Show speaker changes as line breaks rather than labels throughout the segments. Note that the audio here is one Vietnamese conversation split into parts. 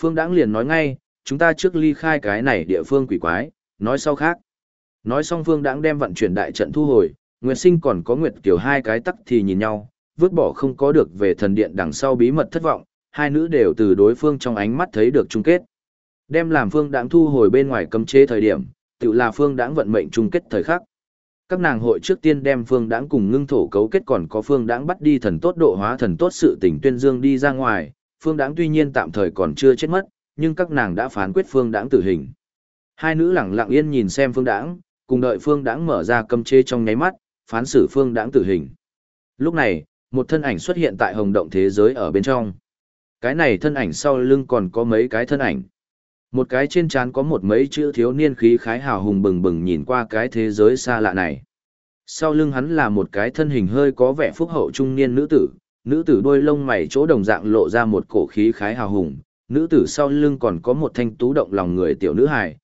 Phương Đãng liền nói ngay, chúng ta trước ly khai cái này địa phương quỷ quái, nói sau khác. Nói xong Phương Đãng đem vận chuyển đại trận thu hồi, Nguyệt Sinh còn có Nguyệt Kiều hai cái tắc thì nhìn nhau, vứt bỏ không có được về thần điện đằng sau bí mật thất vọng, hai nữ đều từ đối phương trong ánh mắt thấy được chung kết. Đem làm Phương Đãng thu hồi bên ngoài cấm chế thời điểm, tự là Phương Đãng vận mệnh chung kết thời khắc. Các nàng hội trước tiên đem Phương Đãng cùng ngưng thổ cấu kết còn có Phương Đãng bắt đi thần tốt độ hóa thần tốt sự tình tuyên dương đi ra ngoài, Phương Đãng tuy nhiên tạm thời còn chưa chết mất, nhưng các nàng đã phán quyết Phương Đãng tử hình. Hai nữ lặng lặng yên nhìn xem Phương Đãng, cùng đợi Phương Đãng mở ra cấm chế trong nháy mắt, phán xử Phương Đãng tử hình. Lúc này, một thân ảnh xuất hiện tại hồng động thế giới ở bên trong. Cái này thân ảnh sau lưng còn có mấy cái thân ảnh. Một cái trên trán có một mấy chữ thiếu niên khí khái hào hùng bừng bừng nhìn qua cái thế giới xa lạ này. Sau lưng hắn là một cái thân hình hơi có vẻ phúc hậu trung niên nữ tử đôi lông mày chỗ đồng dạng lộ ra một cổ khí khái hào hùng. Nữ tử sau lưng còn có một thanh tú động lòng người tiểu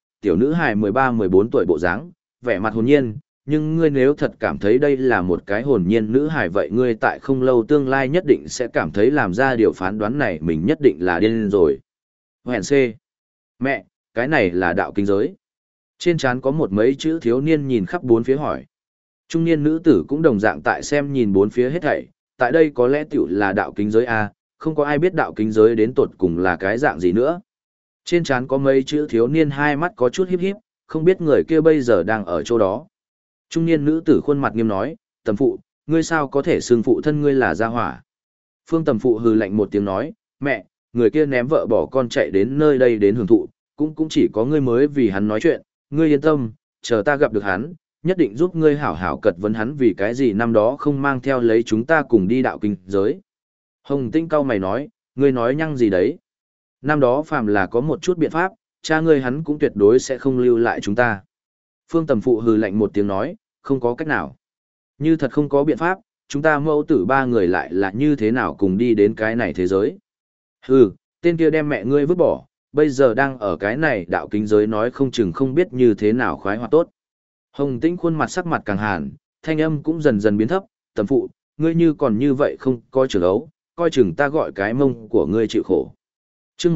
nữ hài 13-14 tuổi bộ dáng, vẻ mặt hồn nhiên, nhưng ngươi nếu thật cảm thấy đây là một cái hồn nhiên nữ hài vậy ngươi tại không lâu tương lai nhất định sẽ cảm thấy làm ra điều phán đoán này mình nhất định là điên rồi. Hèn C. Mẹ, cái này là đạo kinh giới. Trên trán có một mấy chữ thiếu niên nhìn khắp bốn phía hỏi. Trung niên nữ tử cũng đồng dạng tại xem nhìn bốn phía hết thảy, tại đây có lẽ tiểu là đạo kính giới A, không có ai biết đạo kính giới đến tột cùng là cái dạng gì nữa. Trên trán có mấy chữ thiếu niên hai mắt có chút híp híp, không biết người kia bây giờ đang ở chỗ đó. Trung niên nữ tử khuôn mặt nghiêm nói, tầm phụ, ngươi sao có thể xưng phụ thân ngươi là gia hỏa. Phương tầm phụ hừ lạnh một tiếng nói, mẹ, người kia ném vợ bỏ con chạy đến nơi đây đến hưởng thụ, cũng chỉ có ngươi mới vì hắn nói chuyện, ngươi yên tâm, chờ ta gặp được hắn, nhất định giúp ngươi hảo hảo cật vấn hắn vì cái gì năm đó không mang theo lấy chúng ta cùng đi đạo kinh giới. Hồng Tinh cau mày nói, ngươi nói nhăng gì đấy? Năm đó phàm là có một chút biện pháp, cha ngươi hắn cũng tuyệt đối sẽ không lưu lại chúng ta. Phương tầm phụ hừ lạnh một tiếng nói, không có cách nào. Như thật không có biện pháp, chúng ta mẫu tử ba người lại là như thế nào cùng đi đến cái này thế giới. Hừ, tên kia đem mẹ ngươi vứt bỏ, bây giờ đang ở cái này đạo kính giới nói không chừng không biết như thế nào khoái hoạt tốt. Hồng Tĩnh khuôn mặt sắc mặt càng hàn, thanh âm cũng dần dần biến thấp, tầm phụ, ngươi như còn như vậy không coi trường ấu, coi chừng ta gọi cái mông của ngươi chịu khổ. Chương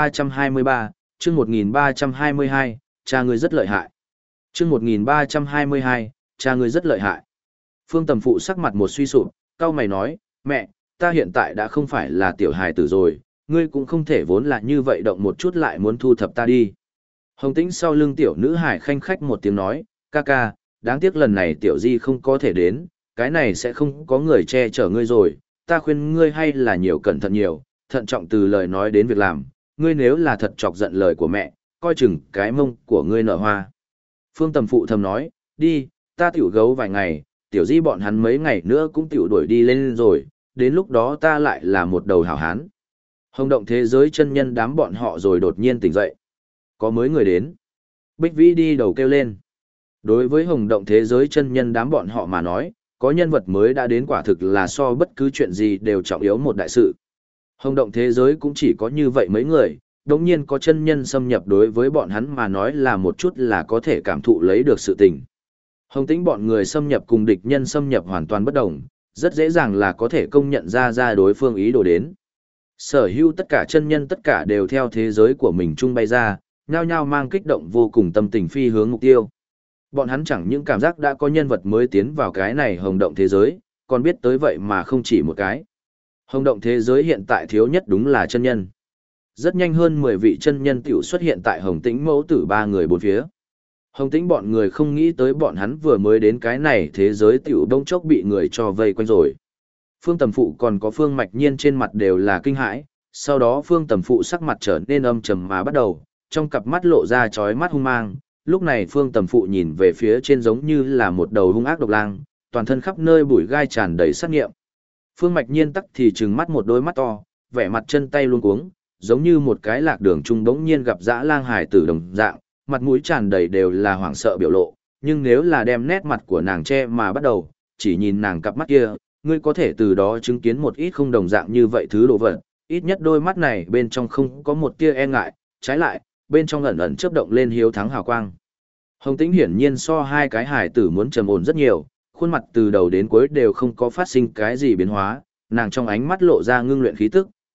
1323, chương 1322, cha ngươi rất lợi hại. Chương 1322, cha ngươi rất lợi hại. Phương tầm phụ sắc mặt một suy sụp, cau mày nói, mẹ, ta hiện tại đã không phải là tiểu hài tử rồi, ngươi cũng không thể vốn là như vậy động một chút lại muốn thu thập ta đi. Hồng Tĩnh sau lưng tiểu nữ hải khanh khách một tiếng nói, ca ca, đáng tiếc lần này tiểu di không có thể đến, cái này sẽ không có người che chở ngươi rồi, ta khuyên ngươi hay là nhiều cẩn thận nhiều, thận trọng từ lời nói đến việc làm, ngươi nếu là thật chọc giận lời của mẹ, coi chừng cái mông của ngươi nở hoa. Phương tầm phụ thầm nói, đi, ta tiểu gấu vài ngày, tiểu di bọn hắn mấy ngày nữa cũng tiểu đuổi đi lên rồi, đến lúc đó ta lại là một đầu hảo hán. Hồng động thế giới chân nhân đám bọn họ rồi đột nhiên tỉnh dậy. Có mới người đến. Bích Vĩ đi đầu kêu lên. Đối với hồng động thế giới chân nhân đám bọn họ mà nói, có nhân vật mới đã đến quả thực là so bất cứ chuyện gì đều trọng yếu một đại sự. Hồng động thế giới cũng chỉ có như vậy mấy người, đồng nhiên có chân nhân xâm nhập đối với bọn hắn mà nói là một chút là có thể cảm thụ lấy được sự tình. Hồng Tĩnh bọn người xâm nhập cùng địch nhân xâm nhập hoàn toàn bất đồng, rất dễ dàng là có thể công nhận ra đối phương ý đồ đến. Sở hữu tất cả chân nhân tất cả đều theo thế giới của mình chung bay ra, nhao nhao mang kích động vô cùng tâm tình phi hướng mục tiêu. Bọn hắn chẳng những cảm giác đã có nhân vật mới tiến vào cái này hồng động thế giới, còn biết tới vậy mà không chỉ một cái. Hồng động thế giới hiện tại thiếu nhất đúng là chân nhân. Rất nhanh hơn 10 vị chân nhân tiểu xuất hiện tại Hồng Tĩnh mẫu tử ba người bốn phía. Hồng Tĩnh bọn người không nghĩ tới bọn hắn vừa mới đến cái này thế giới tiểu đông chốc bị người cho vây quanh rồi. Phương Tầm Phụ còn có Phương Mạch Nhiên trên mặt đều là kinh hãi, sau đó Phương Tầm Phụ sắc mặt trở nên âm trầm mà bắt đầu, trong cặp mắt lộ ra chói mắt hung mang, lúc này Phương Tầm Phụ nhìn về phía trên giống như là một đầu hung ác độc lang, toàn thân khắp nơi bụi gai tràn đầy sát nghiệm. Phương Mạch Nhiên tắc thì trừng mắt một đôi mắt to, vẻ mặt chân tay luống cuống, giống như một cái lạc đường trung bỗng nhiên gặp dã lang hải tử đồng dạng, mặt mũi tràn đầy đều là hoảng sợ biểu lộ, nhưng nếu là đem nét mặt của nàng che mà bắt đầu, chỉ nhìn nàng cặp mắt kia, ngươi có thể từ đó chứng kiến một ít không đồng dạng như vậy thứ đồ vật, ít nhất đôi mắt này bên trong không có một tia e ngại, trái lại, bên trong ẩn ẩn chớp động lên hiếu thắng hào quang. Hồng Tĩnh hiển nhiên so hai cái hải tử muốn trầm ổn rất nhiều, khuôn mặt từ đầu đến cuối đều không có phát sinh cái gì biến hóa, nàng trong ánh mắt lộ ra ngưng luyện khí tức,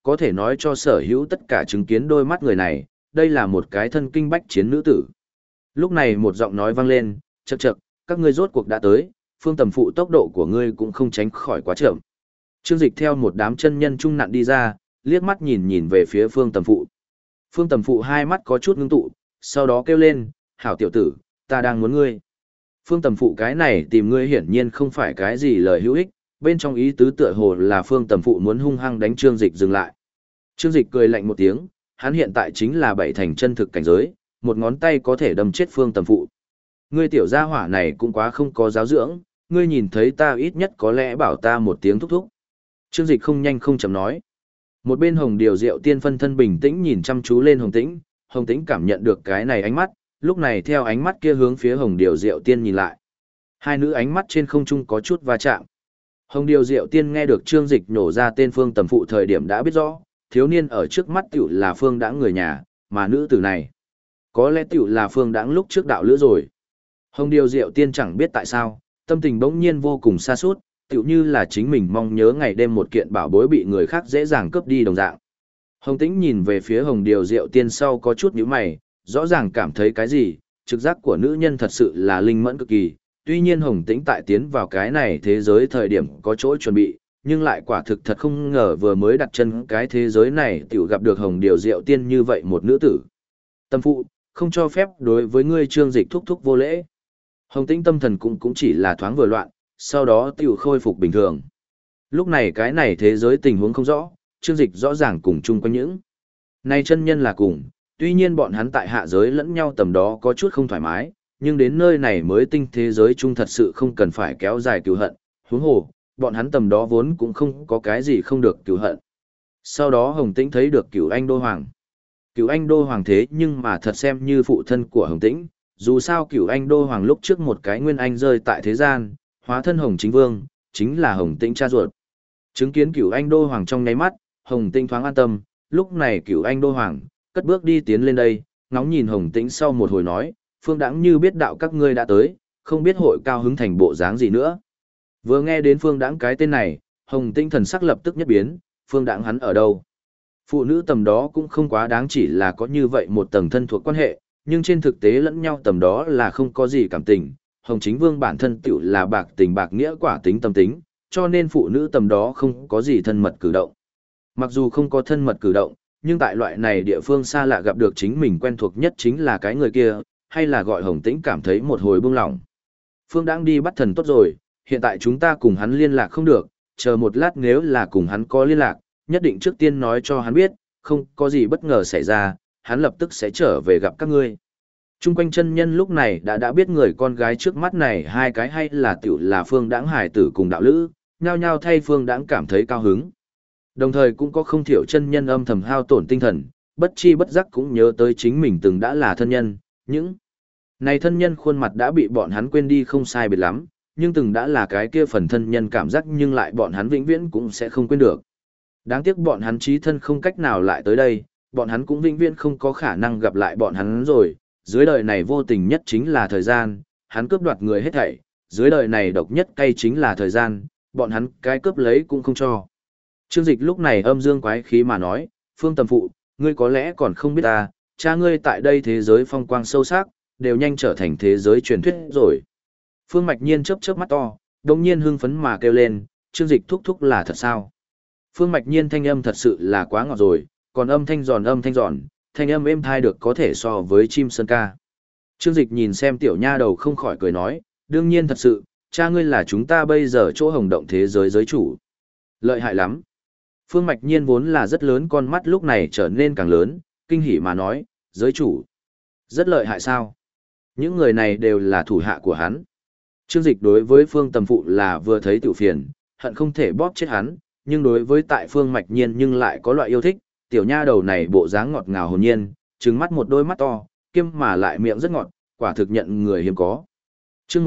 có thể nói cho sở hữu tất cả chứng kiến đôi mắt người này, đây là một cái thân kinh bách chiến nữ tử. Lúc này một giọng nói vang lên, chậc chậc, các ngươi rốt cuộc đã tới, Phương Tầm Phụ tốc độ của ngươi cũng không tránh khỏi quá chậm. Trương Dịch theo một đám chân nhân trung nặn đi ra, liếc mắt nhìn nhìn về phía Phương Tầm Phụ. Phương Tầm Phụ hai mắt có chút ngưng tụ, sau đó kêu lên, hảo tiểu tử, ta đang muốn ngươi. Phương Tầm Phụ cái này tìm ngươi hiển nhiên không phải cái gì lời hữu ích, bên trong ý tứ tựa hồ là Phương Tầm Phụ muốn hung hăng đánh Trương Dịch dừng lại. Trương Dịch cười lạnh một tiếng, hắn hiện tại chính là bảy thành chân thực cảnh giới, một ngón tay có thể đâm chết Phương Tầm Phụ. Ngươi tiểu gia hỏa này cũng quá không có giáo dưỡng, ngươi nhìn thấy ta ít nhất có lẽ bảo ta một tiếng thúc thúc. Trương Dịch không nhanh không chậm nói. Một bên Hồng Điều Diệu Tiên phân thân bình tĩnh nhìn chăm chú lên Hồng Tĩnh cảm nhận được cái này ánh mắt, lúc này theo ánh mắt kia hướng phía Hồng Điều Diệu Tiên nhìn lại. Hai nữ ánh mắt trên không trung có chút va chạm. Hồng Điều Diệu Tiên nghe được Trương Dịch nổ ra tên Phương Tầm Phụ thời điểm đã biết rõ, thiếu niên ở trước mắt tiểu là Phương Đãng người nhà, mà nữ tử này có lẽ tiểu là Phương Đãng lúc trước đạo lữ rồi. Hồng Điều Diệu Tiên chẳng biết tại sao, tâm tình bỗng nhiên vô cùng xa sút, tiểu như là chính mình mong nhớ ngày đêm một kiện bảo bối bị người khác dễ dàng cướp đi đồng dạng. Hồng Tĩnh nhìn về phía Hồng Điều Diệu Tiên sau có chút nhíu mày, rõ ràng cảm thấy cái gì, trực giác của nữ nhân thật sự là linh mẫn cực kỳ. Tuy nhiên Hồng Tĩnh tại tiến vào cái này thế giới thời điểm có chỗ chuẩn bị, nhưng lại quả thực thật không ngờ vừa mới đặt chân cái thế giới này tiểu gặp được Hồng Điều Diệu Tiên như vậy một nữ tử. Tâm phụ, không cho phép đối với ngươi Trương Dịch thúc thúc vô lễ. Hồng Tĩnh tâm thần cũng chỉ là thoáng vừa loạn, sau đó tiểu khôi phục bình thường. Lúc này cái này thế giới tình huống không rõ, Trương Dịch rõ ràng cùng chung quanh những này chân nhân là cùng, tuy nhiên bọn hắn tại hạ giới lẫn nhau tầm đó có chút không thoải mái, nhưng đến nơi này mới tinh thế giới chung thật sự không cần phải kéo dài cừu hận, huống hồ, bọn hắn tầm đó vốn cũng không có cái gì không được cừu hận. Sau đó Hồng Tĩnh thấy được Cửu Anh Đô Hoàng. Cửu Anh Đô Hoàng thế nhưng mà thật xem như phụ thân của Hồng Tĩnh, dù sao Cửu Anh Đô Hoàng lúc trước một cái nguyên anh rơi tại thế gian, hóa thân Hồng Chính Vương, chính là Hồng Tĩnh cha ruột. Chứng kiến Cửu Anh Đô Hoàng trong nháy mắt, Hồng Tĩnh thoáng an tâm, lúc này Cửu Anh Đô Hoàng cất bước đi tiến lên đây, ngóng nhìn Hồng Tĩnh sau một hồi nói, Phương Đãng như biết đạo các ngươi đã tới, không biết hội cao hứng thành bộ dáng gì nữa. Vừa nghe đến Phương Đãng cái tên này, Hồng Tĩnh thần sắc lập tức nhất biến, Phương Đãng hắn ở đâu? Phụ nữ tầm đó cũng không quá đáng chỉ là có như vậy một tầng thân thuộc quan hệ, nhưng trên thực tế lẫn nhau tầm đó là không có gì cảm tình. Hồng Chính Vương bản thân tiểu là bạc tình bạc nghĩa quả tính tâm tính, cho nên phụ nữ tầm đó không có gì thân mật cử động. Mặc dù không có thân mật cử động, nhưng tại loại này địa phương xa lạ gặp được chính mình quen thuộc nhất chính là cái người kia, hay là gọi Hồng Tĩnh cảm thấy một hồi buông lỏng. Phương Đãng đi bắt thần tốt rồi, hiện tại chúng ta cùng hắn liên lạc không được, chờ một lát nếu là cùng hắn có liên lạc, nhất định trước tiên nói cho hắn biết, không có gì bất ngờ xảy ra, hắn lập tức sẽ trở về gặp các ngươi. Trung quanh chân nhân lúc này đã biết người con gái trước mắt này hai cái hay là tiểu là Phương Đãng hải tử cùng đạo lữ, nhao nhao thay Phương Đãng cảm thấy cao hứng. Đồng thời cũng có không thiểu chân nhân âm thầm hao tổn tinh thần, bất chi bất giác cũng nhớ tới chính mình từng đã là thân nhân, những này thân nhân khuôn mặt đã bị bọn hắn quên đi không sai biệt lắm, nhưng từng đã là cái kia phần thân nhân cảm giác nhưng lại bọn hắn vĩnh viễn cũng sẽ không quên được. Đáng tiếc bọn hắn chí thân không cách nào lại tới đây, bọn hắn cũng vĩnh viễn không có khả năng gặp lại bọn hắn rồi, dưới đời này vô tình nhất chính là thời gian, hắn cướp đoạt người hết thảy, dưới đời này độc nhất cay chính là thời gian, bọn hắn cái cướp lấy cũng không cho. Trương Dịch lúc này âm dương quái khí mà nói, Phương Tầm Phụ, ngươi có lẽ còn không biết ta, cha ngươi tại đây thế giới phong quang sâu sắc, đều nhanh trở thành thế giới truyền thuyết rồi. Phương Mạch Nhiên chớp chớp mắt to, đồng nhiên hưng phấn mà kêu lên, Trương Dịch thúc thúc là thật sao? Phương Mạch Nhiên thanh âm thật sự là quá ngọt rồi, còn âm thanh giòn, thanh âm êm thai được có thể so với chim sơn ca. Trương Dịch nhìn xem tiểu nha đầu không khỏi cười nói, đương nhiên thật sự, cha ngươi là chúng ta bây giờ chỗ hồng động thế giới giới chủ. Lợi hại lắm. Phương Mạch Nhiên vốn là rất lớn con mắt lúc này trở nên càng lớn, kinh hỉ mà nói, giới chủ. Rất lợi hại sao? Những người này đều là thủ hạ của hắn. Trương Dịch đối với Phương Tầm Phụ là vừa thấy tiểu phiền, hận không thể bóp chết hắn, nhưng đối với tại Phương Mạch Nhiên nhưng lại có loại yêu thích, tiểu nha đầu này bộ dáng ngọt ngào hồn nhiên, trừng mắt một đôi mắt to, kiêm mà lại miệng rất ngọt, quả thực nhận người hiếm có. Chương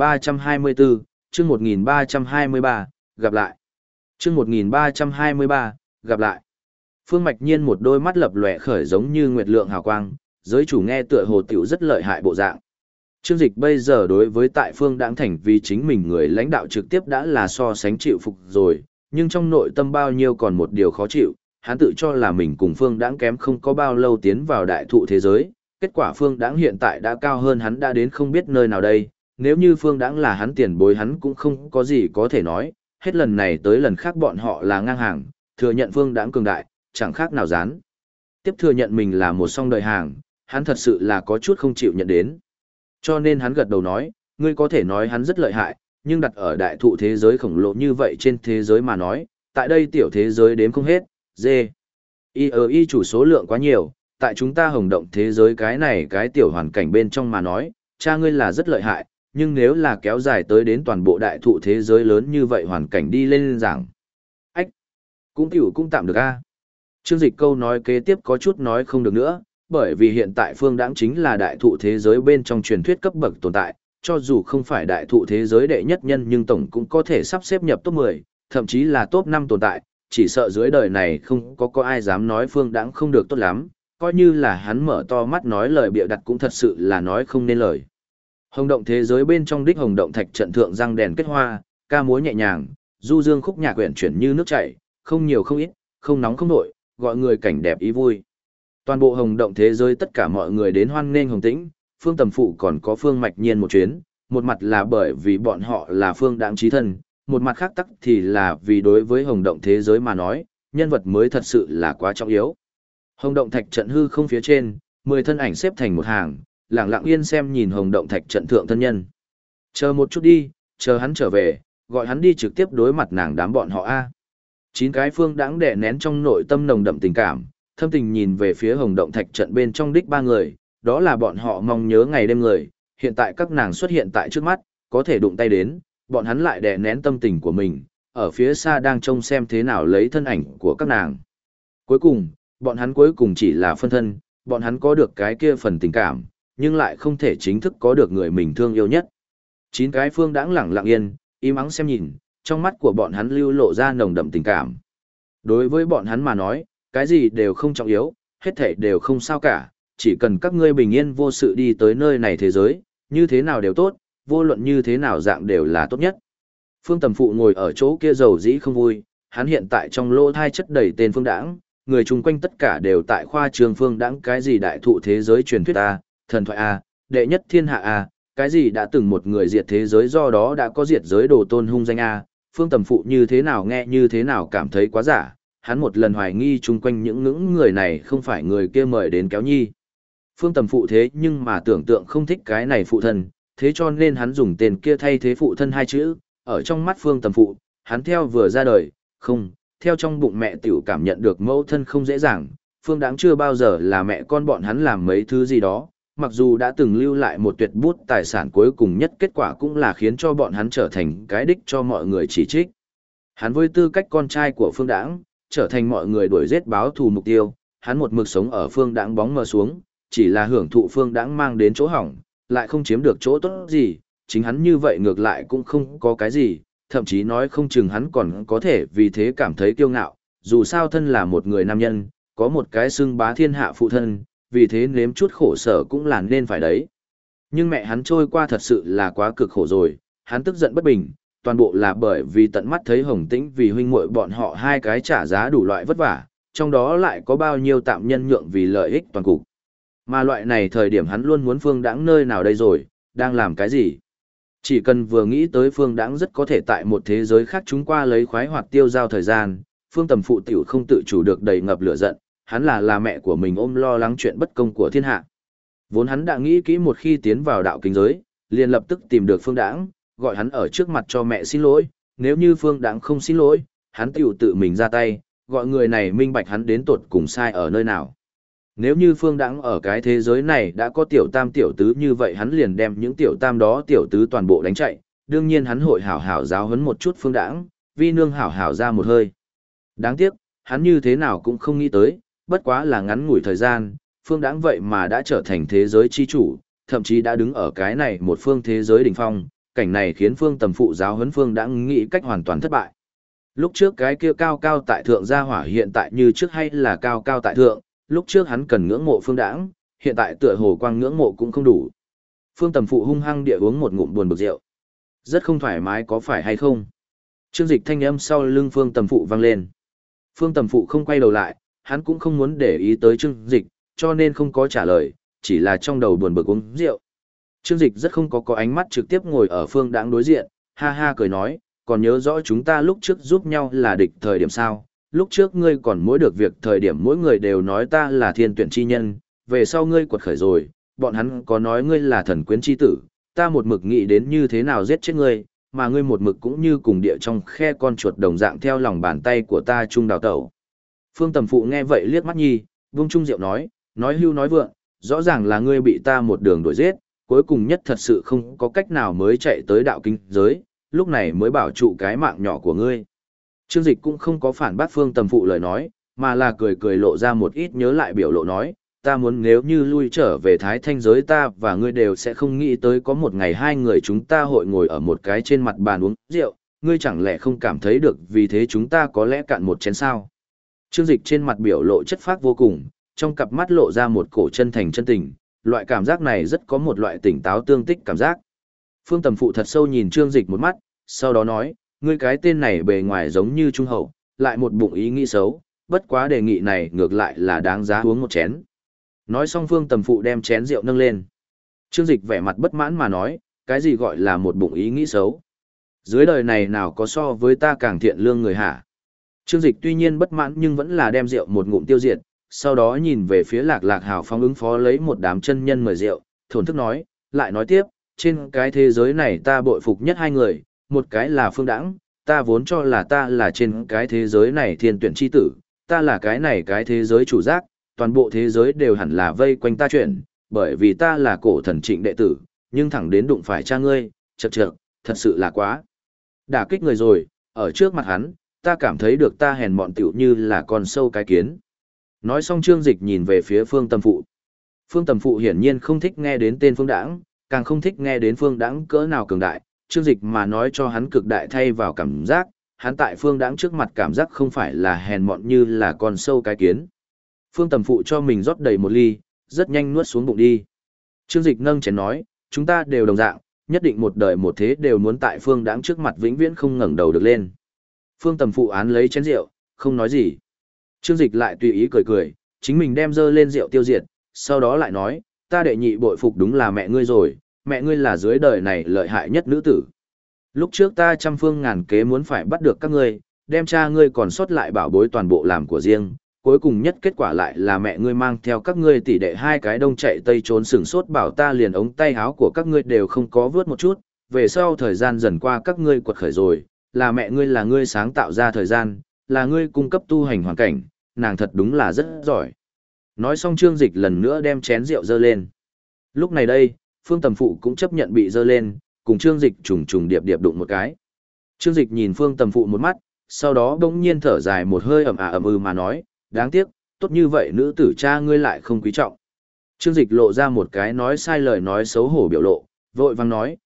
1324, chương 1323, gặp lại. Chương 1323, gặp lại. Phương Mạch Nhiên một đôi mắt lập lòe khởi giống như nguyệt lượng hào quang, giới chủ nghe tựa hồ tiểu rất lợi hại bộ dạng. Trương Dịch bây giờ đối với tại Phương Đãng Thành vì chính mình người lãnh đạo trực tiếp đã là so sánh chịu phục rồi, nhưng trong nội tâm bao nhiêu còn một điều khó chịu, hắn tự cho là mình cùng Phương Đãng kém không có bao lâu tiến vào đại thụ thế giới, kết quả Phương Đãng hiện tại đã cao hơn hắn đã đến không biết nơi nào đây, nếu như Phương Đãng là hắn tiền bối hắn cũng không có gì có thể nói, hết lần này tới lần khác bọn họ là ngang hàng, thừa nhận Phương Đãng cường đại, chẳng khác nào dán. Tiếp thừa nhận mình là một song đời hàng, hắn thật sự là có chút không chịu nhận đến. Cho nên hắn gật đầu nói, ngươi có thể nói hắn rất lợi hại, nhưng đặt ở đại thụ thế giới khổng lồ như vậy trên thế giới mà nói, tại đây tiểu thế giới đếm không hết, dê. Y chủ số lượng quá nhiều, tại chúng ta hồng động thế giới cái này cái tiểu hoàn cảnh bên trong mà nói, cha ngươi là rất lợi hại, nhưng nếu là kéo dài tới đến toàn bộ đại thụ thế giới lớn như vậy hoàn cảnh đi lên giảng. Ách, cũng tạm được a. Trương Dịch câu nói kế tiếp có chút nói không được nữa, bởi vì hiện tại Phương Đãng chính là đại thụ thế giới bên trong truyền thuyết cấp bậc tồn tại, cho dù không phải đại thụ thế giới đệ nhất nhân nhưng tổng cũng có thể sắp xếp nhập top 10, thậm chí là top 5 tồn tại, chỉ sợ dưới đời này không có ai dám nói Phương Đãng không được tốt lắm, coi như là hắn mở to mắt nói lời bịa đặt cũng thật sự là nói không nên lời. Hồng động thế giới bên trong đích hồng động thạch trận thượng răng đèn kết hoa, ca múa nhẹ nhàng, du dương khúc nhạc quyển chuyển như nước chảy, không nhiều không ít, không nóng không nổi, gọi người cảnh đẹp ý vui. Toàn bộ hồng động thế giới tất cả mọi người đến hoan nghênh Hồng Tĩnh, Phương Tầm Phụ còn có Phương Mạch Nhiên một chuyến, một mặt là bởi vì bọn họ là Phương Đãng chí thân, một mặt khác tắc thì là vì đối với hồng động thế giới mà nói, nhân vật mới thật sự là quá trọng yếu. Hồng động thạch trận hư không phía trên, 10 thân ảnh xếp thành một hàng, lặng lặng yên xem nhìn hồng động thạch trận thượng thân nhân. Chờ một chút đi, chờ hắn trở về, gọi hắn đi trực tiếp đối mặt nàng đám bọn họ a. 9 cái Phương Đãng đè nén trong nội tâm nồng đậm tình cảm, thâm tình nhìn về phía hồng động thạch trận bên trong đích ba người, đó là bọn họ mong nhớ ngày đêm người, hiện tại các nàng xuất hiện tại trước mắt, có thể đụng tay đến, bọn hắn lại đè nén tâm tình của mình, ở phía xa đang trông xem thế nào lấy thân ảnh của các nàng. Cuối cùng, bọn hắn cuối cùng chỉ là phân thân, bọn hắn có được cái kia phần tình cảm, nhưng lại không thể chính thức có được người mình thương yêu nhất. 9 cái Phương Đãng lặng lặng yên, im ắng xem nhìn, trong mắt của bọn hắn lưu lộ ra nồng đậm tình cảm. Đối với bọn hắn mà nói, cái gì đều không trọng yếu, hết thảy đều không sao cả, chỉ cần các ngươi bình yên vô sự đi tới nơi này thế giới, như thế nào đều tốt, vô luận như thế nào dạng đều là tốt nhất. Phương Tầm Phụ ngồi ở chỗ kia dầu dĩ không vui, hắn hiện tại trong lỗ thai chất đầy tên Phương Đãng, người chung quanh tất cả đều tại khoa trường Phương Đãng cái gì đại thụ thế giới truyền thuyết A, thần thoại A, đệ nhất thiên hạ A, cái gì đã từng một người diệt thế giới do đó đã có diệt giới đồ tôn hung danh A, Phương Tầm Phụ như thế nào nghe như thế nào cảm thấy quá giả, hắn một lần hoài nghi chung quanh những người này không phải người kia mời đến kéo nhi. Phương Tầm Phụ thế nhưng mà tưởng tượng không thích cái này phụ thân, thế cho nên hắn dùng tên kia thay thế phụ thân hai chữ, ở trong mắt Phương Tầm Phụ, hắn theo vừa ra đời, không, theo trong bụng mẹ tiểu cảm nhận được mẫu thân không dễ dàng, Phương Đãng chưa bao giờ là mẹ con bọn hắn làm mấy thứ gì đó, mặc dù đã từng lưu lại một tuyệt bút tài sản cuối cùng nhất kết quả cũng là khiến cho bọn hắn trở thành cái đích cho mọi người chỉ trích. Hắn với tư cách con trai của Phương Đãng, trở thành mọi người đuổi giết báo thù mục tiêu, hắn một mực sống ở Phương Đãng bóng mờ xuống, chỉ là hưởng thụ Phương Đãng mang đến chỗ hỏng, lại không chiếm được chỗ tốt gì, chính hắn như vậy ngược lại cũng không có cái gì, thậm chí nói không chừng hắn còn có thể vì thế cảm thấy kiêu ngạo, dù sao thân là một người nam nhân, có một cái xưng bá thiên hạ phụ thân, vì thế nếm chút khổ sở cũng là nên phải đấy. Nhưng mẹ hắn trôi qua thật sự là quá cực khổ rồi, hắn tức giận bất bình, toàn bộ là bởi vì tận mắt thấy Hồng Tĩnh vì huynh muội bọn họ hai cái trả giá đủ loại vất vả, trong đó lại có bao nhiêu tạm nhân nhượng vì lợi ích toàn cục. Mà loại này thời điểm hắn luôn muốn Phương Đãng nơi nào đây rồi, đang làm cái gì? Chỉ cần vừa nghĩ tới Phương Đãng rất có thể tại một thế giới khác chúng qua lấy khoái hoạt tiêu giao thời gian, Phương Tầm Phụ tiểu không tự chủ được đầy ngập lửa giận, hắn là mẹ của mình ôm lo lắng chuyện bất công của thiên hạ. Vốn hắn đã nghĩ kỹ một khi tiến vào đạo kính giới, liền lập tức tìm được Phương Đãng, gọi hắn ở trước mặt cho mẹ xin lỗi, nếu như Phương Đãng không xin lỗi, hắn tiểu tự mình ra tay, gọi người này minh bạch hắn đến tột cùng sai ở nơi nào. Nếu như Phương Đãng ở cái thế giới này đã có tiểu tam tiểu tứ như vậy hắn liền đem những tiểu tam đó tiểu tứ toàn bộ đánh chạy, đương nhiên hắn hội hảo hảo giáo huấn một chút Phương Đãng, vi nương hảo hảo ra một hơi. Đáng tiếc, hắn như thế nào cũng không nghĩ tới, bất quá là ngắn ngủi thời gian, Phương Đãng vậy mà đã trở thành thế giới chi chủ, thậm chí đã đứng ở cái này một phương thế giới đỉnh phong, cảnh này khiến Phương Tầm Phụ giáo huấn Phương Đãng nghĩ cách hoàn toàn thất bại. Lúc trước cái kia cao cao tại thượng gia hỏa hiện tại như trước hay là cao cao tại thượng, lúc trước hắn cần ngưỡng mộ Phương Đãng, hiện tại tựa hồ quang ngưỡng mộ cũng không đủ. Phương Tầm Phụ hung hăng địa uống một ngụm buồn bực rượu. Rất không thoải mái có phải hay không? Trương Dịch thanh âm sau lưng Phương Tầm Phụ vang lên. Phương Tầm Phụ không quay đầu lại, hắn cũng không muốn để ý tới Trương Dịch, cho nên không có trả lời, chỉ là trong đầu buồn bực uống rượu. Trương Dịch rất không có ánh mắt trực tiếp ngồi ở Phương Đãng đối diện, ha ha cười nói, còn nhớ rõ chúng ta lúc trước giúp nhau là địch thời điểm sao, lúc trước ngươi còn mỗi được việc thời điểm mỗi người đều nói ta là thiên tuyển chi nhân, về sau ngươi quật khởi rồi, bọn hắn có nói ngươi là thần quyến chi tử, ta một mực nghĩ đến như thế nào giết chết ngươi, mà ngươi một mực cũng như cùng địa trong khe con chuột đồng dạng theo lòng bàn tay của ta chung đào tẩu. Phương Tầm Phụ nghe vậy liếc mắt nhi, vung chung rượu nói hưu nói vượng, rõ ràng là ngươi bị ta một đường đuổi giết, cuối cùng nhất thật sự không có cách nào mới chạy tới đạo kinh giới, lúc này mới bảo trụ cái mạng nhỏ của ngươi. Trương Dịch cũng không có phản bác Phương Tầm Phụ lời nói, mà là cười cười lộ ra một ít nhớ lại biểu lộ nói, ta muốn nếu như lui trở về Thái Thanh giới ta và ngươi đều sẽ không nghĩ tới có một ngày hai người chúng ta hội ngồi ở một cái trên mặt bàn uống rượu, ngươi chẳng lẽ không cảm thấy được vì thế chúng ta có lẽ cạn một chén sao. Trương Dịch trên mặt biểu lộ chất phác vô cùng, trong cặp mắt lộ ra một cổ chân thành chân tình, loại cảm giác này rất có một loại tỉnh táo tương tích cảm giác. Phương Tầm Phụ thật sâu nhìn Trương Dịch một mắt, sau đó nói, ngươi cái tên này bề ngoài giống như trung hậu, lại một bụng ý nghĩ xấu, bất quá đề nghị này ngược lại là đáng giá uống một chén. Nói xong Phương Tầm Phụ đem chén rượu nâng lên. Trương Dịch vẻ mặt bất mãn mà nói, cái gì gọi là một bụng ý nghĩ xấu? Dưới đời này nào có so với ta càng thiện lương người hả? Trương Dịch tuy nhiên bất mãn nhưng vẫn là đem rượu một ngụm tiêu diệt, sau đó nhìn về phía Lạc Lạc hào phóng ứng phó lấy một đám chân nhân mời rượu, thổn thức nói, lại nói tiếp, trên cái thế giới này ta bội phục nhất hai người, một cái là Phương Đãng, ta vốn cho là ta là trên cái thế giới này thiên tuyển chi tử, ta là cái này cái thế giới chủ giác, toàn bộ thế giới đều hẳn là vây quanh ta chuyển, bởi vì ta là cổ thần Trịnh đệ tử, nhưng thẳng đến đụng phải cha ngươi, chậc, thật sự là quá đả kích người rồi, ở trước mặt hắn, ta cảm thấy được ta hèn mọn tiểu như là con sâu cái kiến. Nói xong Trương Dịch nhìn về phía Phương Tầm Phụ. Phương Tầm Phụ hiển nhiên không thích nghe đến tên Phương Đãng, càng không thích nghe đến Phương Đãng cỡ nào cường đại, Trương Dịch mà nói cho hắn cực đại thay vào cảm giác, hắn tại Phương Đãng trước mặt cảm giác không phải là hèn mọn như là con sâu cái kiến. Phương Tầm Phụ cho mình rót đầy một ly, rất nhanh nuốt xuống bụng đi. Trương Dịch nâng chén nói, chúng ta đều đồng dạng, nhất định một đời một thế đều muốn tại Phương Đãng trước mặt vĩnh viễn không ngẩng đầu được lên. Phương Tầm Phụ án lấy chén rượu, không nói gì. Trương Dịch lại tùy ý cười cười, chính mình đem dơ lên rượu tiêu diệt, sau đó lại nói, ta đệ nhị bội phục đúng là mẹ ngươi rồi, mẹ ngươi là dưới đời này lợi hại nhất nữ tử. Lúc trước ta trăm phương ngàn kế muốn phải bắt được các ngươi, đem cha ngươi còn sót lại bảo bối toàn bộ làm của riêng, cuối cùng nhất kết quả lại là mẹ ngươi mang theo các ngươi tỷ đệ hai cái đông chạy tây trốn sừng sốt bảo ta liền ống tay áo của các ngươi đều không có vớt một chút, về sau thời gian dần qua các ngươi quật khởi rồi, là mẹ ngươi là ngươi sáng tạo ra thời gian, là ngươi cung cấp tu hành hoàn cảnh, nàng thật đúng là rất giỏi. Nói xong Trương Dịch lần nữa đem chén rượu dơ lên. Lúc này đây, Phương Tầm Phụ cũng chấp nhận bị dơ lên, cùng Trương Dịch trùng trùng điệp điệp đụng một cái. Trương Dịch nhìn Phương Tầm Phụ một mắt, sau đó bỗng nhiên thở dài một hơi ầm mà nói, đáng tiếc, tốt như vậy nữ tử cha ngươi lại không quý trọng. Trương Dịch lộ ra một cái nói sai lời nói xấu hổ biểu lộ, vội vàng nói,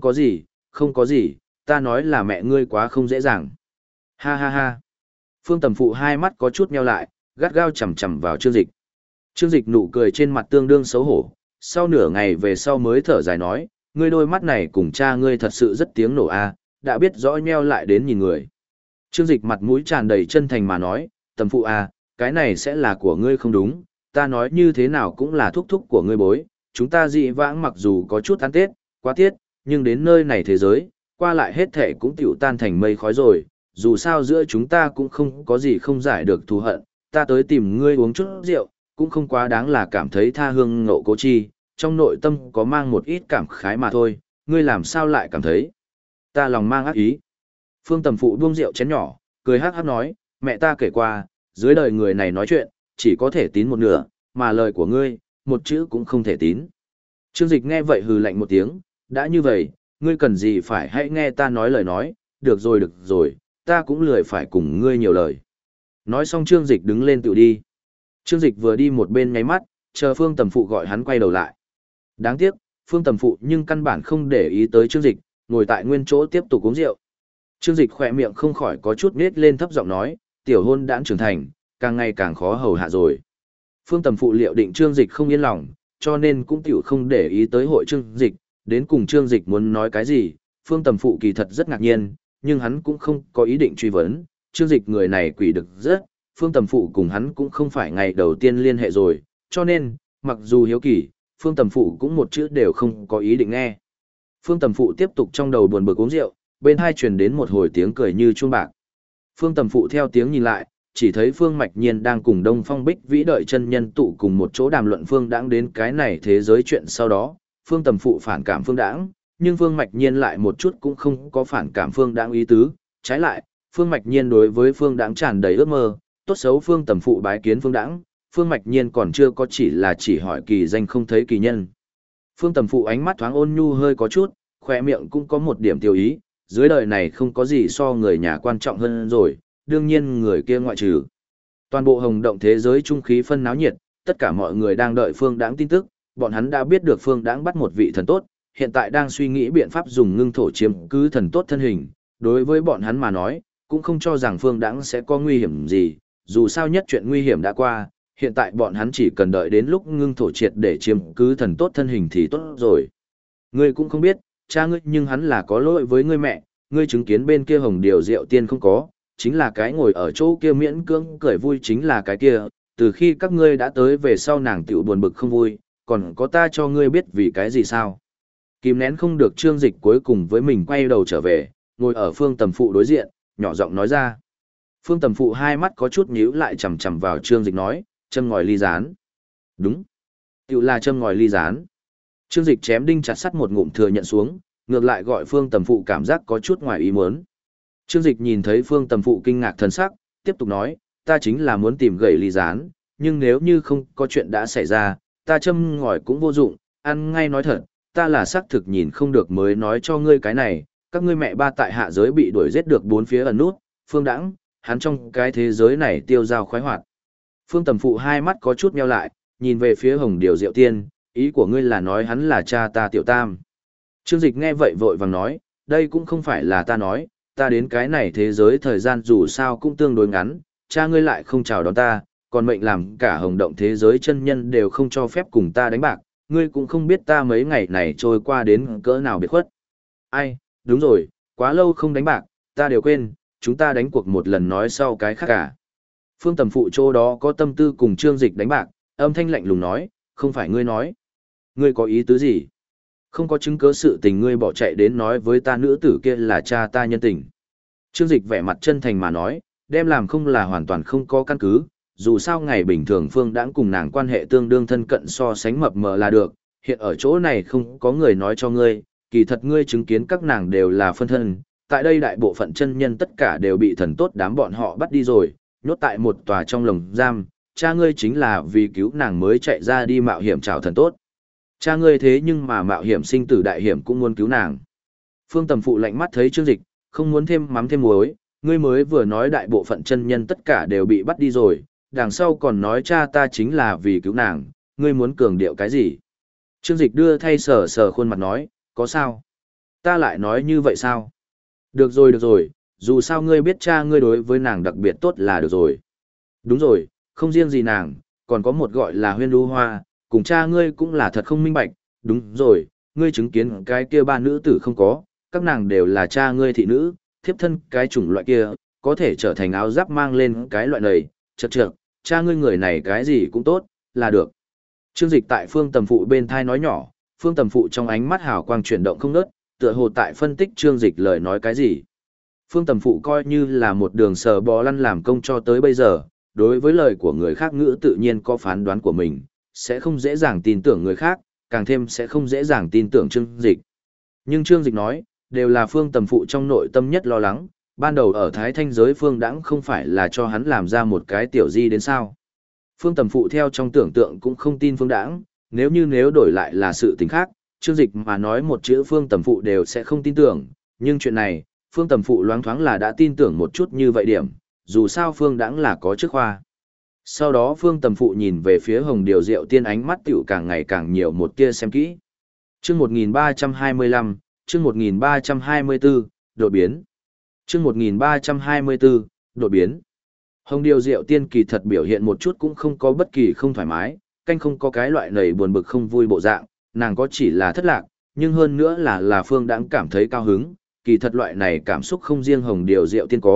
không có gì, ta nói là mẹ ngươi quá không dễ dàng. Ha ha ha. Phương Tầm Phụ hai mắt có chút nheo lại, gắt gao chằm chằm vào Trương Dịch. Trương Dịch nụ cười trên mặt tương đương xấu hổ, sau nửa ngày về sau mới thở dài nói, ngươi đôi mắt này cùng cha ngươi thật sự rất tiếng nổ a, đã biết rõ nheo lại đến nhìn người. Trương Dịch mặt mũi tràn đầy chân thành mà nói, Tầm Phụ a, cái này sẽ là của ngươi không đúng, ta nói như thế nào cũng là thúc thúc của ngươi bối, chúng ta dị vãng mặc dù có chút ăn tết, quá tiết, nhưng đến nơi này thế giới, qua lại hết thể cũng tiểu tan thành mây khói rồi, dù sao giữa chúng ta cũng không có gì không giải được thù hận, ta tới tìm ngươi uống chút rượu, cũng không quá đáng là cảm thấy tha hương ngộ cố chi, trong nội tâm có mang một ít cảm khái mà thôi, ngươi làm sao lại cảm thấy ta lòng mang ác ý. Phương Tầm Phụ buông rượu chén nhỏ, cười hắc hắc nói, mẹ ta kể qua, dưới đời người này nói chuyện, chỉ có thể tín một nửa, mà lời của ngươi, một chữ cũng không thể tín. Trương Dịch nghe vậy hừ lạnh một tiếng, đã như vậy, ngươi cần gì phải hãy nghe ta nói lời nói, được rồi, ta cũng lười phải cùng ngươi nhiều lời. Nói xong Trương Dịch đứng lên tự đi. Trương Dịch vừa đi một bên nháy mắt, chờ Phương Tầm Phụ gọi hắn quay đầu lại. Đáng tiếc, Phương Tầm Phụ nhưng căn bản không để ý tới Trương Dịch, ngồi tại nguyên chỗ tiếp tục uống rượu. Trương Dịch khỏe miệng không khỏi có chút nết lên thấp giọng nói, tiểu hôn đãng trưởng thành, càng ngày càng khó hầu hạ rồi. Phương Tầm Phụ liệu định Trương Dịch không yên lòng, cho nên cũng tiểu không để ý tới hội Trương Dịch, đến cùng Trương Dịch muốn nói cái gì, Phương Tầm Phụ kỳ thật rất ngạc nhiên, nhưng hắn cũng không có ý định truy vấn, Trương Dịch người này quỷ được rất, Phương Tầm Phụ cùng hắn cũng không phải ngày đầu tiên liên hệ rồi, cho nên, mặc dù hiếu kỳ, Phương Tầm Phụ cũng một chữ đều không có ý định nghe. Phương Tầm Phụ tiếp tục trong đầu buồn bực uống rượu, bên hai truyền đến một hồi tiếng cười như chuông bạc. Phương Tầm Phụ theo tiếng nhìn lại, chỉ thấy Phương Mạch Nhiên đang cùng Đông Phong Bích Vĩ đợi chân nhân tụ cùng một chỗ đàm luận Phương Đãng đến cái này thế giới chuyện sau đó, Phương Tầm Phụ phản cảm Phương Đãng, nhưng Phương Mạch Nhiên lại một chút cũng không có phản cảm Phương Đãng ý tứ, trái lại, Phương Mạch Nhiên đối với Phương Đãng tràn đầy ước mơ, tốt xấu Phương Tầm Phụ bái kiến Phương Đãng, Phương Mạch Nhiên còn chưa có chỉ hỏi kỳ danh không thấy kỳ nhân. Phương Tầm Phụ ánh mắt thoáng ôn nhu hơi có chút, khỏe miệng cũng có một điểm tiêu ý, dưới đời này không có gì so người nhà quan trọng hơn rồi, đương nhiên người kia ngoại trừ. Toàn bộ Hồng Động thế giới trung khí phân náo nhiệt, tất cả mọi người đang đợi Phương Đãng tin tức, bọn hắn đã biết được Phương Đãng bắt một vị thần tốt, hiện tại đang suy nghĩ biện pháp dùng ngưng thổ chiếm cứ thần tốt thân hình, đối với bọn hắn mà nói, cũng không cho rằng Phương Đãng sẽ có nguy hiểm gì, dù sao nhất chuyện nguy hiểm đã qua, hiện tại bọn hắn chỉ cần đợi đến lúc ngưng thổ triệt để chiếm cứ thần tốt thân hình thì tốt rồi. Ngươi cũng không biết, cha ngươi nhưng hắn là có lỗi với ngươi mẹ, ngươi chứng kiến bên kia Hồng Điều Diệu Tiên không có, chính là cái ngồi ở chỗ kia miễn cưỡng cười vui chính là cái kia, từ khi các ngươi đã tới về sau nàng tiểu buồn bực không vui, còn có ta cho ngươi biết vì cái gì sao. Kìm nén không được Trương Dịch cuối cùng với mình quay đầu trở về, ngồi ở Phương Tầm Phụ đối diện, nhỏ giọng nói ra. Phương Tầm Phụ hai mắt có chút nhíu lại chằm chằm vào Trương Dịch nói, châm ngòi ly gián. Đúng, tiểu là châm ngòi ly gián. Trương Dịch chém đinh chặt sắt một ngụm thừa nhận xuống, ngược lại gọi Phương Tầm Phụ cảm giác có chút ngoài ý muốn. Trương Dịch nhìn thấy Phương Tầm Phụ kinh ngạc thần sắc, tiếp tục nói, ta chính là muốn tìm gậy ly gián, nhưng nếu như không có chuyện đã xảy ra, ta châm ngòi cũng vô dụng, ăn ngay nói thật, ta là xác thực nhìn không được mới nói cho ngươi cái này, các ngươi mẹ ba tại hạ giới bị đuổi giết được bốn phía ẩn nút, Phương Đãng, hắn trong cái thế giới này tiêu dao khoái hoạt. Phương Tầm Phụ hai mắt có chút nheo lại, nhìn về phía Hồng Điều Diệu Tiên, ý của ngươi là nói hắn là cha ta Tiểu Tam. Trương Dịch nghe vậy vội vàng nói, đây cũng không phải là ta nói, ta đến cái này thế giới thời gian dù sao cũng tương đối ngắn, cha ngươi lại không chào đón ta, còn mệnh làm cả Hồng Động thế giới chân nhân đều không cho phép cùng ta đánh bạc, ngươi cũng không biết ta mấy ngày này trôi qua đến cỡ nào biệt khuất. Ai, đúng rồi, quá lâu không đánh bạc, ta đều quên, chúng ta đánh cuộc một lần nói sau cái khác cả. Phương Tầm Phụ chỗ đó có tâm tư cùng Trương Dịch đánh bạc, âm thanh lạnh lùng nói, không phải ngươi nói. Ngươi có ý tứ gì? Không có chứng cứ sự tình ngươi bỏ chạy đến nói với ta nữ tử kia là cha ta nhân tình. Trương Dịch vẻ mặt chân thành mà nói, đem làm không là hoàn toàn không có căn cứ, dù sao ngày bình thường Phương Đãng cùng nàng quan hệ tương đương thân cận so sánh mập mờ là được, hiện ở chỗ này không có người nói cho ngươi, kỳ thật ngươi chứng kiến các nàng đều là phân thân, tại đây đại bộ phận chân nhân tất cả đều bị thần tốt đám bọn họ bắt đi rồi, nhốt tại một tòa trong lồng giam, cha ngươi chính là vì cứu nàng mới chạy ra đi mạo hiểm chào thần tốt. Cha ngươi thế nhưng mà mạo hiểm sinh tử đại hiểm cũng muốn cứu nàng. Phương Tầm Phụ lạnh mắt thấy Trương Dịch, không muốn thêm mắm thêm muối, ngươi mới vừa nói đại bộ phận chân nhân tất cả đều bị bắt đi rồi, đằng sau còn nói cha ta chính là vì cứu nàng, ngươi muốn cường điệu cái gì? Trương Dịch đưa thay sờ sờ khuôn mặt nói, có sao? Ta lại nói như vậy sao? Được rồi, dù sao ngươi biết cha ngươi đối với nàng đặc biệt tốt là được rồi. Đúng rồi, không riêng gì nàng, còn có một gọi là Huyên Lưu Hoa, cùng cha ngươi cũng là thật không minh bạch, đúng rồi, ngươi chứng kiến cái kia ba nữ tử không có, các nàng đều là cha ngươi thị nữ, thiếp thân cái chủng loại kia, có thể trở thành áo giáp mang lên cái loại này, chật, cha ngươi người này cái gì cũng tốt, là được. Trương Dịch tại Phương Tầm Phụ bên thai nói nhỏ, Phương Tầm Phụ trong ánh mắt hào quang chuyển động không ngớt, tựa hồ tại phân tích Trương Dịch lời nói cái gì. Phương Tầm Phụ coi như là một đường sờ bò lăn làm công cho tới bây giờ, đối với lời của người khác ngữ tự nhiên có phán đoán của mình, sẽ không dễ dàng tin tưởng người khác, càng thêm sẽ không dễ dàng tin tưởng Trương Dịch. Nhưng Trương Dịch nói, đều là Phương Tầm Phụ trong nội tâm nhất lo lắng, ban đầu ở Thái Thanh giới Phương Đãng không phải là cho hắn làm ra một cái tiểu di đến sao. Phương Tầm Phụ theo trong tưởng tượng cũng không tin Phương Đãng, nếu đổi lại là sự tình khác, Trương Dịch mà nói một chữ Phương Tầm Phụ đều sẽ không tin tưởng, nhưng chuyện này, Phương Tầm Phụ loáng thoáng là đã tin tưởng một chút như vậy điểm, dù sao Phương Đãng là có chức khoa. Sau đó Phương Tầm Phụ nhìn về phía Hồng Điều Diệu Tiên ánh mắt tiểu càng ngày càng nhiều một tia xem kỹ. Chương 1325, chương 1324, đột biến. Chương 1324, đột biến. Hồng Điều Diệu Tiên kỳ thật biểu hiện một chút cũng không có bất kỳ không thoải mái, canh không có cái loại nầy buồn bực không vui bộ dạng, nàng có chỉ là thất lạc, nhưng hơn nữa là Phương Đãng cảm thấy cao hứng, kỳ thật loại này cảm xúc không riêng Hồng Điều Diệu Tiên có,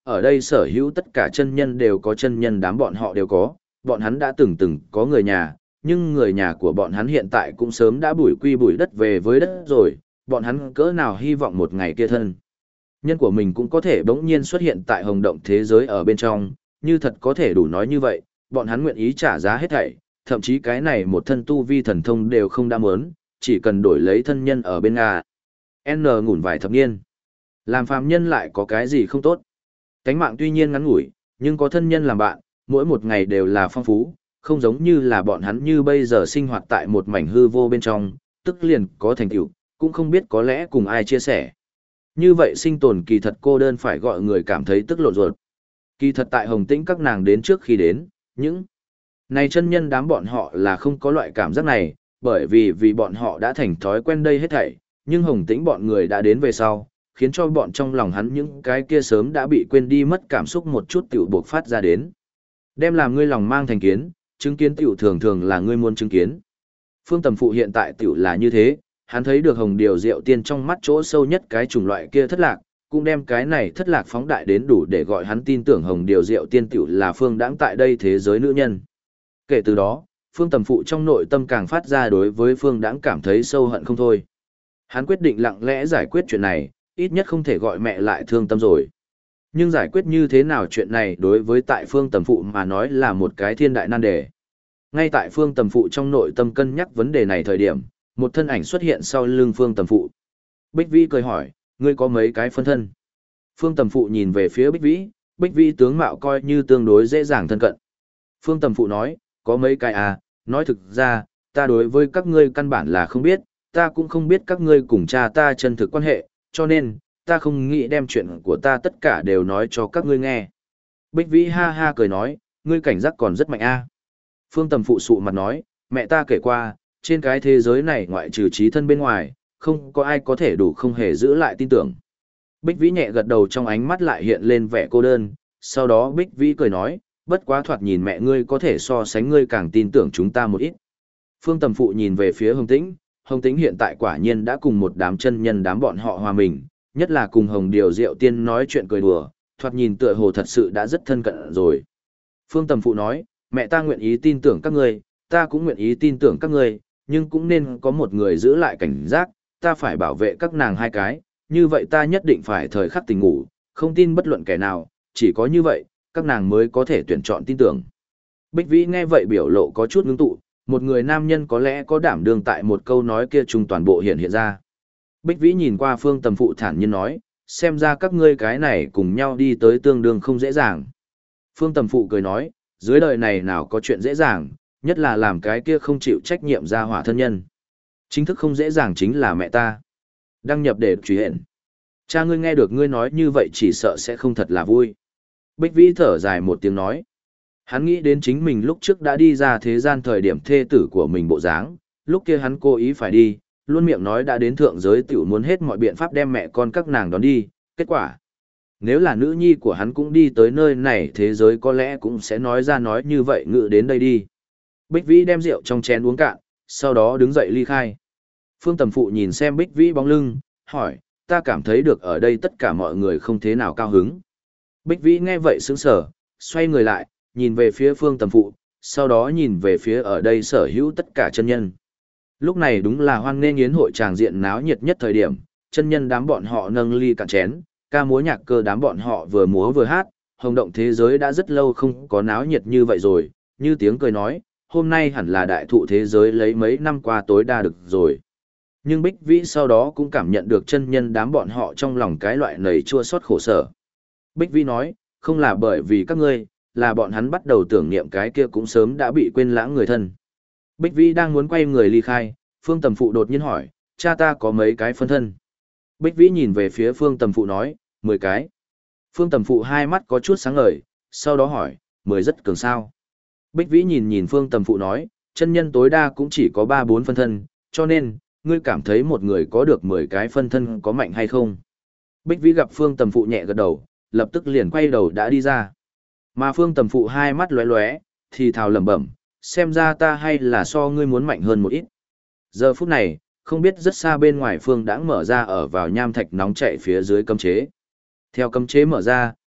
ở đây sở hữu tất cả chân nhân đều có chân nhân đám bọn họ đều có, bọn hắn đã từng có người nhà, nhưng người nhà của bọn hắn hiện tại cũng sớm đã bủi quy bủi đất về với đất rồi, bọn hắn cỡ nào hy vọng một ngày kia thân. Nhân của mình cũng có thể bỗng nhiên xuất hiện tại hồng động thế giới ở bên trong, như thật có thể đủ nói như vậy, bọn hắn nguyện ý trả giá hết thảy, thậm chí cái này một thân tu vi thần thông đều không đã muốn, chỉ cần đổi lấy thân nhân ở bên Nga. N ngủn vài thập niên. Làm phàm nhân lại có cái gì không tốt? Cánh mạng tuy nhiên ngắn ngủi, nhưng có thân nhân làm bạn, mỗi một ngày đều là phong phú, không giống như là bọn hắn như bây giờ sinh hoạt tại một mảnh hư vô bên trong, tức liền có thành tựu, cũng không biết có lẽ cùng ai chia sẻ. Như vậy sinh tồn kỳ thật cô đơn phải gọi người cảm thấy tức lộn ruột. Kỳ thật tại Hồng Tĩnh các nàng đến trước khi đến, những này chân nhân đám bọn họ là không có loại cảm giác này, bởi vì bọn họ đã thành thói quen đây hết thảy, nhưng Hồng Tĩnh bọn người đã đến về sau, khiến cho bọn trong lòng hắn những cái kia sớm đã bị quên đi mất cảm xúc một chút tiểu buộc phát ra đến. Đem làm ngươi lòng mang thành kiến, chứng kiến tiểu thường thường là ngươi muốn chứng kiến. Phương Tầm Phụ hiện tại tiểu là như thế, hắn thấy được Hồng Điều Diệu Tiên trong mắt chỗ sâu nhất cái chủng loại kia thất lạc, cũng đem cái này thất lạc phóng đại đến đủ để gọi hắn tin tưởng Hồng Điều Diệu Tiên tiểu là Phương đãng tại đây thế giới nữ nhân. Kể từ đó, Phương Tầm Phụ trong nội tâm càng phát ra đối với Phương đãng cảm thấy sâu hận không thôi. Hắn quyết định lặng lẽ giải quyết chuyện này, ít nhất không thể gọi mẹ lại thương tâm rồi. Nhưng giải quyết như thế nào chuyện này đối với tại Phương Tầm Phụ mà nói là một cái thiên đại nan đề. Ngay tại Phương Tầm Phụ trong nội tâm cân nhắc vấn đề này thời điểm, một thân ảnh xuất hiện sau lưng Phương Tầm Phụ. Bích Vĩ cười hỏi, ngươi có mấy cái phân thân? Phương Tầm Phụ nhìn về phía Bích Vĩ tướng mạo coi như tương đối dễ dàng thân cận. Phương Tầm Phụ nói, có mấy cái à, nói thực ra, ta đối với các ngươi căn bản là không biết, ta cũng không biết các ngươi cùng cha ta chân thực quan hệ, cho nên, ta không nghĩ đem chuyện của ta tất cả đều nói cho các ngươi nghe. Bích Vĩ ha ha cười nói, ngươi cảnh giác còn rất mạnh a. Phương Tầm Phụ sụ mặt nói, mẹ ta kể qua, trên cái thế giới này ngoại trừ trí thân bên ngoài, không có ai có thể đủ không hề giữ lại tin tưởng. Bích Vĩ nhẹ gật đầu, trong ánh mắt lại hiện lên vẻ cô đơn, sau đó Bích Vĩ cười nói, bất quá thoạt nhìn mẹ ngươi có thể so sánh ngươi càng tin tưởng chúng ta một ít. Phương Tầm Phụ nhìn về phía Hồng Tĩnh hiện tại quả nhiên đã cùng một đám chân nhân đám bọn họ hòa mình, nhất là cùng Hồng Điều Diệu Tiên nói chuyện cười đùa, thoạt nhìn tựa hồ thật sự đã rất thân cận rồi. Phương Tầm Phụ nói, mẹ ta nguyện ý tin tưởng các ngươi, ta cũng nguyện ý tin tưởng các ngươi, nhưng cũng nên có một người giữ lại cảnh giác, ta phải bảo vệ các nàng hai cái, như vậy ta nhất định phải thời khắc tỉnh ngủ, không tin bất luận kẻ nào, chỉ có như vậy, các nàng mới có thể tuyển chọn tin tưởng. Bích Vĩ nghe vậy biểu lộ có chút ngưng tụ, một người nam nhân có lẽ có đảm đương tại một câu nói kia chung toàn bộ hiện ra. Bích Vĩ nhìn qua Phương Tầm Phụ thản nhiên nói, xem ra các ngươi cái này cùng nhau đi tới tương đương không dễ dàng. Phương Tầm Phụ cười nói, dưới đời này nào có chuyện dễ dàng, nhất là làm cái kia không chịu trách nhiệm ra hỏa thân nhân. Chính thức không dễ dàng chính là mẹ ta. Đăng nhập để truy hẹn. Cha ngươi nghe được ngươi nói như vậy chỉ sợ sẽ không thật là vui. Bích Vĩ thở dài một tiếng nói. Hắn nghĩ đến chính mình lúc trước đã đi ra thế gian thời điểm thê tử của mình bộ dáng, lúc kia hắn cố ý phải đi, luôn miệng nói đã đến thượng giới tiểu muốn hết mọi biện pháp đem mẹ con các nàng đón đi, kết quả. Nếu là nữ nhi của hắn cũng đi tới nơi này thế giới có lẽ cũng sẽ nói ra nói như vậy ngự đến đây đi. Bích Vĩ đem rượu trong chén uống cạn, sau đó đứng dậy ly khai. Phương Tầm Phụ nhìn xem Bích Vĩ bóng lưng, hỏi, ta cảm thấy được ở đây tất cả mọi người không thế nào cao hứng. Bích Vĩ nghe vậy sững sờ, xoay người lại, nhìn về phía Phương Tầm Phụ, sau đó nhìn về phía ở đây sở hữu tất cả chân nhân. Lúc này đúng là hoan nghênh yến hội tràng diện náo nhiệt nhất thời điểm, chân nhân đám bọn họ nâng ly cạn chén, ca múa nhạc cơ đám bọn họ vừa múa vừa hát, hồng động thế giới đã rất lâu không có náo nhiệt như vậy rồi, như tiếng cười nói, hôm nay hẳn là đại thụ thế giới lấy mấy năm qua tối đa được rồi. Nhưng Bích Vĩ sau đó cũng cảm nhận được chân nhân đám bọn họ trong lòng cái loại nầy chua xót khổ sở. Bích Vĩ nói, không là bởi vì các ngươi, là bọn hắn bắt đầu tưởng niệm cái kia cũng sớm đã bị quên lãng người thân. Bích Vĩ đang muốn quay người ly khai, Phương Tầm Phụ đột nhiên hỏi, cha ta có mấy cái phân thân? Bích Vĩ nhìn về phía Phương Tầm Phụ nói, 10 cái. Phương Tầm Phụ hai mắt có chút sáng ngời, sau đó hỏi, 10 rất cường sao? Bích Vĩ nhìn Phương Tầm Phụ nói, chân nhân tối đa cũng chỉ có 3-4 phân thân, cho nên, ngươi cảm thấy một người có được 10 cái phân thân có mạnh hay không? Bích Vĩ gặp Phương Tầm Phụ nhẹ gật đầu, lập tức liền quay đầu đã đi ra. Mà Phương Tầm Phụ hai mắt lóe lóe, thì thào lẩm bẩm, xem ra ta hay là so ngươi muốn mạnh hơn một ít. Giờ phút này, không biết rất xa bên ngoài Phương đãng mở ra ở vào nham thạch nóng chảy phía dưới cấm chế. Theo cấm chế mở ra,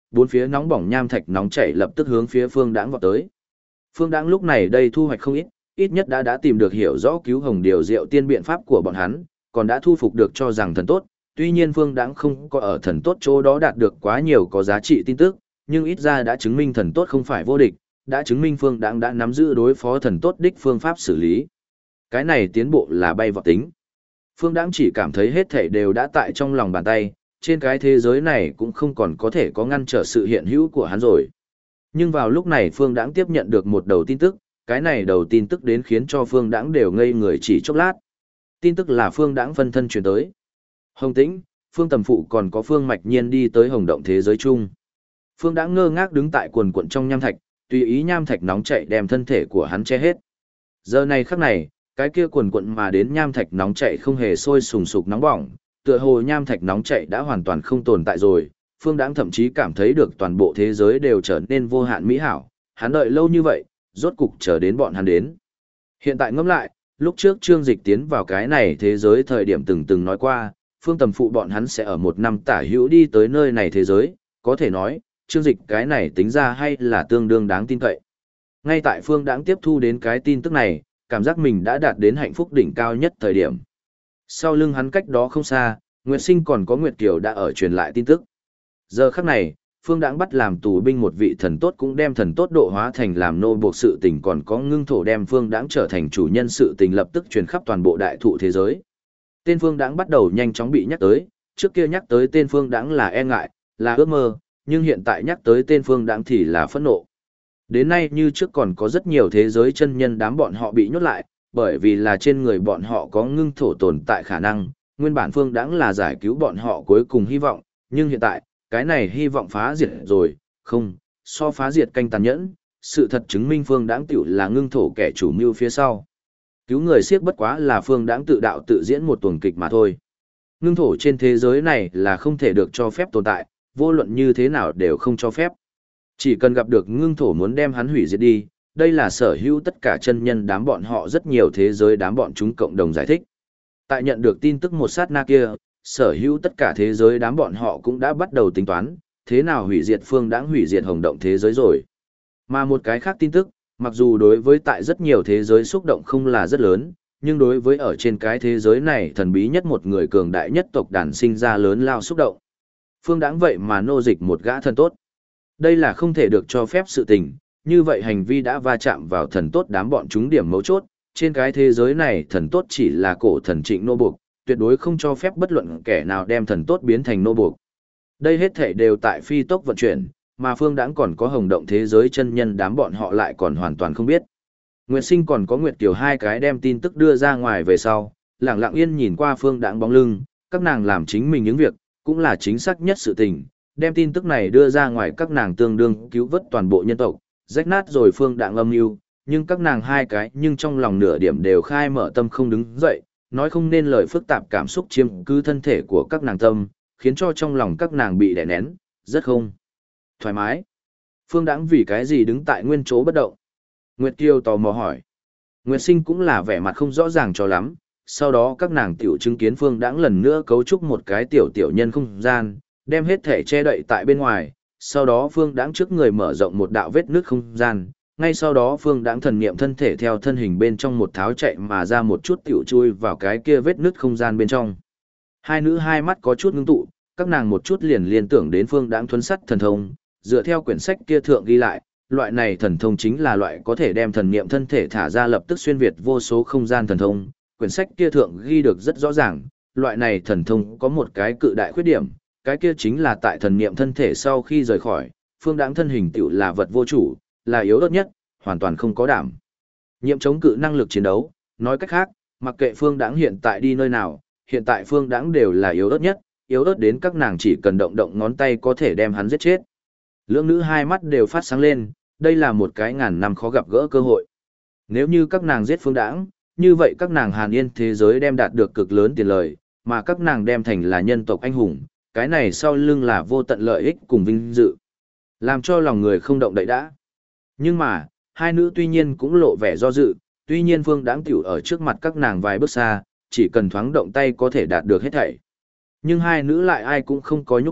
bốn phía nóng bỏng nham thạch nóng chảy lập tức hướng phía Phương Đãng vọt tới. Phương Đãng lúc này đây thu hoạch không ít, ít nhất đã tìm được hiểu rõ cứu hồng điều diệu tiên biện pháp của bọn hắn, còn đã thu phục được cho rằng thần tốt. Tuy nhiên Phương Đãng không có ở thần tốt chỗ đó đạt được quá nhiều có giá trị tin tức, nhưng ít ra đã chứng minh thần tốt không phải vô địch, đã chứng minh Phương Đãng đã nắm giữ đối phó thần tốt đích phương pháp xử lý. Cái này tiến bộ là bay vọt tính. Phương Đãng chỉ cảm thấy hết thảy đều đã tại trong lòng bàn tay, trên cái thế giới này cũng không còn có thể có ngăn trở sự hiện hữu của hắn rồi. Nhưng vào lúc này Phương Đãng tiếp nhận được một đầu tin tức, cái này đầu tin tức đến khiến cho Phương Đãng đều ngây người chỉ chốc lát. Tin tức là Phương Đãng phân thân truyền tới. Hồng Tĩnh, Phương Tầm Phụ còn có Phương Mạch Nhiên đi tới Hồng Động thế giới chung. Phương Đãng ngơ ngác đứng tại quần quần trong nham thạch, tùy ý nham thạch nóng chảy đem thân thể của hắn che hết. Giờ này khắc này, cái kia quần quần mà đến nham thạch nóng chảy không hề sôi sùng sục nóng bỏng, tựa hồ nham thạch nóng chảy đã hoàn toàn không tồn tại rồi. Phương Đãng thậm chí cảm thấy được toàn bộ thế giới đều trở nên vô hạn mỹ hảo, hắn đợi lâu như vậy, rốt cục chờ đến bọn hắn đến. Hiện tại ngẫm lại, lúc trước Trương Dịch tiến vào cái này thế giới thời điểm từng nói qua, Phương Tầm Phụ bọn hắn sẽ ở một năm tả hữu đi tới nơi này thế giới, có thể nói, Trương Dịch cái này tính ra hay là tương đương đáng tin cậy. Ngay tại Phương Đãng tiếp thu đến cái tin tức này, cảm giác mình đã đạt đến hạnh phúc đỉnh cao nhất thời điểm. Sau lưng hắn cách đó không xa, Nguyệt Sinh còn có Nguyệt Kiều đã ở truyền lại tin tức. Giờ khắc này, Phương Đãng bắt làm tù binh một vị thần tốt cũng đem thần tốt độ hóa thành làm nô buộc sự tình, còn có ngưng thổ đem Phương Đãng trở thành chủ nhân sự tình lập tức truyền khắp toàn bộ đại thụ thế giới. Tên Phương Đãng bắt đầu nhanh chóng bị nhắc tới, trước kia nhắc tới tên Phương Đãng là e ngại, là ước mơ, nhưng hiện tại nhắc tới tên Phương Đãng thì là phẫn nộ. Đến nay như trước còn có rất nhiều thế giới chân nhân đám bọn họ bị nhốt lại, bởi vì là trên người bọn họ có ngưng thổ tồn tại khả năng, nguyên bản Phương Đãng là giải cứu bọn họ cuối cùng hy vọng, nhưng hiện tại, cái này hy vọng phá diệt rồi, không, so phá diệt canh tàn nhẫn, sự thật chứng minh Phương Đãng tiểu là ngưng thổ kẻ chủ mưu phía sau. Cứu người siếc bất quá là Phương Đãng tự đạo tự diễn một tuồng kịch mà thôi. Ngưng thổ trên thế giới này là không thể được cho phép tồn tại, vô luận như thế nào đều không cho phép. Chỉ cần gặp được ngưng thổ muốn đem hắn hủy diệt đi, đây là sở hữu tất cả chân nhân đám bọn họ rất nhiều thế giới đám bọn chúng cộng đồng giải thích. Tại nhận được tin tức một sát na kia, sở hữu tất cả thế giới đám bọn họ cũng đã bắt đầu tính toán, thế nào hủy diệt Phương Đãng hủy diệt Hồng Động thế giới rồi. Mà một cái khác tin tức, mặc dù đối với tại rất nhiều thế giới xúc động không là rất lớn, nhưng đối với ở trên cái thế giới này thần bí nhất một người cường đại nhất tộc đàn sinh ra lớn lao xúc động. Phương Đãng vậy mà nô dịch một gã thần tốt. Đây là không thể được cho phép sự tình, như vậy hành vi đã va chạm vào thần tốt đám bọn chúng điểm mấu chốt, trên cái thế giới này thần tốt chỉ là cổ thần trịnh nô buộc, tuyệt đối không cho phép bất luận kẻ nào đem thần tốt biến thành nô buộc. Đây hết thể đều tại phi tốc vận chuyển, mà Phương Đãng còn có Hồng Động thế giới chân nhân đám bọn họ lại còn hoàn toàn không biết. Nguyệt Sinh còn có Nguyệt Kiều hai cái đem tin tức đưa ra ngoài về sau, lặng lặng yên nhìn qua Phương Đãng bóng lưng, các nàng làm chính mình những việc, cũng là chính xác nhất sự tình, đem tin tức này đưa ra ngoài các nàng tương đương cứu vớt toàn bộ nhân tộc, rách nát rồi Phương Đãng âm mưu, nhưng các nàng hai cái nhưng trong lòng nửa điểm đều khai mở tâm không đứng dậy, nói không nên lời phức tạp cảm xúc chiếm cứ thân thể của các nàng tâm, khiến cho trong lòng các nàng bị đè nén, rất không thoải mái. Phương Đãng vì cái gì đứng tại nguyên chỗ bất động? Nguyệt Kiều tò mò hỏi. Nguyệt Sinh cũng là vẻ mặt không rõ ràng cho lắm, sau đó các nàng tiểu chứng kiến Phương Đãng lần nữa cấu trúc một cái tiểu nhân không gian, đem hết thể che đậy tại bên ngoài, sau đó Phương Đãng trước người mở rộng một đạo vết nước không gian, ngay sau đó Phương Đãng thần niệm thân thể theo thân hình bên trong một tháo chạy mà ra một chút tiểu chui vào cái kia vết nứt không gian bên trong. Hai nữ hai mắt có chút ngưng tụ, các nàng một chút liền liên tưởng đến Phương Đãng thuấn sắt thần thông, dựa theo quyển sách kia thượng ghi lại, loại này thần thông chính là loại có thể đem thần niệm thân thể thả ra lập tức xuyên việt vô số không gian thần thông. Quyển sách kia thượng ghi được rất rõ ràng, loại này thần thông có một cái cự đại khuyết điểm, cái kia chính là tại thần niệm thân thể sau khi rời khỏi, Phương Đãng thân hình tiểu là vật vô chủ, là yếu ớt nhất, hoàn toàn không có đảm nhiệm chống cự năng lực chiến đấu. Nói cách khác, mặc kệ Phương Đãng hiện tại đi nơi nào, hiện tại Phương Đãng đều là yếu ớt nhất, yếu ớt đến các nàng chỉ cần động động ngón tay có thể đem hắn giết chết. Lưỡng nữ hai mắt đều phát sáng lên, đây là một cái ngàn năm khó gặp gỡ cơ hội. Nếu như các nàng giết Phương Đãng, như vậy các nàng Hàn Yên thế giới đem đạt được cực lớn tiền lời, mà các nàng đem thành là nhân tộc anh hùng, cái này sau lưng là vô tận lợi ích cùng vinh dự. Làm cho lòng người không động đậy đã. Nhưng mà, hai nữ tuy nhiên cũng lộ vẻ do dự, tuy nhiên Phương Đãng tiểu ở trước mặt các nàng vài bước xa, chỉ cần thoáng động tay có thể đạt được hết thảy. Nhưng hai nữ lại ai cũng không có nhúc nhích,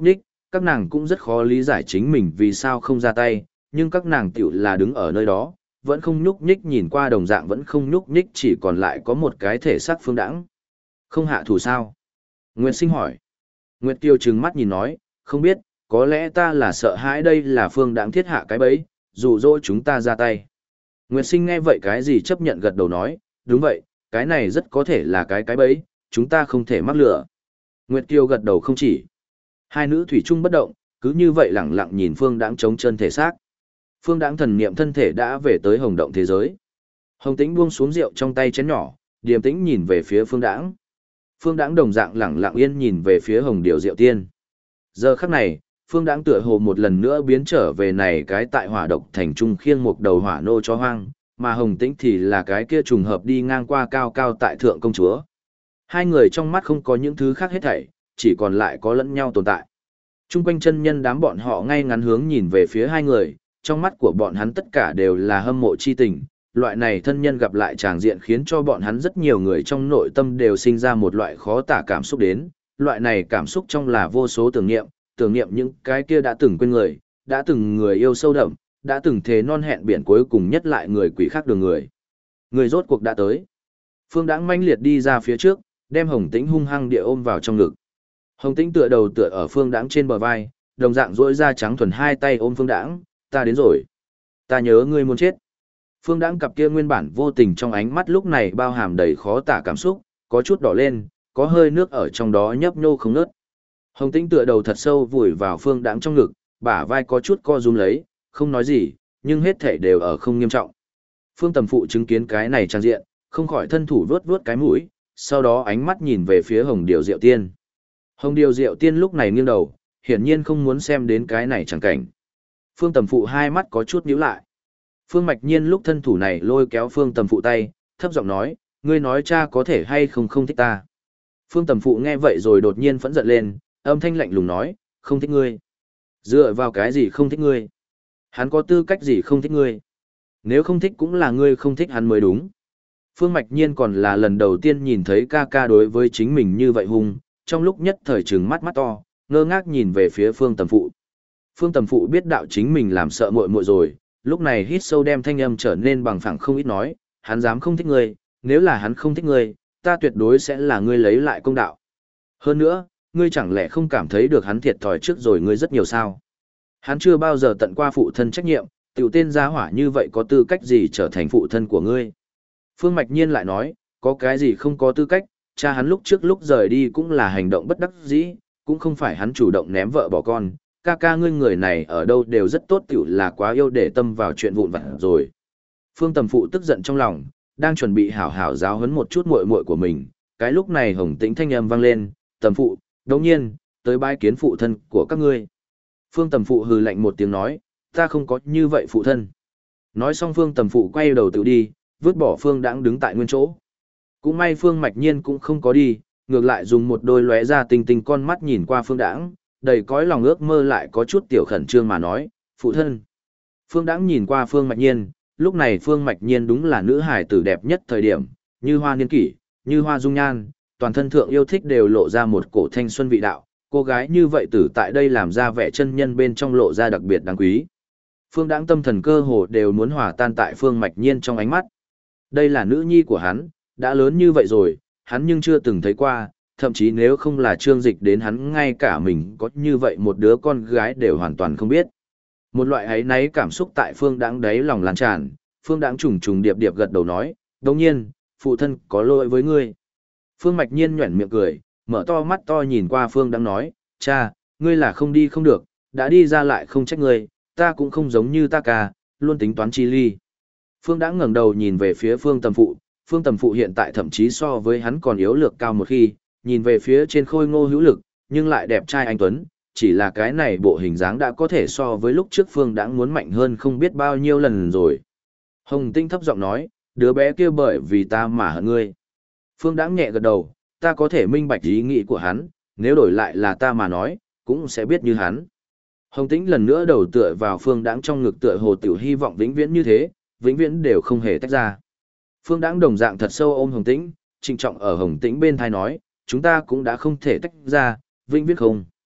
các nàng cũng rất khó lý giải chính mình vì sao không ra tay, nhưng các nàng tiểu là đứng ở nơi đó, vẫn không nhúc nhích, nhìn qua đồng dạng vẫn không nhúc nhích, chỉ còn lại có một cái thể xác Phương Đãng. Không hạ thủ sao? Nguyệt Sinh hỏi. Nguyệt Kiều trừng mắt nhìn nói, không biết, có lẽ ta là sợ hãi đây là Phương Đãng thiết hạ cái bẫy, dụ dỗ chúng ta ra tay. Nguyệt Sinh nghe vậy cái gì chấp nhận gật đầu nói, đúng vậy, cái này rất có thể là cái bẫy, chúng ta không thể mắc lửa. Nguyệt Kiều gật đầu không chỉ. Hai nữ thủy chung bất động, cứ như vậy lẳng lặng nhìn Phương Đãng chống chân thể xác. Phương Đãng thần niệm thân thể đã về tới Hồng Động thế giới. Hồng Tĩnh buông xuống rượu trong tay chén nhỏ, điềm tĩnh nhìn về phía Phương Đãng. Phương Đãng đồng dạng lẳng lặng yên nhìn về phía Hồng Điểu Diệu Tiên. Giờ khắc này, Phương Đãng tựa hồ một lần nữa biến trở về này cái tại Hỏa Độc thành trung khiêng một đầu hỏa nô cho hoang, mà Hồng Tĩnh thì là cái kia trùng hợp đi ngang qua cao cao tại thượng công chúa. Hai người trong mắt không có những thứ khác hết thảy, chỉ còn lại có lẫn nhau tồn tại. Trung quanh chân nhân đám bọn họ ngay ngắn hướng nhìn về phía hai người, trong mắt của bọn hắn tất cả đều là hâm mộ chi tình. Loại này thân nhân gặp lại tràng diện khiến cho bọn hắn rất nhiều người trong nội tâm đều sinh ra một loại khó tả cảm xúc đến. Loại này cảm xúc trong là vô số tưởng niệm những cái kia đã từng quên người, đã từng người yêu sâu đậm, đã từng thề non hẹn biển cuối cùng nhất lại người quỷ khác đường người. Người rốt cuộc đã tới. Phương Đãng manh liệt đi ra phía trước, đem Hồng Tĩnh hung hăng địa ôm vào trong ngực. Hồng Tĩnh tựa đầu tựa ở Phương Đãng trên bờ vai, đồng dạng duỗi ra trắng thuần hai tay ôm Phương Đãng, ta đến rồi. Ta nhớ ngươi muốn chết. Phương Đãng cặp kia nguyên bản vô tình trong ánh mắt lúc này bao hàm đầy khó tả cảm xúc, có chút đỏ lên, có hơi nước ở trong đó nhấp nhô không ngớt. Hồng Tĩnh tựa đầu thật sâu vùi vào Phương Đãng trong ngực, bả vai có chút co rúm lấy, không nói gì, nhưng hết thể đều ở không nghiêm trọng. Phương Tầm Phụ chứng kiến cái này trang diện, không khỏi thân thủ vuốt vuốt cái mũi, sau đó ánh mắt nhìn về phía Hồng Điểu Diệu Tiên. Hồng Điểu Diệu Tiên lúc này nghiêng đầu, hiển nhiên không muốn xem đến cái này chẳng cảnh. Phương Tầm Phụ hai mắt có chút nhíu lại. Phương Mạch Nhiên lúc thân thủ này lôi kéo Phương Tầm Phụ tay, thấp giọng nói, ngươi nói cha có thể hay không không thích ta. Phương Tầm Phụ nghe vậy rồi đột nhiên phẫn giận lên, âm thanh lạnh lùng nói, không thích ngươi. Dựa vào cái gì không thích ngươi? Hắn có tư cách gì không thích ngươi? Nếu không thích cũng là ngươi không thích hắn mới đúng. Phương Mạch Nhiên còn là lần đầu tiên nhìn thấy ca ca đối với chính mình như vậy hung, trong lúc nhất thời trừng mắt mắt to, ngơ ngác nhìn về phía Phương Tầm Phụ. Phương Tầm Phụ biết đạo chính mình làm sợ muội muội rồi, lúc này hít sâu đem thanh âm trở nên bằng phẳng không ít nói, hắn dám không thích ngươi, nếu là hắn không thích ngươi, ta tuyệt đối sẽ là ngươi lấy lại công đạo. Hơn nữa, ngươi chẳng lẽ không cảm thấy được hắn thiệt thòi trước rồi ngươi rất nhiều sao? Hắn chưa bao giờ tận qua phụ thân trách nhiệm, tiểu tên gia hỏa như vậy có tư cách gì trở thành phụ thân của ngươi? Phương Mạch Nhiên lại nói, có cái gì không có tư cách, cha hắn lúc trước lúc rời đi cũng là hành động bất đắc dĩ, cũng không phải hắn chủ động ném vợ bỏ con, ca ca ngươi người này ở đâu đều rất tốt tiểu là quá yêu để tâm vào chuyện vụn vặt rồi. Phương Tầm Phụ tức giận trong lòng, đang chuẩn bị hảo hảo giáo huấn một chút muội muội của mình, cái lúc này Hồng Tĩnh thanh âm vang lên, Tầm Phụ, đồng nhiên, tới bái kiến phụ thân của các ngươi. Phương Tầm Phụ hừ lạnh một tiếng nói, ta không có như vậy phụ thân. Nói xong Phương Tầm Phụ quay đầu tự đi, vứt bỏ Phương Đãng đứng tại nguyên chỗ. Cũng may Phương Mạch Nhiên cũng không có đi, ngược lại dùng một đôi lóe ra tinh tinh con mắt nhìn qua Phương Đãng, đầy cõi lòng ước mơ lại có chút tiểu khẩn trương mà nói, phụ thân. Phương Đãng nhìn qua Phương Mạch Nhiên, lúc này Phương Mạch Nhiên đúng là nữ hài tử đẹp nhất thời điểm, như hoa niên kỷ, như hoa dung nhan, toàn thân thượng yêu thích đều lộ ra một cổ thanh xuân vị đạo, cô gái như vậy tử tại đây làm ra vẻ chân nhân bên trong lộ ra đặc biệt đáng quý. Phương Đãng tâm thần cơ hồ đều muốn hòa tan tại Phương Mạch Nhiên trong ánh mắt. Đây là nữ nhi của hắn, đã lớn như vậy rồi, hắn nhưng chưa từng thấy qua, thậm chí nếu không là Trương Dịch đến hắn ngay cả mình có như vậy một đứa con gái đều hoàn toàn không biết. Một loại ấy náy cảm xúc tại Phương Đãng đáy lòng lan tràn, Phương Đãng trùng trùng điệp điệp gật đầu nói, đồng nhiên, phụ thân có lỗi với ngươi. Phương Mạch Nhiên nhuẩn miệng cười, mở to mắt to nhìn qua Phương Đãng nói, cha, ngươi là không đi không được, đã đi ra lại không trách ngươi, ta cũng không giống như ta ca, luôn tính toán chi ly. Phương Đãng ngẩng đầu nhìn về phía Phương Tầm Phụ, Phương Tầm Phụ hiện tại thậm chí so với hắn còn yếu lược cao một khi, nhìn về phía trên khôi ngô hữu lực, nhưng lại đẹp trai anh tuấn, chỉ là cái này bộ hình dáng đã có thể so với lúc trước Phương Đãng muốn mạnh hơn không biết bao nhiêu lần rồi. Hồng Tinh thấp giọng nói, đứa bé kia bởi vì ta mà hận ngươi. Phương Đãng nhẹ gật đầu, ta có thể minh bạch ý nghĩ của hắn, nếu đổi lại là ta mà nói, cũng sẽ biết như hắn. Hồng Tĩnh lần nữa đầu tựa vào Phương Đãng trong ngực tựa hồ tiểu hy vọng vĩnh viễn như thế, vĩnh viễn đều không hề tách ra. Phương Đãng đồng dạng thật sâu ôm Hồng Tĩnh, trịnh trọng ở Hồng Tĩnh bên thai nói, chúng ta cũng đã không thể tách ra, vĩnh viễn không.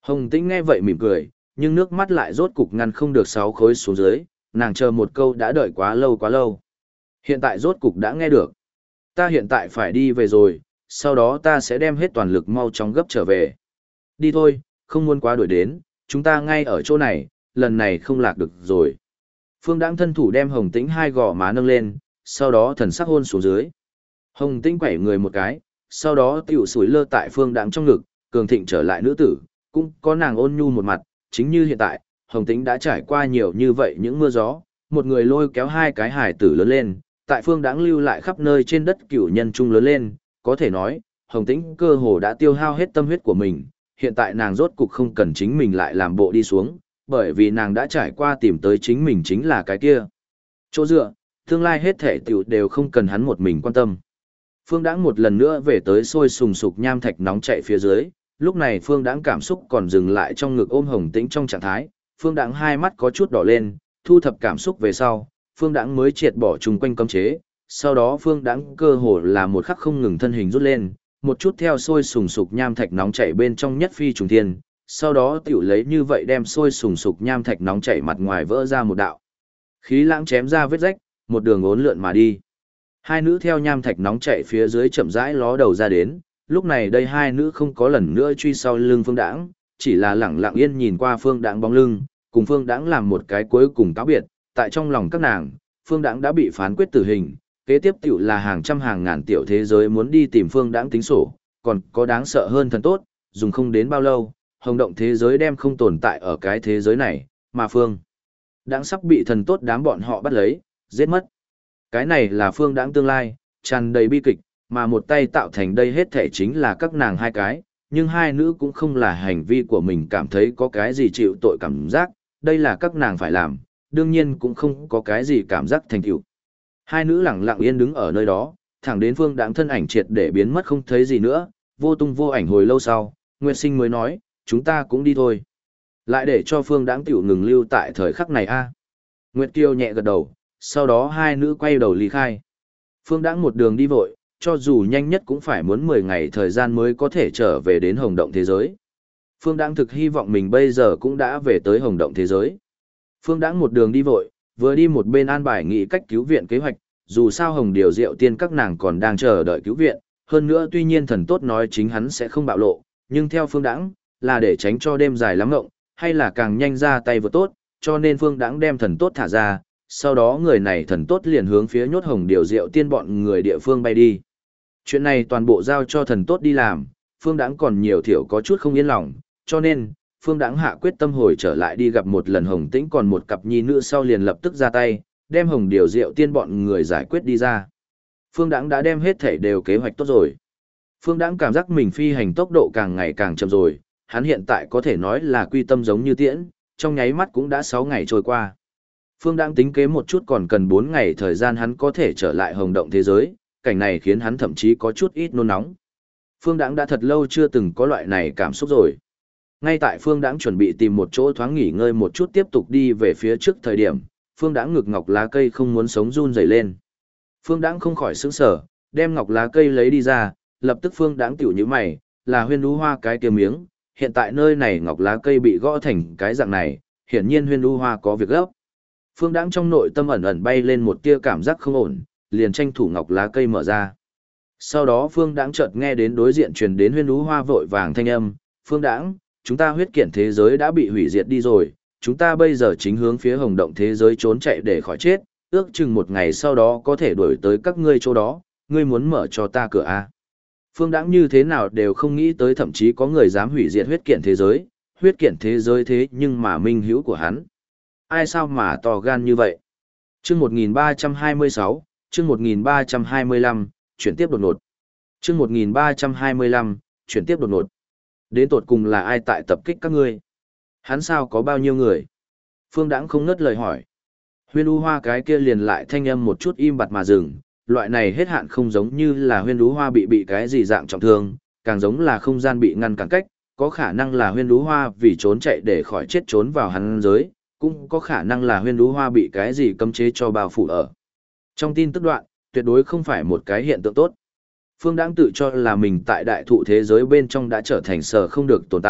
Hồng Tĩnh nghe vậy mỉm cười, nhưng nước mắt lại rốt cục ngăn không được 6 khối xuống dưới, nàng chờ một câu đã đợi quá lâu quá lâu. Hiện tại rốt cục đã nghe được. Ta hiện tại phải đi về rồi, sau đó ta sẽ đem hết toàn lực mau chóng gấp trở về. Đi thôi, không muốn quá đuổi đến, chúng ta ngay ở chỗ này, lần này không lạc được rồi. Phương Đãng thân thủ đem Hồng Tĩnh hai gò má nâng lên, sau đó thần sắc hôn xuống dưới. Hồng Tĩnh quẩy người một cái, sau đó tiểu sủi lơ tại Phương Đãng trong ngực, cường thịnh trở lại nữ tử, cũng có nàng ôn nhu một mặt, chính như hiện tại, Hồng Tĩnh đã trải qua nhiều như vậy những mưa gió, một người lôi kéo hai cái hài tử lớn lên, tại Phương Đãng lưu lại khắp nơi trên đất cửu nhân trung lớn lên, có thể nói, Hồng Tĩnh cơ hồ đã tiêu hao hết tâm huyết của mình, hiện tại nàng rốt cục không cần chính mình lại làm bộ đi xuống, bởi vì nàng đã trải qua tìm tới chính mình chính là cái kia. Chỗ dựa, tương lai hết thể tiểu đều không cần hắn một mình quan tâm. Phương Đãng một lần nữa về tới sôi sùng sục nham thạch nóng chạy phía dưới, lúc này Phương Đãng cảm xúc còn dừng lại trong ngực ôm Hồng Tĩnh trong trạng thái, Phương Đãng hai mắt có chút đỏ lên, thu thập cảm xúc về sau, Phương Đãng mới triệt bỏ chung quanh cấm chế, sau đó Phương Đãng cơ hồ là một khắc không ngừng thân hình rút lên, một chút theo sôi sùng sục nham thạch nóng chảy bên trong nhất phi trùng thiên, sau đó tiểu lấy như vậy đem sôi sùng sục nham thạch nóng chảy mặt ngoài vỡ ra một đạo. Khí lãng chém ra vết rách, một đường uốn lượn mà đi. Hai nữ theo nham thạch nóng chảy phía dưới chậm rãi ló đầu ra đến, lúc này đây hai nữ không có lần nữa truy sau lưng Phương Đãng, chỉ là lẳng lặng yên nhìn qua Phương Đãng bóng lưng, cùng Phương Đãng làm một cái cuối cùng cáo biệt, tại trong lòng các nàng, Phương Đãng đã bị phán quyết tử hình, kế tiếp tiểu là hàng trăm hàng ngàn tiểu thế giới muốn đi tìm Phương Đãng tính sổ, còn có đáng sợ hơn thần tốt, dùng không đến bao lâu, hồng động thế giới đem không tồn tại ở cái thế giới này, mà Phương Đãng sắp bị thần tốt đám bọn họ bắt lấy, giết mất. Cái này là Phương Đãng tương lai, tràn đầy bi kịch, mà một tay tạo thành đây hết thể chính là các nàng hai cái, nhưng hai nữ cũng không là hành vi của mình cảm thấy có cái gì chịu tội cảm giác, đây là các nàng phải làm, đương nhiên cũng không có cái gì cảm giác thành tựu. Hai nữ lặng lặng yên đứng ở nơi đó, thẳng đến Phương Đãng thân ảnh triệt để biến mất không thấy gì nữa, vô tung vô ảnh hồi lâu sau, Nguyệt Sinh mới nói, chúng ta cũng đi thôi. Lại để cho Phương Đãng tiểu ngừng lưu tại thời khắc này a. Nguyệt Kiều nhẹ gật đầu, sau đó hai nữ quay đầu ly khai. Phương Đãng một đường đi vội, cho dù nhanh nhất cũng phải muốn 10 ngày thời gian mới có thể trở về đến hồng động thế giới. Phương Đãng thực hy vọng mình bây giờ cũng đã về tới hồng động thế giới. Phương Đãng một đường đi vội, vừa đi một bên an bài nghị cách cứu viện kế hoạch, dù sao Hồng Điều Diệu Tiên các nàng còn đang chờ đợi cứu viện, hơn nữa tuy nhiên thần tốt nói chính hắn sẽ không bạo lộ, nhưng theo Phương Đãng, là để tránh cho đêm dài lắm ngộng, hay là càng nhanh ra tay vừa tốt, cho nên Phương Đãng đem thần tốt thả ra, sau đó người này thần tốt liền hướng phía nhốt Hồng Điều Diệu Tiên bọn người địa phương bay đi. Chuyện này toàn bộ giao cho thần tốt đi làm, Phương Đãng còn nhiều thiểu có chút không yên lòng, cho nên Phương Đãng hạ quyết tâm hồi trở lại đi gặp một lần Hồng Tĩnh còn một cặp nhi nữ sau liền lập tức ra tay, đem Hồng Điều Diệu Tiên bọn người giải quyết đi ra. Phương Đãng đã đem hết thảy đều kế hoạch tốt rồi. Phương Đãng cảm giác mình phi hành tốc độ càng ngày càng chậm rồi, hắn hiện tại có thể nói là quy tâm giống như tiễn, trong nháy mắt cũng đã 6 ngày trôi qua. Phương Đãng tính kế một chút còn cần 4 ngày thời gian hắn có thể trở lại hồng động thế giới, cảnh này khiến hắn thậm chí có chút ít nôn nóng. Phương Đãng đã thật lâu chưa từng có loại này cảm xúc rồi. Ngay tại Phương Đãng chuẩn bị tìm một chỗ thoáng nghỉ ngơi một chút tiếp tục đi về phía trước thời điểm, Phương Đãng ngực ngọc lá cây không muốn sống run rẩy lên. Phương Đãng không khỏi sững sờ, đem ngọc lá cây lấy đi ra, lập tức Phương Đãng tiểu nhíu mày, là Huyên Đu Hoa cái kia miếng, hiện tại nơi này ngọc lá cây bị gõ thành cái dạng này, hiển nhiên Huyên Đu Hoa có việc gấp. Phương Đãng trong nội tâm ẩn ẩn bay lên một tia cảm giác không ổn, liền tranh thủ ngọc lá cây mở ra. Sau đó Phương Đãng chợt nghe đến đối diện truyền đến Huyên Đu Hoa vội vàng thanh âm, "Phương Đãng, chúng ta huyết kiện thế giới đã bị hủy diệt đi rồi, chúng ta bây giờ chính hướng phía hồng động thế giới trốn chạy để khỏi chết, ước chừng một ngày sau đó có thể đuổi tới các ngươi chỗ đó, ngươi muốn mở cho ta cửa à?" Phương Đãng như thế nào đều không nghĩ tới thậm chí có người dám hủy diệt huyết kiện thế giới thế nhưng mà minh hữu của hắn. Ai sao mà to gan như vậy? Chương 1326, chương 1325, chuyển tiếp đột ngột. Chương 1325, chuyển tiếp đột ngột. Đến tột cùng là ai tại tập kích các ngươi? Hắn sao có bao nhiêu người? Phương Đãng không ngớt lời hỏi. Huyên Đu Hoa cái kia liền lại thanh âm một chút im bặt mà dừng, loại này hết hạn không giống như là Huyên Đu Hoa bị cái gì dạng trọng thương, càng giống là không gian bị ngăn cản cách, có khả năng là Huyên Đu Hoa vì trốn chạy để khỏi chết trốn vào hắn giới, cũng có khả năng là Huyên Đu Hoa bị cái gì cấm chế cho bao phủ ở. Trong tin tức đoạn, tuyệt đối không phải một cái hiện tượng tốt. Phương Đãng tự cho là mình tại đại thụ thế giới bên trong đã trở thành sở không được tồn tại,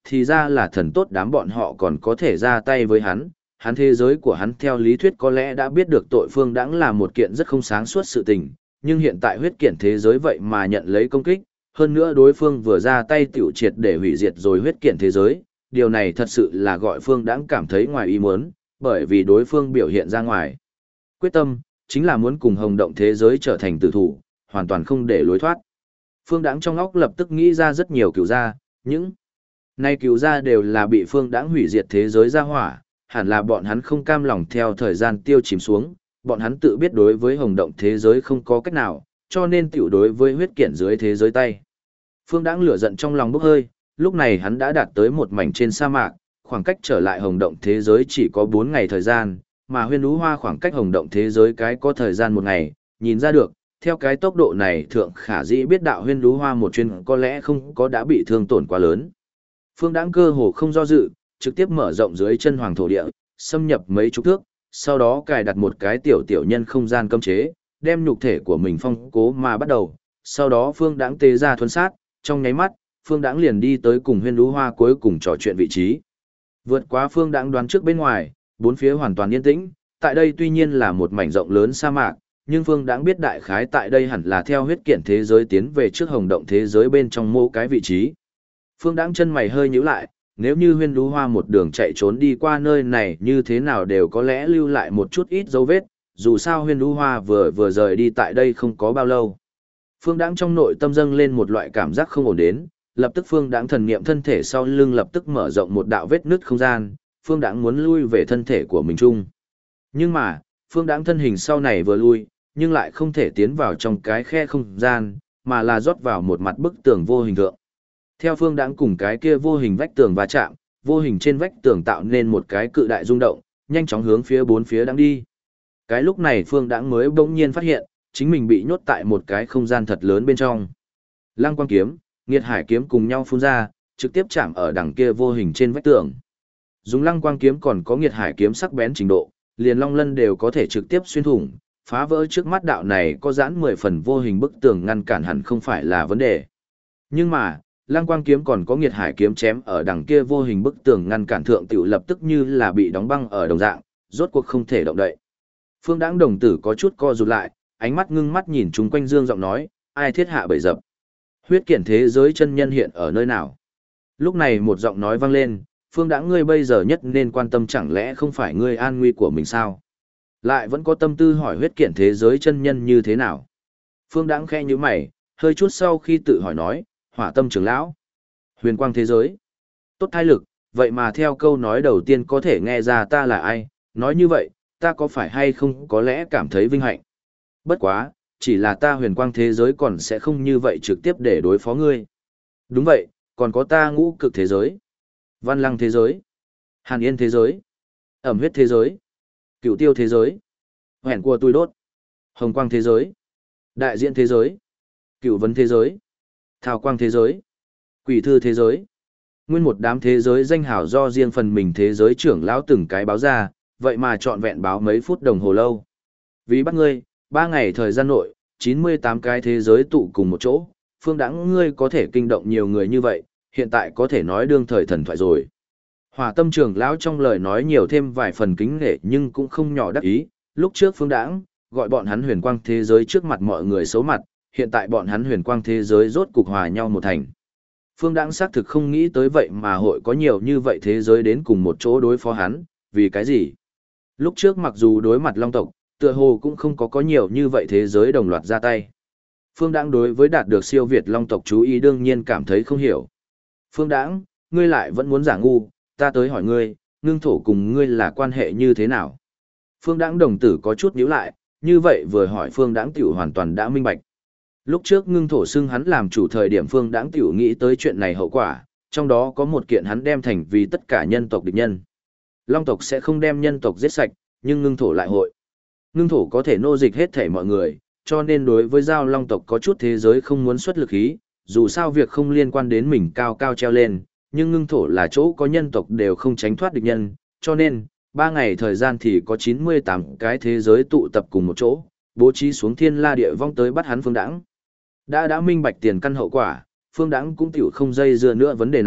thì ra là thần tốt đám bọn họ còn có thể ra tay với hắn thế giới của hắn theo lý thuyết có lẽ đã biết được tội Phương Đãng là một kiện rất không sáng suốt sự tình, nhưng hiện tại huyết kiện thế giới vậy mà nhận lấy công kích, hơn nữa đối phương vừa ra tay tiểu triệt để hủy diệt rồi huyết kiện thế giới, điều này thật sự là gọi Phương Đãng cảm thấy ngoài ý muốn, bởi vì đối phương biểu hiện ra ngoài. Quyết tâm, chính là muốn cùng hồng động thế giới trở thành tử thủ, hoàn toàn không để lối thoát. Phương Đãng trong óc lập tức nghĩ ra rất nhiều cửu gia, những nay cửu gia đều là bị Phương Đãng hủy diệt thế giới ra hỏa, hẳn là bọn hắn không cam lòng theo thời gian tiêu chìm xuống, bọn hắn tự biết đối với hồng động thế giới không có cách nào, cho nên tiểu đối với huyết kiện dưới thế giới tay. Phương Đãng lửa giận trong lòng bốc hơi, lúc này hắn đã đạt tới một mảnh trên sa mạc, khoảng cách trở lại hồng động thế giới chỉ có 4 ngày thời gian, mà huyên ú hoa khoảng cách hồng động thế giới cái có thời gian 1 ngày, nhìn ra được, theo cái tốc độ này thượng khả dĩ biết đạo huyên ú hoa một chuyên có lẽ không có đã bị thương tổn quá lớn. Phương Đãng cơ hồ không do dự, trực tiếp mở rộng dưới chân hoàng thổ địa, xâm nhập mấy chục thước, sau đó cài đặt một cái tiểu tiểu nhân không gian cấm chế, đem nhục thể của mình phong cố mà bắt đầu, sau đó Phương Đãng tế ra thuần sát, trong nháy mắt, Phương Đãng liền đi tới cùng huyên ú hoa cuối cùng trò chuyện vị trí. Vượt quá Phương Đãng đoán trước bên ngoài, bốn phía hoàn toàn yên tĩnh, tại đây tuy nhiên là một mảnh rộng lớn sa mạc, nhưng Phương Đãng biết đại khái tại đây hẳn là theo huyết kiện thế giới tiến về trước hồng động thế giới bên trong mô cái vị trí. Phương Đãng chân mày hơi nhíu lại, nếu như huyên ú hoa một đường chạy trốn đi qua nơi này như thế nào đều có lẽ lưu lại một chút ít dấu vết, dù sao huyên ú hoa vừa rời đi tại đây không có bao lâu. Phương Đãng trong nội tâm dâng lên một loại cảm giác không ổn đến, lập tức Phương Đãng thần niệm thân thể sau lưng lập tức mở rộng một đạo vết nứt không gian, Phương Đãng muốn lui về thân thể của mình chung. Nhưng mà, Phương Đãng thân hình sau này vừa lui, nhưng lại không thể tiến vào trong cái khe không gian, mà là rót vào một mặt bức tường vô hình thượng. Theo Phương Đãng cùng cái kia vô hình vách tường va chạm, vô hình trên vách tường tạo nên một cái cự đại rung động, nhanh chóng hướng phía bốn phía đang đi. Cái lúc này Phương Đãng mới bỗng nhiên phát hiện, chính mình bị nhốt tại một cái không gian thật lớn bên trong. Lăng quang kiếm, nghiệt hải kiếm cùng nhau phun ra, trực tiếp chạm ở đằng kia vô hình trên vách tường. Dùng lăng quang kiếm còn có nghiệt hải kiếm sắc bén trình độ, liền long lân đều có thể trực tiếp xuyên thủng, phá vỡ trước mắt đạo này có giãn 10 phần vô hình bức tường ngăn cản hẳn không phải là vấn đề. Nhưng mà, lăng quang kiếm còn có nghiệt hải kiếm chém ở đằng kia vô hình bức tường ngăn cản thượng tiểu lập tức như là bị đóng băng ở đồng dạng, rốt cuộc không thể động đậy. Phương Đãng đồng tử có chút co rụt lại, ánh mắt ngưng mắt nhìn chúng quanh dương giọng nói, ai thiết hạ bẫy dập. Huyết kiện thế giới chân nhân hiện ở nơi nào? Lúc này một giọng nói vang lên, Phương Đãng ngươi bây giờ nhất nên quan tâm chẳng lẽ không phải ngươi an nguy của mình sao? Lại vẫn có tâm tư hỏi huyết kiện thế giới chân nhân như thế nào? Phương Đãng khẽ nhíu mày, hơi chút sau khi tự hỏi nói, Hỏa Tâm trưởng lão, huyền quang thế giới, tốt thai lực, vậy mà theo câu nói đầu tiên có thể nghe ra ta là ai, nói như vậy, ta có phải hay không có lẽ cảm thấy vinh hạnh. Bất quá, chỉ là ta huyền quang thế giới còn sẽ không như vậy trực tiếp để đối phó ngươi. Đúng vậy, còn có ta ngũ cực thế giới, văn lăng thế giới, hàn yên thế giới, ẩm huyết thế giới, cựu tiêu thế giới, hẹn của tôi đốt, hồng quang thế giới, đại diện thế giới, cựu vấn thế giới, thao quang thế giới, quỷ thư thế giới. Nguyên một đám thế giới danh hào do riêng phần mình thế giới trưởng lão từng cái báo ra, vậy mà trọn vẹn báo mấy phút đồng hồ lâu. Vì bắt ngươi, 3 ngày thời gian nội, 98 cái thế giới tụ cùng một chỗ, Phương Đãng ngươi có thể kinh động nhiều người như vậy, hiện tại có thể nói đương thời thần thoại rồi. Hỏa Tâm trưởng lão trong lời nói nhiều thêm vài phần kính nể nhưng cũng không nhỏ đắc ý, lúc trước Phương Đãng gọi bọn hắn huyền quang thế giới trước mặt mọi người xấu mặt, hiện tại bọn hắn huyền quang thế giới rốt cục hòa nhau một thành. Phương Đãng xác thực không nghĩ tới vậy mà hội có nhiều như vậy thế giới đến cùng một chỗ đối phó hắn, vì cái gì? Lúc trước mặc dù đối mặt Long tộc, tựa hồ cũng không có nhiều như vậy thế giới đồng loạt ra tay. Phương Đãng đối với đạt được siêu Việt Long tộc chú ý đương nhiên cảm thấy không hiểu. Phương Đãng, ngươi lại vẫn muốn giả ngu, ta tới hỏi ngươi, ngưng thổ cùng ngươi là quan hệ như thế nào? Phương Đãng đồng tử có chút nhíu lại, như vậy vừa hỏi Phương Đãng tiểu hoàn toàn đã minh bạch. Lúc trước ngưng thổ xưng hắn làm chủ thời điểm Phương Đãng tiểu nghĩ tới chuyện này hậu quả, trong đó có một kiện hắn đem thành vì tất cả nhân tộc địch nhân. Long tộc sẽ không đem nhân tộc giết sạch, nhưng ngưng thổ lại hội. Ngưng thổ có thể nô dịch hết thể mọi người, cho nên đối với giao long tộc có chút thế giới không muốn xuất lực khí, dù sao việc không liên quan đến mình cao cao treo lên, nhưng ngưng thổ là chỗ có nhân tộc đều không tránh thoát địch nhân, cho nên, 3 ngày thời gian thì có 98 cái thế giới tụ tập cùng một chỗ, bố trí xuống thiên la địa vong tới bắt hắn Phương Đãng. Đã minh bạch tiền căn hậu quả, Phương Đãng cũng tiểu không dây dưa nữa vấn đề này,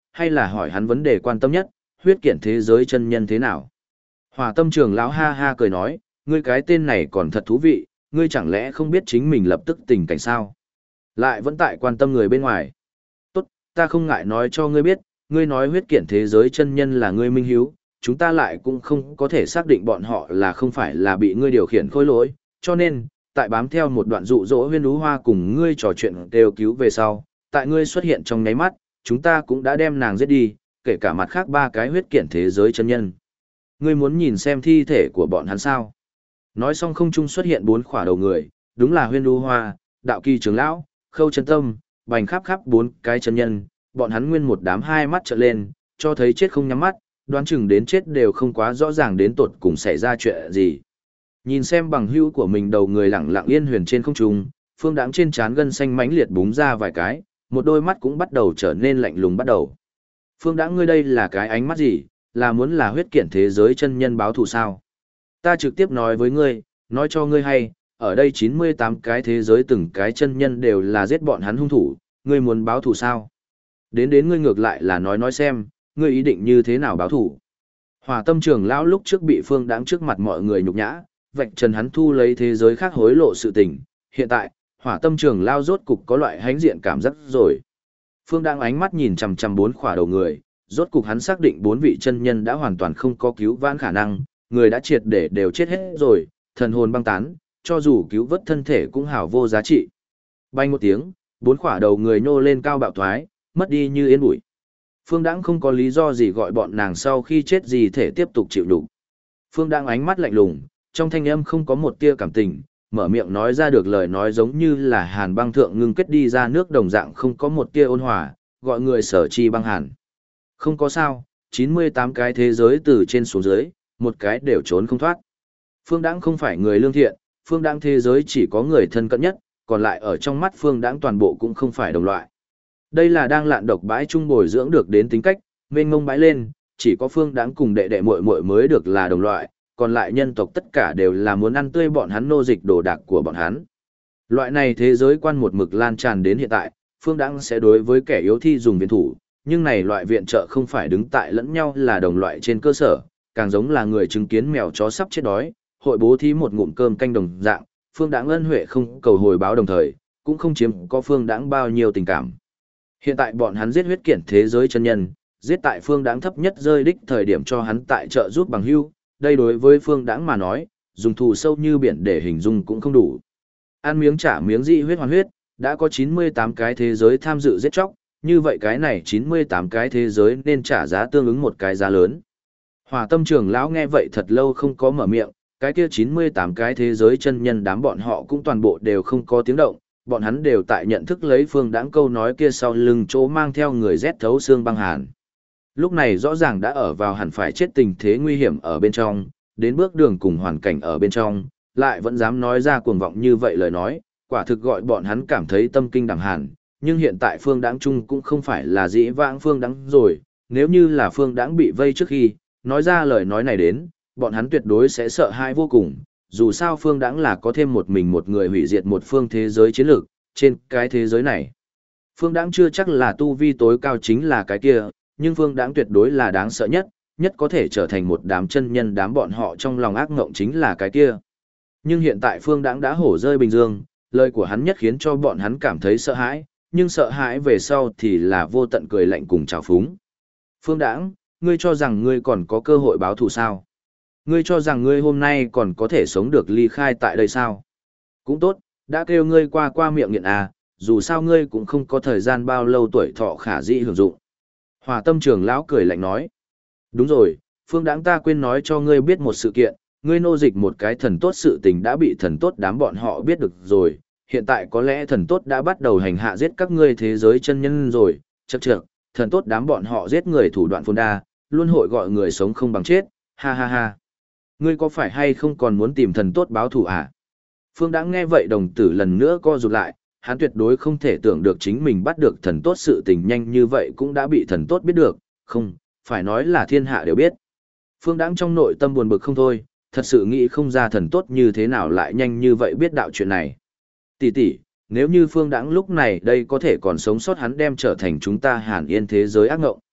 hay là hỏi hắn vấn đề quan tâm nhất, huyết kiện thế giới chân nhân thế nào. Hỏa tâm trưởng lão ha ha cười nói, ngươi cái tên này còn thật thú vị, ngươi chẳng lẽ không biết chính mình lập tức tình cảnh sao? Lại vẫn tại quan tâm người bên ngoài. Tốt, ta không ngại nói cho ngươi biết, ngươi nói huyết kiện thế giới chân nhân là ngươi minh hiếu, chúng ta lại cũng không có thể xác định bọn họ là không phải là bị ngươi điều khiển khôi lỗi, cho nên, tại bám theo một đoạn dụ dỗ huyên đú hoa cùng ngươi trò chuyện đều cứu về sau, tại ngươi xuất hiện trong nháy mắt, chúng ta cũng đã đem nàng giết đi, kể cả mặt khác 3 cái huyết kiện thế giới chân nhân. Ngươi muốn nhìn xem thi thể của bọn hắn sao? Nói xong không trung xuất hiện 4 khỏa đầu người, đúng là huyên đu hoa, đạo kỳ trưởng lão, khâu chân tâm, bành khắp khắp 4 cái chân nhân, bọn hắn nguyên một đám hai mắt trợn lên, cho thấy chết không nhắm mắt, đoán chừng đến chết đều không quá rõ ràng đến tột cùng xảy ra chuyện gì. Nhìn xem bằng hữu của mình đầu người lẳng lặng yên huyền trên không trung, Phương Đãng trên trán gân xanh mãnh liệt búng ra vài cái, một đôi mắt cũng bắt đầu trở nên lạnh lùng bắt đầu. Phương Đãng, ngươi đây là cái ánh mắt gì, là muốn là huyết kiện thế giới chân nhân báo thù sao? Ta trực tiếp nói với ngươi, nói cho ngươi hay, ở đây 98 cái thế giới từng cái chân nhân đều là giết bọn hắn hung thủ, ngươi muốn báo thù sao? Đến ngươi ngược lại là nói xem, ngươi ý định như thế nào báo thù? Hỏa tâm trưởng lão lúc trước bị Phương Đãng trước mặt mọi người nhục nhã, vạch trần hắn thu lấy thế giới khác hối lộ sự tình, hiện tại, hỏa tâm trưởng lão rốt cục có loại hãnh diện cảm giác rồi. Phương Đãng ánh mắt nhìn chằm chằm 4 khỏa đầu người, rốt cục hắn xác định 4 vị chân nhân đã hoàn toàn không có cứu vãn khả năng, người đã triệt để đều chết hết rồi, thần hồn băng tán, cho dù cứu vớt thân thể cũng hảo vô giá trị. Bay một tiếng, 4 khỏa đầu người nhô lên cao bạo thoái, mất đi như yên bụi. Phương Đãng không có lý do gì gọi bọn nàng sau khi chết gì thể tiếp tục chịu đủ. Phương Đãng ánh mắt lạnh lùng, trong thanh âm không có một tia cảm tình, mở miệng nói ra được lời nói giống như là hàn băng thượng ngưng kết đi ra nước đồng dạng không có một tia ôn hòa, gọi người sở chi băng hàn. Không có sao, 98 cái thế giới từ trên xuống dưới, một cái đều trốn không thoát. Phương Đãng không phải người lương thiện, Phương Đãng thế giới chỉ có người thân cận nhất, còn lại ở trong mắt Phương Đãng toàn bộ cũng không phải đồng loại. Đây là đang lạn độc bãi trung bồi dưỡng được đến tính cách, mênh ngông bãi lên, chỉ có Phương Đãng cùng đệ đệ muội muội mới được là đồng loại, còn lại nhân tộc tất cả đều là muốn ăn tươi bọn hắn nô dịch đồ đạc của bọn hắn. Loại này thế giới quan một mực lan tràn đến hiện tại, Phương Đãng sẽ đối với kẻ yếu thi dùng viện thủ, nhưng này loại viện trợ không phải đứng tại lẫn nhau là đồng loại trên cơ sở, càng giống là người chứng kiến mèo chó sắp chết đói, hội bố thí một ngụm cơm canh đồng dạng, Phương Đãng ân huệ không cầu hồi báo đồng thời, cũng không chiếm có Phương Đãng bao nhiêu tình cảm. Hiện tại bọn hắn giết huyết kiển thế giới chân nhân, giết tại Phương Đãng thấp nhất rơi đích thời điểm cho hắn tại trợ giúp bằng hữu, đây đối với Phương Đãng mà nói, dùng thù sâu như biển để hình dung cũng không đủ. Ăn miếng trả miếng dị huyết hoàn huyết, đã có 98 cái thế giới tham dự giết chóc, như vậy cái này 98 cái thế giới nên trả giá tương ứng một cái giá lớn. Hỏa tâm trưởng lão nghe vậy thật lâu không có mở miệng, cái kia 98 cái thế giới chân nhân đám bọn họ cũng toàn bộ đều không có tiếng động, bọn hắn đều tại nhận thức lấy Phương Đãng câu nói kia sau lưng chỗ mang theo người rét thấu xương băng hàn. Lúc này rõ ràng đã ở vào hẳn phải chết tình thế nguy hiểm ở bên trong, đến bước đường cùng hoàn cảnh ở bên trong, lại vẫn dám nói ra cuồng vọng như vậy lời nói, quả thực gọi bọn hắn cảm thấy tâm kinh đằng hàn. Nhưng hiện tại Phương Đãng Trung cũng không phải là dĩ vãng Phương Đãng rồi, nếu như là Phương Đãng bị vây trước khi, nói ra lời nói này đến, bọn hắn tuyệt đối sẽ sợ hãi vô cùng, dù sao Phương Đãng là có thêm một mình một người hủy diệt một phương thế giới chiến lược, trên cái thế giới này. Phương Đãng chưa chắc là tu vi tối cao chính là cái kia, nhưng Phương Đãng tuyệt đối là đáng sợ nhất, nhất có thể trở thành một đám chân nhân đám bọn họ trong lòng ác ngộng chính là cái kia. Nhưng hiện tại Phương Đãng đã hổ rơi bình dương, lời của hắn nhất khiến cho bọn hắn cảm thấy sợ hãi, nhưng sợ hãi về sau thì là vô tận cười lạnh cùng trào phúng. Phương Đãng, ngươi cho rằng ngươi còn có cơ hội báo thù sao? Ngươi cho rằng ngươi hôm nay còn có thể sống được ly khai tại đây sao? Cũng tốt, đã kêu ngươi qua miệng nghiện à, dù sao ngươi cũng không có thời gian bao lâu tuổi thọ khả dĩ hưởng dụng. Hỏa tâm trưởng lão cười lạnh nói. Đúng rồi, Phương Đãng, ta quên nói cho ngươi biết một sự kiện, ngươi nô dịch một cái thần tốt sự tình đã bị thần tốt đám bọn họ biết được rồi, hiện tại có lẽ thần tốt đã bắt đầu hành hạ giết các ngươi thế giới chân nhân rồi, chậc chậc, thần tốt đám bọn họ giết người thủ đoạn phồn đa, luôn hội gọi người sống không bằng chết, ha ha ha. Ngươi có phải hay không còn muốn tìm thần tốt báo thù à? Phương Đãng nghe vậy đồng tử lần nữa co rụt lại, hắn tuyệt đối không thể tưởng được chính mình bắt được thần tốt sự tình nhanh như vậy cũng đã bị thần tốt biết được, không, phải nói là thiên hạ đều biết. Phương Đãng trong nội tâm buồn bực không thôi, thật sự nghĩ không ra thần tốt như thế nào lại nhanh như vậy biết đạo chuyện này. Tỷ tỷ, nếu như Phương Đãng lúc này đây có thể còn sống sót hắn đem trở thành chúng ta Hàn Yên thế giới ác ngộng.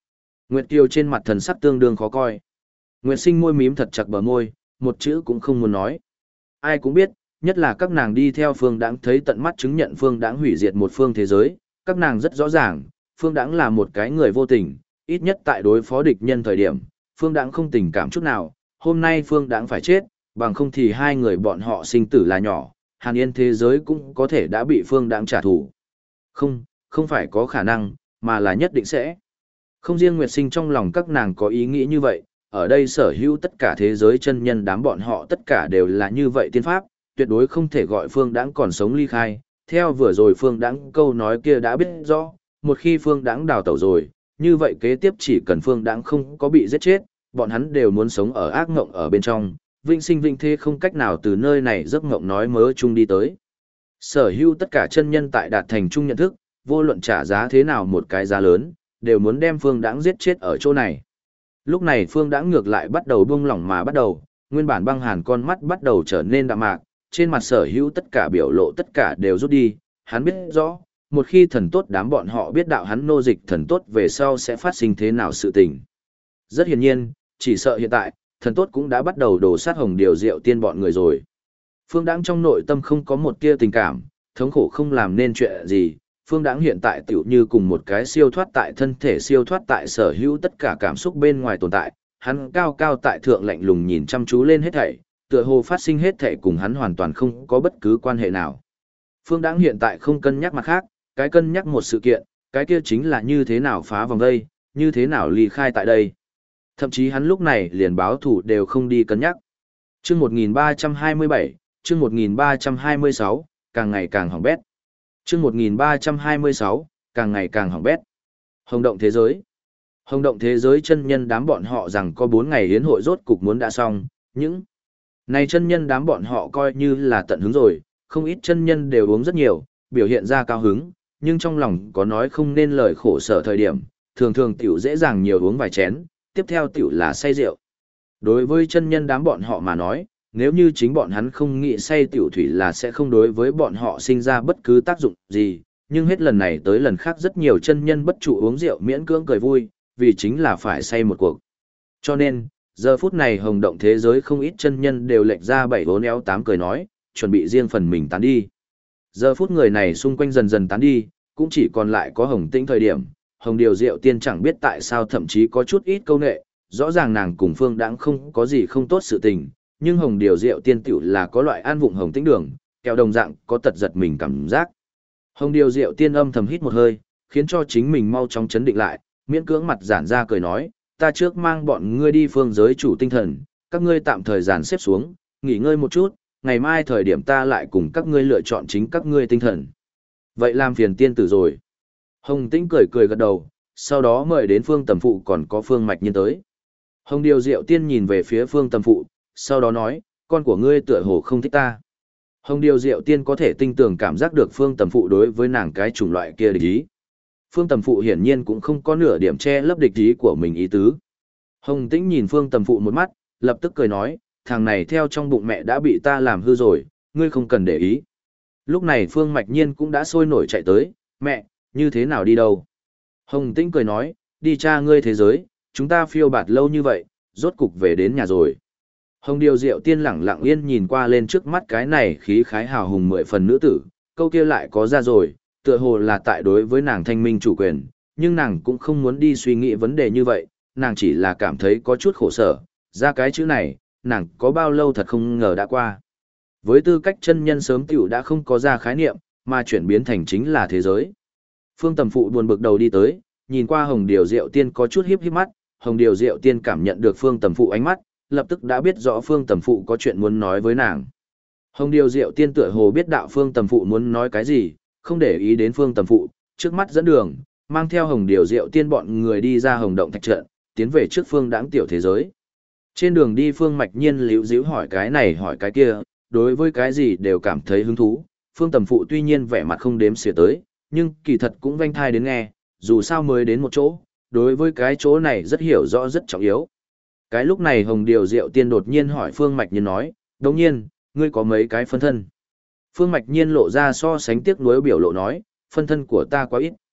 Nguyệt Kiều trên mặt thần sắc tương đương khó coi. Nguyệt Sinh môi mím thật chặt bờ môi, một chữ cũng không muốn nói. Ai cũng biết, nhất là các nàng đi theo Phương Đãng thấy tận mắt chứng nhận Phương Đãng hủy diệt một phương thế giới, các nàng rất rõ ràng, Phương Đãng là một cái người vô tình, ít nhất tại đối phó địch nhân thời điểm, Phương Đãng không tình cảm chút nào, hôm nay Phương Đãng phải chết, bằng không thì hai người bọn họ sinh tử là nhỏ, Hàn Yên thế giới cũng có thể đã bị Phương Đãng trả thù. Không, không phải có khả năng, mà là nhất định sẽ. Không riêng Nguyệt Sinh trong lòng các nàng có ý nghĩ như vậy, ở đây sở hữu tất cả thế giới chân nhân đám bọn họ tất cả đều là như vậy tiên pháp, tuyệt đối không thể gọi Phương Đãng còn sống ly khai. Theo vừa rồi Phương Đãng câu nói kia đã biết rõ, một khi Phương Đãng đào tẩu rồi, như vậy kế tiếp chỉ cần Phương Đãng không có bị giết chết, bọn hắn đều muốn sống ở ác ngộng ở bên trong, vĩnh sinh vĩnh thế không cách nào từ nơi này giấc ngộng nói mớ chung đi tới. Sở hữu tất cả chân nhân tại đạt thành chung nhận thức, vô luận trả giá thế nào một cái giá lớn, đều muốn đem Phương Đãng giết chết ở chỗ này. Lúc này Phương Đãng ngược lại bắt đầu buông lỏng mà bắt đầu, nguyên bản băng hàn con mắt bắt đầu trở nên đạm mạc, trên mặt sở hữu tất cả biểu lộ tất cả đều rút đi, hắn biết rõ, một khi thần tốt đám bọn họ biết đạo hắn nô dịch thần tốt về sau sẽ phát sinh thế nào sự tình. Rất hiển nhiên, chỉ sợ hiện tại, thần tốt cũng đã bắt đầu đổ sát Hồng Điều Diệu Tiên bọn người rồi. Phương Đãng trong nội tâm không có một tia tình cảm, thống khổ không làm nên chuyện gì, Phương Đãng hiện tại tựu như cùng một cái siêu thoát tại thân thể siêu thoát tại sở hữu tất cả cảm xúc bên ngoài tồn tại, hắn cao cao tại thượng lạnh lùng nhìn chăm chú lên hết thảy, tựa hồ phát sinh hết thảy cùng hắn hoàn toàn không có bất cứ quan hệ nào. Phương Đãng hiện tại không cân nhắc mặt khác, cái cân nhắc một sự kiện, cái kia chính là như thế nào phá vòng vây, như thế nào ly khai tại đây. Thậm chí hắn lúc này liền báo thủ đều không đi cân nhắc. Chương 1327, chương 1326, càng ngày càng hỏng bét. Chương 1326, càng ngày càng hỏng bét. Hồng động thế giới. Hồng động thế giới chân nhân đám bọn họ rằng có 4 ngày hiến hội rốt cục muốn đã xong, những này chân nhân đám bọn họ coi như là tận hứng rồi, không ít chân nhân đều uống rất nhiều, biểu hiện ra cao hứng, nhưng trong lòng có nói không nên lời khổ sở thời điểm, thường thường tiểu dễ dàng nhiều uống vài chén, tiếp theo tiểu là say rượu. Đối với chân nhân đám bọn họ mà nói, nếu như chính bọn hắn không nghĩ say tiểu thủy là sẽ không đối với bọn họ sinh ra bất cứ tác dụng gì, nhưng hết lần này tới lần khác rất nhiều chân nhân bất trụ uống rượu miễn cưỡng cười vui, vì chính là phải say một cuộc. Cho nên, giờ phút này hồng động thế giới không ít chân nhân đều lệch ra 7-4-8 cười nói, chuẩn bị riêng phần mình tán đi. Giờ phút người này xung quanh dần dần tán đi, cũng chỉ còn lại có Hồng Tĩnh thời điểm, Hồng Điều Diệu Tiên chẳng biết tại sao thậm chí có chút ít câu nệ, rõ ràng nàng cùng Phương Đãng không có gì không tốt sự tình, nhưng Hồng Điều Diệu Tiên tiểu là có loại an vụng Hồng Tĩnh đường, kẹo đồng dạng có tật giật mình cảm giác. Hồng Điều Diệu Tiên âm thầm hít một hơi, khiến cho chính mình mau chóng chấn định lại, miễn cưỡng mặt giãn ra cười nói, ta trước mang bọn ngươi đi phương giới chủ tinh thần, các ngươi tạm thời dàn xếp xuống, nghỉ ngơi một chút, ngày mai thời điểm ta lại cùng các ngươi lựa chọn chính các ngươi tinh thần. Vậy làm phiền tiên tử rồi. Hồng Tĩnh cười cười gật đầu, sau đó mời đến Phương Tầm Phụ còn có Phương Mạch Nhiên tới. Hồng Điều Diệu Tiên nhìn về phía Phương Tầm Phụ, sau đó nói, con của ngươi tựa hồ không thích ta. Hồng Điều Diệu Tiên có thể tinh tường cảm giác được Phương Tầm Phụ đối với nàng cái chủng loại kia địch ý. Phương Tầm Phụ hiển nhiên cũng không có nửa điểm che lấp địch ý của mình ý tứ. Hồng Tĩnh nhìn Phương Tầm Phụ một mắt, lập tức cười nói, thằng này theo trong bụng mẹ đã bị ta làm hư rồi, ngươi không cần để ý. Lúc này Phương Mạch Nhiên cũng đã sôi nổi chạy tới, mẹ, như thế nào đi đâu? Hồng Tĩnh cười nói, đi cha ngươi thế giới, chúng ta phiêu bạt lâu như vậy, rốt cục về đến nhà rồi. Hồng Điều Diệu Tiên lẳng lặng yên nhìn qua lên trước mắt cái này khí khái hào hùng 10 phần nữ tử, câu kia lại có ra rồi, tựa hồ là tại đối với nàng thanh minh chủ quyền, nhưng nàng cũng không muốn đi suy nghĩ vấn đề như vậy, nàng chỉ là cảm thấy có chút khổ sở, ra cái chữ này, nàng có bao lâu thật không ngờ đã qua. Với tư cách chân nhân sớm tiểu đã không có ra khái niệm, mà chuyển biến thành chính là thế giới. Phương Tầm Phụ buồn bực đầu đi tới, nhìn qua Hồng Điều Diệu Tiên có chút hiếp mắt, Hồng Điều Diệu Tiên cảm nhận được Phương Tầm Phụ ánh mắt, lập tức đã biết rõ Phương Tầm Phụ có chuyện muốn nói với nàng. Hồng Điều Diệu Tiên tựa hồ biết đạo Phương Tầm Phụ muốn nói cái gì, không để ý đến Phương Tầm Phụ, trước mắt dẫn đường, mang theo Hồng Điều Diệu Tiên bọn người đi ra Hồng Động Thạch Trận, tiến về trước Phương Đãng tiểu thế giới. Trên đường đi Phương Mạch Nhiên líu díu hỏi cái này hỏi cái kia, đối với cái gì đều cảm thấy hứng thú. Phương Tầm Phụ tuy nhiên vẻ mặt không đếm xỉa tới, nhưng kỳ thật cũng vênh thai đến nghe, dù sao mới đến một chỗ, đối với cái chỗ này rất hiểu rõ rất trọng yếu. Cái lúc này Hồng Điều Diệu Tiên đột nhiên hỏi Phương Mạch Nhiên nói, đồng nhiên, ngươi có mấy cái phân thân? Phương Mạch Nhiên lộ ra so sánh tiếc nuối biểu lộ nói, phân thân của ta quá ít.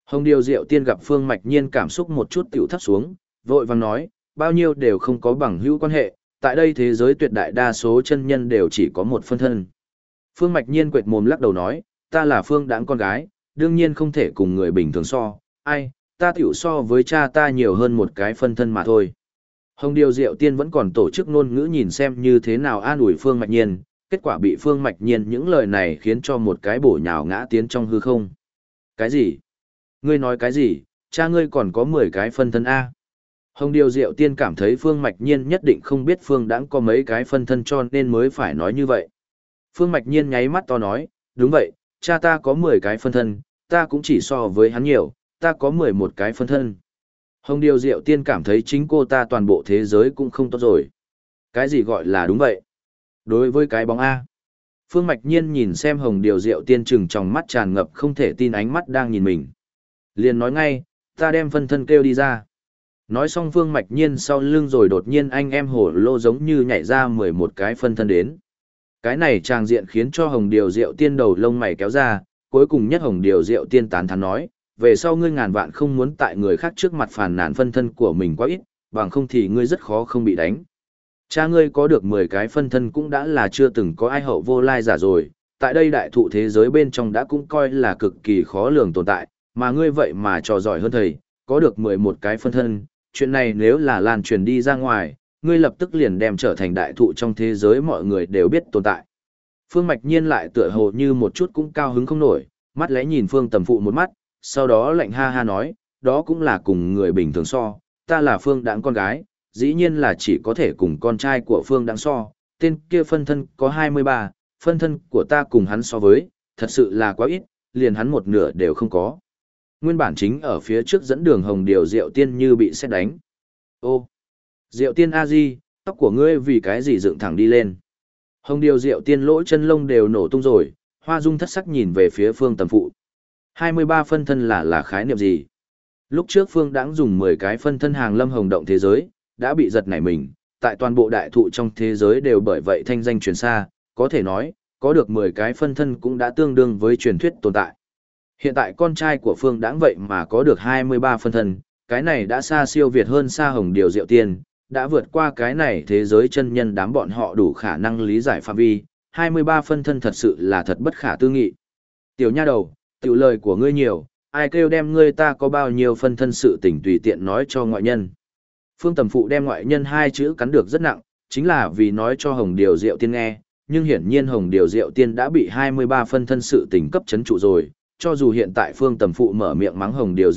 Hồng Điều Diệu Tiên gặp Phương Mạch Nhiên cảm xúc một chút tiểu thấp xuống, vội vàng nói, bao nhiêu đều không có bằng hữu quan hệ, tại đây thế giới tuyệt đại đa số chân nhân đều chỉ có một phân thân. Phương Mạch Nhiên quệt mồm lắc đầu nói, ta là Phương Đãng con gái, đương nhiên không thể cùng người bình thường so, ai, ta tiểu so với cha ta nhiều hơn một cái phân thân mà thôi. Hồng Điều Diệu Tiên vẫn còn tổ chức ngôn ngữ nhìn xem như thế nào an ủi Phương Mạch Nhiên, kết quả bị Phương Mạch Nhiên những lời này khiến cho một cái bổ nhào ngã tiến trong hư không. Cái gì? Ngươi nói cái gì? Cha ngươi còn có 10 cái phân thân A. Hồng Điều Diệu Tiên cảm thấy Phương Mạch Nhiên nhất định không biết Phương Đãng có mấy cái phân thân cho nên mới phải nói như vậy. Phương Mạch Nhiên nháy mắt to nói, đúng vậy, cha ta có 10 cái phân thân, ta cũng chỉ so với hắn nhiều, ta có 11 cái phân thân. Hồng Điều Diệu Tiên cảm thấy chính cô ta toàn bộ thế giới cũng không tốt rồi. Cái gì gọi là đúng vậy? Đối với cái bóng A. Phương Mạch Nhiên nhìn xem Hồng Điều Diệu Tiên trừng trong mắt tràn ngập không thể tin ánh mắt đang nhìn mình. Liền nói ngay, ta đem phân thân kêu đi ra. Nói xong Phương Mạch Nhiên sau lưng rồi đột nhiên anh em hổ lô giống như nhảy ra 11 cái phân thân đến. Cái này tràng diện khiến cho Hồng Điều Diệu Tiên đầu lông mày kéo ra, cuối cùng nhất Hồng Điều Diệu Tiên tán thán nói, về sau ngươi ngàn vạn không muốn tại người khác trước mặt phàn nàn phân thân của mình quá ít, bằng không thì ngươi rất khó không bị đánh. Cha ngươi có được 10 cái phân thân cũng đã là chưa từng có ai hậu vô lai giả rồi, tại đây đại thụ thế giới bên trong đã cũng coi là cực kỳ khó lường tồn tại, mà ngươi vậy mà trò giỏi hơn thầy, có được 11 cái phân thân, chuyện này nếu là lan truyền đi ra ngoài, ngươi lập tức liền đem trở thành đại thụ trong thế giới mọi người đều biết tồn tại. Phương Mạch Nhiên lại tựa hồ như một chút cũng cao hứng không nổi, mắt lẽ nhìn Phương Tầm Phụ một mắt, sau đó lạnh ha ha nói, đó cũng là cùng người bình thường so, ta là Phương Đãng con gái, dĩ nhiên là chỉ có thể cùng con trai của Phương Đãng so, tên kia phân thân có 23, phân thân của ta cùng hắn so với, thật sự là quá ít, liền hắn một nửa đều không có. Nguyên bản chính ở phía trước dẫn đường Hồng Điều Diệu Tiên như bị sét đánh. Ô, Diệu Tiên A-di, tóc của ngươi vì cái gì dựng thẳng đi lên? Hồng Điều Diệu Tiên lỗ chân lông đều nổ tung rồi, Hoa Dung thất sắc nhìn về phía Phương Tầm Phụ. 23 phân thân là khái niệm gì? Lúc trước Phương Đãng dùng 10 cái phân thân hàng lâm hồng động thế giới, đã bị giật nảy mình, tại toàn bộ đại thụ trong thế giới đều bởi vậy thanh danh truyền xa, có thể nói, có được 10 cái phân thân cũng đã tương đương với truyền thuyết tồn tại. Hiện tại con trai của Phương Đãng vậy mà có được 23 phân thân, cái này đã xa siêu việt hơn xa Hồng Điều Diệu Tiên, đã vượt qua cái này thế giới chân nhân đám bọn họ đủ khả năng lý giải phạm vi, 23 phân thân thật sự là thật bất khả tư nghị. Tiểu nha đầu, tiểu lời của ngươi nhiều, ai kêu đem ngươi ta có bao nhiêu phân thân sự tình tùy tiện nói cho ngoại nhân. Phương Tầm Phụ đem ngoại nhân hai chữ cắn được rất nặng, chính là vì nói cho Hồng Điều Diệu Tiên nghe, nhưng hiển nhiên Hồng Điều Diệu Tiên đã bị 23 phân thân sự tình cấp chấn trụ rồi, cho dù hiện tại Phương Tầm Phụ mở miệng mắng Hồng Điều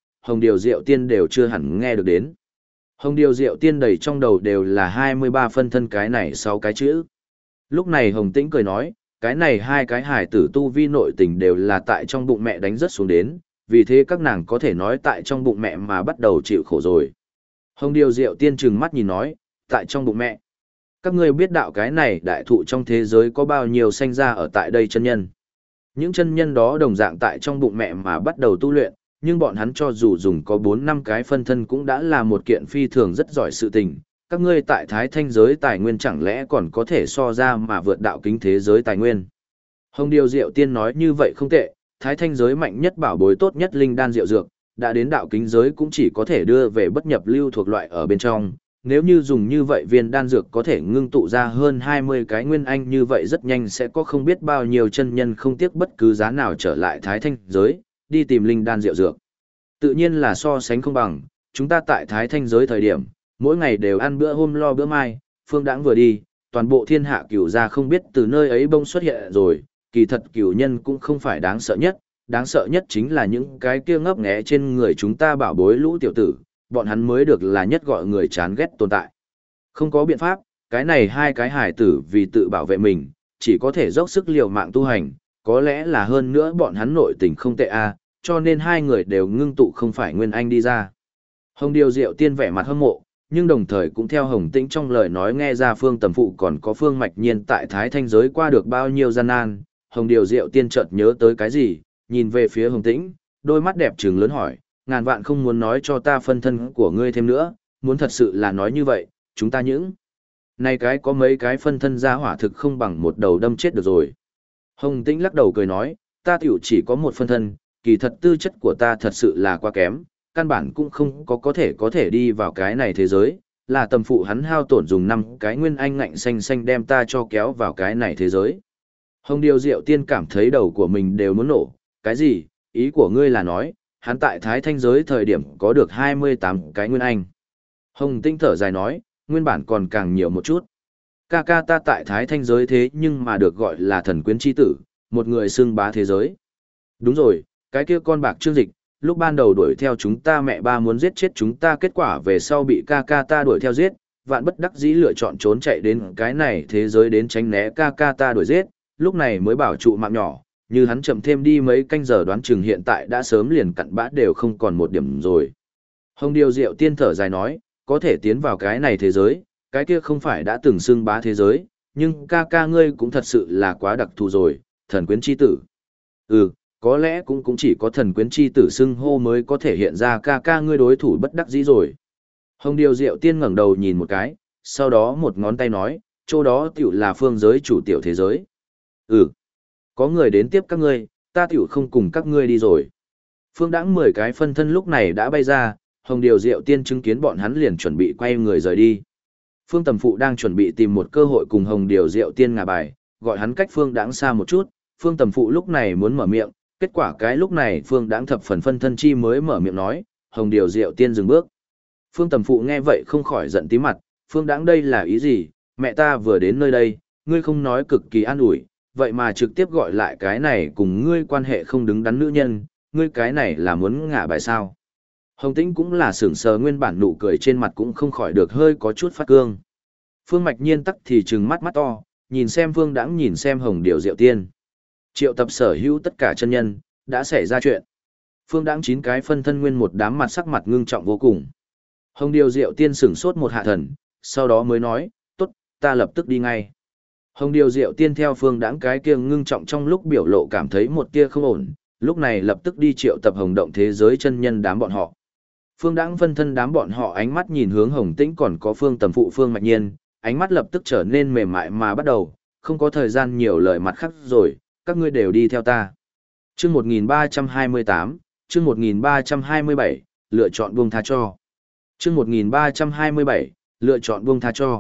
Diệu Tiên đều chưa hẳn nghe được đến. Hồng Điều Diệu Tiên đầy trong đầu đều là 23 phân thân cái này sau cái chữ. Lúc này Hồng Tĩnh cười nói, cái này hai cái hải tử tu vi nội tình đều là tại trong bụng mẹ đánh rất xuống đến, vì thế các nàng có thể nói tại trong bụng mẹ mà bắt đầu chịu khổ rồi. Hồng Điều Diệu Tiên trừng mắt nhìn nói, tại trong bụng mẹ. Các ngươi biết đạo cái này đại thụ trong thế giới có bao nhiêu sanh ra ở tại đây chân nhân. Những chân nhân đó đồng dạng tại trong bụng mẹ mà bắt đầu tu luyện, nhưng bọn hắn cho dù dùng có 4-5 cái phân thân cũng đã là một kiện phi thường rất giỏi sự tình. Các ngươi tại Thái Thanh giới tài nguyên chẳng lẽ còn có thể so ra mà vượt đạo kính thế giới tài nguyên. Hồng Điều Diệu Tiên nói như vậy không tệ, Thái Thanh giới mạnh nhất bảo bối tốt nhất linh đan diệu dược, đã đến đạo kính giới cũng chỉ có thể đưa về bất nhập lưu thuộc loại ở bên trong. Nếu như dùng như vậy viên đan dược có thể ngưng tụ ra hơn 20 cái nguyên anh như vậy rất nhanh sẽ có không biết bao nhiêu chân nhân không tiếc bất cứ giá nào trở lại Thái Thanh giới, đi tìm linh đan diệu dược. Tự nhiên là so sánh không bằng, chúng ta tại Thái Thanh giới thời điểm, mỗi ngày đều ăn bữa hôm lo bữa mai, Phương Đãng vừa đi, toàn bộ thiên hạ cửu gia không biết từ nơi ấy bông xuất hiện rồi, kỳ thật cửu nhân cũng không phải đáng sợ nhất chính là những cái kia ngấp nghé trên người chúng ta bảo bối lũ tiểu tử, bọn hắn mới được là nhất gọi người chán ghét tồn tại. Không có biện pháp, cái này hai cái hải tử vì tự bảo vệ mình, chỉ có thể dốc sức liều mạng tu hành, có lẽ là hơn nữa bọn hắn nội tình không tệ a, cho nên hai người đều ngưng tụ không phải nguyên anh đi ra. Hồng Điều Diệu Tiên vẻ mặt hâm mộ, nhưng đồng thời cũng theo Hồng Tĩnh trong lời nói nghe ra Phương Tầm Phụ còn có Phương Mạch Nhiên tại Thái Thanh giới qua được bao nhiêu gian nan. Hồng Điều Diệu Tiên chợt nhớ tới cái gì, nhìn về phía Hồng Tĩnh, đôi mắt đẹp trừng lớn hỏi, ngàn vạn không muốn nói cho ta phân thân của ngươi thêm nữa, muốn thật sự là nói như vậy, chúng ta những này cái có mấy cái phân thân ra hỏa thực không bằng một đầu đâm chết được rồi. Hồng Tĩnh lắc đầu cười nói, ta tiểu chỉ có một phân thân, kỳ thật tư chất của ta thật sự là quá kém, căn bản cũng không có thể đi vào cái này thế giới, là tầm phụ hắn hao tổn dùng 5 cái nguyên anh ngạnh xanh xanh đem ta cho kéo vào cái này thế giới. Hồng Điều Diệu Tiên cảm thấy đầu của mình đều muốn nổ, cái gì, ý của ngươi là nói, hắn tại Thái Thanh giới thời điểm có được 28 cái nguyên anh. Hồng Tinh thở dài nói, nguyên bản còn càng nhiều một chút. Ca ca ta tại Thái Thanh giới thế nhưng mà được gọi là thần quyến chi tử, một người xưng bá thế giới. Đúng rồi, cái kia con bạc Trương Dịch, lúc ban đầu đuổi theo chúng ta mẹ ba muốn giết chết chúng ta, kết quả về sau bị ca ca ta đuổi theo giết, vạn bất đắc dĩ lựa chọn trốn chạy đến cái này thế giới đến tránh né ca ca ta đuổi giết, lúc này mới bảo trụ mạng nhỏ, như hắn chậm thêm đi mấy canh giờ đoán chừng hiện tại đã sớm liền cặn bã đều không còn một điểm rồi. Hồng Điều Diệu Tiên thở dài nói, có thể tiến vào cái này thế giới, cái kia không phải đã từng xưng bá thế giới, nhưng ca ca ngươi cũng thật sự là quá đặc thù rồi, thần quyến chi tử. Ừ, có lẽ cũng chỉ có thần quyến chi tử xưng hô mới có thể hiện ra ca ca ngươi đối thủ bất đắc dĩ rồi. Hồng Điều Diệu Tiên ngẩng đầu nhìn một cái, sau đó một ngón tay nói, chỗ đó tiểu là phương giới chủ tiểu thế giới. Ừ, có người đến tiếp các ngươi, ta tiểu không cùng các ngươi đi rồi. Phương Đãng 10 cái phân thân lúc này đã bay ra, Hồng Điều Diệu Tiên chứng kiến bọn hắn liền chuẩn bị quay người rời đi. Phương Tầm Phụ đang chuẩn bị tìm một cơ hội cùng Hồng Điều Diệu Tiên ngả bài, gọi hắn cách Phương Đãng xa một chút, Phương Tầm Phụ lúc này muốn mở miệng, kết quả cái lúc này Phương Đãng thập phần phân thân chi mới mở miệng nói, Hồng Điều Diệu Tiên dừng bước. Phương Tầm Phụ nghe vậy không khỏi giận tí mặt, Phương Đãng đây là ý gì, mẹ ta vừa đến nơi đây, ngươi không nói cực kỳ an ủi, vậy mà trực tiếp gọi lại cái này cùng ngươi quan hệ không đứng đắn nữ nhân, ngươi cái này là muốn ngả bài sao. Hồng Tĩnh cũng là sửng sờ, nguyên bản nụ cười trên mặt cũng không khỏi được hơi có chút phát cương. Phương Mạch Nhiên tắc thì trừng mắt mắt to, nhìn xem Phương Đãng nhìn xem Hồng Điều Diệu Tiên. Triệu tập sở hữu tất cả chân nhân, đã xảy ra chuyện. Phương Đãng 9 cái phân thân nguyên một đám mặt sắc mặt ngưng trọng vô cùng. Hồng Điều Diệu Tiên sửng sốt một hạ thần, sau đó mới nói, tốt, ta lập tức đi ngay. Hồng Điều Diệu Tiên theo Phương Đãng cái kia ngưng trọng trong lúc biểu lộ cảm thấy một tia không ổn, lúc này lập tức đi triệu tập Hồng Động thế giới chân nhân đám bọn họ. Phương Đãng phân thân đám bọn họ ánh mắt nhìn hướng Hồng Tĩnh còn có Phương Tầm Phụ Phương Mạch Nhiên, ánh mắt lập tức trở nên mềm mại mà bắt đầu, không có thời gian nhiều lời mặt khác rồi, các ngươi đều đi theo ta. Chương 1328, chương 1327, lựa chọn buông tha cho. Chương 1327, lựa chọn buông tha cho.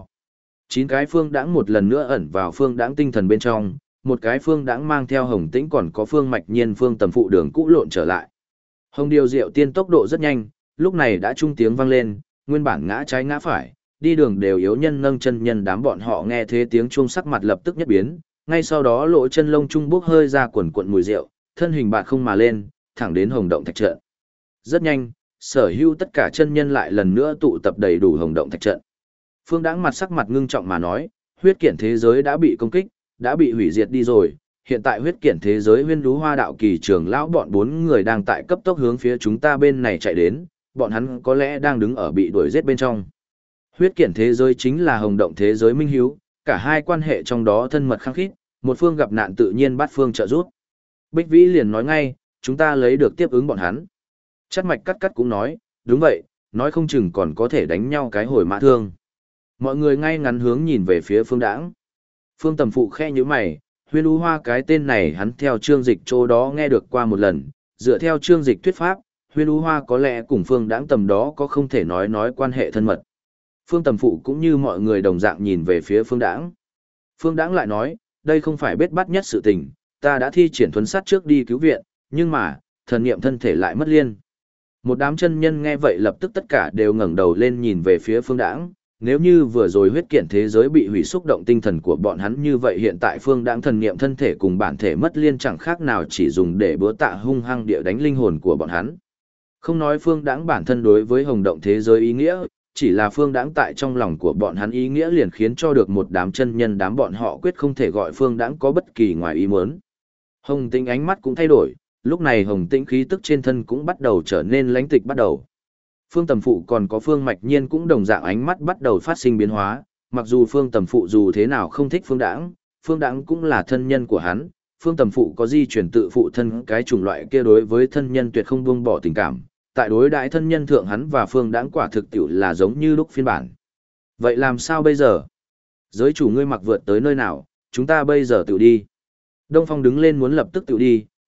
9 cái Phương Đãng một lần nữa ẩn vào Phương Đãng tinh thần bên trong, một cái Phương Đãng mang theo Hồng Tĩnh còn có Phương Mạch Nhiên Phương Tầm Phụ đường cũ lộn trở lại. Hồng Điều Diệu Tiên tốc độ rất nhanh, lúc này đã trung tiếng vang lên, nguyên bản ngã trái ngã phải, đi đường đều yếu nhân nâng chân nhân đám bọn họ nghe thế tiếng chuông sắc mặt lập tức nhất biến, ngay sau đó lỗ chân lông trung bốc hơi ra quần quần mùi rượu, thân hình bạt không mà lên, thẳng đến Hồng Động thạch trận. Rất nhanh, sở hữu tất cả chân nhân lại lần nữa tụ tập đầy đủ Hồng Động thạch trận. Phương Đãng mặt sắc mặt ngưng trọng mà nói, huyết kiển thế giới đã bị công kích, đã bị hủy diệt đi rồi. Hiện tại huyết kiển thế giới Huyên Đú Hoa đạo kỳ trưởng lão bọn 4 người đang tại cấp tốc hướng phía chúng ta bên này chạy đến, bọn hắn có lẽ đang đứng ở bị đuổi giết bên trong. Huyết kiển thế giới chính là Hồng Động thế giới minh hiếu, cả hai quan hệ trong đó thân mật khăng khít, một phương gặp nạn tự nhiên bắt phương trợ giúp. Bích Vĩ liền nói ngay, chúng ta lấy được tiếp ứng bọn hắn. Chắt Mạch cắt cũng nói, đúng vậy, nói không chừng còn có thể đánh nhau cái hồi mã thương. Mọi người ngay ngắn hướng nhìn về phía Phương Đãng. Phương Tầm Phụ khe như mày, Huyên Đú Hoa cái tên này hắn theo Trương Dịch chỗ đó nghe được qua một lần, dựa theo Trương Dịch thuyết pháp, Huyên Đú Hoa có lẽ cùng Phương Đãng tầm đó có không thể nói quan hệ thân mật. Phương Tầm Phụ cũng như mọi người đồng dạng nhìn về phía Phương Đãng. Phương Đãng lại nói, đây không phải bết bát nhất sự tình, ta đã thi triển thuấn sát trước đi cứu viện, nhưng mà, thần niệm thân thể lại mất liên. Một đám chân nhân nghe vậy lập tức tất cả đều ngẩng đầu lên nhìn về phía Phương Đãng. Nếu như vừa rồi huyết kiện thế giới bị hủy, xúc động tinh thần của bọn hắn như vậy, hiện tại Phương Đãng thần niệm thân thể cùng bản thể mất liên chẳng khác nào chỉ dùng để búa tạ hung hăng địa đánh linh hồn của bọn hắn. Không nói Phương Đãng bản thân đối với Hồng Động thế giới ý nghĩa, chỉ là Phương Đãng tại trong lòng của bọn hắn ý nghĩa liền khiến cho được một đám chân nhân đám bọn họ quyết không thể gọi Phương Đãng có bất kỳ ngoài ý muốn. Hồng Tĩnh ánh mắt cũng thay đổi, lúc này Hồng Tĩnh khí tức trên thân cũng bắt đầu trở nên lãnh tịch bắt đầu. Phương Tầm Phụ còn có Phương Mạch Nhiên cũng đồng dạng ánh mắt bắt đầu phát sinh biến hóa, mặc dù Phương Tầm Phụ dù thế nào không thích Phương Đãng cũng là thân nhân của hắn, Phương Tầm Phụ có di chuyển tự phụ thân cái chủng loại kia đối với thân nhân tuyệt không buông bỏ tình cảm, tại đối đãi thân nhân thượng hắn và Phương Đãng quả thực tiểu là giống như lúc phiên bản. Vậy làm sao bây giờ? Giới chủ ngươi mặc vượt tới nơi nào, chúng ta bây giờ tự đi. Đông Phong đứng lên muốn lập tức tự đi,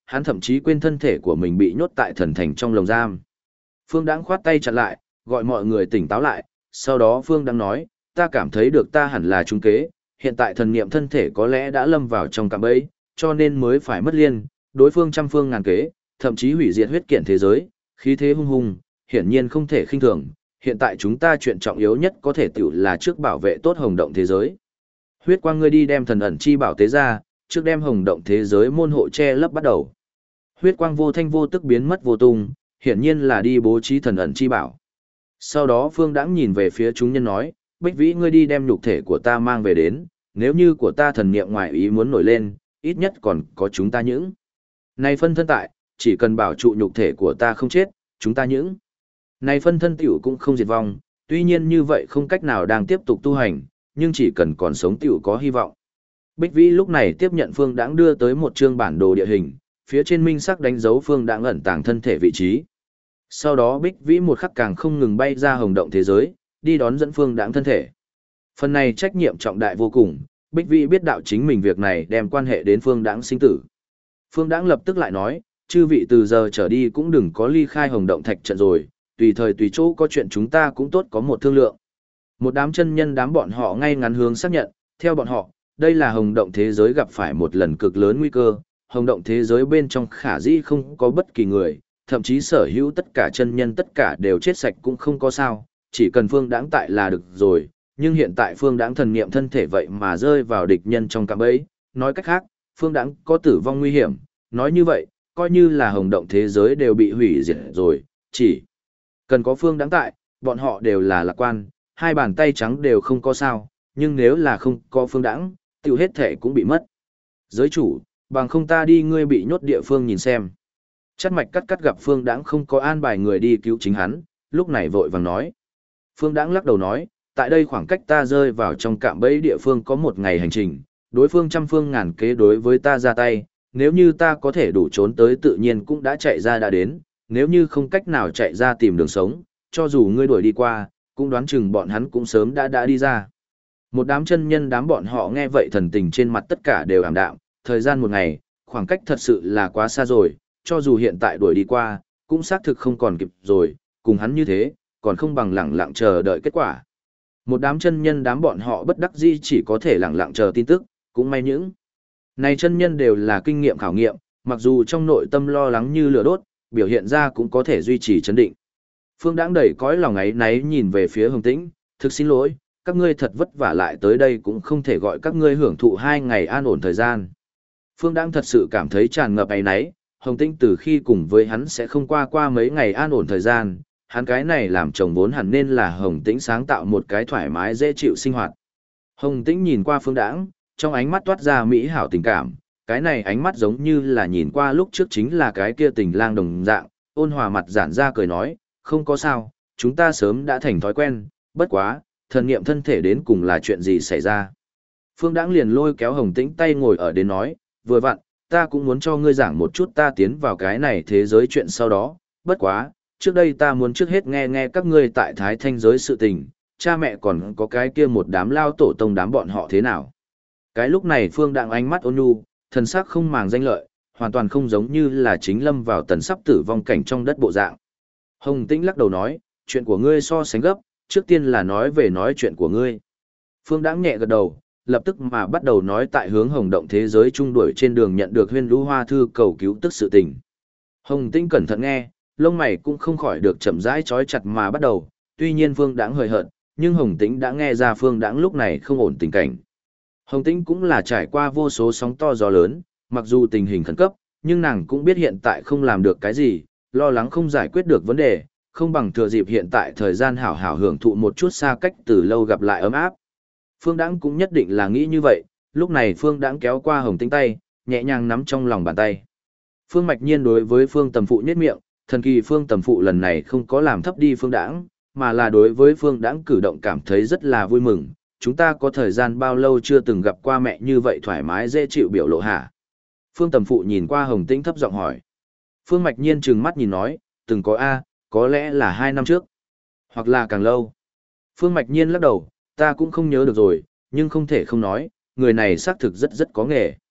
hắn thậm chí quên thân thể của mình bị nhốt tại thần thành trong lồng giam. Phương Đãng khoát tay chặn lại, gọi mọi người tỉnh táo lại, sau đó Phương Đãng nói, ta cảm thấy được ta hẳn là trúng kế, hiện tại thần niệm thân thể có lẽ đã lâm vào trong cạm bẫy, cho nên mới phải mất liên, đối phương trăm phương ngàn kế, thậm chí hủy diệt huyết kiện thế giới, khí thế hung hùng, hiển nhiên không thể khinh thường. Hiện tại chúng ta chuyện trọng yếu nhất có thể tiểu là trước bảo vệ tốt hồng động thế giới. Huyết quang ngươi đi đem thần ẩn chi bảo tế ra, trước đem hồng động thế giới môn hộ che lấp bắt đầu. Huyết quang vô thanh vô tức biến mất vô tung, hiển nhiên là đi bố trí thần ẩn chi bảo. Sau đó Phương Đãng nhìn về phía chúng nhân nói, Bích Vĩ ngươi đi đem nhục thể của ta mang về đến, nếu như của ta thần niệm ngoại ý muốn nổi lên, ít nhất còn có chúng ta những. Này phân thân tại, chỉ cần bảo trụ nhục thể của ta không chết, chúng ta những. Này phân thân tiểu cũng không diệt vong, tuy nhiên như vậy không cách nào đang tiếp tục tu hành, nhưng chỉ cần còn sống tiểu có hy vọng. Bích Vĩ lúc này tiếp nhận Phương Đãng đưa tới một chương bản đồ địa hình, phía trên minh sắc đánh dấu Phương Đãng ẩn tàng thân thể vị trí. Sau đó Bích Vĩ một khắc càng không ngừng bay ra hồng động thế giới, đi đón dẫn Phương Đãng thân thể. Phần này trách nhiệm trọng đại vô cùng, Bích Vĩ biết đạo chính mình việc này đem quan hệ đến Phương Đãng sinh tử. Phương Đãng lập tức lại nói, chư vị từ giờ trở đi cũng đừng có ly khai hồng động thạch trận rồi, tùy thời tùy chỗ có chuyện chúng ta cũng tốt có một thương lượng. Một đám chân nhân đám bọn họ ngay ngắn hướng xác nhận, theo bọn họ, đây là hồng động thế giới gặp phải một lần cực lớn nguy cơ, hồng động thế giới bên trong khả dĩ không có bất kỳ người, thậm chí sở hữu tất cả chân nhân tất cả đều chết sạch cũng không có sao, chỉ cần Phương Đãng tại là được rồi, nhưng hiện tại Phương Đãng thần niệm thân thể vậy mà rơi vào địch nhân trong cạm bẫy, nói cách khác, Phương Đãng có tử vong nguy hiểm, nói như vậy, coi như là hồng động thế giới đều bị hủy diệt rồi, chỉ cần có Phương Đãng tại, bọn họ đều là lạc quan, hai bàn tay trắng đều không có sao, nhưng nếu là không có Phương Đãng, tiểu hết thể cũng bị mất. Giới chủ, bằng không ta đi ngươi bị nhốt địa phương nhìn xem. Chắt mạch cắt gặp Phương Đãng không có an bài người đi cứu chính hắn, lúc này vội vàng nói. Phương Đãng lắc đầu nói, tại đây khoảng cách ta rơi vào trong cạm bẫy địa phương có một ngày hành trình, đối phương trăm phương ngàn kế đối với ta ra tay, nếu như ta có thể đủ trốn tới tự nhiên cũng đã chạy ra đã đến, nếu như không cách nào chạy ra tìm đường sống, cho dù ngươi đuổi đi qua, cũng đoán chừng bọn hắn cũng sớm đã đi ra. Một đám chân nhân đám bọn họ nghe vậy thần tình trên mặt tất cả đều ảm đạm, thời gian một ngày, khoảng cách thật sự là quá xa rồi, cho dù hiện tại đuổi đi qua, cũng xác thực không còn kịp rồi, cùng hắn như thế, còn không bằng lẳng lặng chờ đợi kết quả. Một đám chân nhân đám bọn họ bất đắc dĩ chỉ có thể lẳng lặng chờ tin tức, cũng may những này chân nhân đều là kinh nghiệm khảo nghiệm, mặc dù trong nội tâm lo lắng như lửa đốt, biểu hiện ra cũng có thể duy trì chấn định. Phương Đãng đầy cõi lòng ấy náy nhìn về phía Hồng Tĩnh, thực xin lỗi, các ngươi thật vất vả lại tới đây cũng không thể gọi các ngươi hưởng thụ 2 ngày an ổn thời gian. Phương Đãng thật sự cảm thấy tràn ngập ấy náy, Hồng Tĩnh từ khi cùng với hắn sẽ không qua mấy ngày an ổn thời gian, hắn cái này làm chồng vốn hẳn nên là Hồng Tĩnh sáng tạo một cái thoải mái dễ chịu sinh hoạt. Hồng Tĩnh nhìn qua Phương Đãng, trong ánh mắt toát ra mỹ hảo tình cảm, cái này ánh mắt giống như là nhìn qua lúc trước chính là cái kia tình lang đồng dạng, ôn hòa mặt giãn ra cười nói, không có sao, chúng ta sớm đã thành thói quen, bất quá, thần niệm thân thể đến cùng là chuyện gì xảy ra. Phương Đãng liền lôi kéo Hồng Tĩnh tay ngồi ở đến nói, vừa vặn, ta cũng muốn cho ngươi giảng một chút ta tiến vào cái này thế giới chuyện sau đó, bất quá, trước đây ta muốn trước hết nghe nghe các ngươi tại Thái Thanh giới sự tình, cha mẹ còn có cái kia một đám lao tổ tông đám bọn họ thế nào. Cái lúc này Phương Đãng ánh mắt ôn nhu, thần sắc không màng danh lợi, hoàn toàn không giống như là chính lâm vào tần sắp tử vong cảnh trong đất bộ dạng. Hồng Tĩnh lắc đầu nói, chuyện của ngươi so sánh gấp, trước tiên là nói về nói chuyện của ngươi. Phương Đãng nhẹ gật đầu, lập tức mà bắt đầu nói tại hướng hồng động thế giới trung đuổi trên đường nhận được Huyên Lũ Hoa thư cầu cứu tức sự tình. Hồng Tĩnh cẩn thận nghe, lông mày cũng không khỏi được chậm rãi trói chặt mà bắt đầu, tuy nhiên Phương Đãng hời hợt, nhưng Hồng Tĩnh đã nghe ra Phương Đãng lúc này không ổn tình cảnh. Hồng Tĩnh cũng là trải qua vô số sóng to gió lớn, mặc dù tình hình khẩn cấp, nhưng nàng cũng biết hiện tại không làm được cái gì, lo lắng không giải quyết được vấn đề, không bằng thừa dịp hiện tại thời gian hảo hảo hưởng thụ một chút xa cách từ lâu gặp lại ấm áp. Phương Đãng cũng nhất định là nghĩ như vậy, lúc này Phương Đãng kéo qua Hồng Tĩnh tay, nhẹ nhàng nắm trong lòng bàn tay. Phương Mạch Nhiên đối với Phương Tầm Phụ nhếch miệng, thần kỳ Phương Tầm Phụ lần này không có làm thấp đi Phương Đãng, mà là đối với Phương Đãng cử động cảm thấy rất là vui mừng. Chúng ta có thời gian bao lâu chưa từng gặp qua mẹ như vậy thoải mái dễ chịu biểu lộ hả? Phương Tầm Phụ nhìn qua Hồng Tĩnh thấp giọng hỏi. Phương Mạch Nhiên trừng mắt nhìn nói, từng có A, có lẽ là 2 năm trước, hoặc là càng lâu. Phương Mạch Nhiên lắc đầu, ta cũng không nhớ được rồi, nhưng không thể không nói, người này xác thực rất có nghề.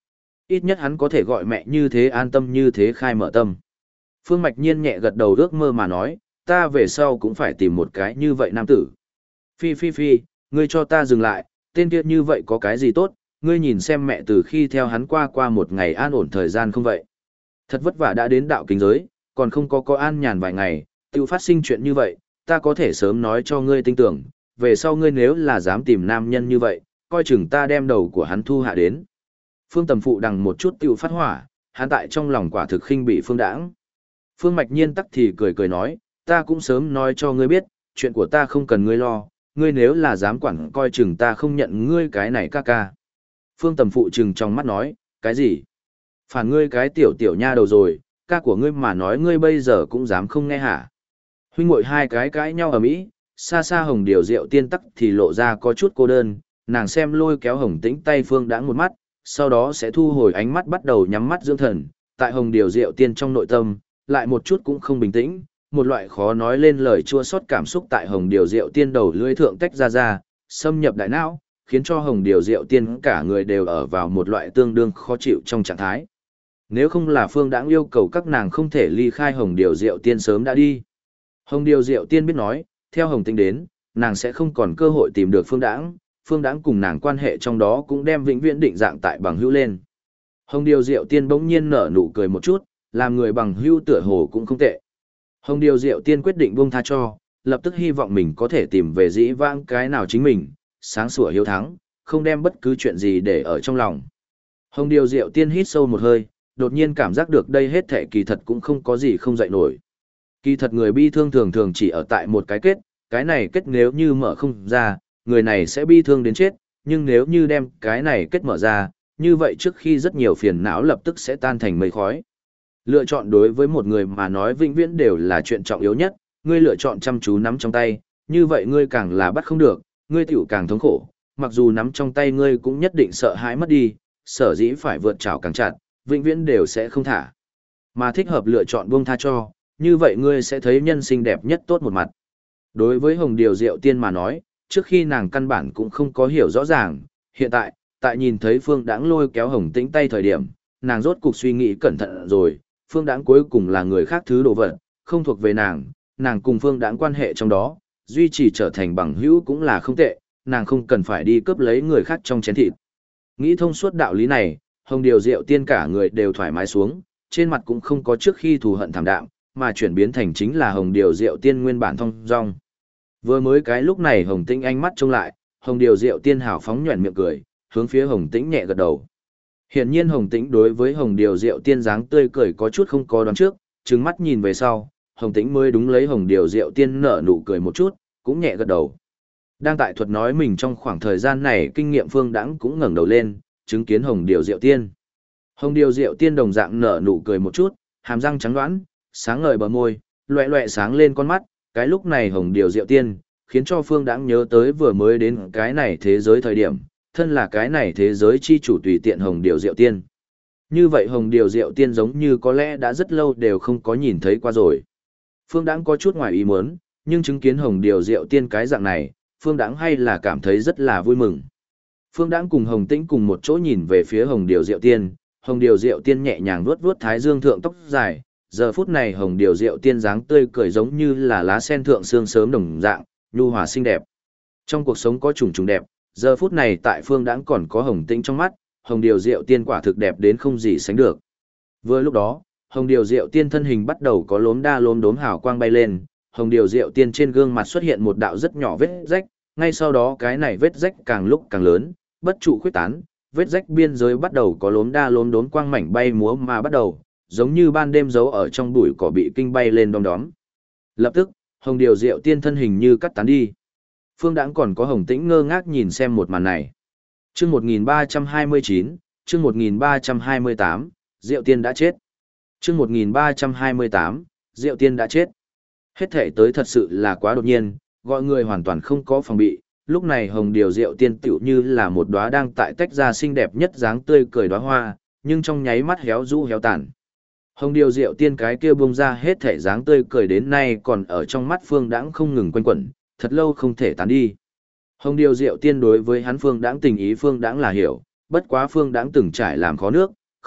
Ít nhất hắn có thể gọi mẹ như thế an tâm như thế khai mở tâm. Phương Mạch Nhiên nhẹ gật đầu ước mơ mà nói, ta về sau cũng phải tìm một cái như vậy nam tử. Phi phi phi, ngươi cho ta dừng lại, tên kia như vậy có cái gì tốt, ngươi nhìn xem mẹ từ khi theo hắn qua một ngày an ổn thời gian không vậy. Thật vất vả đã đến đạo kính giới, còn không có an nhàn vài ngày, tự phát sinh chuyện như vậy, ta có thể sớm nói cho ngươi tin tưởng, về sau ngươi nếu là dám tìm nam nhân như vậy, coi chừng ta đem đầu của hắn thu hạ đến. Phương Tầm Phụ đằng một chút tự phát hỏa, hắn tại trong lòng quả thực khinh bị Phương Đãng. Phương Mạch Nhiên tắc thì cười cười nói, ta cũng sớm nói cho ngươi biết, chuyện của ta không cần ngươi lo, ngươi nếu là dám quản coi chừng ta không nhận ngươi cái này ca ca. Phương Tầm Phụ trừng trong mắt nói, cái gì? Phản ngươi cái tiểu nha đầu rồi, ca của ngươi mà nói ngươi bây giờ cũng dám không nghe hả? Huynh muội hai cái cãi nhau ở mỹ, xa xa Hồng Điều Diệu Tiên tắc thì lộ ra có chút cô đơn, nàng xem lôi kéo Hồng Tĩnh tay Phương Đãng một mắt, sau đó sẽ thu hồi ánh mắt bắt đầu nhắm mắt dưỡng thần, tại Hồng Điều Diệu Tiên trong nội tâm, lại một chút cũng không bình tĩnh, một loại khó nói lên lời chua xót cảm xúc tại Hồng Điều Diệu Tiên đầu lưỡi thượng tách ra, xâm nhập đại não, khiến cho Hồng Điều Diệu Tiên cả người đều ở vào một loại tương đương khó chịu trong trạng thái. Nếu không là Phương Đãng yêu cầu các nàng không thể ly khai Hồng Điều Diệu Tiên sớm đã đi. Hồng Điều Diệu Tiên biết nói, theo Hồng Tĩnh đến, nàng sẽ không còn cơ hội tìm được Phương Đãng cùng nàng quan hệ trong đó cũng đem vĩnh viễn định dạng tại bằng hữu lên. Hồng Điều Diệu Tiên bỗng nhiên nở nụ cười một chút, làm người bằng hữu tựa hồ cũng không tệ. Hồng Điều Diệu Tiên quyết định buông tha cho, lập tức hy vọng mình có thể tìm về dĩ vãng cái nào chính mình, sáng sủa hiếu thắng, không đem bất cứ chuyện gì để ở trong lòng. Hồng Điều Diệu Tiên hít sâu một hơi, đột nhiên cảm giác được đây hết thảy kỳ thật cũng không có gì không dậy nổi. Kỳ thật người bi thương thường thường chỉ ở tại một cái này kết nếu như mở không ra, người này sẽ bi thương đến chết, nhưng nếu như đem cái này kết mở ra, như vậy trước khi rất nhiều phiền não lập tức sẽ tan thành mây khói. Lựa chọn đối với một người mà nói vĩnh viễn đều là chuyện trọng yếu nhất, ngươi lựa chọn chăm chú nắm trong tay, như vậy ngươi càng là bắt không được, ngươi tiểu càng thống khổ, mặc dù nắm trong tay ngươi cũng nhất định sợ hãi mất đi, sở dĩ phải vượt trảo càng chặt, vĩnh viễn đều sẽ không thả. Mà thích hợp lựa chọn buông tha cho, như vậy ngươi sẽ thấy nhân sinh đẹp nhất tốt một mặt. Đối với Hồng Điều Diệu Tiên mà nói, trước khi nàng căn bản cũng không có hiểu rõ ràng, hiện tại nhìn thấy Phương Đãng lôi kéo Hồng Tĩnh tay thời điểm, nàng rốt cục suy nghĩ cẩn thận rồi, Phương Đãng cuối cùng là người khác thứ đồ vật, không thuộc về nàng cùng Phương Đãng quan hệ trong đó, duy trì trở thành bằng hữu cũng là không tệ, nàng không cần phải đi cướp lấy người khác trong chén thịt. Nghĩ thông suốt đạo lý này, Hồng Điều Diệu Tiên cả người đều thoải mái xuống, trên mặt cũng không có trước khi thù hận thảm đạm, mà chuyển biến thành chính là Hồng Điều Diệu Tiên nguyên bản thong dong. Vừa mới cái lúc này Hồng Tĩnh ánh mắt trông lại, Hồng Điều Diệu Tiên hào phóng nhuẩn miệng cười, hướng phía Hồng Tĩnh nhẹ gật đầu. Hiển nhiên Hồng Tĩnh đối với Hồng Điều Diệu Tiên dáng tươi cười có chút không có đoán trước, trừng mắt nhìn về sau, Hồng Tĩnh mới đúng lấy Hồng Điều Diệu Tiên nở nụ cười một chút, cũng nhẹ gật đầu. Đang tại thuật nói mình trong khoảng thời gian này kinh nghiệm Phương Đãng cũng ngẩng đầu lên, chứng kiến Hồng Điều Diệu Tiên. Hồng Điều Diệu Tiên đồng dạng nở nụ cười một chút, hàm răng trắng đoán, sáng ngời bờ môi, loẹ loẹ sáng lên con mắt, cái lúc này Hồng Điều Diệu Tiên, khiến cho Phương Đãng nhớ tới vừa mới đến cái này thế giới thời điểm, thân là cái này thế giới chi chủ tùy tiện Hồng Điều Diệu Tiên. Như vậy Hồng Điều Diệu Tiên giống như có lẽ đã rất lâu đều không có nhìn thấy qua rồi. Phương Đãng có chút ngoài ý muốn, nhưng chứng kiến Hồng Điều Diệu Tiên cái dạng này, Phương Đãng hay là cảm thấy rất là vui mừng. Phương Đãng cùng Hồng Tĩnh cùng một chỗ nhìn về phía Hồng Điều Diệu Tiên, Hồng Điều Diệu Tiên nhẹ nhàng vuốt vuốt thái dương thượng tóc dài, giờ phút này Hồng Điều Diệu Tiên dáng tươi cười giống như là lá sen thượng sương sớm đồng dạng, nhu hòa xinh đẹp. Trong cuộc sống có trùng trùng đẹp, giờ phút này tại Phương Đãng còn có Hồng Tĩnh trong mắt, Hồng Điều Diệu Tiên quả thực đẹp đến không gì sánh được. Vừa lúc đó, Hồng Điều Diệu Tiên thân hình bắt đầu có lốm đa lốm đốm hào quang bay lên, Hồng Điều Diệu Tiên trên gương mặt xuất hiện một đạo rất nhỏ vết rách, ngay sau đó cái này vết rách càng lúc càng lớn, bất trụ khuyết tán, vết rách biên giới bắt đầu có lốm đa lốm đốm quang mảnh bay múa mà bắt đầu, giống như ban đêm giấu ở trong bụi cỏ bị kinh bay lên đom đóm. Lập tức, Hồng Điều Diệu Tiên thân hình như cắt tán đi. Phương Đãng còn có Hồng Tĩnh ngơ ngác nhìn xem một màn này. Chương 1329, chương 1328, Diệu Tiên đã chết. Chương 1328, Diệu Tiên đã chết. Hết thể tới thật sự là quá đột nhiên, gọi người hoàn toàn không có phòng bị. Lúc này Hồng Điều Diệu Tiên tựu như là một đóa đang tại tách ra xinh đẹp nhất dáng tươi cười đóa hoa, nhưng trong nháy mắt héo rũ héo tàn. Hồng Điều Diệu Tiên cái kia bung ra hết thể dáng tươi cười đến nay còn ở trong mắt Phương Đãng không ngừng quanh quẩn, thật lâu không thể tán đi. Hồng Điều Diệu Tiên đối với hắn Phương Đãng tình ý Phương Đãng là hiểu, bất quá Phương Đãng từng trải làm khó nước,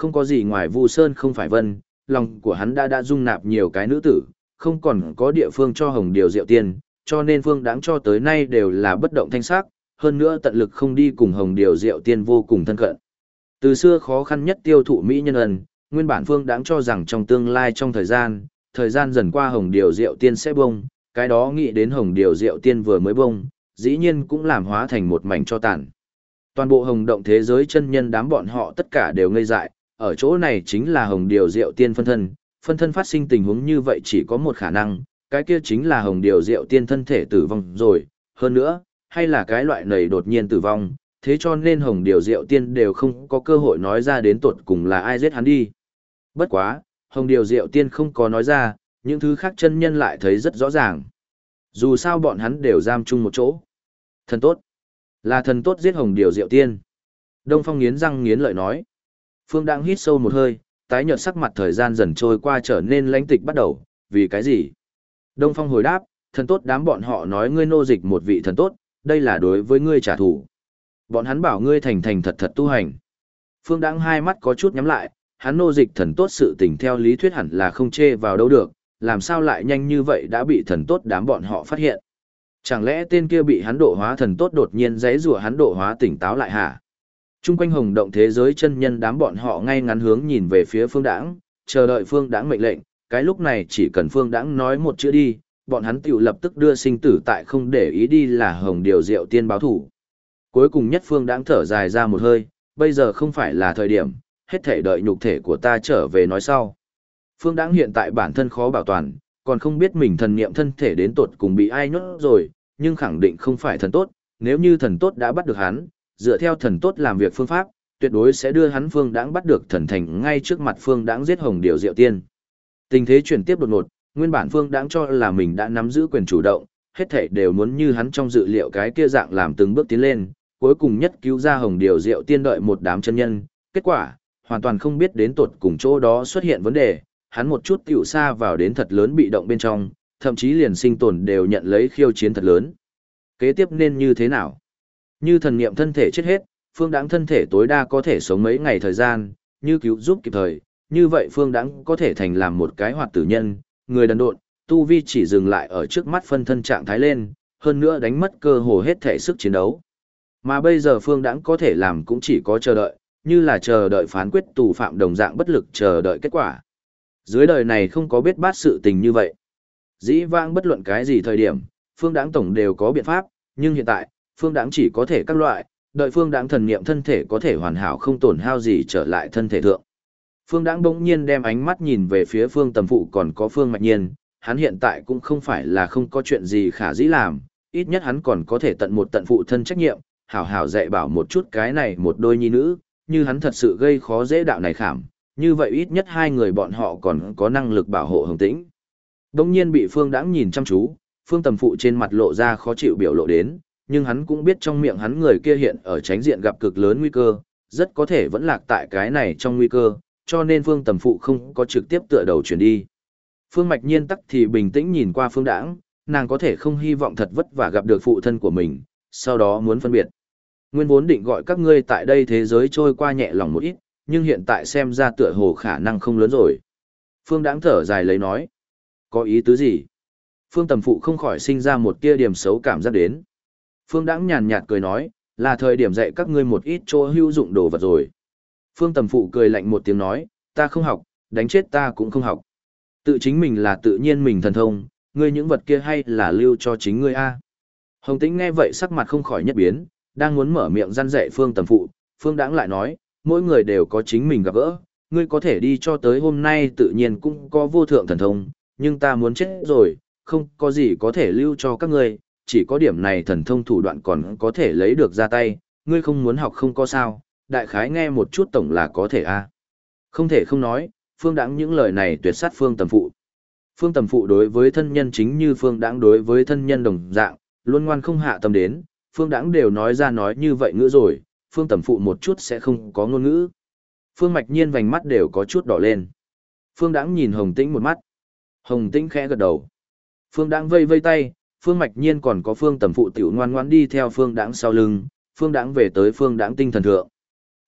không có gì ngoài Vu Sơn không phải vân, lòng của hắn đã dung nạp nhiều cái nữ tử, không còn có địa phương cho Hồng Điều Diệu Tiên, cho nên Phương Đãng cho tới nay đều là bất động thanh sắc, hơn nữa tận lực không đi cùng Hồng Điều Diệu Tiên vô cùng thân cận. Từ xưa khó khăn nhất tiêu thụ mỹ nhân ân, nguyên bản Phương Đãng cho rằng trong tương lai trong thời gian dần qua Hồng Điều Diệu Tiên sẽ bông, cái đó nghĩ đến Hồng Điều Diệu Tiên vừa mới bông, dĩ nhiên cũng làm hóa thành một mảnh cho tàn. Toàn bộ Hồng Động thế giới chân nhân đám bọn họ tất cả đều ngây dại, ở chỗ này chính là Hồng Điều Diệu Tiên phân thân phát sinh tình huống như vậy chỉ có một khả năng, cái kia chính là Hồng Điều Diệu Tiên thân thể tử vong rồi, hơn nữa, hay là cái loại này đột nhiên tử vong, thế cho nên Hồng Điều Diệu Tiên đều không có cơ hội nói ra đến tột cùng là ai giết hắn đi. Bất quá, Hồng Điều Diệu Tiên không có nói ra, những thứ khác chân nhân lại thấy rất rõ ràng. Dù sao bọn hắn đều giam chung một chỗ. Thần tốt. Là thần tốt giết Hồng Điều Diệu Tiên. Đông Phong nghiến răng nghiến lợi nói. Phương Đãng hít sâu một hơi, tái nhợt sắc mặt thời gian dần trôi qua trở nên lãnh tịch bắt đầu, vì cái gì? Đông Phong hồi đáp, thần tốt đám bọn họ nói ngươi nô dịch một vị thần tốt, đây là đối với ngươi trả thù. Bọn hắn bảo ngươi thành thành thật thật tu hành. Phương Đãng hai mắt có chút nhắm lại, hắn nô dịch thần tốt sự tình theo lý thuyết hẳn là không chê vào đâu được, làm sao lại nhanh như vậy đã bị thần tốt đám bọn họ phát hiện. Chẳng lẽ tên kia bị hắn độ hóa thần tốt đột nhiên giãy giụa hắn độ hóa tỉnh táo lại hả? Trung quanh Hồng Động thế giới chân nhân đám bọn họ ngay ngắn hướng nhìn về phía Phương Đãng, chờ đợi Phương Đãng mệnh lệnh, cái lúc này chỉ cần Phương Đãng nói một chữ đi, bọn hắn tiểu lập tức đưa sinh tử tại không để ý đi là Hồng Điều Diệu Tiên báo thủ. Cuối cùng nhất Phương Đãng thở dài ra một hơi, bây giờ không phải là thời điểm, hết thể đợi nhục thể của ta trở về nói sau. Phương Đãng hiện tại bản thân khó bảo toàn, còn không biết mình thần niệm thân thể đến tột cùng bị ai nhốt rồi, nhưng khẳng định không phải thần tốt, nếu như thần tốt đã bắt được hắn, dựa theo thần tốt làm việc phương pháp, tuyệt đối sẽ đưa hắn Phương Đãng bắt được thần thành ngay trước mặt Phương Đãng giết Hồng Điều Diệu Tiên. Tình thế chuyển tiếp đột ngột, nguyên bản Phương Đãng cho là mình đã nắm giữ quyền chủ động, hết thảy đều muốn như hắn trong dự liệu cái kia dạng làm từng bước tiến lên, cuối cùng nhất cứu ra Hồng Điều Diệu Tiên đợi một đám chân nhân, kết quả, hoàn toàn không biết đến tột cùng chỗ đó xuất hiện vấn đề, hắn một chút tiểu xa vào đến thật lớn bị động bên trong, thậm chí liền sinh tồn đều nhận lấy khiêu chiến thật lớn. Kế tiếp nên như thế nào? Như thần niệm thân thể chết hết, Phương Đãng thân thể tối đa có thể sống mấy ngày thời gian, như cứu giúp kịp thời, như vậy Phương Đãng có thể thành làm một cái hoạt tử nhân, người đần độn, tu vi chỉ dừng lại ở trước mắt phân thân trạng thái lên, hơn nữa đánh mất cơ hồ hết thể sức chiến đấu. Mà bây giờ Phương Đãng có thể làm cũng chỉ có chờ đợi, như là chờ đợi phán quyết tù phạm đồng dạng bất lực chờ đợi kết quả. Dưới đời này không có biết bát sự tình như vậy. Dĩ vãng bất luận cái gì thời điểm, Phương Đãng tổng đều có biện pháp, nhưng hiện tại, Phương Đãng chỉ có thể các loại, đợi Phương Đãng thần niệm thân thể có thể hoàn hảo không tổn hao gì trở lại thân thể thượng. Phương Đãng bỗng nhiên đem ánh mắt nhìn về phía Phương Tầm Phụ còn có Phương Mạch Nhiên, hắn hiện tại cũng không phải là không có chuyện gì khả dĩ làm, ít nhất hắn còn có thể tận một tận phụ thân trách nhiệm, hảo hảo dạy bảo một chút cái này một đôi nhi nữ, như hắn thật sự gây khó dễ đạo này khảm, như vậy ít nhất hai người bọn họ còn có năng lực bảo hộ Hồng Tĩnh. Bỗng nhiên bị Phương Đãng nhìn chăm chú, Phương Tầm Phụ trên mặt lộ ra khó chịu biểu lộ đến, nhưng hắn cũng biết trong miệng hắn người kia hiện ở tránh diện gặp cực lớn nguy cơ, rất có thể vẫn lạc tại cái này trong nguy cơ, cho nên Phương Tầm Phụ không có trực tiếp tựa đầu chuyển đi. Phương Mạch Nhiên tắc thì bình tĩnh nhìn qua Phương Đãng, nàng có thể không hy vọng thật vất vả gặp được phụ thân của mình, sau đó muốn phân biệt. Nguyên vốn định gọi các ngươi tại đây thế giới trôi qua nhẹ lòng một ít, nhưng hiện tại xem ra tựa hồ khả năng không lớn rồi. Phương Đãng thở dài lấy nói. Có ý tứ gì? Phương Tầm Phụ không khỏi sinh ra một tia điểm xấu cảm giác đến. Phương Đãng nhàn nhạt cười nói, là thời điểm dạy các ngươi một ít chỗ hữu dụng đồ vật rồi. Phương Tầm Phụ cười lạnh một tiếng nói, ta không học, đánh chết ta cũng không học. Tự chính mình là tự nhiên mình thần thông, ngươi những vật kia hay là lưu cho chính ngươi a. Hồng Tĩnh nghe vậy sắc mặt không khỏi nhất biến, đang muốn mở miệng răn dạy Phương Tầm Phụ, Phương Đãng lại nói, mỗi người đều có chính mình gặp gỡ, ngươi có thể đi cho tới hôm nay tự nhiên cũng có vô thượng thần thông, nhưng ta muốn chết rồi, không có gì có thể lưu cho các ngươi, chỉ có điểm này thần thông thủ đoạn còn có thể lấy được ra tay, ngươi không muốn học không có sao, đại khái nghe một chút tổng là có thể a. Không thể không nói, Phương Đãng những lời này tuyệt sát Phương Tầm Phụ. Phương Tầm Phụ đối với thân nhân chính như Phương Đãng đối với thân nhân đồng dạng, luôn ngoan không hạ tâm đến, Phương Đãng đều nói ra nói như vậy nữa rồi, Phương Tầm Phụ một chút sẽ không có ngôn ngữ. Phương Mạch Nhiên vành mắt đều có chút đỏ lên. Phương Đãng nhìn Hồng Tĩnh một mắt. Hồng Tĩnh khẽ gật đầu. Phương Đãng vây vây tay, Phương Mạch Nhiên còn có Phương Tầm Phụ tiểu ngoan ngoãn đi theo Phương Đãng sau lưng, Phương Đãng về tới Phương Đãng tinh thần thượng.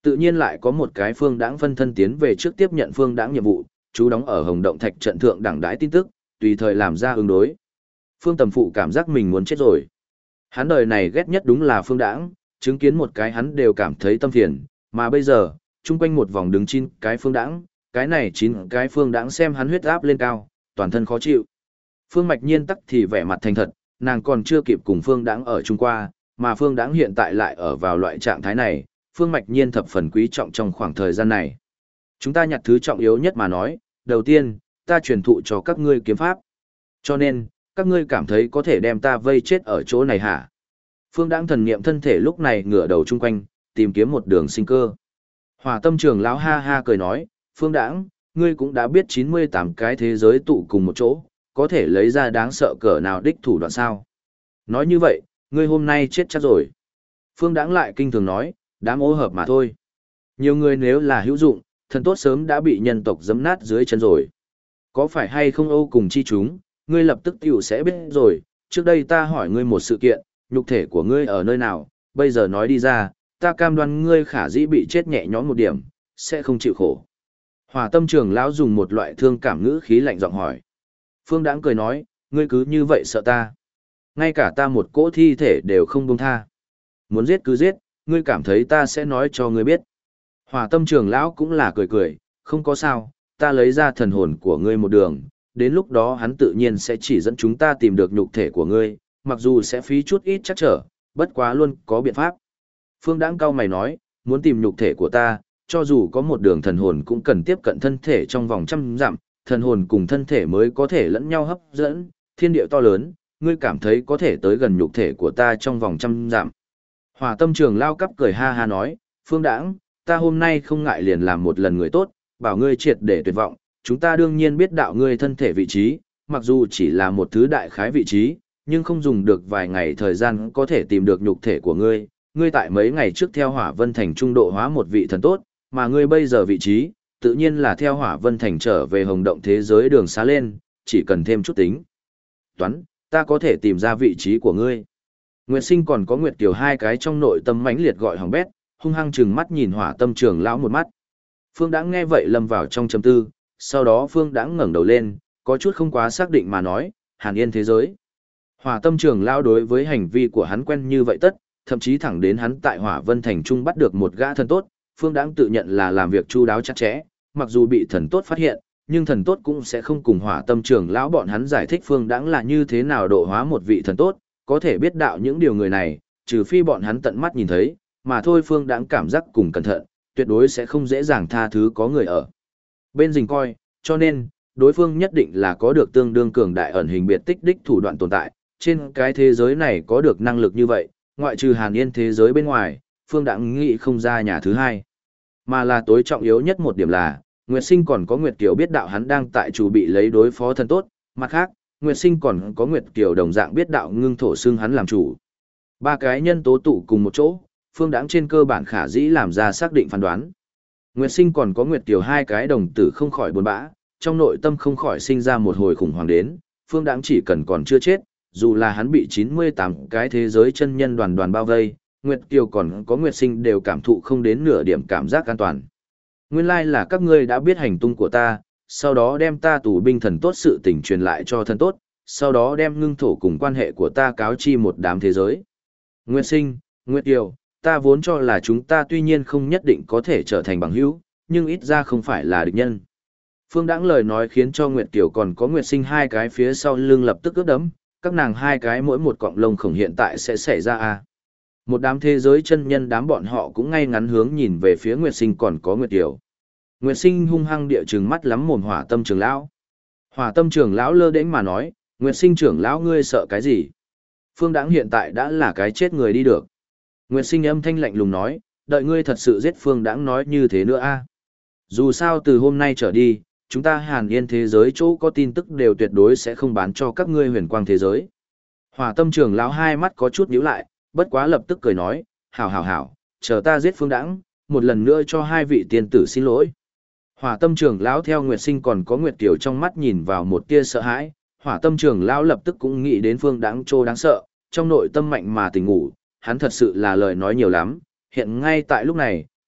Tự nhiên lại có một cái Phương Đãng phân thân tiến về trước tiếp nhận Phương Đãng nhiệm vụ, chú đóng ở Hồng Động Thạch trận thượng đẳng đãi tin tức, tùy thời làm ra ứng đối. Phương Tầm Phụ cảm giác mình muốn chết rồi. Hắn đời này ghét nhất đúng là Phương Đãng, chứng kiến một cái hắn đều cảm thấy tâm phiền, mà bây giờ, chung quanh một vòng đứng 9 cái Phương Đãng, cái này 9 cái Phương Đãng xem hắn huyết áp lên cao, toàn thân khó chịu. Phương Mạch Nhiên tắc thì vẻ mặt thành thật, nàng còn chưa kịp cùng Phương Đãng ở chung qua, mà Phương Đãng hiện tại lại ở vào loại trạng thái này, Phương Mạch Nhiên thập phần quý trọng trong khoảng thời gian này. Chúng ta nhặt thứ trọng yếu nhất mà nói, đầu tiên, ta truyền thụ cho các ngươi kiếm pháp. Cho nên, các ngươi cảm thấy có thể đem ta vây chết ở chỗ này hả? Phương Đãng thần niệm thân thể lúc này ngửa đầu chung quanh, tìm kiếm một đường sinh cơ. Hỏa Tâm Trường lão ha ha cười nói, Phương Đãng, ngươi cũng đã biết 98 cái thế giới tụ cùng một chỗ, có thể lấy ra đáng sợ cỡ nào đích thủ đoạn sao? Nói như vậy, ngươi hôm nay chết chắc rồi. Phương Đãng lại kinh thường nói, đám ô hợp mà thôi. Nhiều người nếu là hữu dụng, thần tốt sớm đã bị nhân tộc giẫm nát dưới chân rồi. Có phải hay không ô cùng chi chúng, ngươi lập tức tiểu sẽ biết rồi. Trước đây ta hỏi ngươi một sự kiện, nhục thể của ngươi ở nơi nào, bây giờ nói đi ra, ta cam đoan ngươi khả dĩ bị chết nhẹ nhõm một điểm, sẽ không chịu khổ. Hỏa Tâm Trường lão dùng một loại thương cảm ngữ khí lạnh giọng hỏi. Phương Đãng cười nói, ngươi cứ như vậy sợ ta. Ngay cả ta một cỗ thi thể đều không buông tha. Muốn giết cứ giết, ngươi cảm thấy ta sẽ nói cho ngươi biết. Hỏa Tâm Trường lão cũng là cười cười, không có sao, ta lấy ra thần hồn của ngươi một đường, đến lúc đó hắn tự nhiên sẽ chỉ dẫn chúng ta tìm được nhục thể của ngươi, mặc dù sẽ phí chút ít chắc trở, bất quá luôn có biện pháp. Phương Đãng cau mày nói, muốn tìm nhục thể của ta, cho dù có một đường thần hồn cũng cần tiếp cận thân thể trong vòng 100 dặm, thần hồn cùng thân thể mới có thể lẫn nhau hấp dẫn, thiên địa to lớn, ngươi cảm thấy có thể tới gần nhục thể của ta trong vòng 100 dặm. Hỏa Tâm Trường lao cắp cười ha ha nói, Phương Đãng, ta hôm nay không ngại liền làm một lần người tốt, bảo ngươi triệt để tuyệt vọng, chúng ta đương nhiên biết đạo ngươi thân thể vị trí, mặc dù chỉ là một thứ đại khái vị trí, nhưng không dùng được vài ngày thời gian có thể tìm được nhục thể của ngươi. Ngươi tại mấy ngày trước theo Hỏa Vân Thành trung độ hóa một vị thần tốt, mà ngươi bây giờ vị trí, tự nhiên là theo Hỏa Vân Thành trở về Hồng Động thế giới đường xá lên, chỉ cần thêm chút tính toán, ta có thể tìm ra vị trí của ngươi. Nguyệt Sinh còn có Nguyệt Kiều hai cái trong nội tâm mãnh liệt gọi hỏng bét, hung hăng trừng mắt nhìn Hỏa Tâm Trường lão một mắt. Phương Đãng nghe vậy lâm vào trong trầm tư, sau đó Phương Đãng ngẩng đầu lên, có chút không quá xác định mà nói, Hàn Yên thế giới. Hỏa Tâm Trường lão đối với hành vi của hắn quen như vậy tất, thậm chí thẳng đến hắn tại Hỏa Vân Thành Trung bắt được một gã thần tốt, Phương Đãng tự nhận là làm việc chu đáo chặt chẽ, mặc dù bị thần tốt phát hiện, nhưng thần tốt cũng sẽ không cùng Hỏa Tâm Trường lão bọn hắn giải thích Phương Đãng là như thế nào độ hóa một vị thần tốt, có thể biết đạo những điều người này, trừ phi bọn hắn tận mắt nhìn thấy, mà thôi Phương Đãng cảm giác cùng cẩn thận, tuyệt đối sẽ không dễ dàng tha thứ có người ở bên rình coi, cho nên, đối phương nhất định là có được tương đương cường đại ẩn hình biệt tích đích thủ đoạn tồn tại, trên cái thế giới này có được năng lực như vậy, ngoại trừ Hàn Yên thế giới bên ngoài, Phương Đãng nghĩ không ra nhà thứ hai. Mà là tối trọng yếu nhất một điểm là, Nguyệt Sinh còn có Nguyệt Kiều biết đạo hắn đang tại chủ bị lấy đối phó thần tốt, mặt khác, Nguyệt Sinh còn có Nguyệt Kiều đồng dạng biết đạo ngưng thổ xưng hắn làm chủ. Ba cái nhân tố tụ cùng một chỗ, Phương Đãng trên cơ bản khả dĩ làm ra xác định phán đoán. Nguyệt Sinh còn có Nguyệt Kiều hai cái đồng tử không khỏi buồn bã, trong nội tâm không khỏi sinh ra một hồi khủng hoảng đến, Phương Đãng chỉ cần còn chưa chết, dù là hắn bị 98 cái thế giới chân nhân đoàn đoàn bao vây, Nguyệt Kiều còn có Nguyệt Sinh đều cảm thụ không đến nửa điểm cảm giác an toàn. Nguyên lai là các ngươi đã biết hành tung của ta, sau đó đem ta tù binh thần tốt sự tình truyền lại cho thần tốt, sau đó đem ngưng thổ cùng quan hệ của ta cáo chi một đám thế giới. Nguyệt Sinh, Nguyệt Kiều, ta vốn cho là chúng ta tuy nhiên không nhất định có thể trở thành bằng hữu, nhưng ít ra không phải là địch nhân. Phương Đãng lời nói khiến cho Nguyệt Kiều còn có Nguyệt Sinh hai cái phía sau lưng lập tức ướt đẫm, các nàng hai cái mỗi một cọng lông khổng hiện tại sẽ xảy ra a. Một đám thế giới chân nhân đám bọn họ cũng ngay ngắn hướng nhìn về phía Nguyệt Sinh còn có Nguyệt Kiều. Nguyệt Sinh hung hăng địa trừng mắt lắm mồm Hỏa Tâm Trường lão. Hỏa Tâm Trường lão lơ đễnh mà nói, Nguyệt Sinh trưởng lão ngươi sợ cái gì? Phương Đãng hiện tại đã là cái chết người đi được. Nguyệt Sinh âm thanh lạnh lùng nói, đợi ngươi thật sự giết Phương Đãng nói như thế nữa a. Dù sao từ hôm nay trở đi, chúng ta Hàn Yên thế giới chỗ có tin tức đều tuyệt đối sẽ không bán cho các ngươi huyền quang thế giới. Hỏa Tâm Trường lão hai mắt có chút nhíu lại, bất quá lập tức cười nói, hảo hảo hảo, chờ ta giết Phương Đãng, một lần nữa cho hai vị tiên tử xin lỗi. Hỏa Tâm Trường lão theo Nguyệt Sinh còn có Nguyệt Kiều trong mắt nhìn vào một tia sợ hãi, Hỏa Tâm Trường lão lập tức cũng nghĩ đến Phương Đãng trô đáng sợ, trong nội tâm mạnh mà tỉnh ngủ, hắn thật sự là lời nói nhiều lắm, hiện ngay tại lúc này,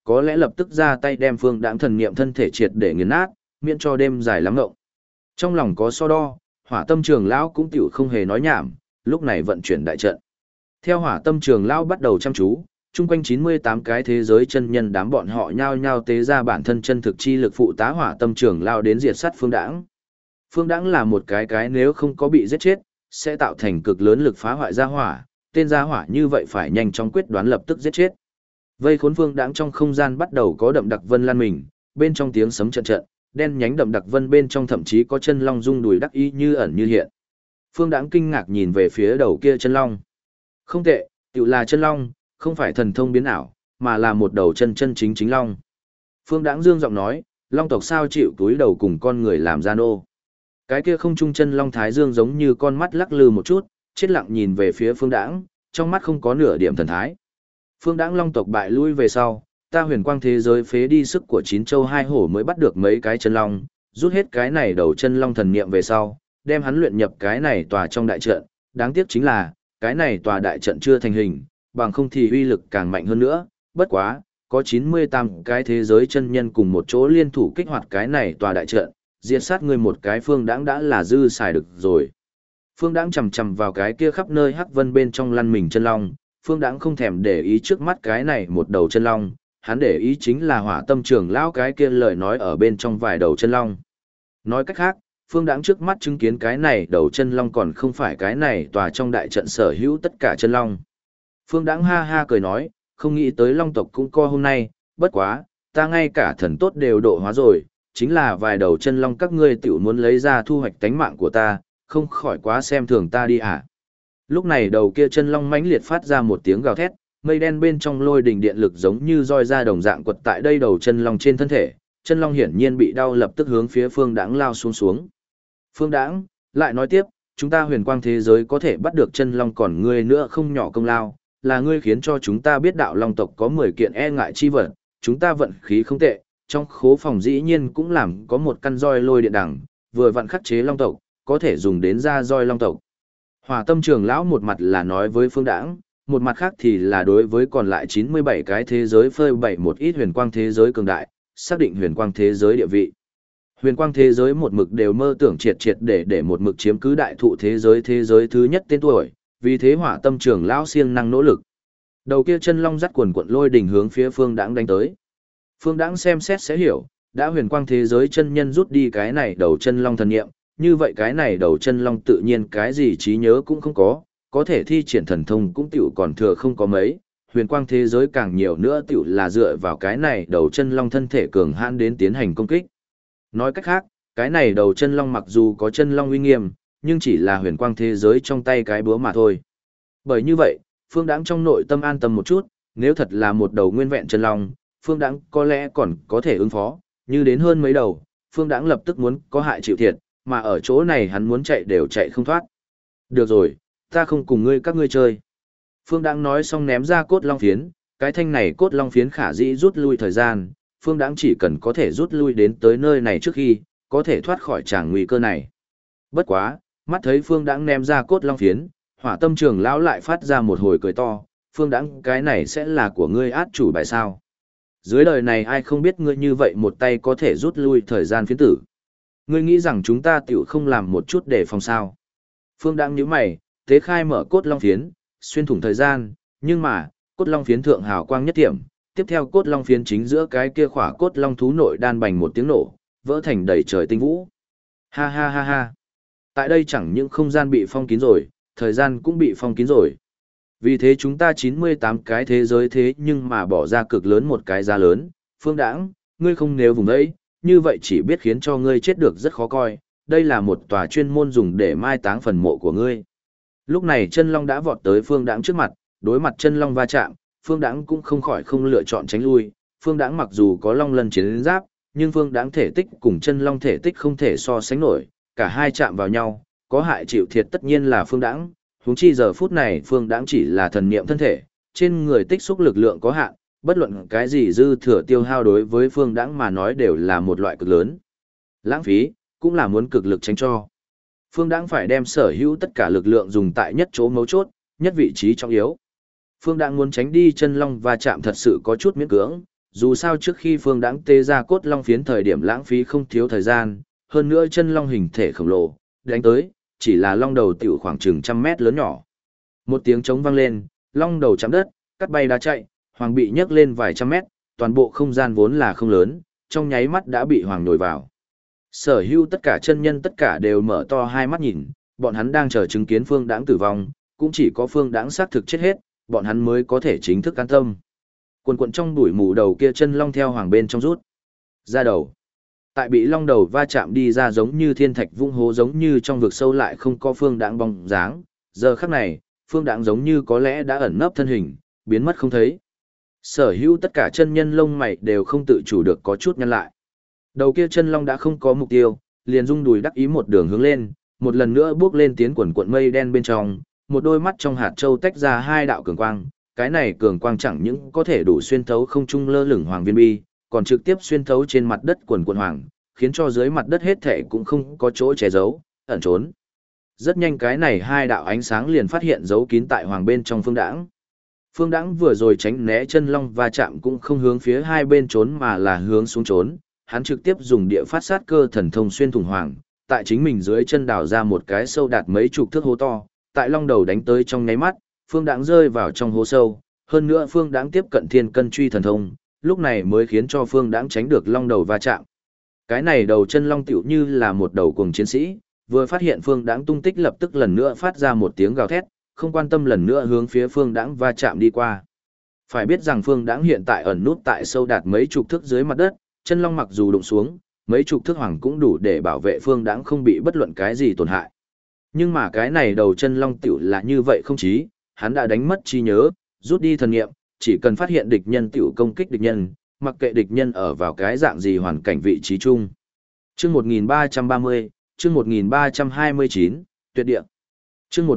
có lẽ lập tức ra tay đem Phương Đãng thần niệm thân thể triệt để nghiền nát, miễn cho đêm dài lắm ngộng. Trong lòng có so đo, Hỏa Tâm Trường lão cũng tiểu không hề nói nhảm, lúc này vận chuyển đại trận. Theo Hỏa Tâm Trường lão bắt đầu chăm chú, chung quanh 98 cái thế giới chân nhân đám bọn họ nhao nhao tế ra bản thân chân thực chi lực phụ tá Hỏa Tâm Trường lão đến diệt sát Phương Đãng. Phương Đãng là một cái nếu không có bị giết chết, sẽ tạo thành cực lớn lực phá hoại gia hỏa, tên gia hỏa như vậy phải nhanh chóng quyết đoán lập tức giết chết. Vây khốn Phương Đãng trong không gian bắt đầu có đậm đặc vân lan mình, bên trong tiếng sấm trận trận, đen nhánh đậm đặc vân bên trong thậm chí có chân long rung đùi đắc ý như ẩn như hiện. Phương Đãng kinh ngạc nhìn về phía đầu kia chân long. Không tệ, tựu là chân long, không phải thần thông biến ảo, mà là một đầu chân chân chính chính long. Phương Đãng dương giọng nói, long tộc sao chịu túi đầu cùng con người làm gian ô. Cái kia không trung chân long thái dương giống như con mắt lắc lư một chút, chết lặng nhìn về phía Phương Đãng, trong mắt không có nửa điểm thần thái. Phương Đãng long tộc bại lui về sau, ta huyền quang thế giới phế đi sức của 9 châu 2 hổ mới bắt được mấy cái chân long, rút hết cái này đầu chân long thần niệm về sau, đem hắn luyện nhập cái này tòa trong đại trận, đáng tiếc chính là, cái này tòa đại trận chưa thành hình, bằng không thì uy lực càng mạnh hơn nữa, bất quá, có 98 cái thế giới chân nhân cùng một chỗ liên thủ kích hoạt cái này tòa đại trận, diệt sát người một cái Phương Đãng đã là dư xài được rồi. Phương Đãng chầm chầm vào cái kia khắp nơi hắc vân bên trong lăn mình chân long, Phương Đãng không thèm để ý trước mắt cái này một đầu chân long, hắn để ý chính là Hỏa Tâm Trường lão cái kia lời nói ở bên trong vài đầu chân long. Nói cách khác, Phương Đãng trước mắt chứng kiến cái này đầu chân long còn không phải cái này tòa trong đại trận sở hữu tất cả chân long. Phương Đãng ha ha cười nói, không nghĩ tới long tộc cũng co hôm nay, bất quá, ta ngay cả thần tốt đều độ hóa rồi, chính là vài đầu chân long các ngươi tiểu muốn lấy ra thu hoạch tánh mạng của ta, không khỏi quá xem thường ta đi à. Lúc này đầu kia chân long mãnh liệt phát ra một tiếng gào thét, mây đen bên trong lôi đình điện lực giống như roi ra đồng dạng quật tại đây đầu chân long trên thân thể, chân long hiển nhiên bị đau lập tức hướng phía Phương Đãng lao xuống xuống. Phương Đãng lại nói tiếp, chúng ta huyền quang thế giới có thể bắt được chân long còn ngươi nữa không nhỏ công lao, là ngươi khiến cho chúng ta biết đạo long tộc có 10 kiện e ngại chi vật, chúng ta vận khí không tệ, trong khố phòng dĩ nhiên cũng làm có một căn roi lôi điện đằng, vừa vặn khắc chế long tộc, có thể dùng đến ra roi long tộc. Hỏa Tâm Trường lão một mặt là nói với Phương Đãng, một mặt khác thì là đối với còn lại 97 cái thế giới phơi bày một ít huyền quang thế giới cường đại, xác định huyền quang thế giới địa vị. Huyền quang thế giới một mực đều mơ tưởng triệt triệt để một mực chiếm cứ đại thụ thế giới thứ nhất tên tuổi, vì thế Hỏa Tâm Trường lão siêng năng nỗ lực. Đầu kia chân long dắt quần quận lôi đỉnh hướng phía Phương Đãng đánh tới. Phương Đãng xem xét sẽ hiểu, đã huyền quang thế giới chân nhân rút đi cái này đầu chân long thần niệm, như vậy cái này đầu chân long tự nhiên cái gì trí nhớ cũng không có thể thi triển thần thông cũng tiểu còn thừa không có mấy, huyền quang thế giới càng nhiều nữa tiểu là dựa vào cái này đầu chân long thân thể cường hãn đến tiến hành công kích. Nói cách khác, cái này đầu chân long mặc dù có chân long uy nghiêm, nhưng chỉ là huyền quang thế giới trong tay cái búa mà thôi. Bởi như vậy, Phương Đãng trong nội tâm an tâm một chút, nếu thật là một đầu nguyên vẹn chân long, Phương Đãng có lẽ còn có thể ứng phó, như đến hơn mấy đầu, Phương Đãng lập tức muốn có hại chịu thiệt, mà ở chỗ này hắn muốn chạy đều chạy không thoát. Được rồi, ta không cùng ngươi các ngươi chơi. Phương Đãng nói xong ném ra cốt long phiến, cái thanh này cốt long phiến khả dĩ rút lui thời gian, Phương Đãng chỉ cần có thể rút lui đến tới nơi này trước khi, có thể thoát khỏi tràng nguy cơ này. Bất quá, mắt thấy Phương Đãng ném ra cốt long phiến, Hỏa Tâm Trường lão lại phát ra một hồi cười to, Phương Đãng cái này sẽ là của ngươi át chủ bài sao. Dưới đời này ai không biết ngươi như vậy một tay có thể rút lui thời gian phiến tử. Ngươi nghĩ rằng chúng ta tiểu không làm một chút để phòng sao. Phương Đãng nhíu mày, tế khai mở cốt long phiến, xuyên thủng thời gian, nhưng mà, cốt long phiến thượng hào quang nhất điểm, tiếp theo cốt long phiến chính giữa cái kia khỏa cốt long thú nội đan bành một tiếng nổ, vỡ thành đầy trời tinh vũ. Ha ha ha ha. Tại đây chẳng những không gian bị phong kín rồi, thời gian cũng bị phong kín rồi. Vì thế chúng ta 98 cái thế giới thế nhưng mà bỏ ra cực lớn một cái giá lớn, Phương Đãng, ngươi không nếu vùng ấy, như vậy chỉ biết khiến cho ngươi chết được rất khó coi, đây là một tòa chuyên môn dùng để mai táng phần mộ của ngươi. Lúc này chân long đã vọt tới Phương Đãng trước mặt, đối mặt chân long va chạm, Phương Đãng cũng không khỏi không lựa chọn tránh lui, Phương Đãng mặc dù có long lân chiến giáp, nhưng Phương Đãng thể tích cùng chân long thể tích không thể so sánh nổi, cả hai chạm vào nhau, có hại chịu thiệt tất nhiên là Phương Đãng, huống chi giờ phút này Phương Đãng chỉ là thần niệm thân thể, trên người tích xúc lực lượng có hạn, bất luận cái gì dư thừa tiêu hao đối với Phương Đãng mà nói đều là một loại cực lớn. Lãng phí, cũng là muốn cực lực tránh cho. Phương Đãng phải đem sở hữu tất cả lực lượng dùng tại nhất chỗ mấu chốt, nhất vị trí trọng yếu. Phương Đãng muốn tránh đi chân long va chạm thật sự có chút miễn cưỡng, dù sao trước khi Phương Đãng tê ra cốt long phiến thời điểm lãng phí không thiếu thời gian, hơn nữa chân long hình thể khổng lồ, đánh tới, chỉ là long đầu tiểu khoảng chừng trăm mét lớn nhỏ. Một tiếng trống vang lên, long đầu chạm đất, cắt bay đá chạy, hoàng bị nhấc lên vài trăm mét, toàn bộ không gian vốn là không lớn, trong nháy mắt đã bị hoàng nhồi vào. Sở hữu tất cả chân nhân tất cả đều mở to hai mắt nhìn, bọn hắn đang chờ chứng kiến Phương Đãng tử vong, cũng chỉ có Phương Đãng xác thực chết hết, bọn hắn mới có thể chính thức an tâm. Quần quần trong bụi mù đầu kia chân long theo hoàng bên trong rút ra đầu. Tại bị long đầu va chạm đi ra giống như thiên thạch vung hố, giống như trong vực sâu lại không có Phương Đãng bóng dáng, giờ khắc này, Phương Đãng giống như có lẽ đã ẩn nấp thân hình, biến mất không thấy. Sở hữu tất cả chân nhân lông mày đều không tự chủ được có chút nhăn lại. Đầu kia chân long đã không có mục tiêu, liền rung đùi đắc ý một đường hướng lên, một lần nữa bước lên tiến quần cuộn mây đen bên trong, một đôi mắt trong hạt châu tách ra hai đạo cường quang, cái này cường quang chẳng những có thể đủ xuyên thấu không trung lơ lửng hoàng viên bi, còn trực tiếp xuyên thấu trên mặt đất quần cuộn hoàng, khiến cho dưới mặt đất hết thảy cũng không có chỗ che giấu, ẩn trốn. Rất nhanh cái này hai đạo ánh sáng liền phát hiện giấu kín tại hoàng bên trong Phương Đãng. Phương Đãng vừa rồi tránh né chân long va chạm cũng không hướng phía hai bên trốn mà là hướng xuống trốn, hắn trực tiếp dùng địa phát sát cơ thần thông xuyên thủng hoàng, tại chính mình dưới chân đào ra một cái sâu đạt mấy chục thước hố to, tại long đầu đánh tới trong nháy mắt, Phương Đãng rơi vào trong hố sâu, hơn nữa Phương Đãng tiếp cận thiên cân truy thần thông, lúc này mới khiến cho Phương Đãng tránh được long đầu va chạm. Cái này đầu chân long tựu như là một đầu cuồng chiến sĩ, vừa phát hiện Phương Đãng tung tích lập tức lần nữa phát ra một tiếng gào thét, không quan tâm lần nữa hướng phía Phương Đãng va chạm đi qua. Phải biết rằng Phương Đãng hiện tại ẩn nút tại sâu đạt mấy chục thước dưới mặt đất, chân long mặc dù đụng xuống, mấy chục thước hoàng cũng đủ để bảo vệ Phương Đãng không bị bất luận cái gì tổn hại. Nhưng mà cái này đầu chân long tiểu là như vậy không chí, hắn đã đánh mất trí nhớ, rút đi thần nghiệm, chỉ cần phát hiện địch nhân tiểu công kích địch nhân, mặc kệ địch nhân ở vào cái dạng gì hoàn cảnh vị trí chung. Chương 1330, chương 1329, tuyệt địa. Chương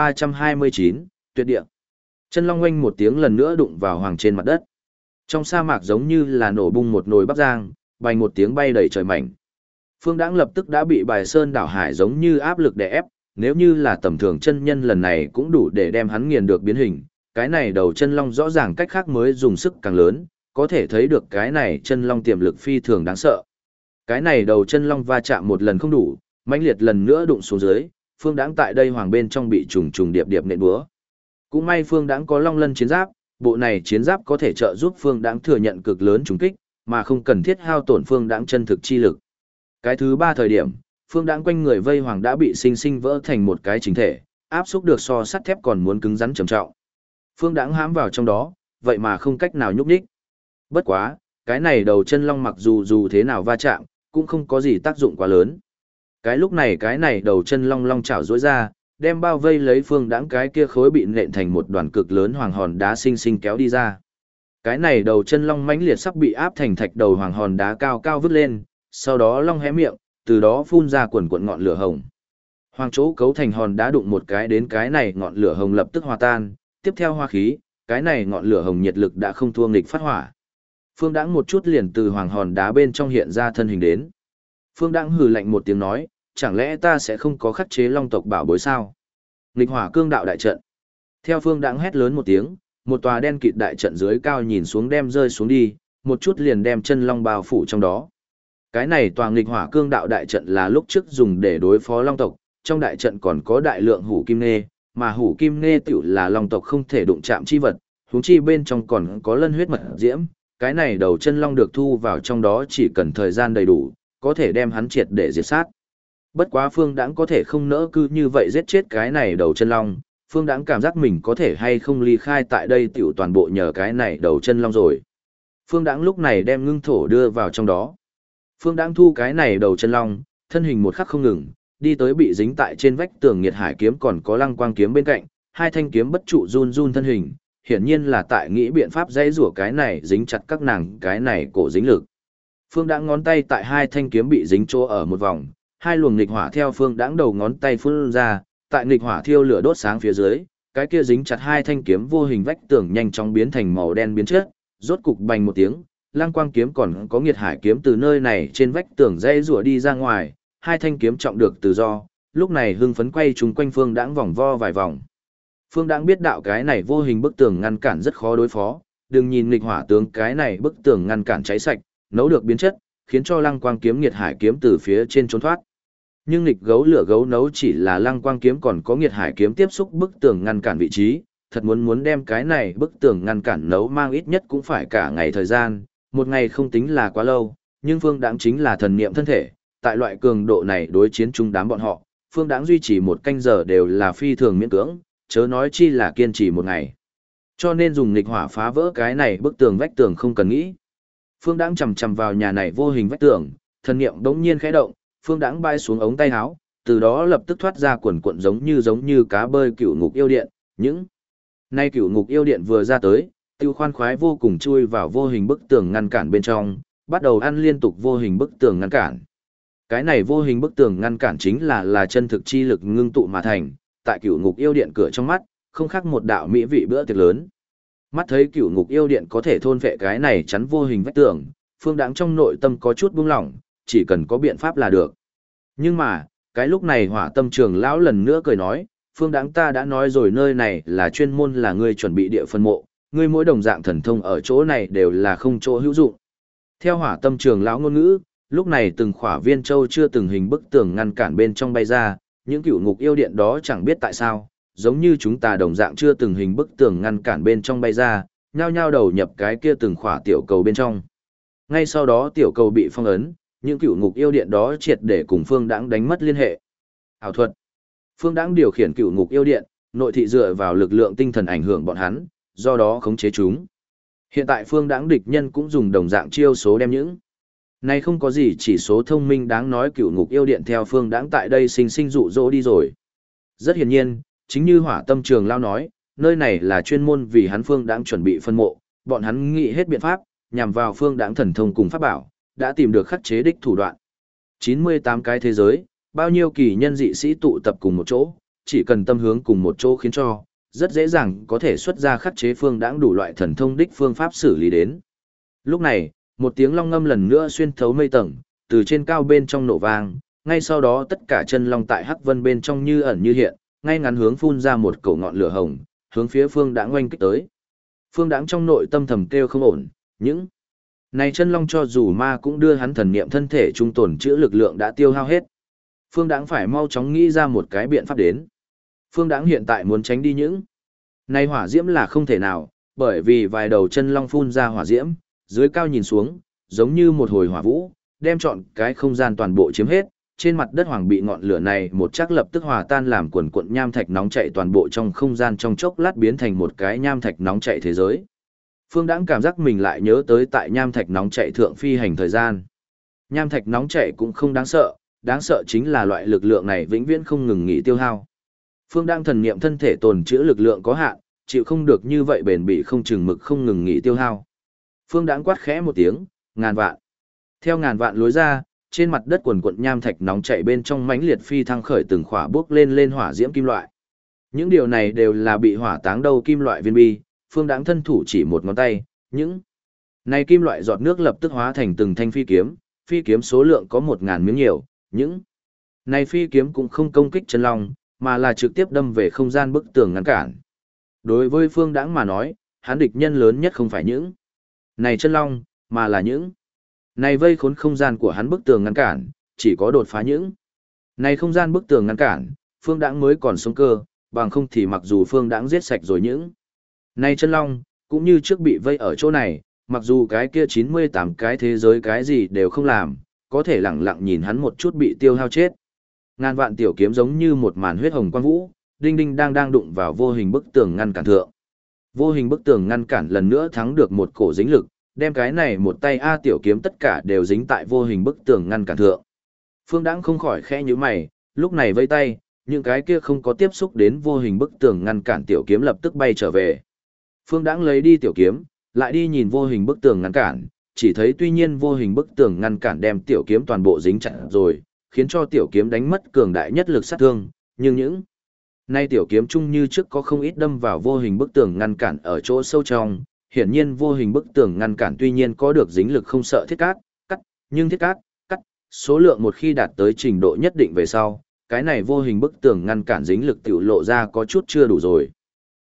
1329, tuyệt địa. Chân long oanh một tiếng lần nữa đụng vào hoàng trên mặt đất. Trong sa mạc giống như là nổ bung một nồi bắp rang, bành một tiếng bay đầy trời mảnh. Phương Đãng lập tức đã bị bài sơn đảo hải giống như áp lực đè ép, nếu như là tầm thường chân nhân lần này cũng đủ để đem hắn nghiền được biến hình. Cái này đầu chân long rõ ràng cách khác mới dùng sức càng lớn, có thể thấy được cái này chân long tiềm lực phi thường đáng sợ. Cái này đầu chân long va chạm một lần không đủ, mãnh liệt lần nữa đụng xuống dưới, Phương Đãng tại đây hoàng bên trong bị trùng trùng điệp điệp nện búa. Cũng may Phương Đãng có long lân chiến giáp, bộ này chiến giáp có thể trợ giúp Phương Đãng thừa nhận cực lớn trùng kích, mà không cần thiết hao tổn Phương Đãng chân thực chi lực. Cái thứ ba thời điểm, Phương Đãng quanh người vây hoàng đã bị sinh sinh vỡ thành một cái chính thể, áp xúc được so sắt thép còn muốn cứng rắn trầm trọng. Phương Đãng hãm vào trong đó, vậy mà không cách nào nhúc nhích. Bất quá, cái này đầu chân long mặc dù thế nào va chạm, cũng không có gì tác dụng quá lớn. Cái lúc này cái này đầu chân long long chảo rỗi ra, đem bao vây lấy Phương Đãng cái kia khối bị nện thành một đoàn cực lớn hoàng hòn đá sinh sinh kéo đi ra. Cái này đầu chân long mãnh liệt sắp bị áp thành thạch đầu hoàng hòn đá cao cao vứt lên, sau đó long hé miệng, từ đó phun ra quần quần ngọn lửa hồng. Hoàng chỗ cấu thành hòn đá đụng một cái đến cái này ngọn lửa hồng lập tức hòa tan, tiếp theo hoa khí, cái này ngọn lửa hồng nhiệt lực đã không thua nghịch phát hỏa. Phương Đãng một chút liền từ hoàng hòn đá bên trong hiện ra thân hình đến. Phương Đãng hừ lạnh một tiếng nói, chẳng lẽ ta sẽ không có khắc chế long tộc bảo bối sao? Nghịch hỏa cương đạo đại trận. Theo Phương Đãng hét lớn một tiếng, một tòa đen kịt đại trận dưới cao nhìn xuống đem rơi xuống đi, một chút liền đem chân long bao phủ trong đó. Cái này tòa nghịch hỏa cương đạo đại trận là lúc trước dùng để đối phó long tộc, trong đại trận còn có đại lượng hủ kim nê, mà hủ kim nê tiểu là long tộc không thể đụng chạm chi vật, huống chi bên trong còn có lân huyết mật diễm, cái này đầu chân long được thu vào trong đó chỉ cần thời gian đầy đủ, có thể đem hắn triệt để diệt sát. Bất quá Phương Đãng có thể không nỡ cứ như vậy giết chết cái này đầu chân long, Phương Đãng cảm giác mình có thể hay không ly khai tại đây tiểu toàn bộ nhờ cái này đầu chân long rồi. Phương Đãng lúc này đem ngưng thổ đưa vào trong đó. Phương Đãng thu cái này đầu chân long, thân hình một khắc không ngừng, đi tới bị dính tại trên vách tường Nghiệt Hải kiếm còn có Lăng Quang kiếm bên cạnh, hai thanh kiếm bất trụ run run thân hình, hiển nhiên là tại nghĩ biện pháp dãy rủa cái này dính chặt các nàng cái này cổ dính lực. Phương Đãng ngón tay tại hai thanh kiếm bị dính chỗ ở một vòng, hai luồng nghịch hỏa theo Phương Đãng đầu ngón tay phun ra, tại nghịch hỏa thiêu lửa đốt sáng phía dưới, cái kia dính chặt hai thanh kiếm vô hình vách tường nhanh chóng biến thành màu đen biến chất, rốt cục bành một tiếng, Lăng Quang kiếm còn có Nghiệt Hải kiếm từ nơi này trên vách tường dãy rủa đi ra ngoài, hai thanh kiếm trọng được tự do, lúc này hưng phấn quay chúng quanh Phương Đãng vòng vo vài vòng. Phương Đãng biết đạo cái này vô hình bức tường ngăn cản rất khó đối phó, đừng nhìn nghịch hỏa tướng cái này bức tường ngăn cản cháy sạch, nấu được biến chất, khiến cho lăng quang kiếm nghiệt hải kiếm từ phía trên trốn thoát. Nhưng nghịch gấu lửa gấu nấu chỉ là lăng quang kiếm còn có nghiệt hải kiếm tiếp xúc bức tường ngăn cản vị trí, thật muốn đem cái này bức tường ngăn cản nấu mang ít nhất cũng phải cả ngày thời gian, một ngày không tính là quá lâu, nhưng Phương Đãng chính là thần niệm thân thể, tại loại cường độ này đối chiến chung đám bọn họ, Phương Đãng duy trì một canh giờ đều là phi thường miễn cưỡng, chớ nói chi là kiên trì một ngày. Cho nên dùng nghịch hỏa phá vỡ cái này bức tường vách tường không cần nghĩ. Phương Đãng chầm chầm vào nhà này vô hình vách tường, thần niệm đống nhiên khẽ động, Phương Đãng bay xuống ống tay áo, từ đó lập tức thoát ra quần cuộn giống như cá bơi cựu ngục yêu điện, những nay cựu ngục yêu điện vừa ra tới, tiêu khoan khoái vô cùng chui vào vô hình bức tường ngăn cản bên trong, bắt đầu ăn liên tục vô hình bức tường ngăn cản. Cái này vô hình bức tường ngăn cản chính là chân thực chi lực ngưng tụ mà thành, tại cựu ngục yêu điện cửa trong mắt, không khác một đạo mỹ vị bữa tiệc lớn. Mắt thấy cựu ngục yêu điện có thể thôn vệ cái này chắn vô hình vách tường, Phương Đãng trong nội tâm có chút buông lỏng, chỉ cần có biện pháp là được. Nhưng mà, cái lúc này Hỏa Tâm trưởng lão lần nữa cười nói, Phương Đãng ta đã nói rồi nơi này là chuyên môn là ngươi chuẩn bị địa phân mộ, ngươi mỗi đồng dạng thần thông ở chỗ này đều là không chỗ hữu dụng. Theo Hỏa Tâm trưởng lão ngôn ngữ, lúc này từng khỏa viên châu chưa từng hình bức tường ngăn cản bên trong bay ra, những cựu ngục yêu điện đó chẳng biết tại sao, giống như chúng ta đồng dạng chưa từng hình bức tường ngăn cản bên trong bay ra, nhao nhao đầu nhập cái kia từng khỏa tiểu cầu bên trong. Ngay sau đó tiểu cầu bị phong ấn, những cựu ngục yêu điện đó triệt để cùng Phương Đãng đánh mất liên hệ. Ảo thuật. Phương Đãng điều khiển cựu ngục yêu điện, nội thị dựa vào lực lượng tinh thần ảnh hưởng bọn hắn, do đó khống chế chúng. Hiện tại Phương Đãng địch nhân cũng dùng đồng dạng chiêu số đem những này không có gì chỉ số thông minh đáng nói cựu ngục yêu điện theo Phương Đãng tại đây sinh dụ dỗ đi rồi. Rất hiển nhiên, chính như Hỏa Tâm trường lao nói, nơi này là chuyên môn vì hắn Phương Đãng chuẩn bị phân mộ, bọn hắn nghĩ hết biện pháp, nhằm vào Phương Đãng thần thông cùng pháp bảo, đã tìm được khắc chế đích thủ đoạn. 98 cái thế giới, bao nhiêu kỳ nhân dị sĩ tụ tập cùng một chỗ, chỉ cần tâm hướng cùng một chỗ khiến cho, rất dễ dàng có thể xuất ra khắc chế Phương Đãng đủ loại thần thông đích phương pháp xử lý đến. Lúc này, một tiếng long ngâm lần nữa xuyên thấu mây tầng, từ trên cao bên trong nổ vang, ngay sau đó tất cả chân long tại hắc vân bên trong như ẩn như hiện, ngay ngắn hướng phun ra một cổ ngọn lửa hồng, hướng phía Phương Đãng oanh kích tới. Phương Đãng trong nội tâm thầm kêu không ổn, những này chân long cho dù ma cũng đưa hắn thần niệm thân thể trung tồn chữa lực lượng đã tiêu hao hết. Phương Đãng phải mau chóng nghĩ ra một cái biện pháp đến. Phương Đãng hiện tại muốn tránh đi những này hỏa diễm là không thể nào, bởi vì vài đầu chân long phun ra hỏa diễm, dưới cao nhìn xuống, giống như một hồi hỏa vũ, đem trọn cái không gian toàn bộ chiếm hết. Trên mặt đất hoàng bị ngọn lửa này một chắc lập tức hòa tan làm quần cuộn nham thạch nóng chảy toàn bộ trong không gian trong chốc lát biến thành một cái nham thạch nóng chảy thế giới. Phương Đãng cảm giác mình lại nhớ tới tại nham thạch nóng chảy thượng phi hành thời gian. Nham thạch nóng chảy cũng không đáng sợ chính là loại lực lượng này vĩnh viễn không ngừng nghỉ tiêu hao. Phương Đãng thần niệm thân thể tồn trữ lực lượng có hạn, chịu không được như vậy bền bỉ không chừng mực không ngừng nghỉ tiêu hao. Phương Đãng quát khẽ một tiếng, ngàn vạn. Theo ngàn vạn lối ra, trên mặt đất quần quận nham thạch nóng chảy bên trong mãnh liệt phi thăng khởi từng khỏa bước lên hỏa diễm kim loại. Những điều này đều là bị hỏa táng đâu kim loại viên bi, Phương Đãng thân thủ chỉ một ngón tay, những này kim loại giọt nước lập tức hóa thành từng thanh phi kiếm số lượng có 1000 miếng nhiều, những này phi kiếm cũng không công kích chân long, mà là trực tiếp đâm về không gian bức tường ngăn cản. Đối với Phương Đãng mà nói, hắn địch nhân lớn nhất không phải những này chân long, mà là những này vây khốn không gian của hắn bức tường ngăn cản, chỉ có đột phá những này không gian bức tường ngăn cản, Phương Đãng mới còn sống cơ, bằng không thì mặc dù Phương Đãng giết sạch rồi những này chân long, cũng như trước bị vây ở chỗ này, mặc dù cái kia 98 cái thế giới cái gì đều không làm, có thể lặng lặng nhìn hắn một chút bị tiêu hao chết. Ngàn vạn tiểu kiếm giống như một màn huyết hồng quang vũ, đinh đinh đang đụng vào vô hình bức tường ngăn cản thượng. Vô hình bức tường ngăn cản lần nữa thắng được một cổ dính lực, đem cái này một tay A tiểu kiếm tất cả đều dính tại vô hình bức tường ngăn cản thượng. Phương Đãng không khỏi khẽ nhíu mày, lúc này vây tay, những cái kia không có tiếp xúc đến vô hình bức tường ngăn cản tiểu kiếm lập tức bay trở về. Phương Đãng lấy đi tiểu kiếm, lại đi nhìn vô hình bức tường ngăn cản, chỉ thấy tuy nhiên vô hình bức tường ngăn cản đem tiểu kiếm toàn bộ dính chặt rồi, khiến cho tiểu kiếm đánh mất cường đại nhất lực sát thương, nhưng những nay tiểu kiếm chung như trước có không ít đâm vào vô hình bức tường ngăn cản ở chỗ sâu trong, hiển nhiên vô hình bức tường ngăn cản tuy nhiên có được dính lực không sợ thiết cắt, nhưng thiết cắt, số lượng một khi đạt tới trình độ nhất định về sau, cái này vô hình bức tường ngăn cản dính lực tiểu lộ ra có chút chưa đủ rồi.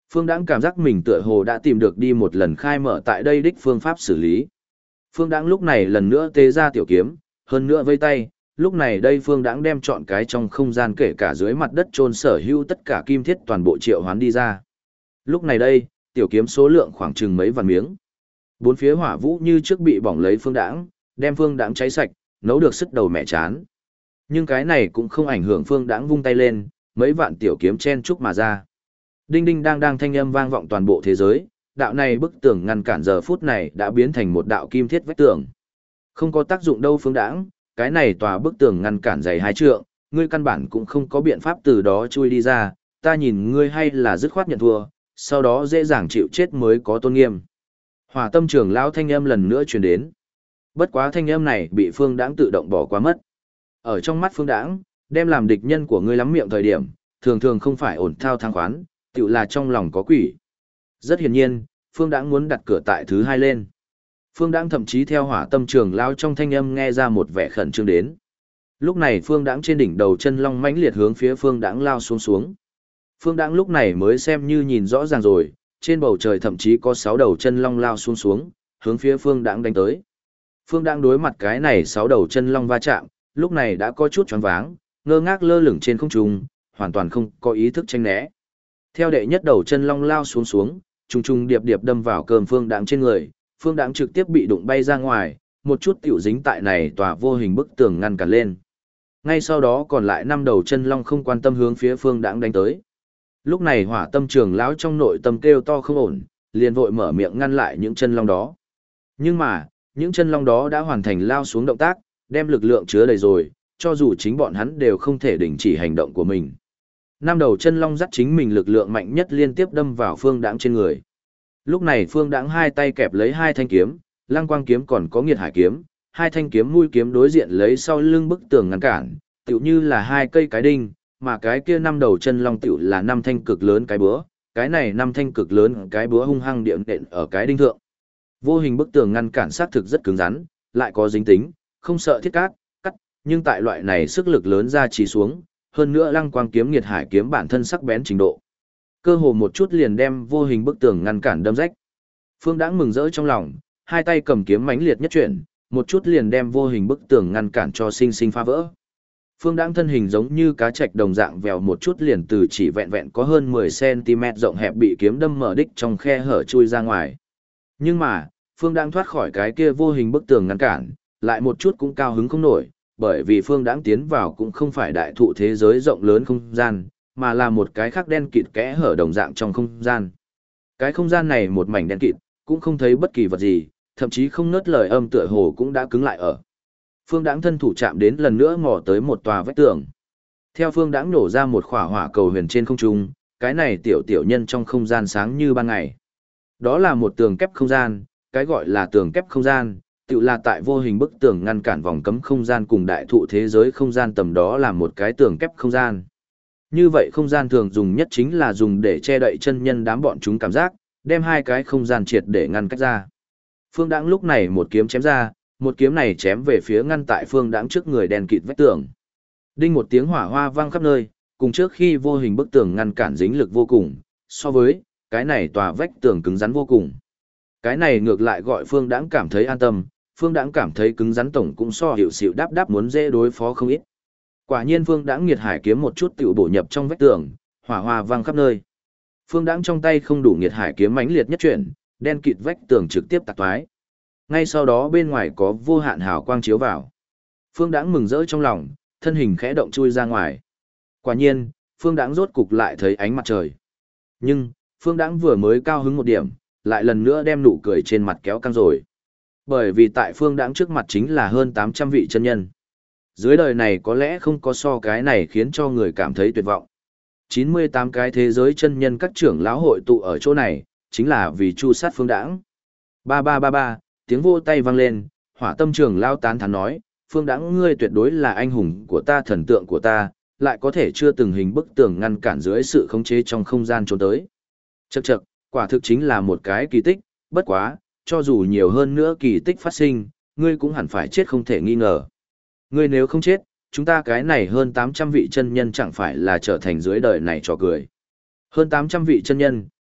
Phương Đãng cảm giác mình tựa hồ đã tìm được đi một lần khai mở tại đây đích phương pháp xử lý. Phương Đãng lúc này lần nữa tế ra tiểu kiếm, hơn nữa vây tay, lúc này đây Phương Đãng đem chọn cái trong không gian kể cả dưới mặt đất chôn sở hữu tất cả kim thiết toàn bộ triệu hoán đi ra. Lúc này đây, tiểu kiếm số lượng khoảng chừng mấy vạn miếng. Bốn phía hỏa vũ như trước bị bỏng lấy Phương Đãng, đem Phương Đãng cháy sạch, nấu được sức đầu mẹ chán. Nhưng cái này cũng không ảnh hưởng Phương Đãng vung tay lên, mấy vạn tiểu kiếm chen chúc mà ra. Đinh đinh đang đang thanh âm vang vọng toàn bộ thế giới, đạo này bức tường ngăn cản giờ phút này đã biến thành một đạo kim thiết vách tường. Không có tác dụng đâu Phương Đãng, cái này tòa bức tường ngăn cản dày 2 trượng, ngươi căn bản cũng không có biện pháp từ đó chui đi ra, ta nhìn ngươi hay là dứt khoát nhận thua, sau đó dễ dàng chịu chết mới có tôn nghiêm. Hỏa Tâm trưởng lão thanh âm lần nữa truyền đến. Bất quá thanh âm này bị Phương Đãng tự động bỏ qua mất. Ở trong mắt Phương Đãng, đem làm địch nhân của ngươi lắm miệng thời điểm, thường thường không phải ổn thao thang khoán, tựu là trong lòng có quỷ. Rất hiển nhiên, Phương Đãng muốn đặt cửa tại thứ 2 lên. Phương Đãng thậm chí theo Hỏa Tâm trưởng lão trong thanh âm nghe ra một vẻ khẩn trương đến. Lúc này Phương Đãng trên đỉnh đầu chân long mãnh liệt hướng phía Phương Đãng lao xuống xuống. Phương Đãng lúc này mới xem như nhìn rõ ràng rồi, trên bầu trời thậm chí có 6 đầu chân long lao xuống xuống, hướng phía Phương Đãng đánh tới. Phương Đãng đối mặt cái này 6 đầu chân long va chạm, lúc này đã có chút choáng váng, ngơ ngác lơ lửng trên không trung, hoàn toàn không có ý thức tránh né. Theo đệ nhất đầu chân long lao xuống xuống, trùng trùng điệp điệp đâm vào cơm Phương Đãng trên người, Phương Đãng trực tiếp bị đụng bay ra ngoài, một chút tiểu dính tại này tòa vô hình bức tường ngăn cản lên. Ngay sau đó còn lại 5 đầu chân long không quan tâm hướng phía Phương Đãng đánh tới. Lúc này Hỏa Tâm trưởng lão trong nội tâm kêu to không ổn, liền vội mở miệng ngăn lại những chân long đó. Nhưng mà, những chân long đó đã hoàn thành lao xuống động tác, đem lực lượng chứa đầy rồi, cho dù chính bọn hắn đều không thể đình chỉ hành động của mình. 5 đầu chân long dắt chính mình lực lượng mạnh nhất liên tiếp đâm vào Phương Đãng trên người. Lúc này Phương Đãng hai tay kẹp lấy 2 thanh kiếm, Lăng Quang kiếm còn có Nghiệt Hải kiếm, 2 thanh kiếm mũi kiếm đối diện lấy sau lưng bức tường ngăn cản, tựu như là 2 cây cái đinh, mà cái kia 5 đầu chân long tựu là 5 thanh cực lớn cái búa, cái này 5 thanh cực lớn cái búa hung hăng điệm nện ở cái đinh thượng. Vô hình bức tường ngăn cản xác thực rất cứng rắn, lại có dính tính, không sợ thiết cắt, nhưng tại loại này sức lực lớn ra chỉ xuống, hơn nữa Lăng Quang kiếm Nghiệt Hải kiếm bản thân sắc bén trình độ. Cơ hồ một chút liền đem vô hình bức tường ngăn cản đâm rách. Phương Đãng mừng rỡ trong lòng, hai tay cầm kiếm mãnh liệt nhất chuyển, một chút liền đem vô hình bức tường ngăn cản cho sinh sinh phá vỡ. Phương Đãng thân hình giống như cá trạch đồng dạng vèo một chút liền từ chỉ vẹn vẹn có hơn 10 cm rộng hẹp bị kiếm đâm mở đích trong khe hở chui ra ngoài. Nhưng mà, Phương Đãng thoát khỏi cái kia vô hình bức tường ngăn cản, lại một chút cũng cao hứng không nổi, bởi vì Phương Đãng tiến vào cũng không phải đại thụ thế giới rộng lớn không gian, mà là một cái khác đen kịt kẽ hở đồng dạng trong không gian. Cái không gian này một mảnh đen kịt, cũng không thấy bất kỳ vật gì, thậm chí không nớt lời âm tựa hồ cũng đã cứng lại ở. Phương Đãng thân thủ chạm đến lần nữa mò tới một tòa vách tường. Theo Phương Đãng nổ ra một khỏa hỏa cầu huyền trên không trung, cái này tiểu tiểu nhân trong không gian sáng như ban ngày. Đó là một tường kép không gian, cái gọi là tường kép không gian, tự là tại vô hình bức tường ngăn cản vòng cấm không gian cùng đại thụ thế giới không gian tầm đó là một cái tường kép không gian. Như vậy không gian thường dùng nhất chính là dùng để che đậy chân nhân đám bọn chúng cảm giác, đem hai cái không gian triệt để ngăn cách ra. Phương Đãng lúc này một kiếm chém ra, một kiếm này chém về phía ngăn tại Phương Đãng trước người đèn kịt vách tường. Đinh một tiếng hỏa hoa vang khắp nơi, cùng trước khi vô hình bức tường ngăn cản dính lực vô cùng, so với cái này tòa vách tường cứng rắn vô cùng. Cái này ngược lại gọi Phương Đãng cảm thấy an tâm, Phương Đãng cảm thấy cứng rắn tổng cũng so hiệu xịu đáp đáp muốn dễ đối phó không ít. Quả nhiên Phương Đãng Nghiệt Hải kiếm một chút tiểu bổ nhập trong vách tường, hỏa hoa vang khắp nơi. Phương Đãng trong tay không đủ Nghiệt Hải kiếm mãnh liệt nhất chuyển, đen kịt vách tường trực tiếp tạc toái. Ngay sau đó bên ngoài có vô hạn hào quang chiếu vào. Phương Đãng mừng rỡ trong lòng, thân hình khẽ động chui ra ngoài. Quả nhiên, Phương Đãng rốt cục lại thấy ánh mặt trời. Nhưng, Phương Đãng vừa mới cao hứng một điểm, lại lần nữa đem nụ cười trên mặt kéo căng rồi. Bởi vì tại Phương Đãng trước mặt chính là hơn 800 vị chân nhân. Dưới đời này có lẽ không có so cái này khiến cho người cảm thấy tuyệt vọng. 98 cái thế giới chân nhân các trưởng lão hội tụ ở chỗ này, chính là vì chu sát Phương Đãng. Ba ba ba ba, tiếng vô tay vang lên, Hỏa Tâm trưởng lão tán thán nói, Phương Đãng ngươi tuyệt đối là anh hùng của ta, thần tượng của ta, lại có thể chưa từng hình bức tường ngăn cản dưới sự khống chế trong không gian trốn tới. Chậc chậc, quả thực chính là một cái kỳ tích, bất quá, cho dù nhiều hơn nữa kỳ tích phát sinh, ngươi cũng hẳn phải chết không thể nghi ngờ. Ngươi nếu không chết, chúng ta cái này hơn 800 vị chân nhân chẳng phải là trở thành dưới đời này trò cười. Hơn 800 vị chân nhân,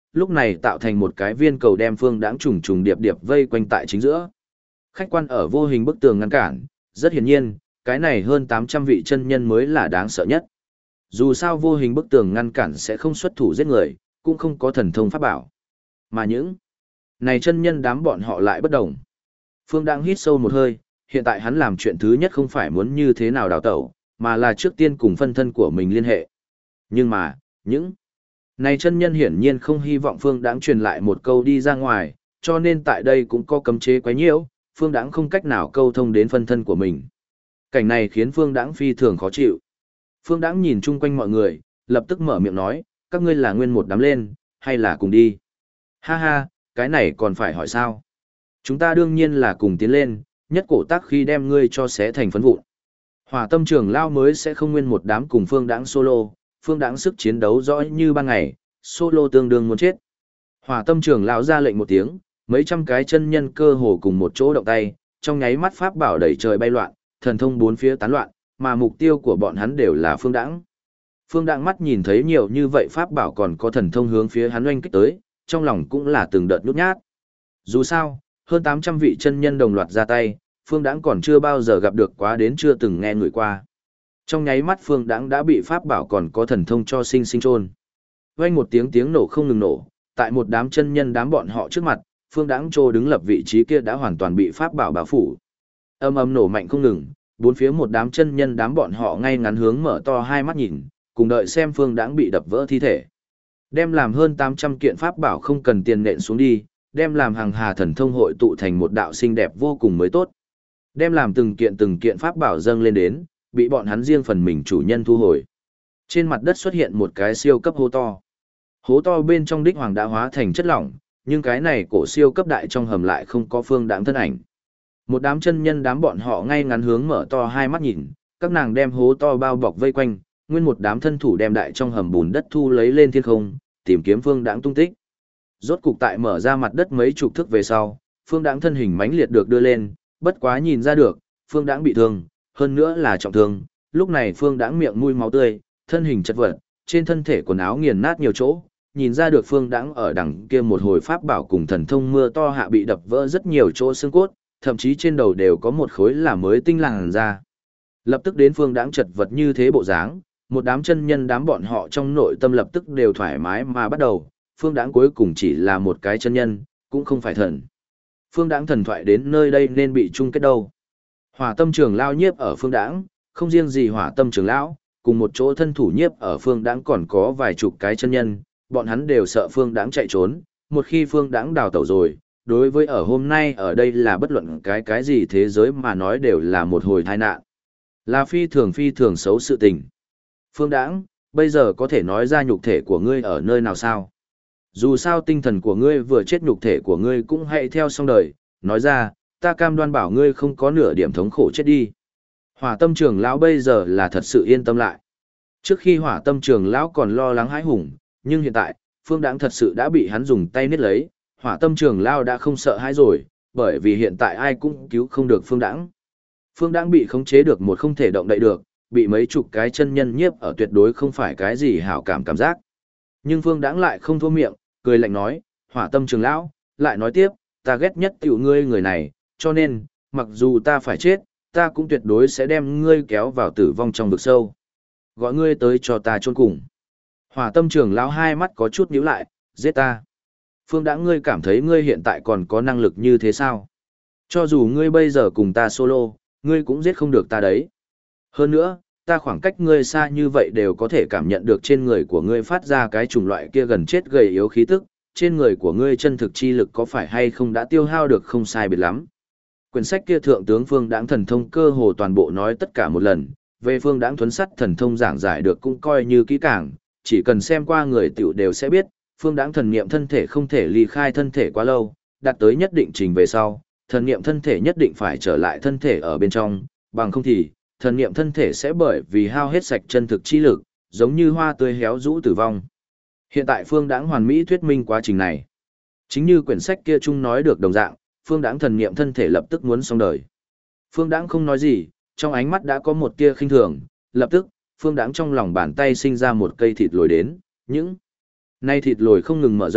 lúc này tạo thành một cái viên cầu đem Phương Đãng trùng trùng điệp điệp vây quanh tại chính giữa. Khách quan ở vô hình bức tường ngăn cản, rất hiển nhiên, cái này hơn 800 vị chân nhân mới là đáng sợ nhất. Dù sao vô hình bức tường ngăn cản sẽ không xuất thủ giết người, cũng không có thần thông pháp bảo. Mà những này chân nhân đám bọn họ lại bất đồng. Phương Đãng hít sâu một hơi, hiện tại hắn làm chuyện thứ nhất không phải muốn như thế nào đào tẩu, mà là trước tiên cùng phân thân của mình liên hệ. Nhưng mà, những này chân nhân hiển nhiên không hy vọng Phương Đãng truyền lại một câu đi ra ngoài, cho nên tại đây cũng có cấm chế quấy nhiễu, Phương Đãng không cách nào câu thông đến phân thân của mình. Cảnh này khiến Phương Đãng phi thường khó chịu. Phương Đãng nhìn chung quanh mọi người, lập tức mở miệng nói, các ngươi là nguyên một đám lên, hay là cùng đi? Ha ha, cái này còn phải hỏi sao? Chúng ta đương nhiên là cùng tiến lên, nhất cổ tác khi đem ngươi cho xé thành phấn vụn. Hỏa Tâm trưởng lão mới sẽ không nguyên một đám cùng Phương Đãng solo, Phương Đãng sức chiến đấu rõ như ban ngày, solo tương đương muốn chết. Hỏa Tâm trưởng lão ra lệnh một tiếng, mấy trăm cái chân nhân cơ hồ cùng một chỗ động tay, trong nháy mắt pháp bảo đẩy trời bay loạn, thần thông bốn phía tán loạn, mà mục tiêu của bọn hắn đều là Phương Đãng. Phương Đãng mắt nhìn thấy nhiều như vậy pháp bảo còn có thần thông hướng phía hắn oanh kích tới, trong lòng cũng là từng đợt nhút nhát. Dù sao, hơn 800 vị chân nhân đồng loạt ra tay, Phương Đãng còn chưa bao giờ gặp được quá đến chưa từng nghe người qua. Trong nháy mắt Phương Đãng đã bị pháp bảo còn có thần thông cho sinh sinh chôn. Vang một tiếng tiếng nổ không ngừng nổ, tại một đám chân nhân đám bọn họ trước mặt, Phương Đãng trô đứng lập vị trí kia đã hoàn toàn bị pháp bảo bao phủ. Âm ầm nổ mạnh không ngừng, bốn phía một đám chân nhân đám bọn họ ngay ngắn hướng mở to hai mắt nhìn, cùng đợi xem Phương Đãng bị đập vỡ thi thể. Đem làm hơn 800 kiện pháp bảo không cần tiền nện xuống đi, đem làm hàng hà thần thông hội tụ thành một đạo xinh đẹp vô cùng mới tốt. Đem làm từng kiện pháp bảo dâng lên đến, bị bọn hắn riêng phần mình chủ nhân thu hồi. Trên mặt đất xuất hiện một cái siêu cấp hố to. Hố to bên trong đích hoàng đã hóa thành chất lỏng, nhưng cái này cổ siêu cấp đại trong hầm lại không có Phương Đãng thân ảnh. Một đám chân nhân đám bọn họ ngay ngắn hướng mở to hai mắt nhìn, các nàng đem hố to bao bọc vây quanh, nguyên một đám thân thủ đem đại trong hầm bùn đất thu lấy lên thiên không, tìm kiếm Phương Đãng tung tích. Rốt cục tại mở ra mặt đất mấy chục thước về sau, Phương Đãng thân hình mãnh liệt được đưa lên, bất quá nhìn ra được, Phương Đãng bị thương, hơn nữa là trọng thương, lúc này Phương Đãng miệng mũi máu tươi, thân hình chật vật, trên thân thể quần áo nghiền nát nhiều chỗ, nhìn ra được Phương Đãng ở đằng kia một hồi pháp bảo cùng thần thông mưa to hạ bị đập vỡ rất nhiều chỗ xương cốt, thậm chí trên đầu đều có một khối là mới tinh làn ra. Lập tức đến Phương Đãng chật vật như thế bộ dáng, một đám chân nhân đám bọn họ trong nội tâm lập tức đều thoải mái mà bắt đầu, Phương Đãng cuối cùng chỉ là một cái chân nhân, cũng không phải thần. Phương Đãng thần thoại đến nơi đây nên bị chung kết đâu. Hỏa Tâm trưởng lão nhiếp ở Phương Đãng, không riêng gì Hỏa Tâm trưởng lão, cùng một chỗ thân thủ nhiếp ở Phương Đãng còn có vài chục cái chân nhân, bọn hắn đều sợ Phương Đãng chạy trốn, một khi Phương Đãng đào tẩu rồi, đối với ở hôm nay ở đây là bất luận cái gì thế giới mà nói đều là một hồi tai nạn. Là phi thường xấu sự tình. Phương Đãng, bây giờ có thể nói ra nhục thể của ngươi ở nơi nào sao? Dù sao tinh thần của ngươi vừa chết nhục thể của ngươi cũng hãy theo xong đời, nói ra, ta cam đoan bảo ngươi không có nửa điểm thống khổ chết đi. Hỏa Tâm trưởng lão bây giờ là thật sự yên tâm lại. Trước khi Hỏa Tâm trưởng lão còn lo lắng hãi hùng, nhưng hiện tại, Phương Đãng thật sự đã bị hắn dùng tay niết lấy, Hỏa Tâm trưởng lão đã không sợ hãi rồi, bởi vì hiện tại ai cũng cứu không được Phương Đãng. Phương Đãng bị khống chế được một không thể động đậy được, bị mấy chục cái chân nhân nhiếp ở tuyệt đối không phải cái gì hảo cảm giác. Nhưng Phương Đãng lại không thua miệng, cười lạnh nói, Hỏa Tâm trưởng lão, lại nói tiếp, ta ghét nhất tiểu ngươi người này, cho nên, mặc dù ta phải chết, ta cũng tuyệt đối sẽ đem ngươi kéo vào tử vong trong vực sâu. Gọi ngươi tới cho ta chôn cùng. Hỏa Tâm trưởng lão hai mắt có chút nhíu lại, giết ta. Phương Đãng, ngươi cảm thấy ngươi hiện tại còn có năng lực như thế sao? Cho dù ngươi bây giờ cùng ta solo, ngươi cũng giết không được ta đấy. Hơn nữa, ta khoảng cách ngươi xa như vậy đều có thể cảm nhận được trên người của ngươi phát ra cái chủng loại kia gần chết gầy yếu khí tức, trên người của ngươi chân thực chi lực có phải hay không đã tiêu hao được không sai biệt lắm. Quyển sách kia thượng tướng Phương Đãng thần thông cơ hồ toàn bộ nói tất cả một lần, về Phương Đãng thuấn sắt thần thông giảng giải được cũng coi như kỹ càng, chỉ cần xem qua người tiểu đều sẽ biết, Phương Đãng thần niệm thân thể không thể ly khai thân thể quá lâu, đạt tới nhất định trình về sau, thần niệm thân thể nhất định phải trở lại thân thể ở bên trong, bằng không thì, thần niệm thân thể sẽ bởi vì hao hết sạch chân thực chi lực, giống như hoa tươi héo rũ tử vong. Hiện tại Phương Đãng hoàn mỹ thuyết minh quá trình này. Chính như quyển sách kia chung nói được đồng dạng, Phương Đãng thần niệm thân thể lập tức muốn xong đời. Phương Đãng không nói gì, trong ánh mắt đã có một tia khinh thường, lập tức, Phương Đãng trong lòng bàn tay sinh ra một cây thịt lồi đến, những nay thịt lồi không ngừng mở rộng,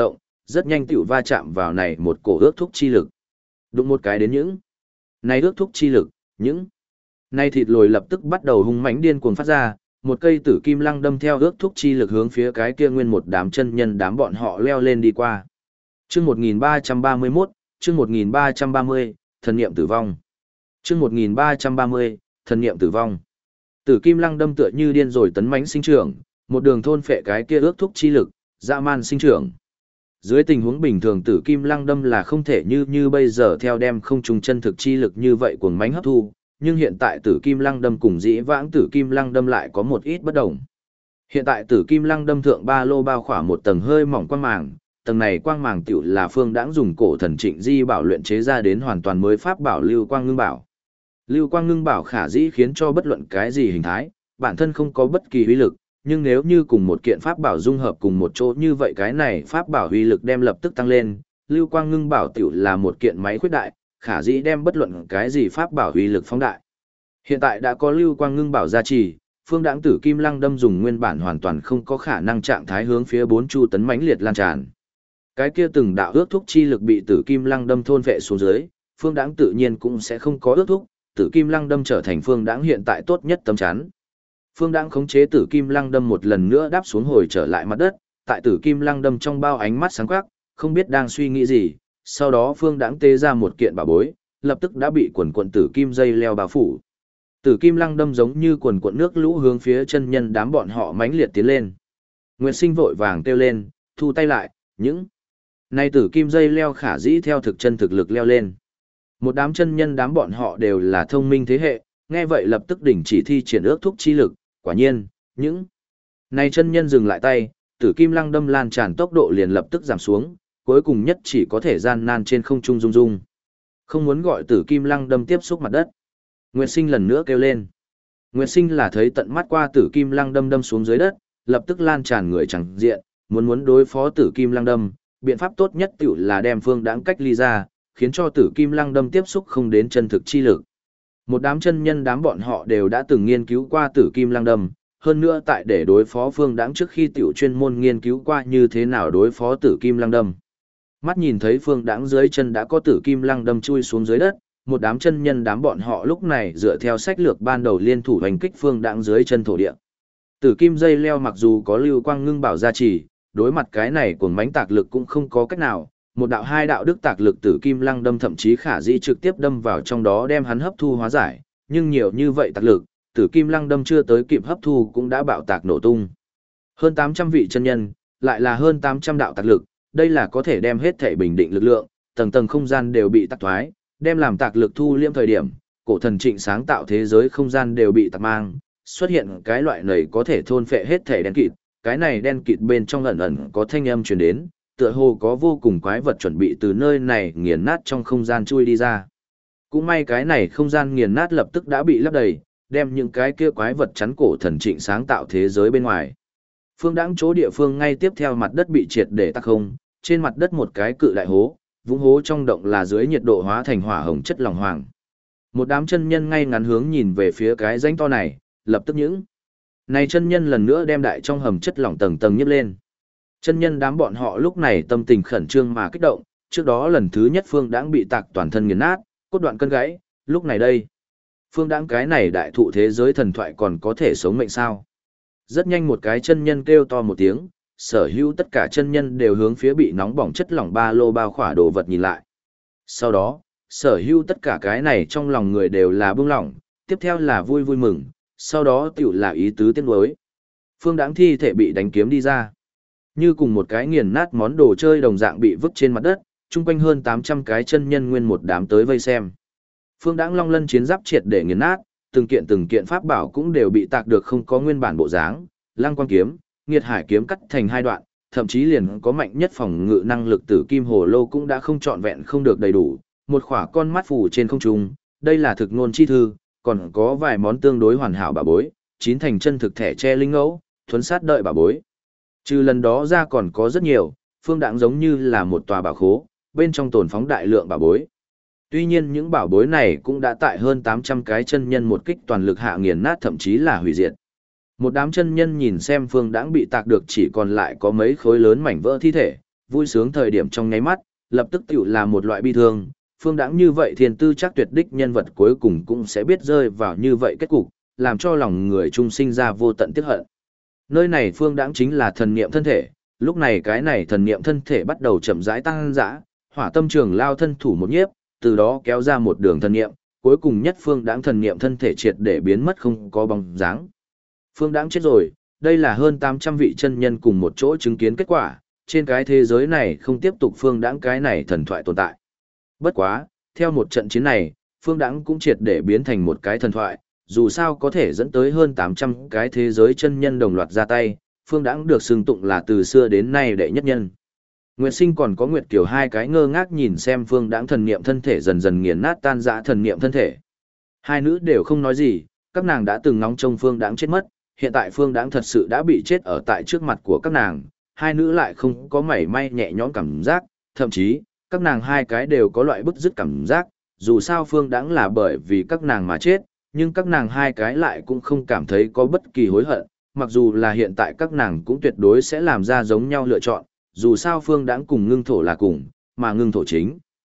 rất nhanh tiểu va chạm vào này một cổ ước thúc chi lực. Đụng một cái đến những này ước thúc chi lực, những này thịt lồi lập tức bắt đầu hung mãnh điên cuồng phát ra, một cây tử kim lăng đâm theo ước thúc chi lực hướng phía cái kia nguyên một đám chân nhân đám bọn họ leo lên đi qua. Chương 1331, chương 1330, thần niệm tử vong. Chương 1330, thần niệm tử vong. Tử kim lăng đâm tựa như điên rồi tấn mãnh sinh trưởng, một đường thôn phệ cái kia ước thúc chi lực, dã man sinh trưởng. Dưới tình huống bình thường tử kim lăng đâm là không thể như bây giờ theo đem không trùng chân thực chi lực như vậy cuồng mãnh hấp thu, nhưng hiện tại tử kim lăng đâm cùng dĩ vãng tử kim lăng đâm lại có một ít bất đồng. Hiện tại tử kim lăng đâm thượng ba lô bao khỏa một tầng hơi mỏng quang màng, tầng này quang màng tiểu là Phương Đãng dùng cổ thần Trịnh Di bảo luyện chế ra đến hoàn toàn mới pháp bảo Lưu Quang Ngưng Bảo. Lưu Quang Ngưng Bảo khả dĩ khiến cho bất luận cái gì hình thái, bản thân không có bất kỳ uy lực, nhưng nếu như cùng một kiện pháp bảo dung hợp cùng một chỗ như vậy cái này pháp bảo uy lực đem lập tức tăng lên, Lưu Quang Ngưng Bảo tiểu là một kiện máy khuyết đại, khả dĩ đem bất luận cái gì pháp bảo uy lực phóng đại. Hiện tại đã có Lưu Quang Ngưng Bảo gia trì, Phương Đãng tử kim lăng đâm dùng nguyên bản hoàn toàn không có khả năng trạng thái hướng phía bốn chu tấn mãnh liệt lan tràn. Cái kia từng đạo ước thúc chi lực bị tử kim lăng đâm thôn vệ xuống dưới, Phương Đãng tự nhiên cũng sẽ không có ước thúc, tử kim lăng đâm trở thành Phương Đãng hiện tại tốt nhất tấm chắn. Phương Đãng khống chế tử kim lăng đâm một lần nữa đáp xuống hồi trở lại mặt đất, tại tử kim lăng đâm trong bao ánh mắt sáng quắc, không biết đang suy nghĩ gì, sau đó Phương Đãng tê ra một kiện bảo bối, lập tức đã bị quần quần tử kim dây leo bao phủ. Tử kim lăng đâm giống như quần quần nước lũ hướng phía chân nhân đám bọn họ mãnh liệt tiến lên. Nguyệt Sinh vội vàng kêu lên, thu tay lại, những này tử kim dây leo khả dĩ theo thực chân thực lực leo lên. Một đám chân nhân đám bọn họ đều là thông minh thế hệ, nghe vậy lập tức đình chỉ thi triển ước thúc chi lực, quả nhiên, những này chân nhân dừng lại tay, tử kim lăng đâm lan tràn tốc độ liền lập tức giảm xuống, cuối cùng nhất chỉ có thể gian nan trên không trung rung rung. Không muốn gọi tử kim lăng đâm tiếp xúc mặt đất. Nguyệt Sinh lần nữa kêu lên. Nguyệt Sinh là thấy tận mắt qua tử kim lăng đâm đâm xuống dưới đất, lập tức lan tràn người chẳng diện, muốn đối phó tử kim lăng đâm, biện pháp tốt nhất tiểu là đem Phương Đãng cách ly ra, khiến cho tử kim lăng đâm tiếp xúc không đến chân thực chi lực. Một đám chân nhân đám bọn họ đều đã từng nghiên cứu qua tử kim lăng đâm, hơn nữa tại để đối phó Phương Đãng trước khi tiểu chuyên môn nghiên cứu qua như thế nào đối phó tử kim lăng đâm. Mắt nhìn thấy Phương Đãng dưới chân đã có tử kim lăng đâm chui xuống dưới đất, một đám chân nhân đám bọn họ lúc này dựa theo sách lược ban đầu liên thủ hành kích Phương Đãng dưới chân thổ địa. Tử kim dây leo mặc dù có Lưu Quang Ngưng Bảo gia trì, đối mặt cái này cuồng mãnh tạc lực cũng không có cách nào, một đạo hai đạo đức tạc lực tử kim lăng đâm thậm chí khả dĩ trực tiếp đâm vào trong đó đem hắn hấp thu hóa giải, nhưng nhiều như vậy tạc lực, tử kim lăng đâm chưa tới kịp hấp thu cũng đã bạo tạc nổ tung. Hơn 800 vị chân nhân, lại là hơn 800 đạo tạc lực, đây là có thể đem hết thể bình định lực lượng, tầng tầng không gian đều bị tạc thoái, đem làm tạc lực thu liễm thời điểm, cổ thần Trịnh sáng tạo thế giới không gian đều bị tạc mang, xuất hiện cái loại này có thể thôn phệ hết thể đen kịt, cái này đen kịt bên trong ẩn ẩn có thanh âm truyền đến, tựa hồ có vô cùng quái vật chuẩn bị từ nơi này nghiền nát trong không gian chui đi ra. Cũng may cái này không gian nghiền nát lập tức đã bị lấp đầy, đem những cái kia quái vật chắn cổ thần Trịnh sáng tạo thế giới bên ngoài. Phương Đãng chỗ địa phương ngay tiếp theo mặt đất bị triệt để tắc không, trên mặt đất một cái cự đại hố, vũng hố trong động là dưới nhiệt độ hóa thành hỏa hồng chất lỏng hoàng. Một đám chân nhân ngay ngắn hướng nhìn về phía cái rãnh to này, lập tức những này chân nhân lần nữa đem đại trong hầm chất lỏng tầng tầng nhấc lên. Chân nhân đám bọn họ lúc này tâm tình khẩn trương mà kích động, trước đó lần thứ nhất Phương Đãng bị tạc toàn thân nghiền nát, cốt đoạn cân gãy, lúc này đây. Phương Đãng cái này đại thụ thế giới thần thoại còn có thể sống mệnh sao? Rất nhanh một cái chân nhân kêu to một tiếng, sở hữu tất cả chân nhân đều hướng phía bị nóng bỏng chất lỏng ba lô bao khỏa đồ vật nhìn lại. Sau đó, sở hữu tất cả cái này trong lòng người đều là bưng lỏng, tiếp theo là vui vui mừng, sau đó tiểu là ý tứ tiếc nuối. Phương Đãng thi thể bị đánh kiếm đi ra. Như cùng một cái nghiền nát món đồ chơi đồng dạng bị vứt trên mặt đất, chung quanh hơn 800 cái chân nhân nguyên một đám tới vây xem. Phương Đãng long lân chiến giáp triệt để nghiền nát, từng kiện pháp bảo cũng đều bị tạc được không có nguyên bản bộ dáng, Lăng Quang kiếm, Nghiệt Hải kiếm cắt thành hai đoạn, thậm chí liền có mạnh nhất phòng ngự năng lực tử kim hồ lô cũng đã không trọn vẹn không được đầy đủ, một khỏa con mắt phủ trên không trung, đây là thực ngôn chi thư, còn có vài món tương đối hoàn hảo bảo bối, chín thành chân thực thẻ che linh ngẫu, thuấn sát đợi bảo bối. Trừ lần đó ra còn có rất nhiều, Phương Đãng giống như là một tòa bảo khố, bên trong tồn phóng đại lượng bảo bối. Tuy nhiên những bảo bối này cũng đã tại hơn 800 cái chân nhân một kích toàn lực hạ nghiền nát thậm chí là hủy diệt. Một đám chân nhân nhìn xem Phương Đãng bị tạc được chỉ còn lại có mấy khối lớn mảnh vỡ thi thể, vui sướng thời điểm trong nháy mắt, lập tức tiểu là một loại bi thương, Phương Đãng như vậy thiên tư chắc tuyệt đích nhân vật cuối cùng cũng sẽ biết rơi vào như vậy kết cục, làm cho lòng người trung sinh ra vô tận tiếc hận. Nơi này Phương Đãng chính là thần niệm thân thể, lúc này cái này thần niệm thân thể bắt đầu chậm rãi tăng dã, Hỏa Tâm Trường Lao thân thủ một nhiếp, từ đó kéo ra một đường thần niệm, cuối cùng nhất Phương Đãng thần niệm thân thể triệt để biến mất không có bóng dáng. Phương Đãng chết rồi, đây là hơn 800 vị chân nhân cùng một chỗ chứng kiến kết quả, trên cái thế giới này không tiếp tục Phương Đãng cái này thần thoại tồn tại. Bất quá, theo một trận chiến này, Phương Đãng cũng triệt để biến thành một cái thần thoại, dù sao có thể dẫn tới hơn 800 cái thế giới chân nhân đồng loạt ra tay, Phương Đãng được xưng tụng là từ xưa đến nay đệ nhất nhân. Nguyệt Sinh còn có Nguyệt Kiều hai cái ngơ ngác nhìn xem Phương Đãng thần niệm thân thể dần dần nghiền nát tan rã thần niệm thân thể. Hai nữ đều không nói gì, các nàng đã từng ngóng trông Phương Đãng chết mất, hiện tại Phương Đãng thật sự đã bị chết ở tại trước mặt của các nàng, hai nữ lại không có mảy may nhẹ nhõm cảm giác, thậm chí, các nàng hai cái đều có loại bức dứt cảm giác, dù sao Phương Đãng là bởi vì các nàng mà chết, nhưng các nàng hai cái lại cũng không cảm thấy có bất kỳ hối hận, mặc dù là hiện tại các nàng cũng tuyệt đối sẽ làm ra giống nhau lựa chọn, dù sao Phương Đãng cùng Ngưng Thổ là cùng, mà Ngưng Thổ chính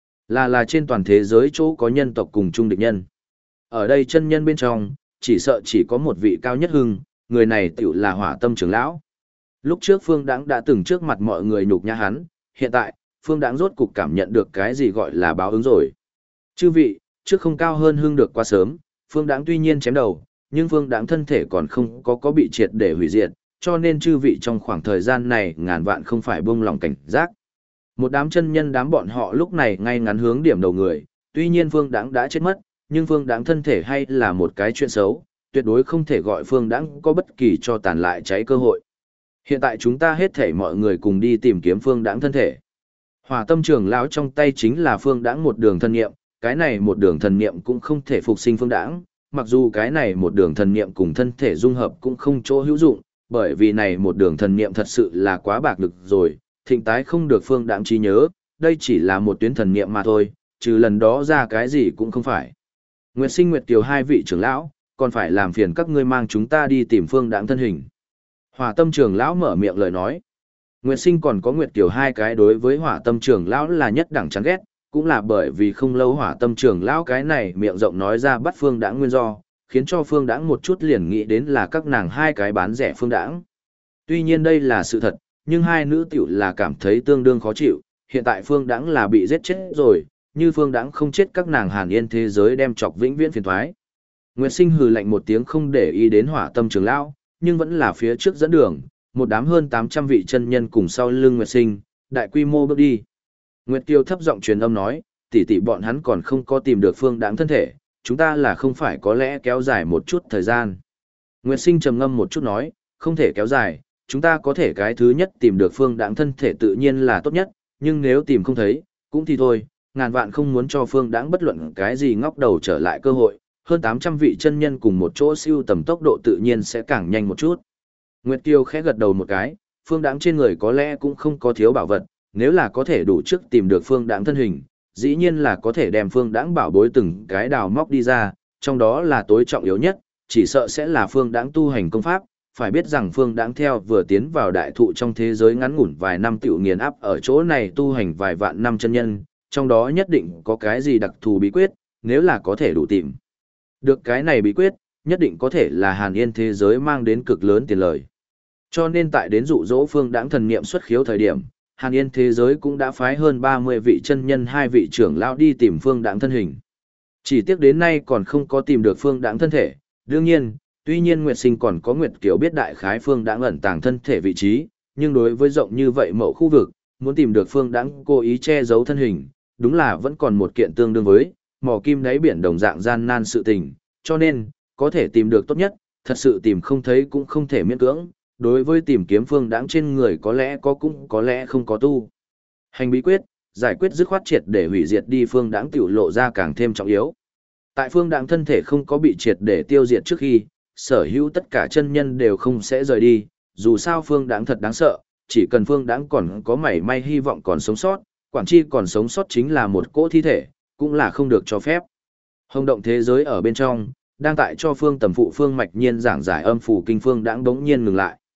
là trên toàn thế giới chỗ có nhân tộc cùng chung địch nhân. Ở đây chân nhân bên trong, chỉ sợ chỉ có một vị cao nhất hưng, người này tiểu là Hỏa Tâm trưởng lão. Lúc trước Phương Đãng đã từng trước mặt mọi người nhục nhã hắn, hiện tại, Phương Đãng rốt cục cảm nhận được cái gì gọi là báo ứng rồi. Chư vị, trước không cao hơn hưng được quá sớm, Phương Đãng tuy nhiên chém đầu, nhưng Phương Đãng thân thể còn không có bị triệt để hủy diệt, cho nên chư vị trong khoảng thời gian này ngàn vạn không phải buông lòng cảnh giác. Một đám chân nhân đám bọn họ lúc này ngay ngắn hướng điểm đầu người, tuy nhiên Phương Đãng đã chết mất, nhưng Phương Đãng thân thể hay là một cái chuyện xấu, tuyệt đối không thể gọi Phương Đãng có bất kỳ cho tàn lại cháy cơ hội. Hiện tại chúng ta hết thảy mọi người cùng đi tìm kiếm Phương Đãng thân thể. Hỏa Tâm trưởng lão trong tay chính là Phương Đãng một đường thần niệm, cái này một đường thần niệm cũng không thể phục sinh Phương Đãng, mặc dù cái này một đường thần niệm cùng thân thể dung hợp cũng không chỗ hữu dụng, bởi vì này một đường thần niệm thật sự là quá bạc lực rồi, thịnh tái không được Phương Đãng trí nhớ, đây chỉ là một tuyến thần niệm mà thôi, trừ lần đó ra cái gì cũng không phải. Nguyệt Sinh Nguyệt Kiều hai vị trưởng lão, còn phải làm phiền các ngươi mang chúng ta đi tìm Phương Đãng thân hình. Hỏa Tâm trưởng lão mở miệng lời nói. Nguyệt Sinh còn có Nguyệt Kiều hai cái đối với Hỏa Tâm trưởng lão là nhất đẳng chán ghét, cũng là bởi vì không lâu Hỏa Tâm trưởng lão cái này miệng rộng nói ra bắt Phương Đãng nguyên do, khiến cho Phương Đãng một chút liền nghĩ đến là các nàng hai cái bán rẻ Phương Đãng. Tuy nhiên đây là sự thật, nhưng hai nữ tiểu là cảm thấy tương đương khó chịu, hiện tại Phương Đãng là bị giết chết rồi, như Phương Đãng không chết các nàng Hàn Yên thế giới đem chọc vĩnh viễn phiền toái. Nguyệt Sinh hừ lạnh một tiếng không để ý đến Hỏa Tâm trưởng lão, nhưng vẫn là phía trước dẫn đường, một đám hơn 800 vị chân nhân cùng sau lưng Nguyệt Sinh, đại quy mô bước đi. Nguyệt Kiều thấp giọng truyền âm nói, tỷ tỷ bọn hắn còn không có tìm được Phương Đãng thân thể, chúng ta là không phải có lẽ kéo dài một chút thời gian. Nguyệt Sinh trầm ngâm một chút nói, không thể kéo dài, chúng ta có thể cái thứ nhất tìm được Phương Đãng thân thể tự nhiên là tốt nhất, nhưng nếu tìm không thấy, cũng thì thôi, ngàn vạn không muốn cho Phương Đãng bất luận cái gì ngóc đầu trở lại cơ hội, hơn 800 vị chân nhân cùng một chỗ siêu tầm tốc độ tự nhiên sẽ càng nhanh một chút. Nguyệt Kiều khẽ gật đầu một cái, Phương Đãng trên người có lẽ cũng không có thiếu bảo vật, nếu là có thể đủ trước tìm được Phương Đãng thân hình, dĩ nhiên là có thể đem Phương Đãng bảo bối từng cái đào móc đi ra, trong đó là tối trọng yếu nhất, chỉ sợ sẽ là Phương Đãng tu hành công pháp, phải biết rằng Phương Đãng theo vừa tiến vào đại thụ trong thế giới ngắn ngủn vài năm tiểu nghiền áp ở chỗ này tu hành vài vạn năm chân nhân, trong đó nhất định có cái gì đặc thù bí quyết, nếu là có thể đủ tìm được cái này bí quyết, nhất định có thể là Hàn Yên thế giới mang đến cực lớn tiền lời. Cho nên tại đến dụ dỗ Phương Đãng thần niệm xuất khiếu thời điểm, Hàn Yên thế giới cũng đã phái hơn 30 vị chân nhân hai vị trưởng lão đi tìm Phương Đãng thân hình. Chỉ tiếc đến nay còn không có tìm được Phương Đãng thân thể. Đương nhiên, tuy nhiên Nguyệt Sinh còn có Nguyệt Kiều biết đại khái Phương Đãng ẩn tàng thân thể vị trí, nhưng đối với rộng như vậy mậu khu vực, muốn tìm được Phương Đãng cố ý che giấu thân hình, đúng là vẫn còn một kiện tương đương với mò kim đáy biển đồng dạng gian nan sự tình, cho nên, có thể tìm được tốt nhất, thật sự tìm không thấy cũng không thể miễn cưỡng, đối với tìm kiếm Phương Đãng trên người có lẽ có cũng có lẽ không có tu. Hành bí quyết, giải quyết dứt khoát triệt để hủy diệt đi Phương Đãng tiểu lộ ra càng thêm trọng yếu. Tại Phương Đãng thân thể không có bị triệt để tiêu diệt trước khi, sở hữu tất cả chân nhân đều không sẽ rời đi, dù sao Phương Đãng thật đáng sợ, chỉ cần Phương Đãng còn có mảy may hy vọng còn sống sót, quản chi còn sống sót chính là một cỗ thi thể, cũng là không được cho phép. Hồng động thế giới ở bên trong, đang tại cho Phương Tầm phụ Phương Mạch Nhiên giảng giải âm phủ kinh Phương Đãng bỗng nhiên ngừng lại.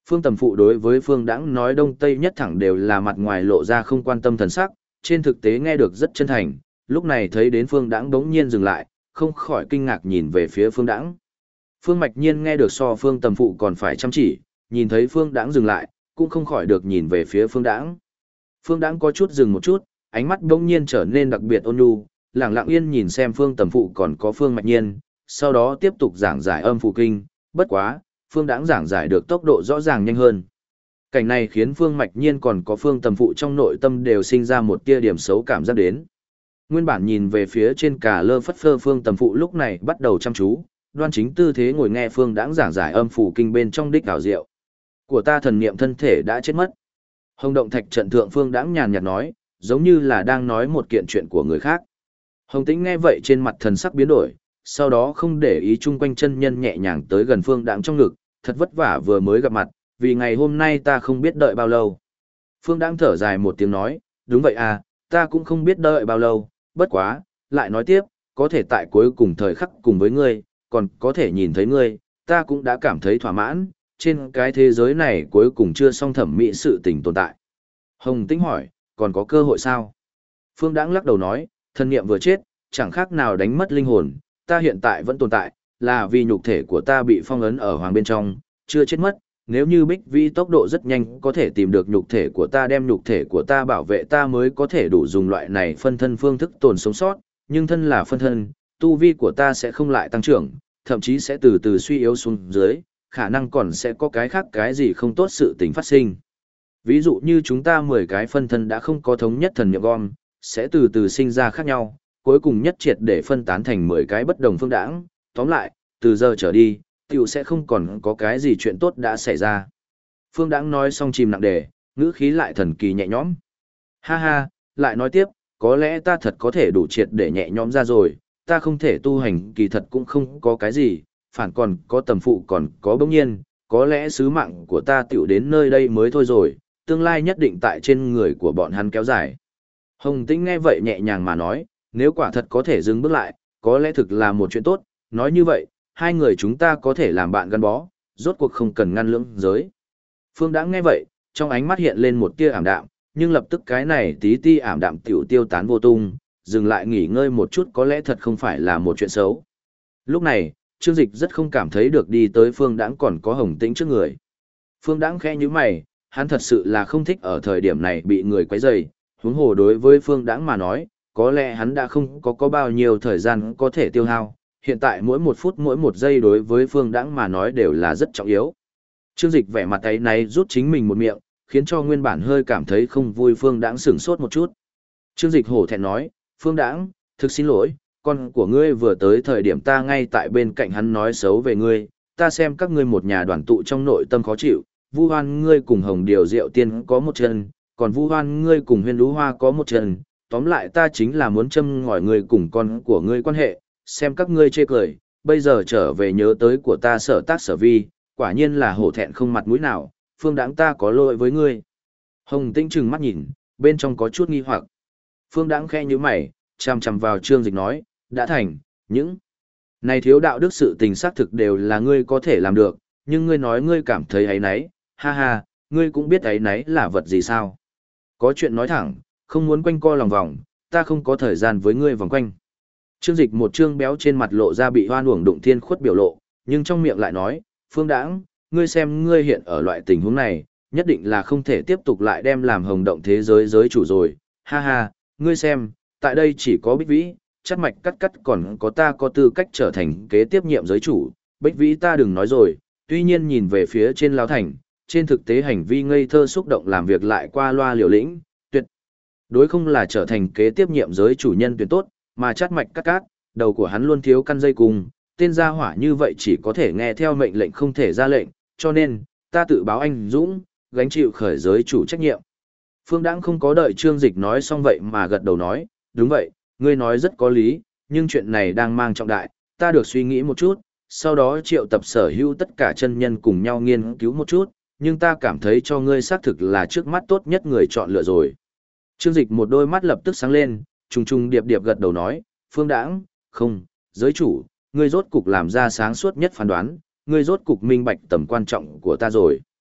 Phương Tầm Phụ đối với Phương Đãng nói đông tây nhất thẳng đều là mặt ngoài lộ ra không quan tâm thần sắc, trên thực tế nghe được rất chân thành, lúc này thấy đến Phương Đãng bỗng nhiên dừng lại, không khỏi kinh ngạc nhìn về phía Phương Đãng. Phương Mạch Nhiên nghe được so Phương Tầm Phụ còn phải chăm chỉ, nhìn thấy Phương Đãng dừng lại, cũng không khỏi được nhìn về phía Phương Đãng. Phương Đãng có chút dừng một chút, ánh mắt bỗng nhiên trở nên đặc biệt ôn nhu, lặng lặng yên nhìn xem Phương Tầm Phụ còn có Phương Mạch Nhiên, sau đó tiếp tục giảng giải âm phụ kinh, bất quá, Phương Đãng giảng giải được tốc độ rõ ràng nhanh hơn. Cảnh này khiến Phương Mạch Nhiên còn có Phương Tầm Phụ trong nội tâm đều sinh ra một tia điểm xấu cảm giác đến. Nguyên bản nhìn về phía trên cả lơ phất phơ Phương Tầm Phụ lúc này bắt đầu chăm chú, đoan chính tư thế ngồi nghe Phương Đãng giảng giải âm phủ kinh bên trong đích ảo diệu. Của ta thần niệm thân thể đã chết mất. Hồng động thạch trận thượng Phương Đãng nhàn nhạt nói, giống như là đang nói một kiện chuyện của người khác. Hồng Tĩnh nghe vậy trên mặt thần sắc biến đổi, sau đó không để ý chung quanh chân nhân nhẹ nhàng tới gần Phương Đãng trong ngực, thật vất vả vừa mới gặp mặt, vì ngày hôm nay ta không biết đợi bao lâu. Phương Đãng thở dài một tiếng nói, đúng vậy à, ta cũng không biết đợi bao lâu, bất quá, lại nói tiếp, có thể tại cuối cùng thời khắc cùng với ngươi, còn có thể nhìn thấy ngươi, ta cũng đã cảm thấy thỏa mãn, trên cái thế giới này cuối cùng chưa xong thẩm mỹ sự tình tồn tại. Hồng Tĩnh hỏi, còn có cơ hội sao? Phương Đãng lắc đầu nói, thân niệm vừa chết, chẳng khác nào đánh mất linh hồn, ta hiện tại vẫn tồn tại, là vì nhục thể của ta bị phong ấn ở hoàng bên trong, chưa chết mất. Nếu như Bích Vĩ tốc độ rất nhanh có thể tìm được nhục thể của ta, đem nhục thể của ta bảo vệ ta mới có thể đủ dùng loại này phân thân phương thức tồn sống sót, nhưng thân là phân thân, tu vi của ta sẽ không lại tăng trưởng, thậm chí sẽ từ từ suy yếu xuống dưới, khả năng còn sẽ có cái khác cái gì không tốt sự tình phát sinh. Ví dụ như chúng ta 10 cái phân thân đã không có thống nhất thần niệm gom, sẽ từ từ sinh ra khác nhau, cuối cùng nhất triệt để phân tán thành 10 cái bất đồng phương đãng, tóm lại, từ giờ trở đi, tiểu sẽ không còn có cái gì chuyện tốt đã xảy ra. Phương Đãng nói xong chìm nặng đề, ngữ khí lại thần kỳ nhẹ nhõm. Ha ha, lại nói tiếp, có lẽ ta thật có thể đủ triệt để nhẹ nhõm ra rồi, ta không thể tu hành kỳ thật cũng không có cái gì, phản còn có Tầm Phụ còn có bỗng nhiên, có lẽ sứ mạng của ta tiểu đến nơi đây mới thôi rồi, tương lai nhất định tại trên người của bọn hắn kéo dài. Hồng Tĩnh nghe vậy nhẹ nhàng mà nói, nếu quả thật có thể dừng bước lại, có lẽ thực là một chuyện tốt, nói như vậy, hai người chúng ta có thể làm bạn gắn bó, rốt cuộc không cần ngăn lưỡng giới. Phương Đãng nghe vậy, trong ánh mắt hiện lên một tia ảm đạm, nhưng lập tức cái này tí ti ảm đạm tiểu tiêu tán vô tung, dừng lại nghỉ ngơi một chút có lẽ thật không phải là một chuyện xấu. Lúc này, Trương Dịch rất không cảm thấy được đi tới Phương Đãng còn có Hồng Tĩnh trước người. Phương Đãng khẽ nhíu mày, hắn thật sự là không thích ở thời điểm này bị người quấy rầy, huống hồ đối với Phương Đãng mà nói, có lẽ hắn đã không có bao nhiêu thời gian có thể tiêu hao, hiện tại mỗi một phút mỗi một giây đối với Phương Đãng mà nói đều là rất trọng yếu. Trương Dịch vẻ mặt ấy này rút chính mình một miệng, khiến cho nguyên bản hơi cảm thấy không vui Phương Đãng sửng sốt một chút. Trương Dịch hổ thẹn nói, Phương Đãng, thực xin lỗi, con của ngươi vừa tới thời điểm ta ngay tại bên cạnh hắn nói xấu về ngươi, ta xem các ngươi một nhà đoàn tụ trong nội tâm khó chịu, Vu Hoan ngươi cùng Hồng Điều Diệu Tiên có một chân, còn Vu Hoan ngươi cùng Huyên Lũ Hoa có một chân, tóm lại ta chính là muốn châm ngòi ngươi cùng con của ngươi quan hệ, xem các ngươi chê cười, bây giờ trở về nhớ tới của ta sở tác sở vi, quả nhiên là hổ thẹn không mặt mũi nào, Phương Đãng ta có lỗi với ngươi. Hồng Tĩnh trừng mắt nhìn, bên trong có chút nghi hoặc. Phương Đãng khẽ nhíu mày, chằm chằm vào Trương Dịch nói, đã thành, những này thiếu đạo đức sự tình xác thực đều là ngươi có thể làm được, nhưng ngươi nói ngươi cảm thấy ấy nấy, ha ha, ngươi cũng biết ấy nấy là vật gì sao. Có chuyện nói thẳng, không muốn quanh co lòng vòng, ta không có thời gian với ngươi vòng quanh. Trương Dịch một trương béo trên mặt lộ ra bị hoan uổng đụng thiên khuất biểu lộ, nhưng trong miệng lại nói, Phương Đãng, ngươi xem ngươi hiện ở loại tình huống này, nhất định là không thể tiếp tục lại đem làm hồng động thế giới giới chủ rồi, ha ha, ngươi xem, tại đây chỉ có Bích Vĩ, chắt mạch cắt cắt còn có ta có tư cách trở thành kế tiếp nhiệm giới chủ, Bích Vĩ ta đừng nói rồi, tuy nhiên nhìn về phía trên Lão Thành, trên thực tế hành vi ngây thơ xúc động làm việc lại qua loa liều lĩnh, tuyệt đối không là trở thành kế tiếp nhiệm giới chủ nhân tuyệt tốt, mà chắt mạch cắt cắt, đầu của hắn luôn thiếu căn dây cùng, tên gia hỏa như vậy chỉ có thể nghe theo mệnh lệnh không thể ra lệnh, cho nên, ta tự báo anh Dũng, gánh chịu khởi giới chủ trách nhiệm. Phương Đãng không có đợi Trương Dịch nói xong vậy mà gật đầu nói, đúng vậy, ngươi nói rất có lý, nhưng chuyện này đang mang trọng đại, ta được suy nghĩ một chút, sau đó triệu tập sở hữu tất cả chân nhân cùng nhau nghiên cứu một chút, nhưng ta cảm thấy cho ngươi xác thực là trước mắt tốt nhất người chọn lựa rồi. Trương Dịch một đôi mắt lập tức sáng lên, trùng trùng điệp điệp gật đầu nói, Phương Đãng, không, giới chủ, ngươi rốt cục làm ra sáng suốt nhất phán đoán, ngươi rốt cục minh bạch tầm quan trọng của ta rồi.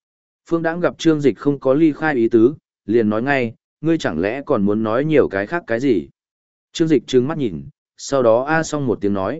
Phương Đãng gặp Trương Dịch không có ly khai ý tứ, liền nói ngay, ngươi chẳng lẽ còn muốn nói nhiều cái khác cái gì? Trương Dịch trừng mắt nhìn, sau đó xong một tiếng nói,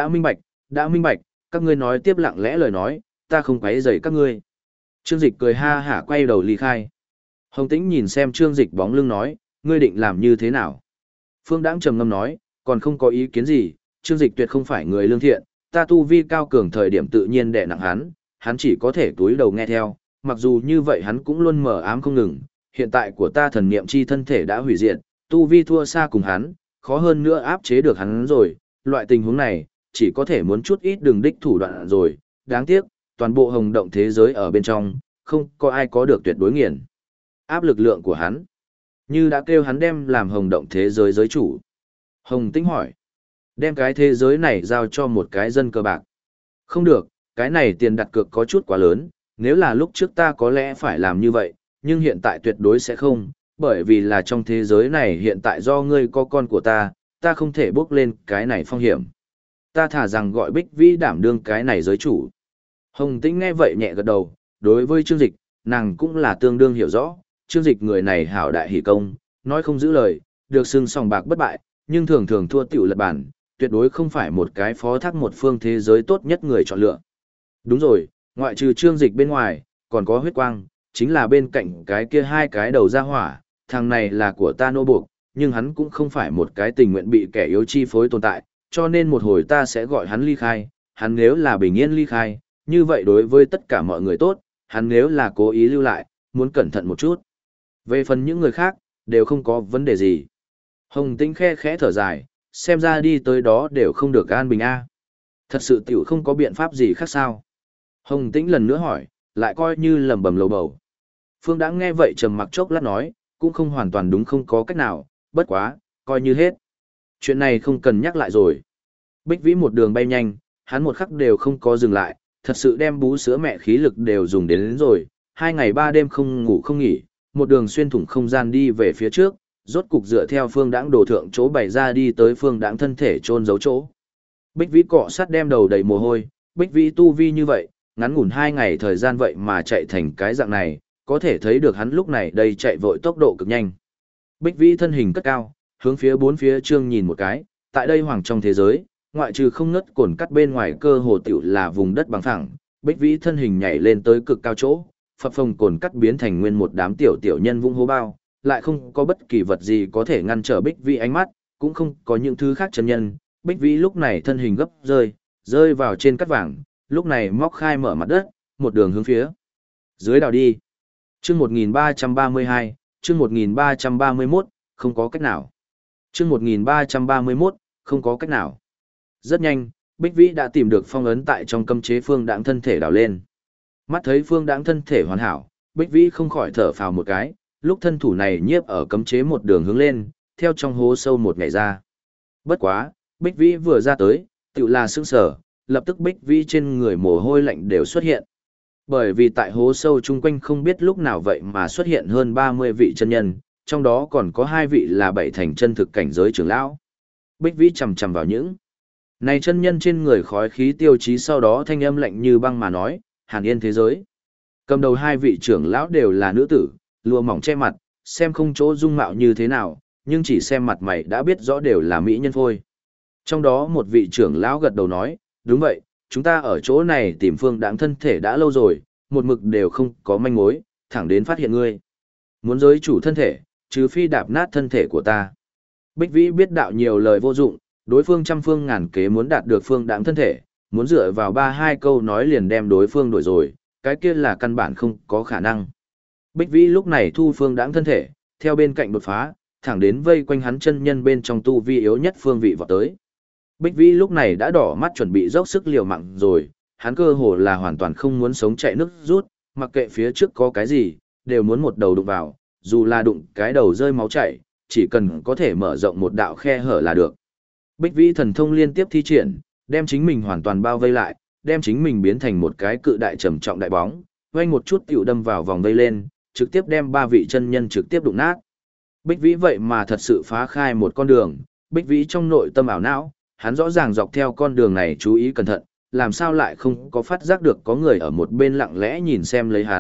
đã minh bạch, các ngươi nói tiếp lặng lẽ lời nói, ta không quấy rầy các ngươi. Trương Dịch cười ha hả quay đầu ly khai. Hồng Tĩnh nhìn xem Trương Dịch bóng lưng nói, ngươi định làm như thế nào? Phương Đãng trầm ngâm nói, còn không có ý kiến gì, Trương Dịch tuyệt không phải người lương thiện, ta tu vi cao cường thời điểm tự nhiên đè nặng hắn chỉ có thể túi đầu nghe theo, mặc dù như vậy hắn cũng luôn mờ ám không ngừng, hiện tại của ta thần niệm chi thân thể đã hủy diệt, tu vi thua xa cùng hắn, khó hơn nữa áp chế được hắn rồi, loại tình huống này, chỉ có thể muốn chút ít đường đích thủ đoạn rồi, đáng tiếc, toàn bộ hồng động thế giới ở bên trong, không có ai có được tuyệt đối nghiền áp lực lượng của hắn. Như đã kêu hắn đem làm hồng động thế giới giới chủ. Hồng Tĩnh hỏi, đem cái thế giới này giao cho một cái dân cờ bạc. Không được, cái này tiền đặt cược có chút quá lớn, nếu là lúc trước ta có lẽ phải làm như vậy, nhưng hiện tại tuyệt đối sẽ không, bởi vì là trong thế giới này hiện tại do ngươi có con của ta không thể bước lên cái này phong hiểm. Ta thả rằng gọi Bích Vĩ đảm đương cái này giới chủ. Hồng Tĩnh nghe vậy nhẹ gật đầu, đối với Trương Dịch, nàng cũng là tương đương hiểu rõ, Trương Dịch người này hảo đại hỷ công, nói không giữ lời, được xưng sòng bạc bất bại, nhưng thường thường thua tiểu lật bản, tuyệt đối không phải một cái phó thác một phương thế giới tốt nhất người chọn lựa. Đúng rồi, ngoại trừ Trương Dịch bên ngoài, còn có huyết quang, chính là bên cạnh cái kia hai cái đầu ra hỏa, thằng này là của ta nô buộc, nhưng hắn cũng không phải một cái tình nguyện bị kẻ yếu chi phối tồn tại, cho nên một hồi ta sẽ gọi hắn ly khai, hắn nếu là bình yên ly khai, như vậy đối với tất cả mọi người tốt, hắn nếu là cố ý lưu lại, muốn cẩn thận một chút. Về phần những người khác, đều không có vấn đề gì. Hồng Tĩnh khe khẽ thở dài, xem ra đi tới đó đều không được an bình a. Thật sự tiểu không có biện pháp gì khác sao? Hồng Tĩnh lần nữa hỏi, lại coi như lẩm bẩm lầu bầu. Phương Đãng nghe vậy trầm mặc chốc lát nói, cũng không hoàn toàn đúng không có cách nào, bất quá, coi như hết. Chuyện này không cần nhắc lại rồi. Bích Vĩ một đường bay nhanh, hắn một khắc đều không có dừng lại, thật sự đem bú sữa mẹ khí lực đều dùng đến rồi, 2 ngày 3 đêm không ngủ không nghỉ, một đường xuyên thủng không gian đi về phía trước, rốt cục dựa theo Phương Đãng đồ thượng chỗ bày ra đi tới Phương Đãng thân thể chôn giấu chỗ. Bích Vĩ cọ sát đem đầu đầy mồ hôi, Bích Vĩ tu vi như vậy, ngắn ngủn 2 ngày thời gian vậy mà chạy thành cái dạng này, có thể thấy được hắn lúc này đây chạy vội tốc độ cực nhanh. Bích Vĩ thân hình cất cao, hướng phía bốn phía trương nhìn một cái, tại đây hoàng trong thế giới, ngoại trừ không ngất cồn cắt bên ngoài cơ hồ tiểu là vùng đất bằng phẳng, Bích Vĩ thân hình nhảy lên tới cực cao chỗ, phập phồng cồn cắt biến thành nguyên một đám tiểu nhân vung hố bao, lại không có bất kỳ vật gì có thể ngăn trở Bích Vĩ ánh mắt, cũng không có những thứ khác chân nhân. Bích Vĩ lúc này thân hình gấp rơi vào trên cắt vàng, lúc này móc khai mở mặt đất, một đường hướng phía dưới đào đi. Chương 1332, chương 1331, không có cách nào. Chương 1331, không có cách nào. Rất nhanh, Bích Vĩ đã tìm được phong ấn tại trong cấm chế Phương Đãng thân thể đào lên. Mắt thấy Phương Đãng thân thể hoàn hảo, Bích Vĩ không khỏi thở phào một cái, lúc thân thủ này nhiếp ở cấm chế một đường hướng lên, theo trong hố sâu một nhảy ra. Bất quá, Bích Vĩ vừa ra tới, tựu là sững sờ, lập tức Bích Vĩ trên người mồ hôi lạnh đều xuất hiện. Bởi vì tại hố sâu chung quanh không biết lúc nào vậy mà xuất hiện hơn 30 vị chân nhân, trong đó còn có 2 vị là 7 thành chân thực cảnh giới trưởng lão. Bích Vĩ chầm chầm vào những này chân nhân trên người khói khí tiêu chí, sau đó thanh âm lạnh như băng mà nói, hàn yên thế giới. Cầm đầu 2 vị trưởng lão đều là nữ tử, lụa mỏng che mặt, xem không chỗ dung mạo như thế nào, nhưng chỉ xem mặt mày đã biết rõ đều là mỹ nhân phôi. Trong đó một vị trưởng lão gật đầu nói, đúng vậy, chúng ta ở chỗ này tìm Phương Đãng thân thể đã lâu rồi, một mực đều không có manh mối, thẳng đến phát hiện ngươi. Muốn giới chủ thân thể, trừ phi đạp nát thân thể của ta. Bích Vĩ biết đạo nhiều lời vô dụng, đối phương trăm phương ngàn kế muốn đạt được Phương Đãng thân thể, muốn dựa vào 3-2 câu nói liền đem đối phương đuổi rồi, cái kia là căn bản không có khả năng. Bích Vĩ lúc này thu Phương Đãng thân thể, theo bên cạnh đột phá, thẳng đến vây quanh hắn chân nhân bên trong tu vi yếu nhất phương vị vọt tới. Bích Vĩ lúc này đã đỏ mắt chuẩn bị dốc sức liều mạng rồi, hắn cơ hồ là hoàn toàn không muốn sống chạy nước rút, mặc kệ phía trước có cái gì, đều muốn một đầu đụng vào, dù là đụng cái đầu rơi máu chảy, chỉ cần có thể mở rộng một đạo khe hở là được. Bích Vĩ thần thông liên tiếp thi triển, đem chính mình hoàn toàn bao vây lại, đem chính mình biến thành một cái cự đại trầm trọng đại bóng, vây một chút tiểu đâm vào vòng vây lên, trực tiếp đem 3 vị chân nhân trực tiếp đụng nát. Bích Vĩ vậy mà thật sự phá khai một con đường, Bích Vĩ trong nội tâm ảo não, hắn rõ ràng dọc theo con đường này chú ý cẩn thận, làm sao lại không có phát giác được có người ở một bên lặng lẽ nhìn xem lấy hắn,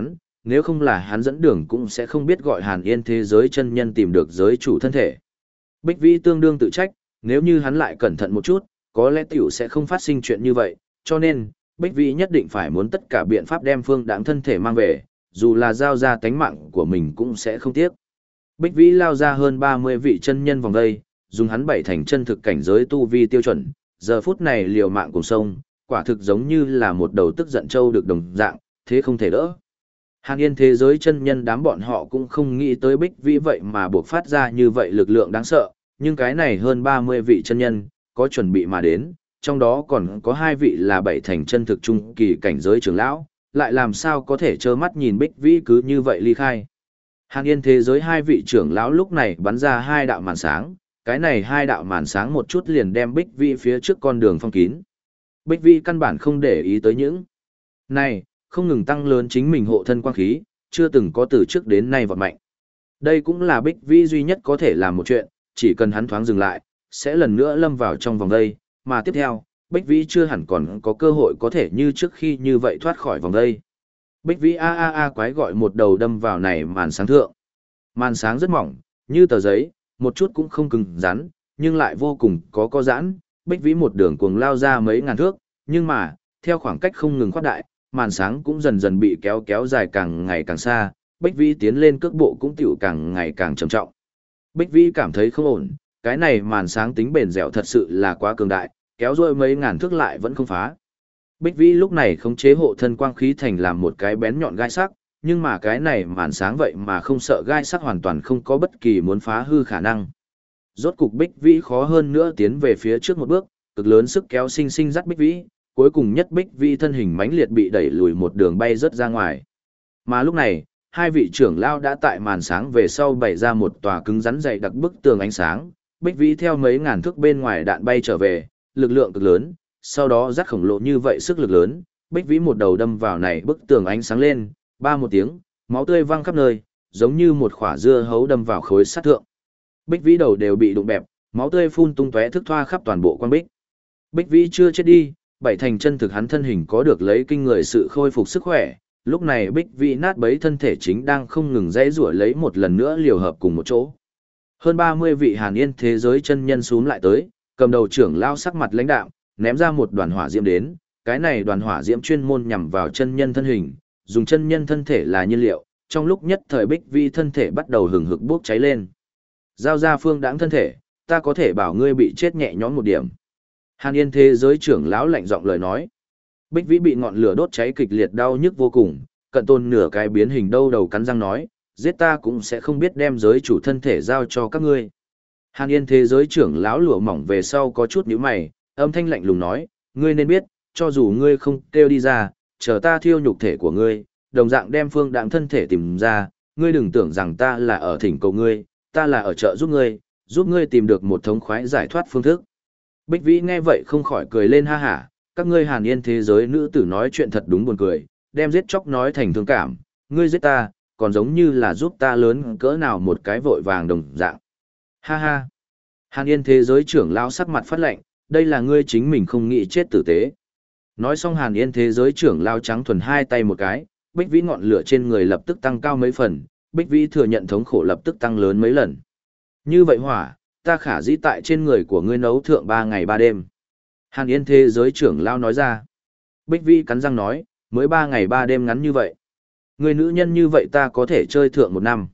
nếu không là hắn dẫn đường cũng sẽ không biết gọi Hàn Yên thế giới chân nhân tìm được giới chủ thân thể. Bích Vĩ tương đương tự trách, nếu như hắn lại cẩn thận một chút, có lẽ tiểu sẽ không phát sinh chuyện như vậy, cho nên, Bích Vĩ nhất định phải muốn tất cả biện pháp đem Phương Đãng thân thể mang về, dù là giao ra tánh mạng của mình cũng sẽ không tiếc. Bích Vĩ lao ra hơn 30 vị chân nhân vòng đây, dùng hắn bảy thành chân thực cảnh giới tu vi tiêu chuẩn, giờ phút này liều mạng cùng sông, quả thực giống như là một đầu tức giận trâu được đồng dạng, thế không thể đỡ. Hàn Yên thế giới chân nhân đám bọn họ cũng không nghĩ tới Bích Vĩ vậy mà buộc phát ra như vậy lực lượng đáng sợ, nhưng cái này hơn 30 vị chân nhân, có chuẩn bị mà đến, trong đó còn có 2 vị là bảy thành chân thực trung kỳ cảnh giới trưởng lão, lại làm sao có thể trơ mắt nhìn Bích Vĩ cứ như vậy ly khai. Hàn Yên thế giới 2 vị trưởng lão lúc này bắn ra 2 đạo màn sáng, cái này 2 đạo màn sáng một chút liền đem Bích Vĩ phía trước con đường phong kín. Bích Vĩ căn bản không để ý tới những này, không ngừng tăng lớn chính mình hộ thân quang khí, chưa từng có từ trước đến nay vọt mạnh. Đây cũng là Bích Vĩ duy nhất có thể làm một chuyện, chỉ cần hắn thoáng dừng lại, sẽ lần nữa lâm vào trong vòng đây, mà tiếp theo, Bích Vĩ chưa hẳn còn có cơ hội có thể như trước khi như vậy thoát khỏi vòng đây. Bích Vĩ quái gọi một đầu đâm vào này màn sáng thượng. Màn sáng rất mỏng, như tờ giấy, một chút cũng không cứng rắn, nhưng lại vô cùng có giãn. Bích Vĩ một đường cuồng lao ra mấy ngàn thước, nhưng mà, theo khoảng cách không ngừng khoát đại, màn sáng cũng dần dần bị kéo dài càng ngày càng xa, Bích Vĩ tiến lên cước bộ cũng tiểu càng ngày càng trầm trọng. Bích Vĩ cảm thấy không ổn, cái này màn sáng tính bền dẻo thật sự là quá cường đại, kéo rồi mấy ngàn thước lại vẫn không phá. Bích Vĩ lúc này khống chế hộ thân quang khí thành làm một cái bén nhọn gai sắc, nhưng mà cái này màn sáng vậy mà không sợ gai sắc hoàn toàn không có bất kỳ muốn phá hư khả năng. Rốt cục Bích Vĩ khó hơn nữa tiến về phía trước một bước, cực lớn sức kéo sinh dắt Bích Vĩ, cuối cùng nhất Bích Vĩ thân hình mãnh liệt bị đẩy lùi một đường bay rất ra ngoài. Mà lúc này, 2 vị trưởng lao đã tại màn sáng về sau bày ra một tòa cứng rắn dày đặc bức tường ánh sáng, Bích Vĩ theo mấy ngàn thước bên ngoài đạn bay trở về, lực lượng cực lớn, sau đó dắt khổng lồ như vậy sức lực lớn, Bích Vĩ một đầu đâm vào này bức tường ánh sáng lên, ba một tiếng, máu tươi văng khắp nơi, giống như một quả dưa hấu đâm vào khối sắt thượng. Bích Vĩ đầu đều bị đụng bẹp, máu tươi phun tung tóe thức thoa khắp toàn bộ quang bích. Bích Vĩ chưa chết đi, bảy thành chân thực hắn thân hình có được lấy kinh người sự khôi phục sức khỏe, lúc này Bích Vĩ nát bấy thân thể chính đang không ngừng dãy rủa lấy một lần nữa liều hợp cùng một chỗ. Hơn 30 vị Hàn Yên thế giới chân nhân xuống lại tới, cầm đầu trưởng lao sắc mặt lãnh đạm, ném ra một đoàn hỏa diễm đến, cái này đoàn hỏa diễm chuyên môn nhằm vào chân nhân thân hình, dùng chân nhân thân thể là nhiên liệu, trong lúc nhất thời Bích Vĩ thân thể bắt đầu hừng hực bốc cháy lên. Giao ra Phương Đãng thân thể, ta có thể bảo ngươi bị chết nhẹ nhõm một điểm. Hàn Yên thế giới trưởng lão lạnh giọng lời nói. Bích Vĩ bị ngọn lửa đốt cháy kịch liệt đau nhức vô cùng, Cận Tôn nửa cái biến hình đâu đầu cắn răng nói, giết ta cũng sẽ không biết đem giới chủ thân thể giao cho các ngươi. Hàn Yên thế giới trưởng lão lụa mỏng về sau có chút nhíu mày, âm thanh lạnh lùng nói, ngươi nên biết, cho dù ngươi không kêu đi ra, chờ ta thiêu nhục thể của ngươi, đồng dạng đem Phương Đãng thân thể tìm ra, ngươi đừng tưởng rằng ta là ở thỉnh cầu ngươi, ta là ở trợ giúp ngươi tìm được một thống khoái giải thoát phương thức. Bích Vĩ nghe vậy không khỏi cười lên ha hả, các ngươi Hàn Yên thế giới nữ tử nói chuyện thật đúng buồn cười, đem giết chóc nói thành thương cảm, ngươi giết ta, còn giống như là giúp ta lớn cỡ nào một cái vội vàng đồng dạng. Ha ha. Hàn Yên thế giới trưởng lão sắc mặt phát lạnh, đây là ngươi chính mình không nghĩ chết tử tế. Nói xong Hàn Yên thế giới trưởng lão trắng thuần hai tay một cái, Bích Vĩ ngọn lửa trên người lập tức tăng cao mấy phần, Bích Vĩ thừa nhận thống khổ lập tức tăng lớn mấy lần. Như vậy hỏa, ta khả dĩ tại trên người của ngươi nấu thượng 3 ngày 3 đêm. Hàn Yên thế giới trưởng lão nói ra. Bích Vĩ cắn răng nói, mới 3 ngày 3 đêm ngắn như vậy. Người nữ nhân như vậy ta có thể chơi thượng 1 năm.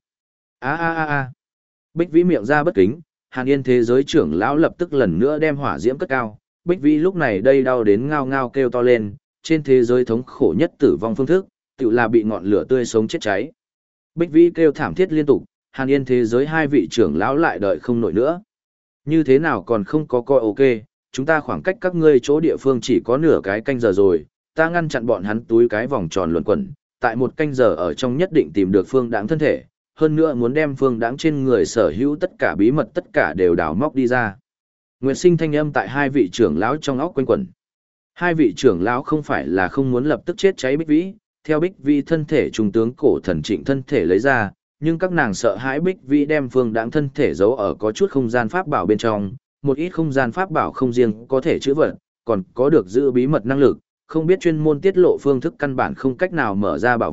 Bích Vĩ miệng ra bất kính, Hàn Yên thế giới trưởng lão lập tức lần nữa đem hỏa diễm cất cao. Bích Vĩ lúc này đây đau đến ngao ngao kêu to lên, trên thế giới thống khổ nhất tử vong phương thức, tự là bị ngọn lửa tươi sống chết cháy. Bích Vĩ kêu thảm thiết liên tục, Hàn Yên thế giới 2 vị trưởng lão lại đợi không nổi nữa. Như thế nào còn không có coi ok, chúng ta khoảng cách các ngươi chỗ địa phương chỉ có nửa cái canh giờ rồi, ta ngăn chặn bọn hắn túi cái vòng tròn luẩn quẩn, tại 1 canh giờ ở trong nhất định tìm được Phương Đãng thân thể, hơn nữa muốn đem Phương Đãng trên người sở hữu tất cả bí mật tất cả đều đào móc đi ra. Nguyệt Sinh thanh âm tại 2 vị trưởng lão trong óc quanh quẩn. 2 vị trưởng lão không phải là không muốn lập tức chết cháy Bích Vĩ, theo Bích Vĩ thân thể trung tướng cổ thần Trịnh thân thể lấy ra, nhưng các nàng sợ hãi Bích Vĩ đem Phương Đãng thân thể giấu ở có chút không gian pháp bảo bên trong, một ít không gian pháp bảo không riêng có thể chữa vật, còn có được giữ bí mật năng lực, không biết chuyên môn tiết lộ phương thức căn bản không cách nào mở ra bảo vật,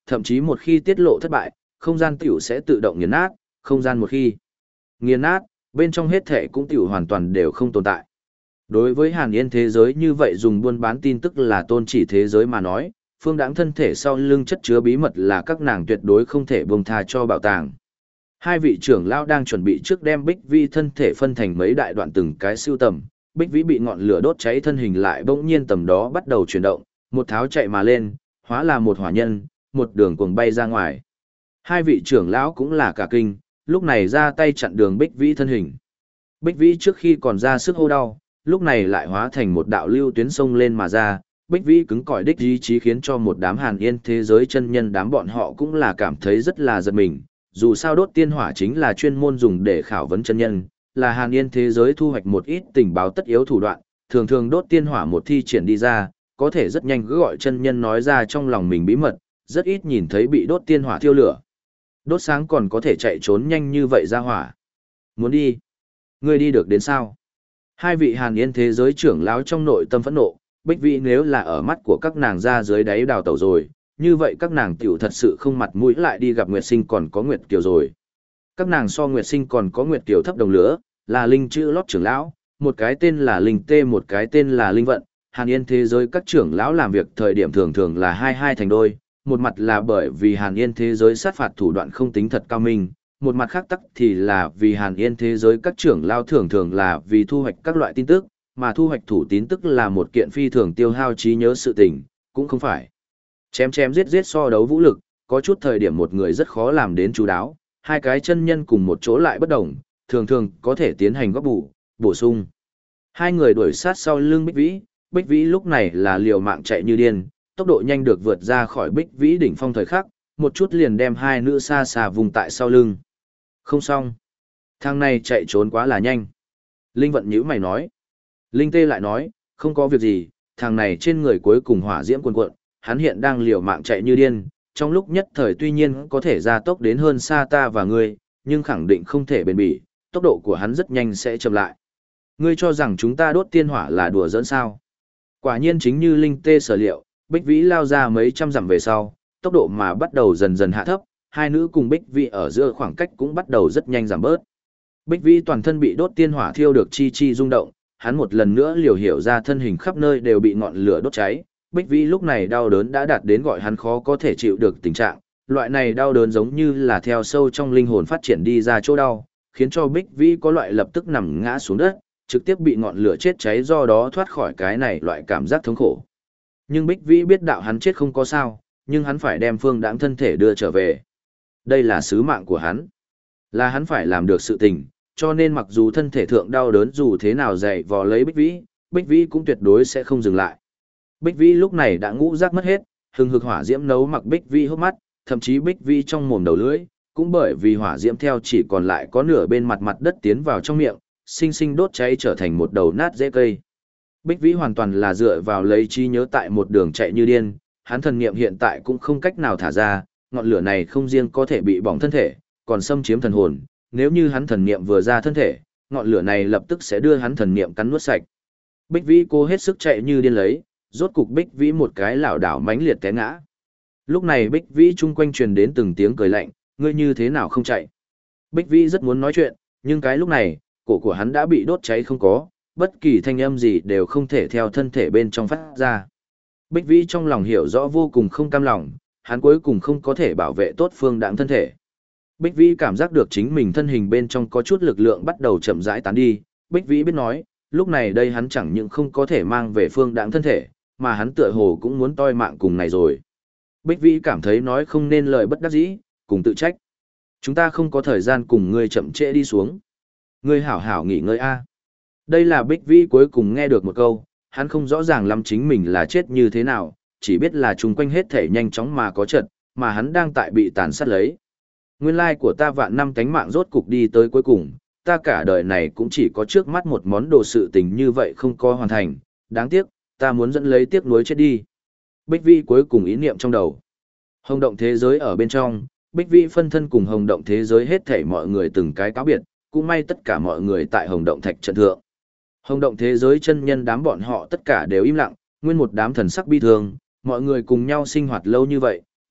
thậm chí một khi tiết lộ thất bại, không gian tiểu sẽ tự động nghiền nát, không gian một khi nghiền nát, bên trong hết thể cũng tiểu hoàn toàn đều không tồn tại. Đối với Hàn Yên thế giới như vậy dùng buôn bán tin tức là tôn chỉ thế giới mà nói, Phương Đãng thân thể sau lưng chất chứa bí mật là các nàng tuyệt đối không thể buông tha cho bảo tàng. Hai vị trưởng lão đang chuẩn bị trước đem Bích Vĩ thân thể phân thành mấy đại đoạn từng cái siêu tầm, Bích Vĩ bị ngọn lửa đốt cháy thân hình lại bỗng nhiên tầm đó bắt đầu chuyển động, một tháo chạy mà lên, hóa là một hỏa nhân, một đường cuồng bay ra ngoài. Hai vị trưởng lão cũng là cả kinh, lúc này ra tay chặn đường Bích Vĩ thân hình. Bích Vĩ trước khi còn ra sức hô đau, lúc này lại hóa thành một đạo lưu tuyến sông lên mà ra, Bích Vĩ cứng cỏi đích ý chí khiến cho một đám Hàn Yên thế giới chân nhân đám bọn họ cũng là cảm thấy rất là giật mình, dù sao đốt tiên hỏa chính là chuyên môn dùng để khảo vấn chân nhân, là Hàn Yên thế giới thu hoạch một ít tình báo tất yếu thủ đoạn, thường thường đốt tiên hỏa một thi triển đi ra, có thể rất nhanh cứ gọi chân nhân nói ra trong lòng mình bí mật, rất ít nhìn thấy bị đốt tiên hỏa thiêu lửa. Đốt sáng còn có thể chạy trốn nhanh như vậy ra hỏa. Muốn đi? Ngươi đi được đến sao? Hai vị Hàn Yên thế giới trưởng lão trong nội tâm phẫn nộ, Bích Vĩ nếu là ở mắt của các nàng ra dưới đáy đào tẩu rồi, như vậy các nàng tiểu thật sự không mặt mũi lại đi gặp Nguyệt Sinh còn có Nguyệt Kiều rồi. Các nàng so Nguyệt Sinh còn có Nguyệt Kiều thấp đồng lứa, là linh chữ lót trưởng lão, một cái tên là Linh Tê một cái tên là Linh Vận. Hàn Yên thế giới các trưởng lão làm việc thời điểm thường thường là hai thành đôi, một mặt là bởi vì Hàn Yên thế giới sát phạt thủ đoạn không tính thật cao minh, một mặt khác tắc thì là vì Hàn Yên thế giới các trưởng lão thường thường là vì thu hoạch các loại tin tức, mà thu hoạch thủ tín tức là một kiện phi thường tiêu hao trí nhớ sự tình, cũng không phải chém chém giết giết so đấu vũ lực, có chút thời điểm một người rất khó làm đến chú đáo, hai cái chân nhân cùng một chỗ lại bất đồng, thường thường có thể tiến hành góp bù, bổ sung. Hai người đuổi sát sau lưng Bích Vĩ lúc này là liều mạng chạy như điên, tốc độ nhanh được vượt ra khỏi Bích Vĩ đỉnh phong thời khắc, một chút liền đem hai nữ xa xa vùng tại sau lưng. Không xong. Thằng này chạy trốn quá là nhanh. Linh Vận nhíu mày nói. Linh Tê lại nói, không có việc gì, thằng này trên người cuối cùng hỏa diễm cuồn cuộn, hắn hiện đang liều mạng chạy như điên, trong lúc nhất thời tuy nhiên có thể ra tốc đến hơn xa ta và ngươi, nhưng khẳng định không thể bền bỉ, tốc độ của hắn rất nhanh sẽ chậm lại. Ngươi cho rằng chúng ta đốt tiên hỏa là đùa giỡn sao? Quả nhiên chính như Linh Tê sở liệu, Bích Vĩ lao ra mấy trăm dặm về sau, tốc độ mà bắt đầu dần dần hạ thấp, hai nữ cùng Bích Vĩ ở giữa khoảng cách cũng bắt đầu rất nhanh giảm bớt. Bích Vĩ toàn thân bị đốt tiên hỏa thiêu được chi chi rung động, hắn một lần nữa liều hiểu ra thân hình khắp nơi đều bị ngọn lửa đốt cháy. Bích Vĩ lúc này đau đớn đã đạt đến gọi hắn khó có thể chịu được tình trạng, loại này đau đớn giống như là theo sâu trong linh hồn phát triển đi ra chỗ đau, khiến cho Bích Vĩ có loại lập tức nằm ngã xuống đất, trực tiếp bị ngọn lửa chết cháy do đó thoát khỏi cái này loại cảm giác thống khổ. Nhưng Bích Vĩ biết đạo hắn chết không có sao, nhưng hắn phải đem Phương Đãng thân thể đưa trở về. Đây là sứ mạng của hắn, là hắn phải làm được sự tình, cho nên mặc dù thân thể thượng đau đớn dù thế nào dày vò lấy Bích Vĩ cũng tuyệt đối sẽ không dừng lại. Bích Vĩ lúc này đã ngũ giác mất hết, hừng hực hỏa diễm nấu mặc Bích Vĩ hốc mắt, thậm chí Bích Vĩ trong mồm đầu lưỡi, cũng bởi vì hỏa diễm theo chỉ còn lại có nửa bên mặt đất tiến vào trong miệng, sinh sinh đốt cháy trở thành một đầu nát rễ cây. Bích Vĩ hoàn toàn là dựa vào lấy trí nhớ tại một đường chạy như điên, hắn thần niệm hiện tại cũng không cách nào thả ra, ngọn lửa này không riêng có thể bị bỏng thân thể, còn xâm chiếm thần hồn, nếu như hắn thần niệm vừa ra thân thể, ngọn lửa này lập tức sẽ đưa hắn thần niệm cắn nuốt sạch. Bích Vĩ cố hết sức chạy như điên lấy, rốt cục Bích Vĩ một cái lảo đảo mãnh liệt té ngã. Lúc này Bích Vĩ chung quanh truyền đến từng tiếng cười lạnh, ngươi như thế nào không chạy? Bích Vĩ rất muốn nói chuyện, nhưng cái lúc này, cổ của hắn đã bị đốt cháy không có, bất kỳ thanh âm gì đều không thể theo thân thể bên trong phát ra. Bích Vĩ trong lòng hiểu rõ vô cùng không cam lòng, hắn cuối cùng không có thể bảo vệ tốt Phương Đãng thân thể. Bích Vĩ cảm giác được chính mình thân hình bên trong có chút lực lượng bắt đầu chậm rãi tán đi, Bích Vĩ biết nói, lúc này đây hắn chẳng những không có thể mang về Phương Đãng thân thể, mà hắn tựa hồ cũng muốn toi mạng cùng này rồi. Bích Vĩ cảm thấy nói không nên lời bất đắc dĩ, cùng tự trách. Chúng ta không có thời gian cùng ngươi chậm trễ đi xuống. Ngươi hảo hảo nghỉ ngơi a. Đây là Bích Vĩ cuối cùng nghe được một câu, hắn không rõ ràng lắm chính mình là chết như thế nào, chỉ biết là chung quanh hết thể nhanh chóng mà có trận, mà hắn đang tại bị tàn sát lấy. Nguyên lai của ta vạn năm cánh mạng rốt cục đi tới cuối cùng, ta cả đời này cũng chỉ có trước mắt một món đồ sự tình như vậy không có hoàn thành, đáng tiếc, ta muốn dẫn lấy tiếc nuối chết đi. Bích Vĩ cuối cùng ý niệm trong đầu. Hồng động thế giới ở bên trong, Bích Vĩ phân thân cùng hồng động thế giới hết thảy mọi người từng cái cáo biệt, cũng may tất cả mọi người tại hồng động thạch trận thượng. Hồng động thế giới chân nhân đám bọn họ tất cả đều im lặng, nguyên một đám thần sắc bi thương, mọi người cùng nhau sinh hoạt lâu như vậy,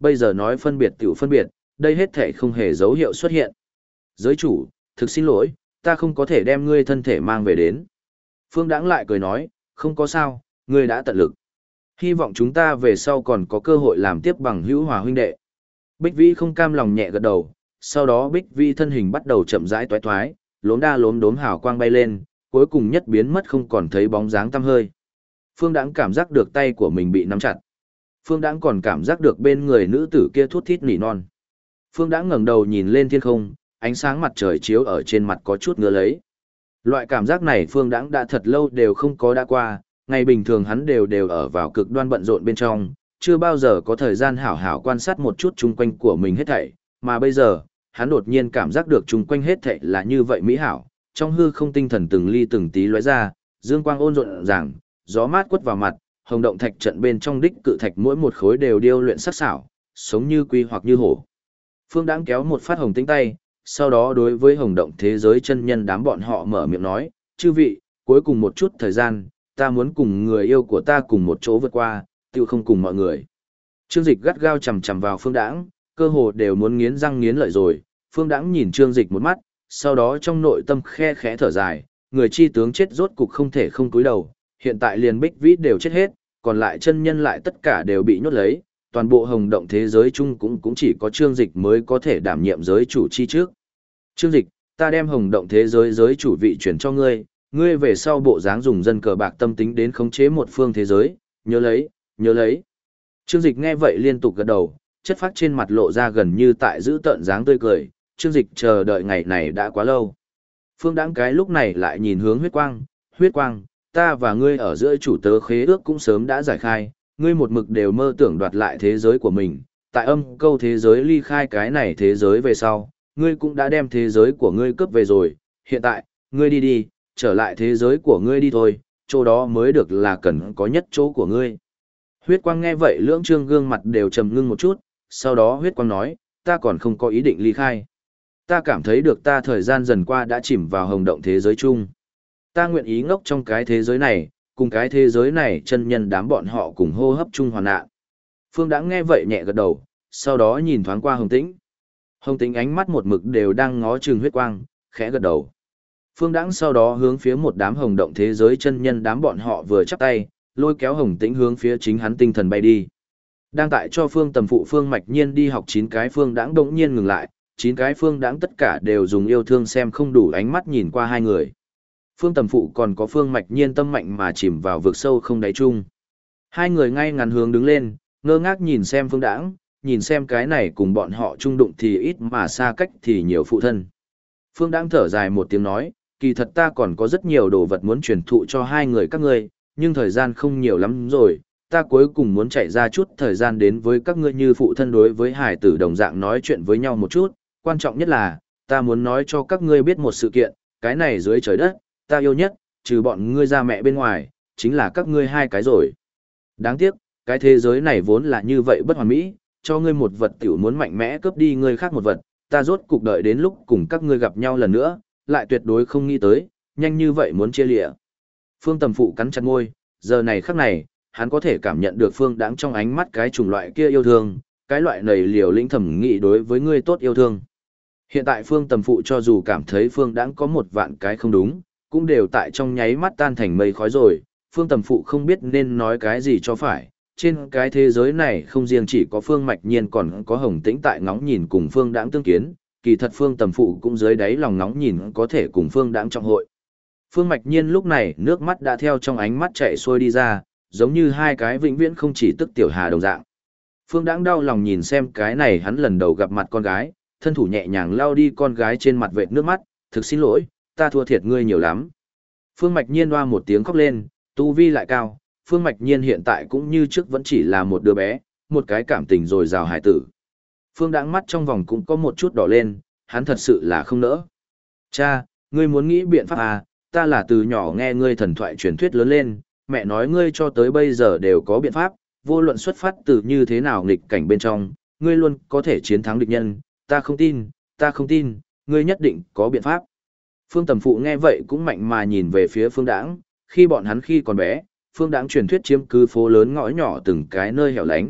bây giờ nói phân biệt tiểu phân biệt, đây hết thể không hề dấu hiệu xuất hiện. Giới chủ, thực xin lỗi, ta không có thể đem ngươi thân thể mang về đến. Phương Đãng lại cười nói, không có sao, ngươi đã tận lực. Hy vọng chúng ta về sau còn có cơ hội làm tiếp bằng hữu hòa huynh đệ. Bích Vĩ không cam lòng nhẹ gật đầu, sau đó Bích Vĩ thân hình bắt đầu chậm rãi toái toái, lốm đa lốm đốm hào quang bay lên, cuối cùng nhất biến mất không còn thấy bóng dáng tăm hơi. Phương Đãng cảm giác được tay của mình bị nắm chặt. Phương Đãng còn cảm giác được bên người nữ tử kia thút thít nỉ non. Phương Đãng ngẩng đầu nhìn lên thiên không, ánh sáng mặt trời chiếu ở trên mặt có chút ngứa lấy. Loại cảm giác này Phương Đãng đã thật lâu đều không có đã qua, ngày bình thường hắn đều ở vào cực đoan bận rộn bên trong, chưa bao giờ có thời gian hảo hảo quan sát một chút chung quanh của mình hết thảy, mà bây giờ, hắn đột nhiên cảm giác được chung quanh hết thảy là như vậy mỹ hảo, trong hư không tinh thần từng ly từng tí lóe ra, dương quang ôn rộn ràng, gió mát quất vào mặt, hồng động thạch trận bên trong đích cự thạch mỗi một khối đều điêu luyện sắc sảo, sống như quy hoặc như hổ. Phương Đãng kéo một phát hồng tinh tay, sau đó đối với hồng động thế giới chân nhân đám bọn họ mở miệng nói, chư vị, cuối cùng một chút thời gian, ta muốn cùng người yêu của ta cùng một chỗ vượt qua, tiêu không cùng mọi người. Trương Dịch gắt gao chầm chầm vào Phương Đãng, cơ hồ đều muốn nghiến răng nghiến lợi rồi. Phương Đãng nhìn Trương Dịch một mắt, sau đó trong nội tâm khe khẽ thở dài, người chi tướng chết rốt cục không thể không cúi đầu, hiện tại liền Bích Vĩ đều chết hết, còn lại chân nhân lại tất cả đều bị nhốt lấy, toàn bộ hồng động thế giới chung cũng chỉ có Trương Dịch mới có thể đảm nhiệm giới chủ chi trước. Trương Dịch, ta đem hồng động thế giới giới chủ vị chuyển cho ngươi, ngươi về sau bộ dáng dùng dân cờ bạc tâm tính đến khống chế một phương thế giới, nhớ lấy, nhớ lấy. Trương Dịch nghe vậy liên tục gật đầu, chất phác trên mặt lộ ra gần như tại giữ tợn dáng tươi cười, Trương Dịch chờ đợi ngày này đã quá lâu. Phương Đãng cái lúc này lại nhìn hướng huyết quang, ta và ngươi ở giữa chủ tớ khế ước cũng sớm đã giải khai, ngươi một mực đều mơ tưởng đoạt lại thế giới của mình, tại âm câu thế giới ly khai cái này thế giới về sau, ngươi cũng đã đem thế giới của ngươi cướp về rồi, hiện tại, ngươi đi đi, trở lại thế giới của ngươi đi thôi, chỗ đó mới được là cần có nhất chỗ của ngươi. Huyết quang nghe vậy lưỡng trương gương mặt đều trầm ngưng một chút, sau đó huyết quang nói, ta còn không có ý định ly khai. Ta cảm thấy được ta thời gian dần qua đã chìm vào hồng động thế giới chung. Ta nguyện ý ngốc trong cái thế giới này, cùng cái thế giới này chân nhân đám bọn họ cùng hô hấp chung hoàn nạn. Phương Đãng nghe vậy nhẹ gật đầu, sau đó nhìn thoáng qua Hồng Tĩnh. Hồng Tĩnh ánh mắt một mực đều đang ngó chừng huyết quang, khẽ gật đầu. Phương Đãng sau đó hướng phía một đám hồng động thế giới chân nhân đám bọn họ vừa chắp tay, lôi kéo Hồng Tĩnh hướng phía chính hắn tinh thần bay đi. Đang tại cho Phương Tầm Phụ Phương Mạch Nhiên đi học 9 cái Phương Đãng đột nhiên ngừng lại, 9 cái Phương Đãng tất cả đều dùng yêu thương xem không đủ ánh mắt nhìn qua hai người. Phương Tầm Phụ còn có Phương Mạch Nhiên tâm mạnh mà chìm vào vực sâu không đáy chung. Hai người ngay ngắn hướng đứng lên, ngơ ngác nhìn xem Phương Đãng, nhìn xem cái này cùng bọn họ chung đụng thì ít mà xa cách thì nhiều phụ thân. Phương Đãng thở dài một tiếng nói, kỳ thật ta còn có rất nhiều đồ vật muốn truyền thụ cho hai người các ngươi, nhưng thời gian không nhiều lắm rồi, ta cuối cùng muốn chạy ra chút thời gian đến với các ngươi như phụ thân đối với hải tử đồng dạng nói chuyện với nhau một chút, quan trọng nhất là, ta muốn nói cho các ngươi biết một sự kiện, cái này dưới trời đất, ta yêu nhất, trừ bọn ngươi ra mẹ bên ngoài, chính là các ngươi hai cái rồi. Đáng tiếc, cái thế giới này vốn là như vậy bất hoàn mỹ, cho ngươi một vật tiểu muốn mạnh mẽ cướp đi ngươi khác một vật, ta rốt cục đợi đến lúc cùng các ngươi gặp nhau lần nữa, lại tuyệt đối không nghĩ tới, nhanh như vậy muốn chia lịa. Phương Tầm Phụ cắn chặt môi, giờ này khắc này, hắn có thể cảm nhận được Phương Đãng trong ánh mắt cái chủng loại kia yêu thương, cái loại nầy liều lĩnh thẩm nghị đối với ngươi tốt yêu thương. Hiện tại Phương Tầm Phụ cho dù cảm thấy Phương Đãng có một vạn cái không đúng, cũng đều tại trong nháy mắt tan thành mây khói rồi, Phương Tầm Phụ không biết nên nói cái gì cho phải. Trên cái thế giới này không riêng chỉ có Phương Mạch Nhiên còn có Hồng Tĩnh tại ngóng nhìn cùng Phương Đãng tương kiến, kỳ thật Phương Tầm Phụ cũng dưới đáy lòng ngóng nhìn có thể cùng Phương Đãng trong hội. Phương Mạch Nhiên lúc này nước mắt đã theo trong ánh mắt chạy xuôi đi ra, giống như hai cái vĩnh viễn không chỉ tức tiểu hà đồng dạng. Phương Đãng đau lòng nhìn xem cái này hắn lần đầu gặp mặt con gái, thân thủ nhẹ nhàng lau đi con gái trên mặt vệt nước mắt, thực xin lỗi, ta thua thiệt ngươi nhiều lắm. Phương Mạch Nhiên hoa một tiếng khóc lên, tu vi lại cao, Phương Mạch Nhiên hiện tại cũng như trước vẫn chỉ là một đứa bé, một cái cảm tình rồi rào hải tử. Phương Đãng mắt trong vòng cũng có một chút đỏ lên, hắn thật sự là không nỡ. Cha, ngươi muốn nghĩ biện pháp à, ta là từ nhỏ nghe ngươi thần thoại truyền thuyết lớn lên, mẹ nói ngươi cho tới bây giờ đều có biện pháp, vô luận xuất phát từ như thế nào nghịch cảnh bên trong, ngươi luôn có thể chiến thắng địch nhân, ta không tin, ngươi nhất định có biện pháp. Phương Tầm Phụ nghe vậy cũng mạnh mà nhìn về phía Phương Đãng, khi bọn hắn khi còn bé, Phương Đãng truyền thuyết chiếm cứ phố lớn ngõ nhỏ từng cái nơi hẻo lánh,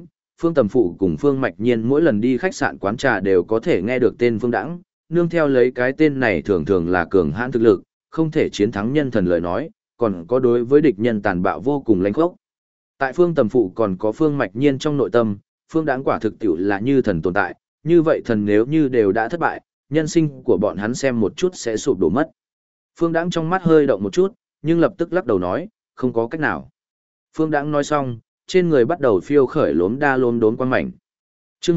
Phương Tầm Phụ cùng Phương Mạch Nhiên mỗi lần đi khách sạn quán trà đều có thể nghe được tên Phương Đãng, nương theo lấy cái tên này thường thường là cường hãn thực lực, không thể chiến thắng nhân thần lời nói, còn có đối với địch nhân tàn bạo vô cùng lãnh khốc. Tại Phương Tầm Phụ còn có Phương Mạch Nhiên trong nội tâm, Phương Đãng quả thực tiểu là như thần tồn tại, như vậy thần nếu như đều đã thất bại, nhân sinh của bọn hắn xem một chút sẽ sụp đổ mất. Phương Đãng trong mắt hơi động một chút, nhưng lập tức lắc đầu nói, không có cách nào. Phương Đãng nói xong, trên người bắt đầu phiêu khởi lốm đa lốm đốn quang mảnh. Chương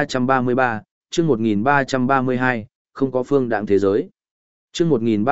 1333, chương 1332, không có Phương Đãng thế giới. Chương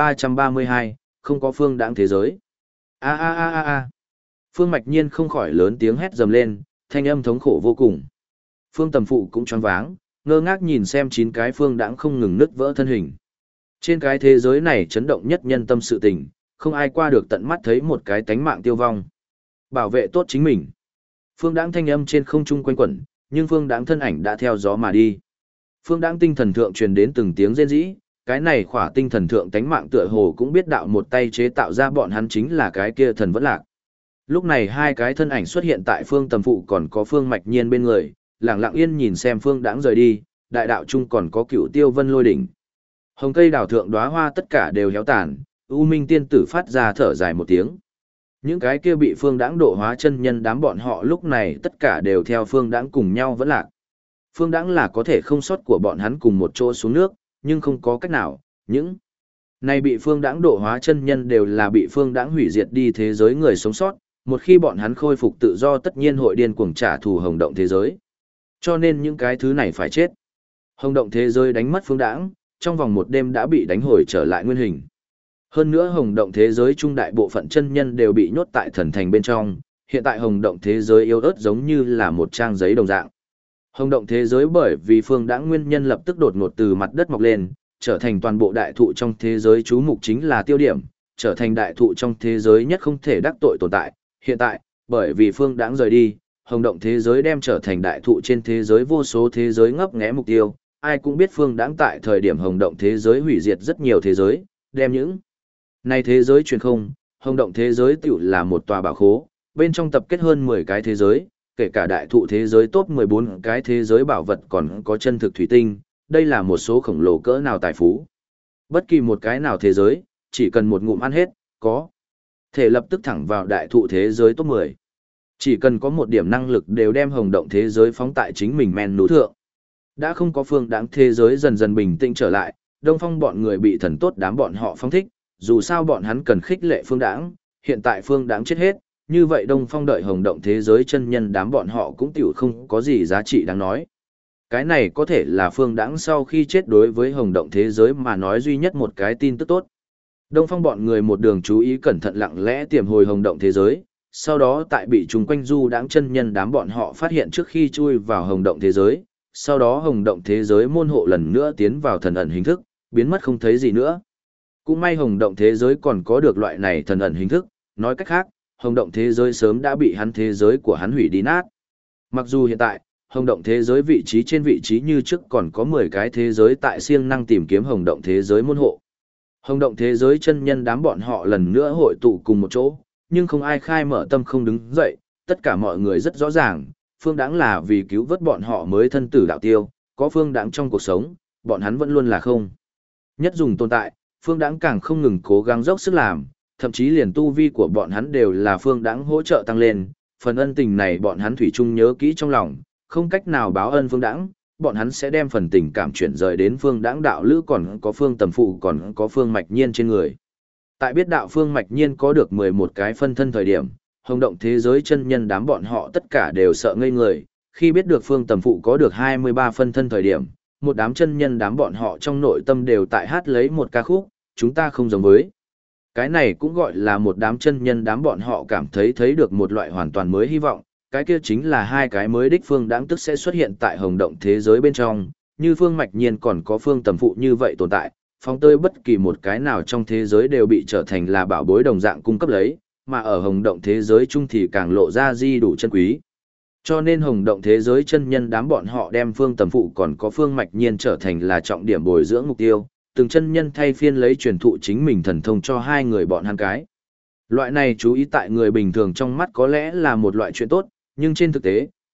1332, không có Phương Đãng thế giới. A a a a a. Phương Mạch Nhiên không khỏi lớn tiếng hét dầm lên, thanh âm thống khổ vô cùng. Phương Tầm Phụ cũng choáng váng, ngơ ngác nhìn xem 9 cái Phương Đãng không ngừng nứt vỡ thân hình. Trên cái thế giới này chấn động nhất nhân tâm sự tình, không ai qua được tận mắt thấy một cái tánh mạng tiêu vong. Bảo vệ tốt chính mình. Phương Đãng thanh âm trên không trung quanh quẩn, nhưng Phương Đãng thân ảnh đã theo gió mà đi. Phương Đãng tinh thần thượng truyền đến từng tiếng rên rỉ, cái này khỏa tinh thần thượng tánh mạng tựa hồ cũng biết đạo một tay chế tạo ra bọn hắn chính là cái kia thần vẫn lạc. Lúc này hai cái thân ảnh xuất hiện tại Phương Tầm Phụ còn có Phương Mạch Nhiên bên người, lặng lặng yên nhìn xem Phương Đãng rời đi, đại đạo trung còn có Cửu Tiêu Vân Lôi đỉnh. Hồng cây đào thượng đóa hoa tất cả đều héo tàn, U Minh tiên tử phát ra thở dài một tiếng. Những cái kia bị Phương Đãng độ hóa chân nhân đám bọn họ lúc này tất cả đều theo Phương Đãng cùng nhau vẫn lạc. Phương Đãng là có thể không sót của bọn hắn cùng một chỗ xuống nước, nhưng không có cách nào, những này bị Phương Đãng độ hóa chân nhân đều là bị Phương Đãng hủy diệt đi thế giới người sống sót, một khi bọn hắn khôi phục tự do tất nhiên hội điên cuồng trả thù Hồng Động thế giới. Cho nên những cái thứ này phải chết. Hồng Động thế giới đánh mất Phương Đãng, trong vòng một đêm đã bị đánh hồi trở lại nguyên hình. Hơn nữa Hồng Động thế giới trung đại bộ phận chân nhân đều bị nhốt tại thần thành bên trong, hiện tại Hồng Động thế giới yếu ớt giống như là một trang giấy đồng dạng. Hồng Động thế giới bởi vì Phương Đãng nguyên nhân lập tức đột ngột từ mặt đất mọc lên, trở thành toàn bộ đại thụ trong thế giới chú mục chính là tiêu điểm, trở thành đại thụ trong thế giới nhất không thể đắc tội tồn tại. Hiện tại, bởi vì Phương Đãng rời đi, Hồng Động thế giới đem trở thành đại thụ trên thế giới vô số thế giới ngấp nghé mục tiêu. Ai cũng biết Phương Đãng tại thời điểm Hồng Động thế giới hủy diệt rất nhiều thế giới, đem những này thế giới truyền không, Hồng Động thế giới tiểu là một tòa bảo khố, bên trong tập kết hơn 10 cái thế giới, kể cả đại thụ thế giới top 14 cái thế giới bảo vật còn có chân thực thủy tinh, đây là một số khổng lồ cỡ nào tài phú. Bất kỳ một cái nào thế giới, chỉ cần một ngụm ăn hết, có thể lập tức thẳng vào đại thụ thế giới top 10. Chỉ cần có một điểm năng lực đều đem Hồng Động thế giới phóng tại chính mình men núi thượng. Đã không có Phương Đãng thế giới dần dần bình tĩnh trở lại, Đông Phong bọn người bị thần tốt đám bọn họ phóng thích, dù sao bọn hắn cần khích lệ Phương Đãng, hiện tại Phương Đãng chết hết, như vậy Đông Phong đợi Hồng Động thế giới chân nhân đám bọn họ cũng tiểu không có gì giá trị đáng nói. Cái này có thể là Phương Đãng sau khi chết đối với Hồng Động thế giới mà nói duy nhất một cái tin tức tốt. Đông Phong bọn người một đường chú ý cẩn thận lặng lẽ tiềm hồi Hồng Động thế giới, sau đó tại bị chúng quanh du đãng chân nhân đám bọn họ phát hiện trước khi chui vào Hồng Động thế giới, sau đó Hồng Động thế giới môn hộ lần nữa tiến vào thần ẩn hình thức, biến mất không thấy gì nữa. Cũng may Hồng Động thế giới còn có được loại này thần ẩn hình thức, nói cách khác, Hồng Động thế giới sớm đã bị hắn thế giới của hắn hủy đi nát. Mặc dù hiện tại, Hồng Động thế giới vị trí trên vị trí như trước còn có 10 cái thế giới tại siêng năng tìm kiếm Hồng Động thế giới môn hộ. Hồng Động thế giới chân nhân đám bọn họ lần nữa hội tụ cùng một chỗ, nhưng không ai khai mở tâm không đứng dậy, tất cả mọi người rất rõ ràng, Phương Đãng là vì cứu vớt bọn họ mới thân tử đạo tiêu, có Phương Đãng trong cuộc sống, bọn hắn vẫn luôn là không. Nhất dùng tồn tại, Phương Đãng càng không ngừng cố gắng dốc sức làm, thậm chí liền tu vi của bọn hắn đều là Phương Đãng hỗ trợ tăng lên, phần ân tình này bọn hắn thủy chung nhớ kỹ trong lòng, không cách nào báo ân Phương Đãng, bọn hắn sẽ đem phần tình cảm chuyển rời đến Phương Đãng đạo lữ còn có Phương Tầm Phụ còn có Phương Mạch Nhiên trên người. Tại biết đạo Phương Mạch Nhiên có được 11 cái phân thân thời điểm, Hồng Động thế giới chân nhân đám bọn họ tất cả đều sợ ngây người, khi biết được Phương Tầm Phụ có được 23 phân thân thời điểm, một đám chân nhân đám bọn họ trong nội tâm đều tại hát lấy một ca khúc, chúng ta không giống với. Cái này cũng gọi là một đám chân nhân đám bọn họ cảm thấy được một loại hoàn toàn mới hy vọng, cái kia chính là hai cái mới đích Phương Đãng tức sẽ xuất hiện tại Hồng Động thế giới bên trong, như Phương Mạch Nhiên còn có Phương Tầm Phụ như vậy tồn tại, phóng tơi bất kỳ một cái nào trong thế giới đều bị trở thành là bảo bối đồng dạng cung cấp lấy, mà ở Hồng Động thế giới chung thì càng lộ ra di đủ chân quý. Cho nên Hồng Động thế giới chân nhân đám bọn họ đem Phương Tầm Phụ còn có Phương Mạch Nhiên trở thành là trọng điểm bồi dưỡng mục tiêu, từng chân nhân thay phiên lấy truyền thụ chính mình thần thông cho hai người bọn hắn cái. Loại này chú ý tại người bình thường trong mắt có lẽ là một loại chuyện tốt, nhưng trên thực tế,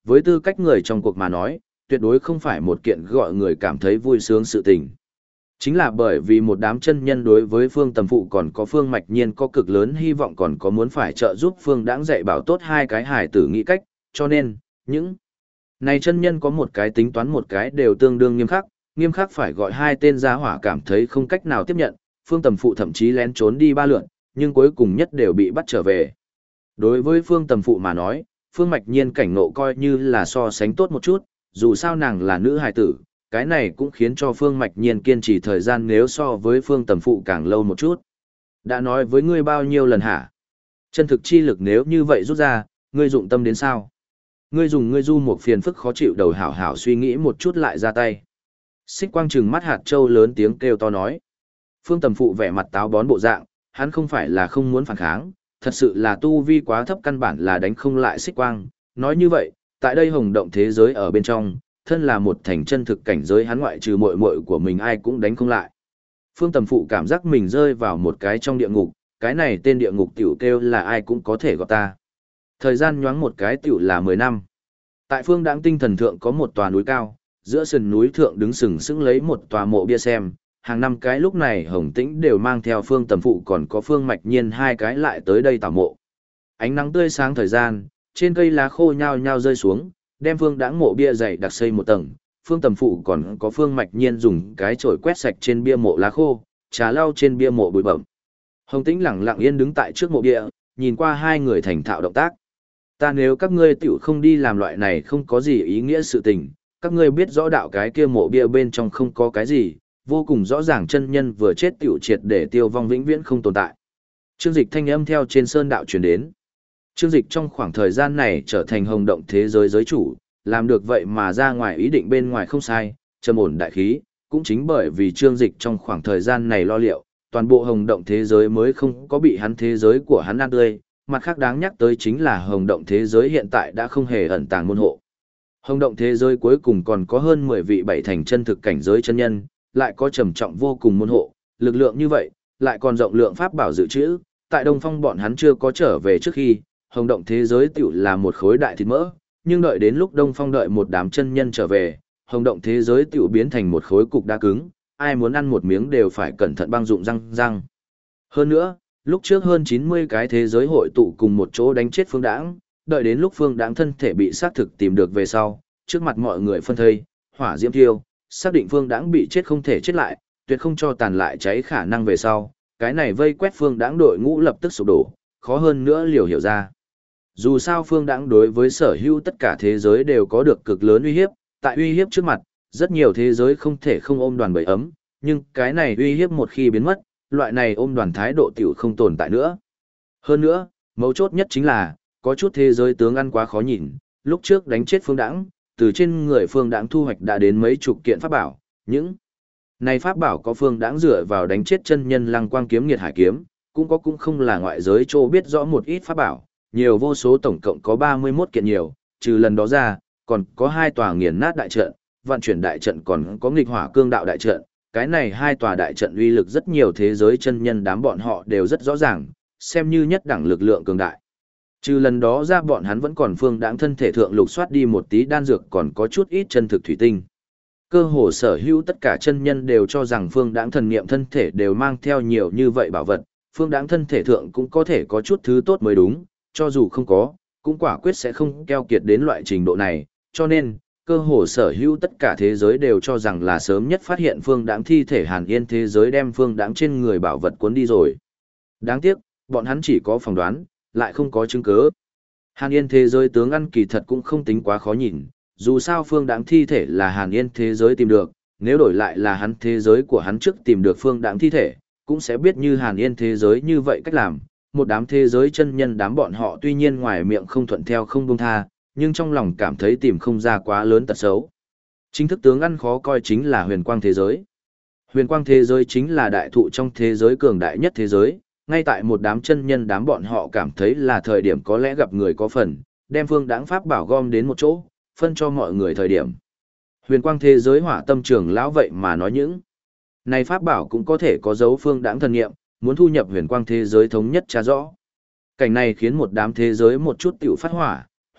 với tư cách người trong cuộc mà nói, tuyệt đối không phải một kiện gọi người cảm thấy vui sướng sự tình. Chính là bởi vì một đám chân nhân đối với Phương Tầm Phụ còn có Phương Mạch Nhiên có cực lớn hy vọng còn có muốn phải trợ giúp Phương Đãng dạy bảo tốt hai cái hài tử nghĩ cách, cho nên, những này chân nhân có một cái tính toán một cái đều tương đương nghiêm khắc phải gọi hai tên gia hỏa cảm thấy không cách nào tiếp nhận, Phương Tầm Phụ thậm chí lén trốn đi 3 lượt, nhưng cuối cùng nhất đều bị bắt trở về. Đối với Phương Tầm Phụ mà nói, Phương Mạch Nhiên cảnh ngộ coi như là so sánh tốt một chút, dù sao nàng là nữ hài tử, cái này cũng khiến cho Phương Mạch Nhiên kiên trì thời gian nếu so với Phương Tầm Phụ càng lâu một chút. Đã nói với ngươi bao nhiêu lần hả? Chân thực chi lực nếu như vậy rút ra, ngươi dụng tâm đến sao? Ngươi dùng ngươi du một phiền phức khó chịu đầu hảo hảo suy nghĩ một chút lại ra tay. Xích Quang trừng mắt hạt châu lớn tiếng kêu to nói. Phương Tầm Phụ vẻ mặt táo bón bộ dạng, hắn không phải là không muốn phản kháng, thật sự là tu vi quá thấp căn bản là đánh không lại Xích Quang. Nói như vậy, tại đây hồng động thế giới ở bên trong, thân là một thành chân thực cảnh giới hắn ngoại trừ muội muội của mình ai cũng đánh không lại. Phương Tầm Phụ cảm giác mình rơi vào một cái trong địa ngục, cái này tên địa ngục tiểu kêu là ai cũng có thể gọi ta. Thời gian nhoáng một cái tiểu là 10 năm. Tại Phương Đãng tinh thần thượng có một tòa núi cao, giữa sườn núi thượng đứng sừng sững lấy một tòa mộ bia xem, hàng năm cái lúc này Hồng Tĩnh đều mang theo Phương Tầm Phụ còn có Phương Mạch Nhiên hai cái lại tới đây tảo mộ. Ánh nắng tươi sáng thời gian, trên cây lá khô nhao nhao rơi xuống, đem Phương Đãng mộ bia dày đặc xây một tầng, Phương Tầm Phụ còn có Phương Mạch Nhiên dùng cái chổi quét sạch trên bia mộ lá khô, trà lau trên bia mộ bụi bặm. Hồng Tĩnh lặng lặng yên đứng tại trước mộ bia, nhìn qua hai người thành thạo động tác. Ta nếu các ngươi tiểu không đi làm loại này không có gì ý nghĩa sự tình, các ngươi biết rõ đạo cái kia mộ bia bên trong không có cái gì, vô cùng rõ ràng chân nhân vừa chết tiểu triệt để tiêu vong vĩnh viễn không tồn tại. Trương Dịch thanh âm theo trên sơn đạo truyền đến. Trương Dịch trong khoảng thời gian này trở thành hồng động thế giới giới chủ, làm được vậy mà ra ngoài ý định bên ngoài không sai, trầm ổn đại khí, cũng chính bởi vì Trương Dịch trong khoảng thời gian này lo liệu, toàn bộ hồng động thế giới mới không có bị hắn thế giới của hắn ăn tươi, mặt khác đáng nhắc tới chính là hồng động thế giới hiện tại đã không hề ẩn tàng môn hộ. Hồng động thế giới cuối cùng còn có hơn 10 vị bảy thành chân thực cảnh giới chân nhân, lại có trầm trọng vô cùng môn hộ, lực lượng như vậy, lại còn rộng lượng pháp bảo dự trữ, tại Đông Phong bọn hắn chưa có trở về trước khi, hồng động thế giới tiểu là một khối đại thịt mỡ, nhưng đợi đến lúc Đông Phong đợi một đám chân nhân trở về, hồng động thế giới tiểu biến thành một khối cục đá cứng, ai muốn ăn một miếng đều phải cẩn thận băng dụng răng răng. Hơn nữa, lúc trước hơn 90 cái thế giới hội tụ cùng một chỗ đánh chết Phương Đãng, đợi đến lúc Phương Đãng thân thể bị xác thực tìm được về sau, trước mặt mọi người phân thây, hỏa diễm thiêu, xác định Phương Đãng bị chết không thể chết lại, tuyệt không cho tàn lại cháy khả năng về sau, cái này vây quét Phương Đãng đội ngũ lập tức sụp đổ, khó hơn nữa liều hiểu ra. Dù sao Phương Đãng đối với sở hữu tất cả thế giới đều có được cực lớn uy hiếp, tại uy hiếp trước mặt, rất nhiều thế giới không thể không ôm đoàn bầy ấm, nhưng cái này uy hiếp một khi biến mất, loại này ôm đoàn thái độ tiểu không tồn tại nữa. Hơn nữa, mấu chốt nhất chính là, có chút thế giới tướng ăn quá khó nhìn, lúc trước đánh chết Phương Đãng, từ trên người Phương Đãng thu hoạch đã đến mấy chục kiện pháp bảo, những này pháp bảo có Phương Đãng dựa vào đánh chết chân nhân Lăng Quang kiếm Nghiệt Hải kiếm, cũng không là ngoại giới chỗ biết rõ một ít pháp bảo, nhiều vô số tổng cộng có 31 kiện nhiều, trừ lần đó ra, còn có 2 tòa nghiền nát đại trận, vận chuyển đại trận còn có nghịch hỏa cương đạo đại trận, cái này 2 tòa đại trận uy lực rất nhiều thế giới chân nhân đám bọn họ đều rất rõ ràng, xem như nhất đẳng lực lượng cường đại. Trừ lần đó ra bọn hắn vẫn còn Phương Đãng thân thể thượng lục soát đi một tí đan dược còn có chút ít chân thực thủy tinh. Cơ hồ sở hữu tất cả chân nhân đều cho rằng Phương Đãng thần niệm thân thể đều mang theo nhiều như vậy bảo vật, Phương Đãng thân thể thượng cũng có thể có chút thứ tốt mới đúng, cho dù không có, cũng quả quyết sẽ không keo kiệt đến loại trình độ này, cho nên, cơ hồ sở hữu tất cả thế giới đều cho rằng là sớm nhất phát hiện Phương Đãng thi thể Hàn Yên thế giới đem Phương Đãng trên người bảo vật cuốn đi rồi. Đáng tiếc, bọn hắn chỉ có phỏng đoán, lại không có chứng cứ. Hàn Yên thế giới tướng ăn kỳ thật cũng không tính quá khó nhìn, dù sao Phương Đãng thi thể là Hàn Yên thế giới tìm được, nếu đổi lại là hắn thế giới của hắn trước tìm được Phương Đãng thi thể, cũng sẽ biết như Hàn Yên thế giới như vậy cách làm. Một đám thế giới chân nhân đám bọn họ tuy nhiên ngoài miệng không thuận theo không buông tha, nhưng trong lòng cảm thấy tìm không ra quá lớn tật xấu. Chính thức tướng ăn khó coi chính là huyền quang thế giới. Huyền quang thế giới chính là đại thụ trong thế giới cường đại nhất thế giới, ngay tại một đám chân nhân đám bọn họ cảm thấy là thời điểm có lẽ gặp người có phần, đem Phương Đãng pháp bảo gom đến một chỗ, phân cho mọi người thời điểm. Huyền quang thế giới hỏa tâm trưởng lão vậy mà nói những này pháp bảo cũng có thể có dấu Phương Đãng thần nghiệm, muốn thu nhập huyền quang thế giới thống nhất tra rõ. Cảnh này khiến một đám thế giới một chút tiểu phát hỏa,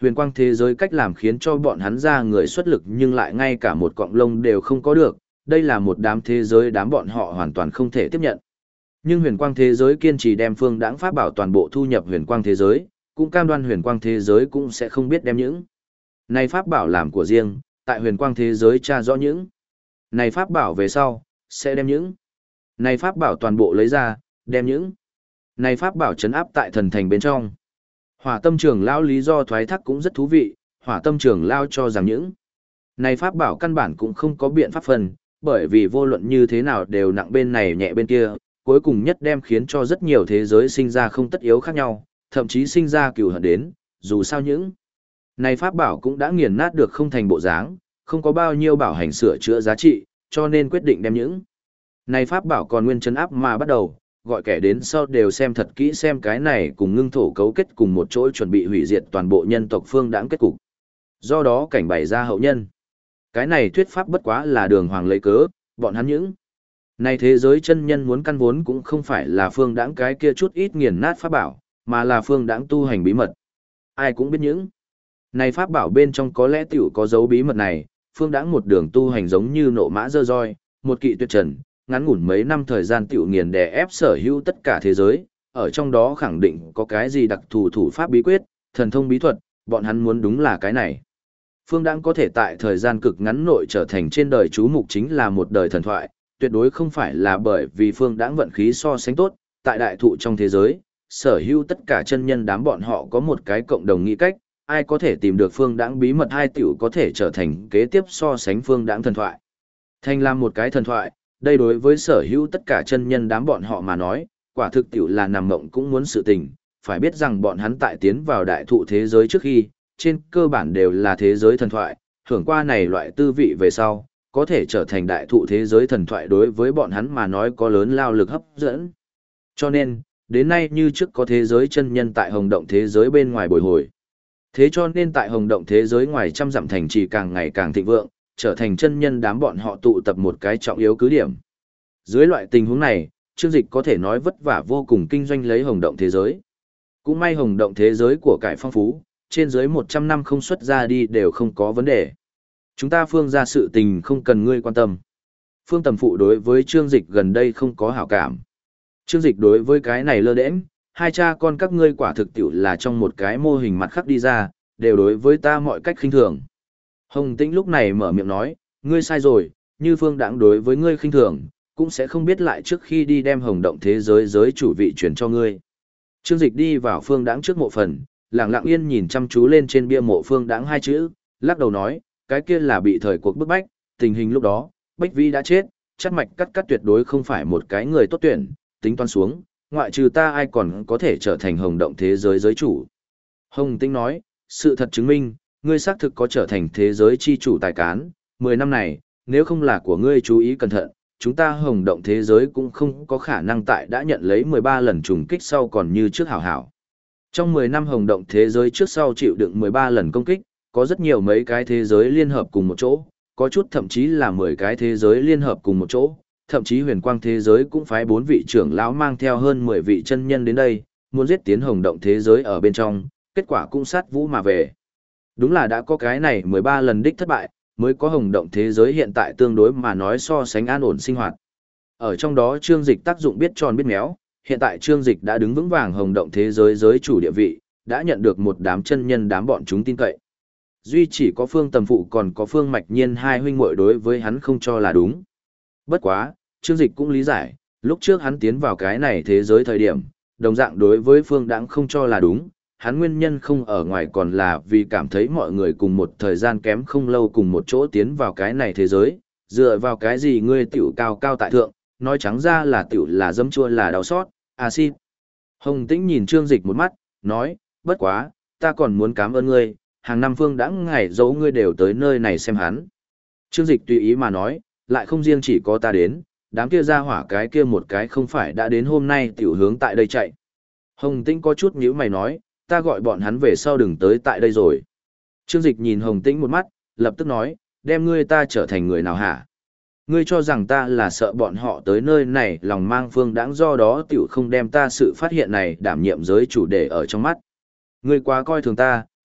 huyền quang thế giới cách làm khiến cho bọn hắn ra người xuất lực nhưng lại ngay cả một cọng lông đều không có được, đây là một đám thế giới đám bọn họ hoàn toàn không thể tiếp nhận. Nhưng huyền quang thế giới kiên trì đem phương đãng pháp bảo toàn bộ thu nhập huyền quang thế giới, cũng cam đoan huyền quang thế giới cũng sẽ không biết đem những này pháp bảo làm của riêng, tại huyền quang thế giới tra rõ những này pháp bảo về sau, sẽ đem những này pháp bảo toàn bộ lấy ra, đem những này pháp bảo trấn áp tại thần thành bên trong. Hỏa tâm trưởng lão lý do thoái thác cũng rất thú vị, hỏa tâm trưởng lão cho rằng những này pháp bảo căn bản cũng không có biện pháp phân, bởi vì vô luận như thế nào đều nặng bên này nhẹ bên kia, cuối cùng nhất đem khiến cho rất nhiều thế giới sinh ra không tất yếu khác nhau, thậm chí sinh ra cừu hận đến, dù sao những này pháp bảo cũng đã nghiền nát được không thành bộ dáng, không có bao nhiêu bảo hành sửa chữa giá trị, cho nên quyết định đem những này pháp bảo còn nguyên trấn áp mà bắt đầu, gọi kẻ đến sau đều xem thật kỹ xem cái này cùng ngưng thổ cấu kết cùng một chỗ chuẩn bị hủy diệt toàn bộ nhân tộc phương đãng kết cục. Do đó cảnh bày ra hậu nhân. Cái này thuyết pháp bất quá là đường hoàng lấy cớ, bọn hắn những này thế giới chân nhân muốn căn vốn cũng không phải là phương đãng cái kia chút ít nghiền nát pháp bảo, mà là phương đãng tu hành bí mật. Ai cũng biết những này pháp bảo bên trong có lẽ tiểu có dấu bí mật này, phương đãng một đường tu hành giống như nộ mã dơ roi, một kỵ tuyệt trần, ngắn ngủn mấy năm thời gian tiểu nghiền đè ép sở hữu tất cả thế giới, ở trong đó khẳng định có cái gì đặc thù thủ pháp bí quyết, thần thông bí thuật, bọn hắn muốn đúng là cái này. Phương đãng có thể tại thời gian cực ngắn nội trở thành trên đời chú mục chính là một đời thần thoại, tuyệt đối không phải là bởi vì phương đãng vận khí so sánh tốt, tại đại thụ trong thế giới, sở hữu tất cả chân nhân đám bọn họ có một cái cộng đồng nghĩ cách, ai có thể tìm được phương đãng bí mật hai tiểu có thể trở thành kế tiếp so sánh phương đãng thần thoại. Thành làm một cái thần thoại, đây đối với sở hữu tất cả chân nhân đám bọn họ mà nói, quả thực tiểu là nằm mộng cũng muốn sự tình, phải biết rằng bọn hắn tại tiến vào đại thụ thế giới trước khi, trên cơ bản đều là thế giới thần thoại, hưởng qua này loại tư vị về sau, có thể trở thành đại thụ thế giới thần thoại đối với bọn hắn mà nói có lớn lao lực hấp dẫn. Cho nên, đến nay như trước có thế giới chân nhân tại hồng động thế giới bên ngoài bồi hồi. Thế cho nên tại hồng động thế giới ngoài trăm dặm thành trì càng ngày càng thịnh vượng, trở thành chân nhân đám bọn họ tụ tập một cái trọng yếu cứ điểm. Dưới loại tình huống này, Trương Dịch có thể nói vất vả vô cùng kinh doanh lấy hồng động thế giới. Cũng may hồng động thế giới của cải phong phú, trên dưới 100 năm không xuất ra đi đều không có vấn đề. Chúng ta phương ra sự tình không cần ngươi quan tâm. Phương Tầm Phụ đối với Trương Dịch gần đây không có hảo cảm. Trương Dịch đối với cái này lơ đễnh, hai cha con các ngươi quả thực tiểu là trong một cái mô hình mặt khắc đi ra, đều đối với ta mọi cách khinh thường. Hồng Tĩnh lúc này mở miệng nói, ngươi sai rồi, như Phương Đãng đối với ngươi khinh thường, cũng sẽ không biết lại trước khi đi đem hồng động thế giới giới chủ vị chuyển cho ngươi. Trương Dịch đi vào Phương Đãng trước mộ phần, lặng lặng yên nhìn chăm chú lên trên bia mộ Phương Đãng hai chữ, lắc đầu nói, cái kia là bị thời cuộc bức bách, tình hình lúc đó, Bách Vĩ đã chết, chắc mạch cắt tuyệt đối không phải một cái người tốt tuyển, tính toán xuống, ngoại trừ ta ai còn có thể trở thành hồng động thế giới giới chủ. Hồng Tĩnh nói, sự thật chứng minh, ngươi xác thực có trở thành thế giới chi chủ tài cán, 10 năm này, nếu không là của ngươi chú ý cẩn thận, chúng ta hồng động thế giới cũng không có khả năng tại đã nhận lấy 13 lần trùng kích sau còn như trước hảo hảo. Trong 10 năm hồng động thế giới trước sau chịu đựng 13 lần công kích, có rất nhiều mấy cái thế giới liên hợp cùng một chỗ, có chút thậm chí là 10 cái thế giới liên hợp cùng một chỗ, thậm chí huyền quang thế giới cũng phái 4 vị trưởng lão mang theo hơn 10 vị chân nhân đến đây, muốn giết tiến hồng động thế giới ở bên trong, kết quả cũng sát vũ mà về. Đúng là đã có cái này 13 lần đích thất bại, mới có hồng động thế giới hiện tại tương đối mà nói so sánh an ổn sinh hoạt. Ở trong đó Trương Dịch tác dụng biết tròn biết méo, hiện tại Trương Dịch đã đứng vững vàng hồng động thế giới giới chủ địa vị, đã nhận được một đám chân nhân đám bọn chúng tin cậy. Duy chỉ có Phương Tầm Phụ còn có Phương Mạch Nhiên hai huynh muội đối với hắn không cho là đúng. Bất quá, Trương Dịch cũng lý giải, lúc trước hắn tiến vào cái này thế giới thời điểm, đồng dạng đối với Phương Đãng không cho là đúng, hắn nguyên nhân không ở ngoài còn là vì cảm thấy mọi người cùng một thời gian kém không lâu cùng một chỗ tiến vào cái này thế giới, dựa vào cái gì ngươi tiểu cao cao tại thượng, nói trắng ra là tiểu là dâm chua là đau xót, xin. Hồng Tĩnh nhìn Trương Dịch một mắt, nói, bất quá, ta còn muốn cảm ơn ngươi, hàng năm Phương Đãng ngày dấu ngươi đều tới nơi này xem hắn. Trương Dịch tùy ý mà nói, lại không riêng chỉ có ta đến, đám kia ra hỏa cái kia một cái không phải đã đến hôm nay tiểu hướng tại đây chạy. Hồng Tĩnh có chút nhíu mày nói, ta gọi bọn hắn về sau đừng tới tại đây rồi. Trương Dịch nhìn Hồng Tĩnh một mắt, lập tức nói, đem ngươi ta trở thành người nào hả? Ngươi cho rằng ta là sợ bọn họ tới nơi này lòng mang Phương Đãng do đó tiểu không đem ta sự phát hiện này đảm nhiệm giới chủ đề ở trong mắt. Ngươi quá coi thường ta,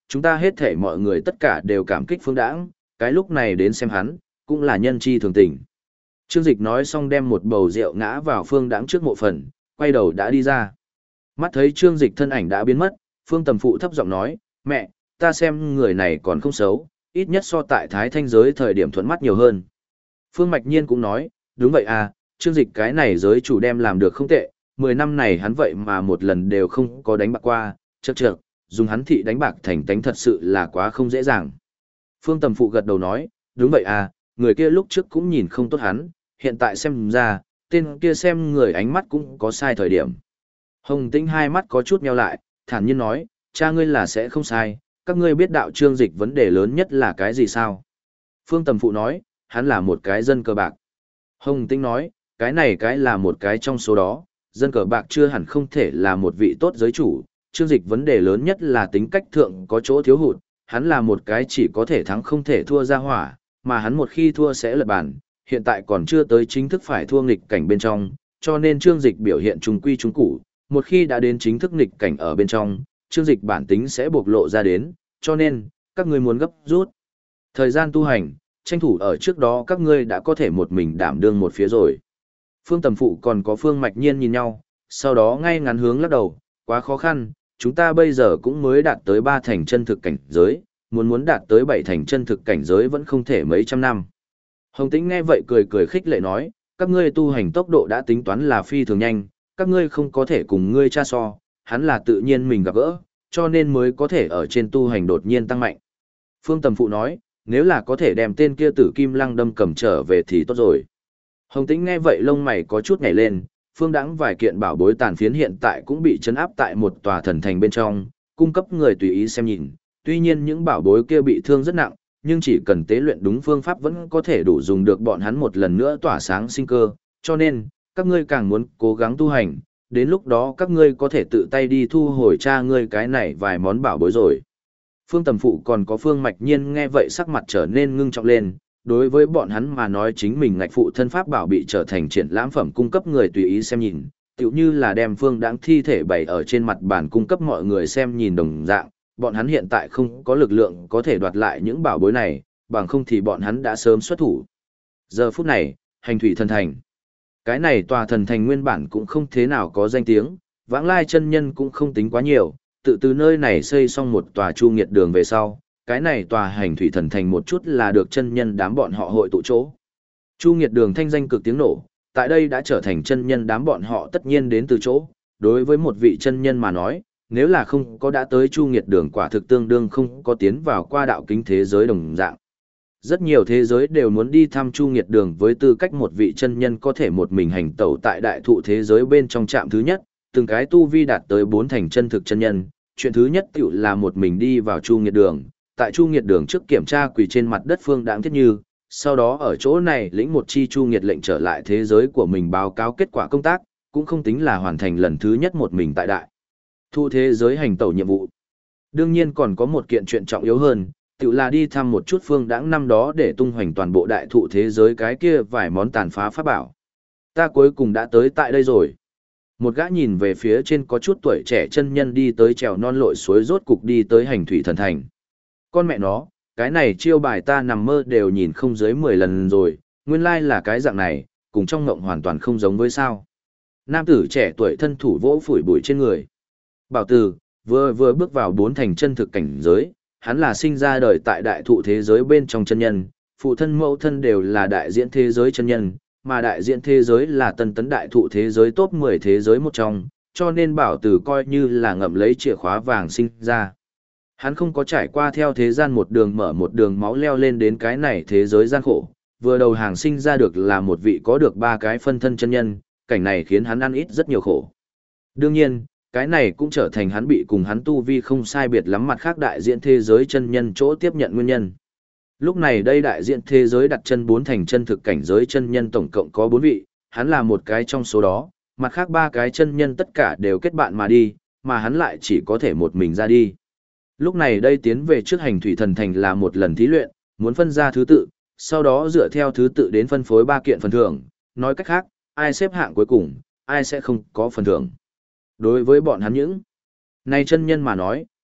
chúng ta hết thể mọi người tất cả đều cảm kích Phương Đãng, cái lúc này đến xem hắn, cũng là nhân chi thường tình. Trương Dịch nói xong đem một bầu rượu ngã vào Phương Đãng trước mộ phần, quay đầu đã đi ra. Mắt thấy Trương Dịch thân ảnh đã biến mất, Phương Tầm Phụ thấp giọng nói, mẹ, ta xem người này còn không xấu, ít nhất so tại Thái Thanh giới thời điểm thuận mắt nhiều hơn. Phương Mạch Nhiên cũng nói, đúng vậy à, Trương Dịch cái này giới chủ đem làm được không tệ, 10 năm này hắn vậy mà một lần đều không có đánh bạc qua, chậc, dùng hắn thị đánh bạc thành tánh thật sự là quá không dễ dàng. Phương Tầm Phụ gật đầu nói, đúng vậy à, người kia lúc trước cũng nhìn không tốt hắn, hiện tại xem ra, tên kia xem người ánh mắt cũng có sai thời điểm. Hồng Tĩnh hai mắt có chút nheo lại, thản nhiên nói, cha ngươi là sẽ không sai, các ngươi biết đạo Trương Dịch vấn đề lớn nhất là cái gì sao? Phương Tầm Phụ nói, hắn là một cái dân cờ bạc. Hồng Tĩnh nói, cái là một cái trong số đó, dân cờ bạc chưa hẳn không thể là một vị tốt giới chủ, Trương Dịch vấn đề lớn nhất là tính cách thượng có chỗ thiếu hụt, hắn là một cái chỉ có thể thắng không thể thua ra hỏa, mà hắn một khi thua sẽ lật bàn, hiện tại còn chưa tới chính thức phải thua nghịch cảnh bên trong, cho nên Trương Dịch biểu hiện trung quy trung củ, một khi đã đến chính thức nghịch cảnh ở bên trong, Trương Dịch bản tính sẽ bộc lộ ra đến, cho nên, các ngươi muốn gấp rút. Thời gian tu hành, tranh thủ ở trước đó các ngươi đã có thể một mình đảm đương một phía rồi. Phương Tầm Phụ còn có Phương Mạch Nhiên nhìn nhau, sau đó ngay ngắn hướng lắc đầu, quá khó khăn, chúng ta bây giờ cũng mới đạt tới 3 thành chân thực cảnh giới, muốn đạt tới 7 thành chân thực cảnh giới vẫn không thể mấy trăm năm. Hồng Tĩnh nghe vậy cười cười khích lệ nói, các ngươi tu hành tốc độ đã tính toán là phi thường nhanh, các ngươi không có thể cùng ngươi cha so, hắn là tự nhiên mình gặp gỡ, cho nên mới có thể ở trên tu hành đột nhiên tăng mạnh. Phương Tầm Phụ nói, nếu là có thể đem tên kia Tử Kim Lăng Đâm cầm trở về thì tốt rồi. Hồng Tĩnh nghe vậy lông mày có chút nhảy lên, Phương Đãng vài kiện bảo bối tàn phiến hiện tại cũng bị trấn áp tại một tòa thần thành bên trong, cung cấp người tùy ý xem nhìn. Tuy nhiên những bảo bối kia bị thương rất nặng, nhưng chỉ cần tế luyện đúng phương pháp vẫn có thể đủ dùng được bọn hắn một lần nữa tỏa sáng sinh cơ, cho nên, các ngươi càng muốn cố gắng tu hành, đến lúc đó các ngươi có thể tự tay đi thu hồi cha ngươi cái này vài món bảo bối rồi. Phương Tầm Phụ còn có Phương Mạch Nhiên nghe vậy sắc mặt trở nên ngưng trọng lên, đối với bọn hắn mà nói chính mình ngạch phụ thân pháp bảo bị trở thành triển lãm phẩm cung cấp người tùy ý xem nhìn, tựu như là đem Phương Đãng thi thể bày ở trên mặt bàn cung cấp mọi người xem nhìn đồng dạng, bọn hắn hiện tại không có lực lượng có thể đoạt lại những bảo bối này, bằng không thì bọn hắn đã sớm xuất thủ. Giờ phút này, hành thủy thần thành. Cái này tòa thần thành nguyên bản cũng không thế nào có danh tiếng, vãng lai chân nhân cũng không tính quá nhiều, tự từ nơi này xây xong một tòa chu nghiệt đường về sau, cái này tòa hành thủy thần thành một chút là được chân nhân đám bọn họ hội tụ chỗ. Chu nghiệt đường thanh danh cực tiếng nổ, tại đây đã trở thành chân nhân đám bọn họ tất nhiên đến từ chỗ, đối với một vị chân nhân mà nói, nếu là không có đã tới chu nghiệt đường quả thực tương đương không có tiến vào qua đạo kính thế giới đồng dạng. Rất nhiều thế giới đều muốn đi thăm chu nghiệt đường với tư cách một vị chân nhân có thể một mình hành tẩu tại đại thụ thế giới bên trong trạm thứ nhất, từng cái tu vi đạt tới 4 thành chân thực chân nhân, chuyện thứ nhất tiểu là một mình đi vào chu nghiệt đường, tại chu nghiệt đường trước kiểm tra quỳ trên mặt đất Phương Đãng Thiết Như, sau đó ở chỗ này lĩnh một chi chu nghiệt lệnh trở lại thế giới của mình báo cáo kết quả công tác, cũng không tính là hoàn thành lần thứ nhất một mình tại đại thụ thế giới hành tẩu nhiệm vụ. Đương nhiên còn có một kiện chuyện trọng yếu hơn, tự là đi thăm một chút Phương Đãng năm đó để tung hoành toàn bộ đại thụ thế giới cái kia vài món tàn phá pháp bảo. Ta cuối cùng đã tới tại đây rồi. Một gã nhìn về phía trên có chút tuổi trẻ chân nhân đi tới trèo non lội suối rốt cục đi tới hành thủy thần thành. Con mẹ nó, cái này chiêu bài ta nằm mơ đều nhìn không dưới 10 lần rồi, nguyên lai là cái dạng này, cùng trong ngộng hoàn toàn không giống với sao. Nam tử trẻ tuổi thân thủ vỗ phủi bụi trên người. Bảo Từ, vừa bước vào 4 thành chân thực cảnh giới, hắn là sinh ra đời tại đại thụ thế giới bên trong chân nhân, phụ thân mẫu thân đều là đại diễn thế giới chân nhân, mà đại diễn thế giới là tân tấn đại thụ thế giới top 10 thế giới một trong, cho nên Bảo Từ coi như là ngậm lấy chìa khóa vàng sinh ra. Hắn không có trải qua theo thế gian một đường mở một đường máu leo lên đến cái này thế giới gian khổ, vừa đầu hàng sinh ra được là một vị có được 3 cái phân thân chân nhân, cảnh này khiến hắn ăn ít rất nhiều khổ. Đương nhiên, cái này cũng trở thành hắn bị cùng hắn tu vi không sai biệt lắm mặt khác đại diện thế giới chân nhân chỗ tiếp nhận nguyên nhân. Lúc này đây đại diện thế giới đặt chân 4 thành chân thực cảnh giới chân nhân tổng cộng có 4 vị, hắn là một cái trong số đó, mặt khác 3 cái chân nhân tất cả đều kết bạn mà đi, mà hắn lại chỉ có thể một mình ra đi. Lúc này đây tiến về trước hành thủy thần thành là một lần thí luyện, muốn phân ra thứ tự, sau đó dựa theo thứ tự đến phân phối 3 kiện phần thưởng, nói cách khác, ai xếp hạng cuối cùng, ai sẽ không có phần thưởng. Đối với bọn hắn những này chân nhân mà nói,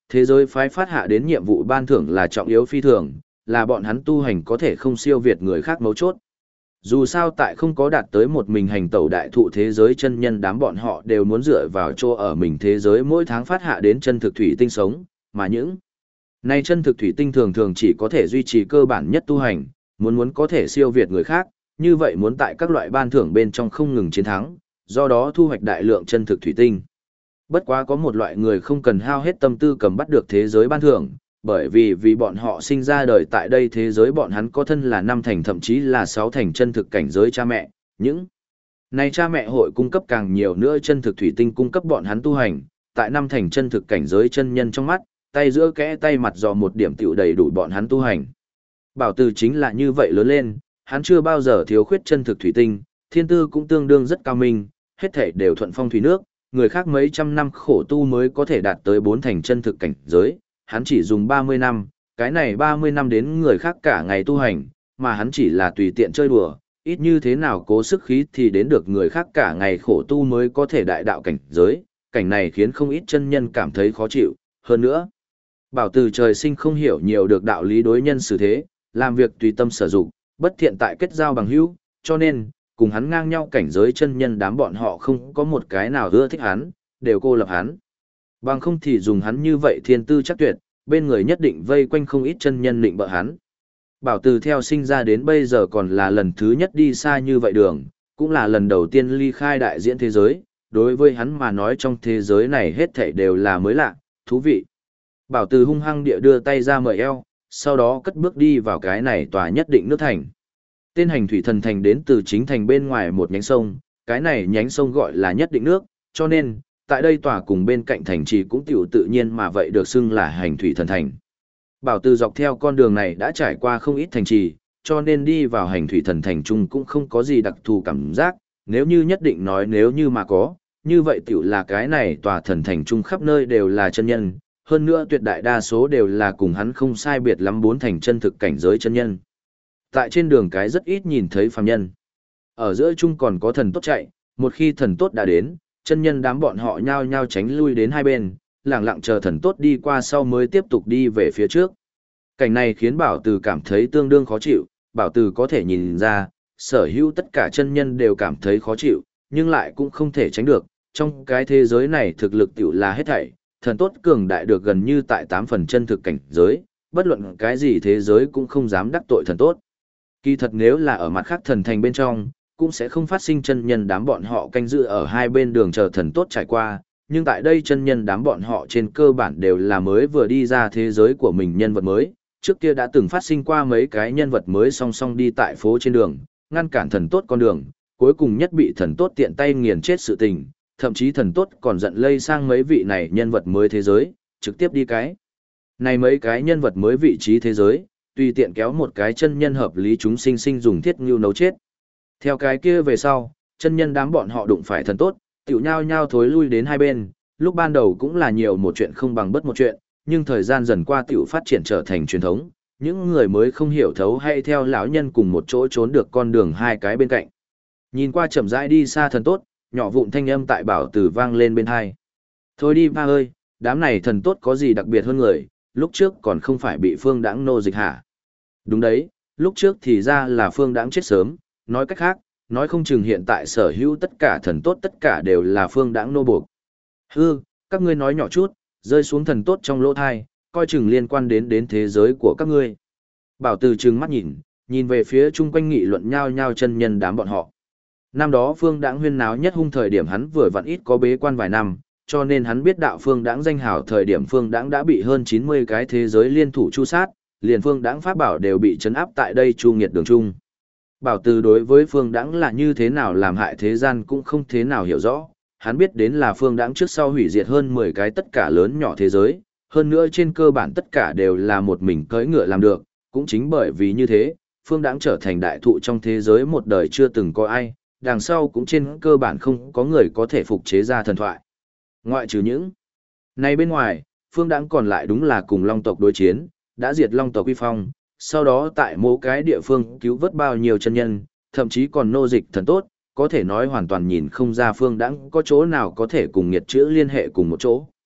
thế giới phái phát hạ đến nhiệm vụ ban thưởng là trọng yếu phi thường, là bọn hắn tu hành có thể không siêu việt người khác mấu chốt. Dù sao tại không có đạt tới một mình hành tẩu đại thụ thế giới chân nhân đám bọn họ đều muốn dựa vào chỗ ở mình thế giới mỗi tháng phát hạ đến chân thực thủy tinh sống, mà những này chân thực thủy tinh thường thường chỉ có thể duy trì cơ bản nhất tu hành, muốn có thể siêu việt người khác, như vậy muốn tại các loại ban thưởng bên trong không ngừng chiến thắng, do đó thu hoạch đại lượng chân thực thủy tinh. Bất quá có một loại người không cần hao hết tâm tư cầm bắt được thế giới ban thưởng, bởi vì bọn họ sinh ra đời tại đây thế giới bọn hắn có thân là 5 thành thậm chí là 6 thành chân thực cảnh giới cha mẹ, những này cha mẹ hội cung cấp càng nhiều nữa chân thực thủy tinh cung cấp bọn hắn tu hành, tại 5 thành chân thực cảnh giới chân nhân trong mắt, tay giữa kẽ tay mặt dò một điểm tiểu đầy đủ bọn hắn tu hành. Bảo Từ chính là như vậy lớn lên, hắn chưa bao giờ thiếu khuyết chân thực thủy tinh, thiên tư cũng tương đương rất cao minh, hết thảy đều thuận phong thủy nước, người khác mấy trăm năm khổ tu mới có thể đạt tới 4 thành chân thực cảnh giới, hắn chỉ dùng 30 năm, cái này 30 năm đến người khác cả ngày tu hành, mà hắn chỉ là tùy tiện chơi đùa, ít như thế nào cố sức khí thì đến được người khác cả ngày khổ tu mới có thể đại đạo cảnh giới, cảnh này khiến không ít chân nhân cảm thấy khó chịu, hơn nữa. Bảo Từ trời sinh không hiểu nhiều được đạo lý đối nhân xử thế, làm việc tùy tâm sở dụng, bất thiện tại kết giao bằng hữu, cho nên, cùng hắn ngang nhau cảnh giới chân nhân đám bọn họ không có một cái nào ưa thích hắn, đều cô lập hắn. Bằng không thì dùng hắn như vậy thiên tư chắc tuyệt, bên người nhất định vây quanh không ít chân nhân định bợ hắn. Bảo Từ theo sinh ra đến bây giờ còn là lần thứ nhất đi xa như vậy đường, cũng là lần đầu tiên ly khai đại diễn thế giới, đối với hắn mà nói trong thế giới này hết thảy đều là mới lạ, thú vị. Bảo Từ hung hăng địa đưa tay ra mời eo, sau đó cất bước đi vào cái này tòa nhất định nước thành. Tên Hành Thủy Thần Thành đến từ chính thành bên ngoài một nhánh sông, cái này nhánh sông gọi là nhất định nước, cho nên, tại đây tòa cùng bên cạnh thành trì cũng tiểu tự nhiên mà vậy được xưng là Hành Thủy Thần Thành. Bảo Từ dọc theo con đường này đã trải qua không ít thành trì, cho nên đi vào Hành Thủy Thần Thành chung cũng không có gì đặc thù cảm giác, nếu như nhất định nói nếu như mà có, như vậy tiểu là cái này tòa thần thành chung khắp nơi đều là chân nhân, hơn nữa tuyệt đại đa số đều là cùng hắn không sai biệt lắm 4 thành chân thực cảnh giới chân nhân. Tại trên đường cái rất ít nhìn thấy phàm nhân. Ở giữa chung còn có thần tốt chạy, một khi thần tốt đã đến, chân nhân đám bọn họ nhao nhao tránh lui đến hai bên, lặng lặng chờ thần tốt đi qua sau mới tiếp tục đi về phía trước. Cảnh này khiến Bảo Từ cảm thấy tương đương khó chịu, Bảo Từ có thể nhìn ra, sở hữu tất cả chân nhân đều cảm thấy khó chịu, nhưng lại cũng không thể tránh được, trong cái thế giới này thực lực tiểu là hết thảy, thần tốt cường đại được gần như tại 8 phần chân thực cảnh giới, bất luận cái gì thế giới cũng không dám đắc tội thần tốt. Kỳ thật nếu là ở mặt khác thần thành bên trong, cũng sẽ không phát sinh chân nhân đám bọn họ canh giữ ở hai bên đường chờ thần tốt trải qua, nhưng tại đây chân nhân đám bọn họ trên cơ bản đều là mới vừa đi ra thế giới của mình nhân vật mới, trước kia đã từng phát sinh qua mấy cái nhân vật mới song song đi tại phố trên đường, ngăn cản thần tốt con đường, cuối cùng nhất bị thần tốt tiện tay nghiền chết sự tình, thậm chí thần tốt còn giận lây sang mấy vị này nhân vật mới thế giới, trực tiếp đi cái. Này mấy cái nhân vật mới vị trí thế giới, tùy tiện kéo một cái chân nhân hợp lý chúng sinh sinh dùng thiết ngưu nấu chết. Theo cái kia về sau, chân nhân đám bọn họ đụng phải thần tốt, tiểu nhao nhao thối lui đến hai bên, lúc ban đầu cũng là nhiều một chuyện không bằng bất một chuyện, nhưng thời gian dần qua tiểu phát triển trở thành truyền thống, những người mới không hiểu thấu hay theo lão nhân cùng một chỗ trốn được con đường hai cái bên cạnh. Nhìn qua chậm rãi đi xa thần tốt, nhỏ vụn thanh âm tại Bảo Từ vang lên bên hai. Thôi đi ba ơi, đám này thần tốt có gì đặc biệt hơn người, lúc trước còn không phải bị Phương Đãng nô dịch hả? Đúng đấy, lúc trước thì ra là Phương Đãng chết sớm, nói cách khác, nói không chừng hiện tại sở hữu tất cả thần tốt tất cả đều là Phương Đãng nô buộc. Hư, các ngươi nói nhỏ chút, rơi xuống thần tốt trong lỗ thai, coi chừng liên quan đến thế giới của các ngươi. Bảo Từ trừng mắt nhìn về phía chung quanh nghị luận nhao nhao chân nhân đám bọn họ. Năm đó Phương Đãng huyên náo nhất hung thời điểm hắn vừa vặn ít có bế quan vài năm, cho nên hắn biết đạo Phương Đãng danh hào thời điểm Phương Đãng đã bị hơn 90 cái thế giới liên thủ chu sát, liền Phương Đãng pháp bảo đều bị trấn áp tại đây chu nghiệt đường trung. Bảo Từ đối với Phương Đãng là như thế nào làm hại thế gian cũng không thế nào hiểu rõ, hắn biết đến là Phương Đãng trước sau hủy diệt hơn 10 cái tất cả lớn nhỏ thế giới, hơn nữa trên cơ bản tất cả đều là một mình cưỡi ngựa làm được, cũng chính bởi vì như thế, Phương Đãng trở thành đại thụ trong thế giới một đời chưa từng có ai, đằng sau cũng trên cơ bản không có người có thể phục chế ra thần thoại. Ngoại trừ những này bên ngoài, Phương Đãng còn lại đúng là cùng Long tộc đối chiến, đã diệt Long tộc uy phong, sau đó tại mỗi cái địa phương cứu vớt bao nhiêu chân nhân, thậm chí còn nô dịch thần tốt, có thể nói hoàn toàn nhìn không ra Phương Đãng có chỗ nào có thể cùng nghiệt chữ liên hệ cùng một chỗ.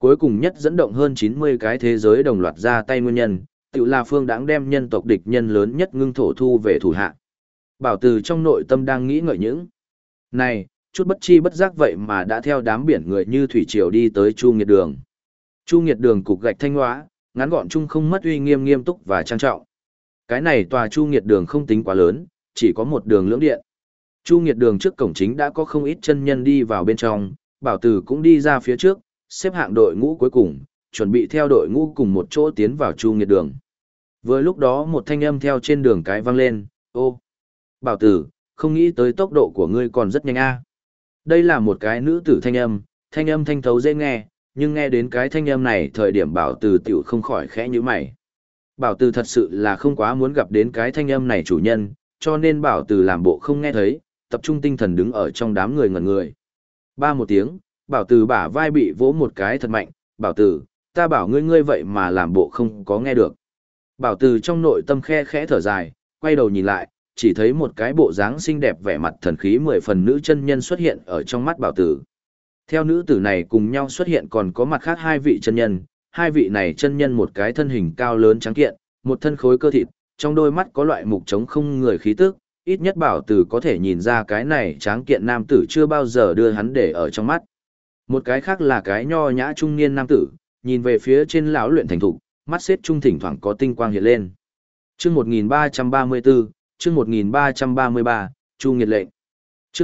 Cuối cùng nhất dẫn động hơn 90 cái thế giới đồng loạt ra tay nguyên nhân, tự là Phương Đãng đem nhân tộc địch nhân lớn nhất ngưng thổ thu về thủ hạ. Bảo Từ trong nội tâm đang nghĩ ngợi những này, chút bất chi bất giác vậy mà đã theo đám biển người như thủy triều đi tới Chu Nghiệt Đường. Chu Nghiệt Đường cục gạch thanh hóa, ngắn gọn chung không mất uy nghiêm nghiêm túc và trang trọng. Cái này tòa Chu Nghiệt Đường không tính quá lớn, chỉ có một đường lưỡng điện. Chu Nghiệt Đường trước cổng chính đã có không ít chân nhân đi vào bên trong, Bảo Từ cũng đi ra phía trước, xếp hạng đội ngũ cuối cùng, chuẩn bị theo đội ngũ cùng một chỗ tiến vào Chu Nghiệt Đường. Vừa lúc đó một thanh âm theo trên đường cái vang lên, ô, Bảo Tử, không nghĩ tới tốc độ của ngươi còn rất nhanh a. Đây là một cái nữ tử thanh âm thanh thấu dễ nghe, nhưng nghe đến cái thanh âm này thời điểm Bảo Tử tiểu không khỏi khẽ như mày. Bảo Tử thật sự là không quá muốn gặp đến cái thanh âm này chủ nhân, cho nên Bảo Tử làm bộ không nghe thấy, tập trung tinh thần đứng ở trong đám người ngẩn người. Ba một tiếng, Bảo Tử bả vai bị vỗ một cái thật mạnh, Bảo Tử, ta bảo ngươi vậy mà làm bộ không có nghe được. Bảo Tử trong nội tâm khe khẽ thở dài, quay đầu nhìn lại, chỉ thấy một cái bộ dáng xinh đẹp vẻ mặt thần khí 10 phần nữ chân nhân xuất hiện ở trong mắt Bảo Tử. Theo nữ tử này cùng nhau xuất hiện còn có mặt khác hai vị chân nhân, hai vị này chân nhân một cái thân hình cao lớn trắng kiện, một thân khối cơ thịt, trong đôi mắt có loại mục trống không người khí tức, ít nhất Bảo Tử có thể nhìn ra cái này tráng kiện nam tử chưa bao giờ đưa hắn để ở trong mắt. Một cái khác là cái nho nhã trung niên nam tử, nhìn về phía trên lão luyện thành thục, mắt xếp trung thỉnh thoảng có tinh quang hiện lên. Chương 1334, chương 1333, Chu Nghiệt lệnh. Chương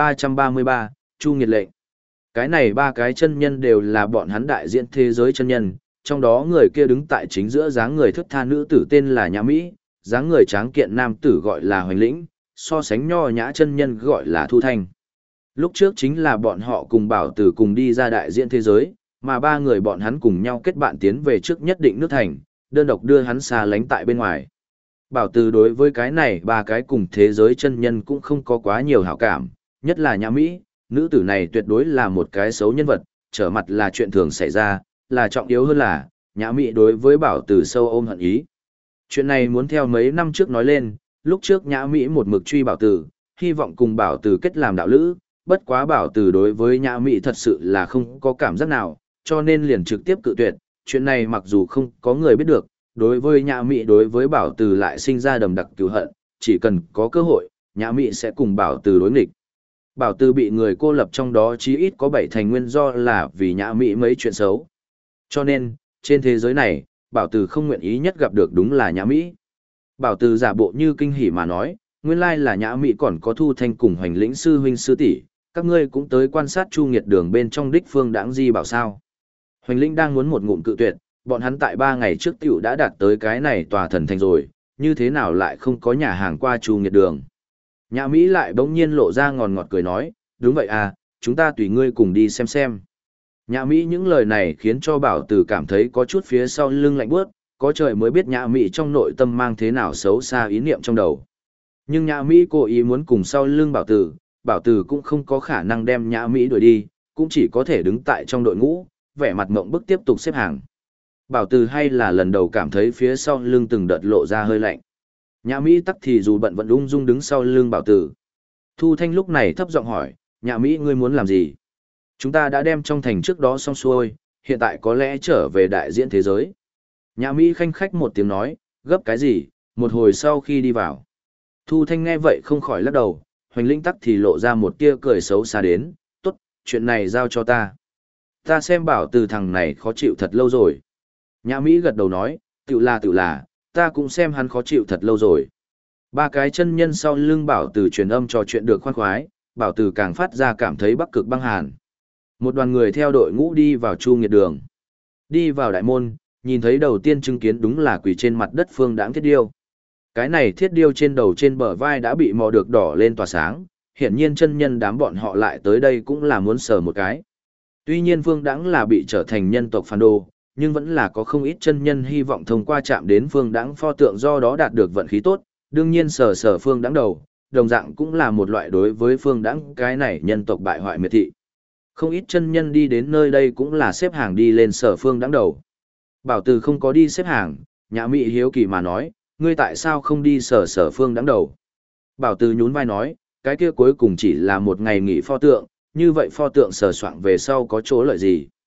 1333, Chu Nghiệt lệnh. Cái này ba cái chân nhân đều là bọn hắn đại diện thế giới chân nhân, trong đó người kia đứng tại chính giữa dáng người thướt tha nữ tử tên là Nhã Mỹ, dáng người tráng kiện nam tử gọi là Hoành Lĩnh, so sánh nho nhã chân nhân gọi là Thu Thanh. Lúc trước chính là bọn họ cùng Bảo Tử cùng đi ra đại diện thế giới, mà ba người bọn hắn cùng nhau kết bạn tiến về trước nhất định nước thành, đơn độc đưa hắn xa lánh tại bên ngoài. Bảo Tử đối với cái này ba cái cùng thế giới chân nhân cũng không có quá nhiều hảo cảm, nhất là Nhã Mỹ, nữ tử này tuyệt đối là một cái xấu nhân vật, trở mặt là chuyện thường xảy ra, là trọng yếu hơn là, Nhã Mỹ đối với Bảo Tử sâu ôm hận ý. Chuyện này muốn theo mấy năm trước nói lên, lúc trước Nhã Mỹ một mực truy Bảo Tử, hy vọng cùng Bảo Tử kết làm đạo lữ, bất quá Bảo Tử đối với Nhã Mỹ thật sự là không có cảm giác nào, cho nên liền trực tiếp cự tuyệt, chuyện này mặc dù không có người biết được, đối với Nhã Mỹ đối với Bảo Tử lại sinh ra đầm đặc cứu hận, chỉ cần có cơ hội, Nhã Mỹ sẽ cùng Bảo Tử đối nghịch. Bảo Tử bị người cô lập trong đó chí ít có 7 thành nguyên do là vì Nhã Mỹ mấy chuyện xấu. Cho nên, trên thế giới này, Bảo Tử không nguyện ý nhất gặp được đúng là Nhã Mỹ. Bảo Tử giả bộ như kinh hỉ mà nói, nguyên lai là Nhã Mỹ còn có Thu Thanh cùng Hoành Lĩnh sư huynh sư tỷ, các ngươi cũng tới quan sát Chu Nghiệt Đường bên trong đích phương đãng di bảo sao. Hoành Lĩnh đang muốn một ngụm cự tuyệt, bọn hắn tại 3 ngày trước tiểu đã đạt tới cái này tòa thần thành rồi, như thế nào lại không có nhà hàng qua Chu Nghiệt Đường. Nhã Mỹ lại bỗng nhiên lộ ra ngọt ngọt cười nói, đúng vậy à, chúng ta tùy ngươi cùng đi xem. Nhã Mỹ những lời này khiến cho Bảo Tử cảm thấy có chút phía sau lưng lạnh bước, có trời mới biết Nhã Mỹ trong nội tâm mang thế nào xấu xa ý niệm trong đầu. Nhưng Nhã Mỹ cố ý muốn cùng sau lưng Bảo Tử cũng không có khả năng đem Nhã Mỹ đuổi đi, cũng chỉ có thể đứng tại trong đội ngũ, vẻ mặt mộng bức tiếp tục xếp hàng. Bảo Tử hay là lần đầu cảm thấy phía sau lưng từng đợt lộ ra hơi lạnh. Nhã Mỹ tắc thì dù bận vẫn ung dung đứng sau lưng Bảo Tử. Thu Thanh lúc này thấp giọng hỏi, Nhã Mỹ ngươi muốn làm gì? Chúng ta đã đem trong thành trước đó xong xuôi, hiện tại có lẽ trở về đại diễn thế giới. Nhã Mỹ khanh khách một tiếng nói, gấp cái gì, một hồi sau khi đi vào. Thu Thanh nghe vậy không khỏi lắc đầu, Hoành Lĩnh tắc thì lộ ra một tia cười xấu xa đến, tốt, chuyện này giao cho ta. Ta xem Bảo Tử thằng này khó chịu thật lâu rồi. Nhã Mỹ gật đầu nói, tự là, ta cũng xem hắn khó chịu thật lâu rồi. Ba cái chân nhân sau lưng Bảo Tử truyền âm trò chuyện được khoan khoái, Bảo Tử càng phát ra cảm thấy bắc cực băng hàn. Một đoàn người theo đội ngũ đi vào Chu Nghiệt Đường. Đi vào đại môn, nhìn thấy đầu tiên chứng kiến đúng là quỳ trên mặt đất phương đãng thiết điêu. Cái này thiết điêu trên đầu trên bờ vai đã bị mò được đỏ lên tỏa sáng, hiển nhiên chân nhân đám bọn họ lại tới đây cũng là muốn sờ một cái. Tuy nhiên phương đãng là bị trở thành nhân tộc phản đồ, nhưng vẫn là có không ít chân nhân hy vọng thông qua chạm đến phương đãng pho tượng do đó đạt được vận khí tốt, đương nhiên sờ phương đãng đầu, đồng dạng cũng là một loại đối với phương đãng cái này nhân tộc bại hoại miệt thị. Không ít chân nhân đi đến nơi đây cũng là xếp hàng đi lên sở phương đãng đầu. Bảo Tử không có đi xếp hàng, Nhã Mỹ hiếu kỳ mà nói, ngươi tại sao không đi sở phương đãng đầu? Bảo Tử nhún vai nói, cái kia cuối cùng chỉ là một ngày nghỉ pho tượng, như vậy pho tượng sờ soạng về sau có chỗ lợi gì?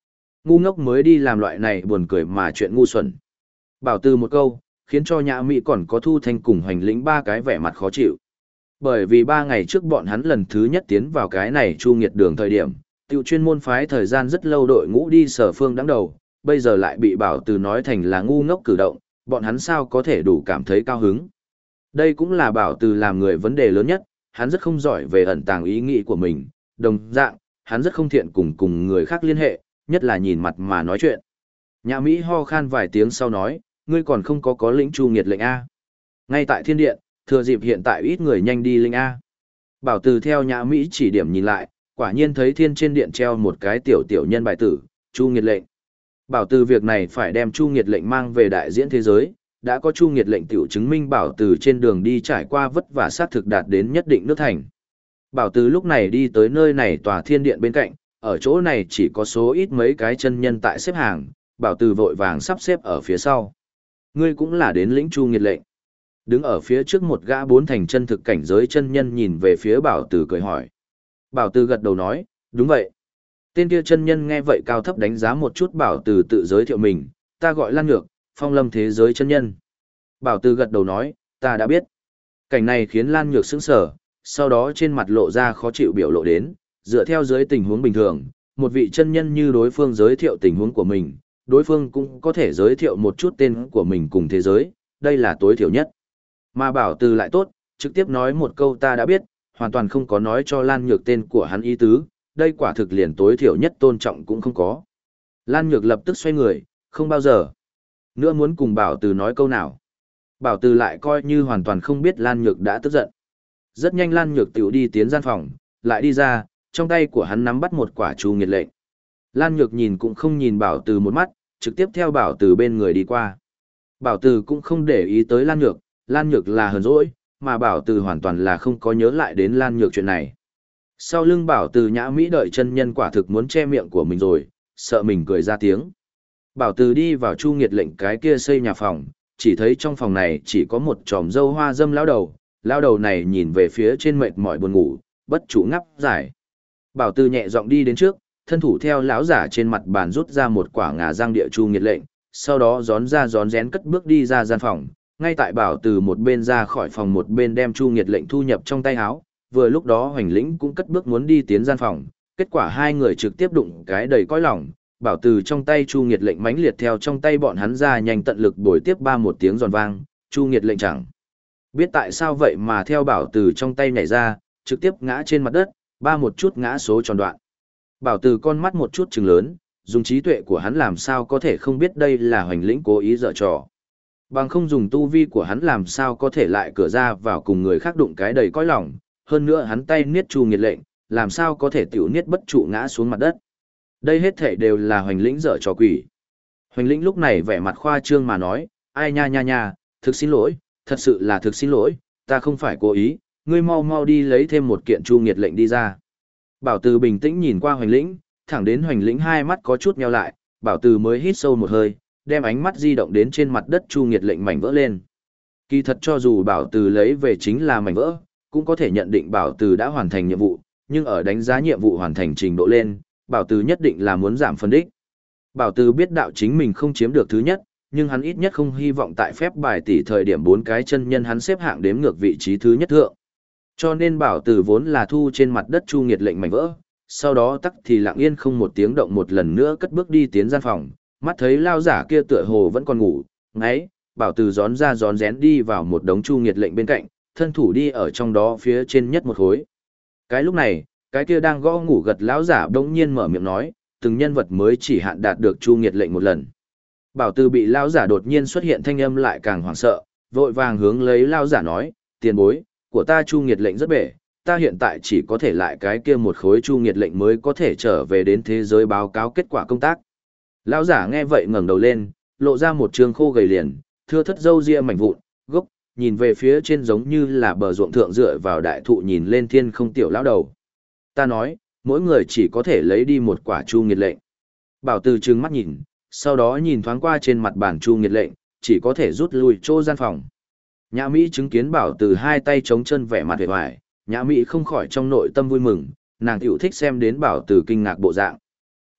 ngu ngốc mới đi làm loại này buồn cười mà chuyện ngu xuẩn. Bảo Từ một câu, khiến cho Nhã Mỹ còn có Thu Thanh cùng Hoành Lĩnh ba cái vẻ mặt khó chịu. Bởi vì 3 ngày trước bọn hắn lần thứ nhất tiến vào cái này Chu Nghiệt đường thời điểm, tiêu chuyên môn phái thời gian rất lâu đội ngũ đi Sở Phương đắng đầu, bây giờ lại bị Bảo Từ nói thành là ngu ngốc cử động, bọn hắn sao có thể đủ cảm thấy cao hứng. Đây cũng là Bảo Từ làm người vấn đề lớn nhất, hắn rất không giỏi về ẩn tàng ý nghĩ của mình, đồng dạng, hắn rất không thiện cùng người khác liên hệ, nhất là nhìn mặt mà nói chuyện. Nhã Mỹ ho khan vài tiếng sau nói, ngươi còn không có lĩnh Chu Nghiệt lệnh A. Ngay tại thiên điện, thừa dịp hiện tại ít người nhanh đi lĩnh A. Bảo Từ theo Nhã Mỹ chỉ điểm nhìn lại, quả nhiên thấy thiên trên điện treo một cái tiểu nhân bài tử, Chu Nghiệt lệnh. Bảo Từ việc này phải đem Chu Nghiệt lệnh mang về đại diễn thế giới, đã có Chu Nghiệt lệnh tiểu chứng minh Bảo Từ trên đường đi trải qua vất vả sát thực đạt đến nhất định nước thành. Bảo Từ lúc này đi tới nơi này tòa thiên điện bên cạnh, ở chỗ này chỉ có số ít mấy cái chân nhân tại xếp hàng, Bảo Từ vội vàng sắp xếp ở phía sau. Ngươi cũng là đến lĩnh Chu Nghiệt lệnh. Đứng ở phía trước một gã 4 thành chân thực cảnh giới chân nhân nhìn về phía Bảo Từ cười hỏi. Bảo Từ gật đầu nói, đúng vậy. Tên kia chân nhân nghe vậy cao thấp đánh giá một chút Bảo Từ tự giới thiệu mình, ta gọi Lan Nhược, phong lâm thế giới chân nhân. Bảo Từ gật đầu nói, ta đã biết. Cảnh này khiến Lan Nhược sững sờ, sau đó trên mặt lộ ra khó chịu biểu lộ đến, dựa theo dưới tình huống bình thường, một vị chân nhân như đối phương giới thiệu tình huống của mình, đối phương cũng có thể giới thiệu một chút tên của mình cùng thế giới, đây là tối thiểu nhất. Mà Bảo Từ lại tốt, trực tiếp nói một câu ta đã biết, hoàn toàn không có nói cho Lan Nhược tên của hắn ý tứ, đây quả thực liền tối thiểu nhất tôn trọng cũng không có. Lan Nhược lập tức xoay người, không bao giờ nữa muốn cùng Bảo Từ nói câu nào. Bảo Từ lại coi như hoàn toàn không biết Lan Nhược đã tức giận. Rất nhanh Lan Nhược tiểu đi tiến gian phòng, lại đi ra, trong tay của hắn nắm bắt một quả Chu Nghiệt lệnh. Lan Nhược nhìn cũng không nhìn Bảo Từ một mắt, trực tiếp theo Bảo Từ bên người đi qua. Bảo Từ cũng không để ý tới Lan Nhược là hờn dỗi, mà Bảo Từ hoàn toàn là không có nhớ lại đến Lan Nhược chuyện này. Sau lưng Bảo Từ Nhã Mỹ đợi chân nhân quả thực muốn che miệng của mình rồi, sợ mình cười ra tiếng. Bảo Từ đi vào Chu Nghiệt lệnh cái kia xây nhà phòng, chỉ thấy trong phòng này chỉ có một chòm râu hoa dâm lão đầu này nhìn về phía trên mệt mỏi buồn ngủ, bất chủ ngắp giải. Bảo Từ nhẹ giọng đi đến trước, thân thủ theo lão giả trên mặt bàn rút ra một quả ngà răng địa Chu Nghiệt lệnh, sau đó rón rén cất bước đi ra gian phòng, ngay tại Bảo Từ một bên ra khỏi phòng một bên đem Chu Nghiệt lệnh thu nhập trong tay áo, vừa lúc đó Hoành Lĩnh cũng cất bước muốn đi tiến gian phòng, kết quả hai người trực tiếp đụng cái đầy cõi lòng, Bảo Từ trong tay Chu Nghiệt lệnh mãnh liệt theo trong tay bọn hắn ra nhanh tận lực bồi tiếp một tiếng giòn vang, Chu Nghiệt lệnh chẳng biết tại sao vậy mà theo Bảo Từ trong tay nhảy ra, trực tiếp ngã trên mặt đất, một chút ngã số tròn đoạn. Bảo Từ con mắt một chút trừng lớn, dùng trí tuệ của hắn làm sao có thể không biết đây là Hoành Lĩnh cố ý giở trò. Bằng không dùng tu vi của hắn làm sao có thể lại cửa ra vào cùng người khác đụng cái đầy cõi lòng, hơn nữa hắn tay niết Chu Nghiệt lệnh, làm sao có thể tiểu niết bất trụ ngã xuống mặt đất. Đây hết thảy đều là Hoành Lĩnh giở trò quỷ. Hoành Lĩnh lúc này vẻ mặt khoa trương mà nói, ai nha, thực xin lỗi, thật sự là thực xin lỗi, ta không phải cố ý, ngươi mau đi lấy thêm một kiện Chu Nghiệt lệnh đi ra. Bảo Từ bình tĩnh nhìn qua Hoành Lĩnh, thẳng đến Hoành Lĩnh hai mắt có chút nheo lại, Bảo Từ mới hít sâu một hơi, đem ánh mắt di động đến trên mặt đất Chu Nghiệt lệnh mảnh vỡ lên. Kỳ thật cho dù Bảo Từ lấy về chính là mảnh vỡ, cũng có thể nhận định Bảo Từ đã hoàn thành nhiệm vụ, nhưng ở đánh giá nhiệm vụ hoàn thành trình độ lên, Bảo Từ nhất định là muốn giảm phân đích. Bảo Từ biết đạo chính mình không chiếm được thứ nhất, nhưng hắn ít nhất không hy vọng tại phép bài tỷ thời điểm 4 cái chân nhân hắn xếp hạng đếm ngược vị trí thứ nhất thượng. Cho nên Bảo Từ vốn là thu trên mặt đất Chu Nghiệt lệnh mảnh vỡ, sau đó tắc thì lặng yên không một tiếng động một lần nữa cất bước đi tiến gian phòng, mắt thấy lao giả kia tựa hồ vẫn còn ngủ, ngáy, Bảo Từ rón rén đi vào một đống Chu Nghiệt lệnh bên cạnh, thân thủ đi ở trong đó phía trên nhất một khối. Cái lúc này, cái kia đang gõ ngủ gật lão giả bỗng nhiên mở miệng nói, từng nhân vật mới chỉ hạn đạt được Chu Nghiệt lệnh một lần. Bảo Từ bị lão giả đột nhiên xuất hiện thanh âm lại càng hoảng sợ, vội vàng hướng lấy lão giả nói, tiền bối, của ta Chu Nghiệt lệnh rất bể, ta hiện tại chỉ có thể lại cái kia một khối Chu Nghiệt lệnh mới có thể trở về đến thế giới báo cáo kết quả công tác. Lão giả nghe vậy ngẩng đầu lên, lộ ra một trương khô gầy liền, thưa thất râu ria mảnh vụn, gốc, nhìn về phía trên giống như là bờ ruộng thượng dựa vào đại thụ nhìn lên thiên không tiểu lão đầu. Ta nói, mỗi người chỉ có thể lấy đi một quả Chu Nghiệt lệnh. Bảo Từ trừng mắt nhìn, sau đó nhìn thoáng qua trên mặt bàn Chu Nghiệt lệnh, chỉ có thể rút lui chỗ gian phòng. Nhã Mỹ chứng kiến Bảo Từ hai tay chống chân vẻ mặt vẻ vải, Nhã Mỹ không khỏi trong nội tâm vui mừng, nàng tiểu thích xem đến Bảo Từ kinh ngạc bộ dạng.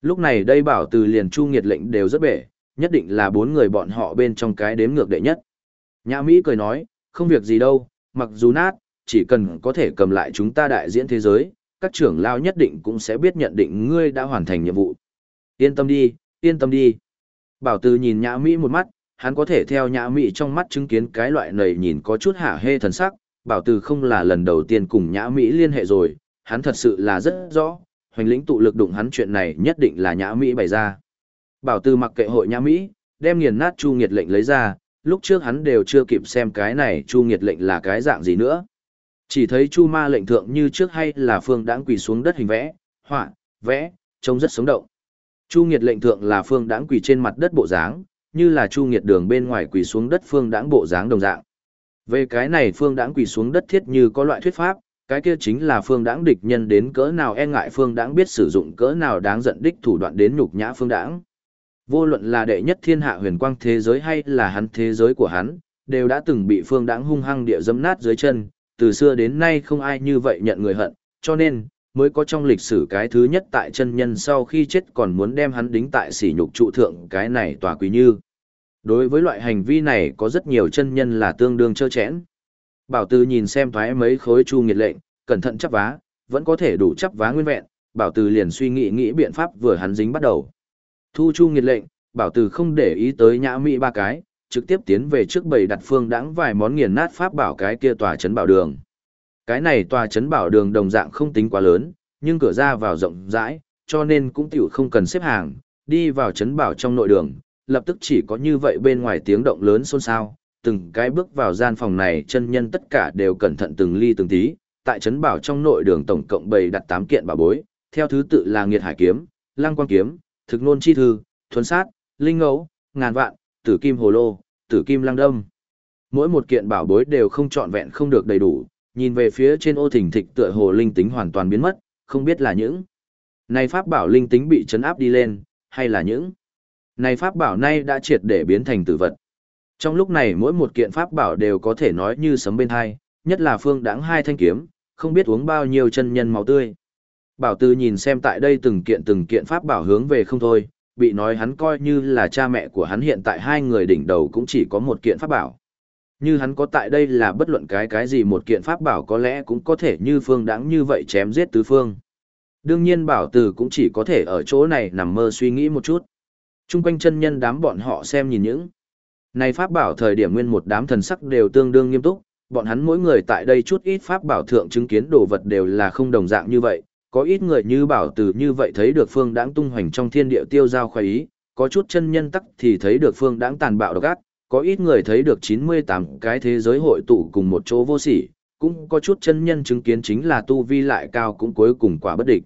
Lúc này đây Bảo Từ liền Chu Nghiệt lệnh đều rất bể, nhất định là 4 người bọn họ bên trong cái đếm ngược đệ nhất. Nhã Mỹ cười nói, không việc gì đâu, mặc dù nát, chỉ cần có thể cầm lại chúng ta đại diễn thế giới, các trưởng lao nhất định cũng sẽ biết nhận định ngươi đã hoàn thành nhiệm vụ. Yên tâm đi, yên tâm đi. Bảo Từ nhìn Nhã Mỹ một mắt, hắn có thể theo Nhã Mỹ trong mắt chứng kiến cái loại này nhìn có chút hả hê thần sắc. Bảo Từ không là lần đầu tiên cùng Nhã Mỹ liên hệ rồi, hắn thật sự là rất rõ, Hoành Lĩnh tụ lực đụng hắn chuyện này nhất định là Nhã Mỹ bày ra. Bảo Từ mặc kệ hội Nhã Mỹ, đem nghiền nát Chu Nghiệt lệnh lấy ra, lúc trước hắn đều chưa kịp xem cái này Chu Nghiệt lệnh là cái dạng gì nữa. Chỉ thấy Chu Ma lệnh thượng như trước hay là Phương Đãng quỳ xuống đất hình vẽ, họa, vẽ, trông rất sống động. Chu Nghiệt lệnh thượng là Phương Đãng quỳ trên mặt đất bộ dáng, như là Chu Nghiệt đường bên ngoài quỳ xuống đất Phương Đãng bộ dáng đồng dạng. Về cái này Phương Đãng quỳ xuống đất thiết như có loại thuyết pháp, cái kia chính là Phương Đãng địch nhân đến cỡ nào e ngại Phương Đãng biết sử dụng cỡ nào đáng giận đích thủ đoạn đến nhục nhã Phương Đãng. Vô luận là đệ nhất thiên hạ huyền quang thế giới hay là hắn thế giới của hắn, đều đã từng bị Phương Đãng hung hăng địa dẫm nát dưới chân, từ xưa đến nay không ai như vậy nhận người hận, cho nên mới có trong lịch sử cái thứ nhất tại chân nhân sau khi chết còn muốn đem hắn đính tại sỉ nhục trụ thượng cái này tòa quý như. Đối với loại hành vi này có rất nhiều chân nhân là tương đương trơ chẽn. Bảo Từ nhìn xem thoái mấy khối Chu Nghiệt lệnh, cẩn thận chắp vá, vẫn có thể đủ chắp vá nguyên vẹn, Bảo Từ liền suy nghĩ biện pháp vừa hắn dính bắt đầu. Thu Chu Nghiệt lệnh, Bảo Từ không để ý tới Nhã Mỹ ba cái, trực tiếp tiến về trước bầy đặt Phương Đãng vài món nghiền nát pháp bảo cái kia tòa trấn bảo đường. Cái này tòa trấn bảo đường đồng dạng không tính quá lớn, nhưng cửa ra vào rộng rãi, cho nên cũng tiểu không cần xếp hàng, đi vào trấn bảo trong nội đường, lập tức chỉ có như vậy bên ngoài tiếng động lớn xôn xao, từng cái bước vào gian phòng này chân nhân tất cả đều cẩn thận từng ly từng tí, tại trấn bảo trong nội đường tổng cộng bày đặt 8 kiện bảo bối, theo thứ tự là Nghiệt Hải kiếm, Lăng Quang kiếm, Thực Nôn chi thư, Thuấn sát, Linh ngẫu, Ngàn vạn, Tử kim hồ lô, Tử kim lăng đâm. Mỗi một kiện bảo bối đều không trọn vẹn không được đầy đủ, nhìn về phía trên ô thỉnh thịch tựa hồ linh tính hoàn toàn biến mất, không biết là những này pháp bảo linh tính bị trấn áp đi lên, hay là những này pháp bảo nay đã triệt để biến thành tử vật. Trong lúc này mỗi một kiện pháp bảo đều có thể nói như sấm bên hai, nhất là Phương Đãng 2 thanh kiếm, không biết uống bao nhiêu chân nhân máu tươi. Bảo Từ nhìn xem tại đây từng kiện pháp bảo hướng về không thôi, bị nói hắn coi như là cha mẹ của hắn hiện tại 2 người đỉnh đầu cũng chỉ có một kiện pháp bảo. Như hắn có tại đây là bất luận cái gì một kiện pháp bảo có lẽ cũng có thể như Phương Đãng như vậy chém giết tứ phương. Đương nhiên Bảo Từ cũng chỉ có thể ở chỗ này nằm mơ suy nghĩ một chút. Trung quanh chân nhân đám bọn họ xem nhìn những này pháp bảo thời điểm nguyên một đám thần sắc đều tương đương nghiêm túc, bọn hắn mỗi người tại đây chút ít pháp bảo thượng chứng kiến đồ vật đều là không đồng dạng như vậy, có ít người như Bảo Từ như vậy thấy được Phương Đãng tung hoành trong thiên địa tiêu giao khoái ý, có chút chân nhân tắc thì thấy được Phương Đãng tàn bạo độc ác, có ít người thấy được 98 cái thế giới hội tụ cùng một chỗ vô sỉ, cũng có chút chân nhân chứng kiến chính là tu vi lại cao cũng cuối cùng quả bất địch.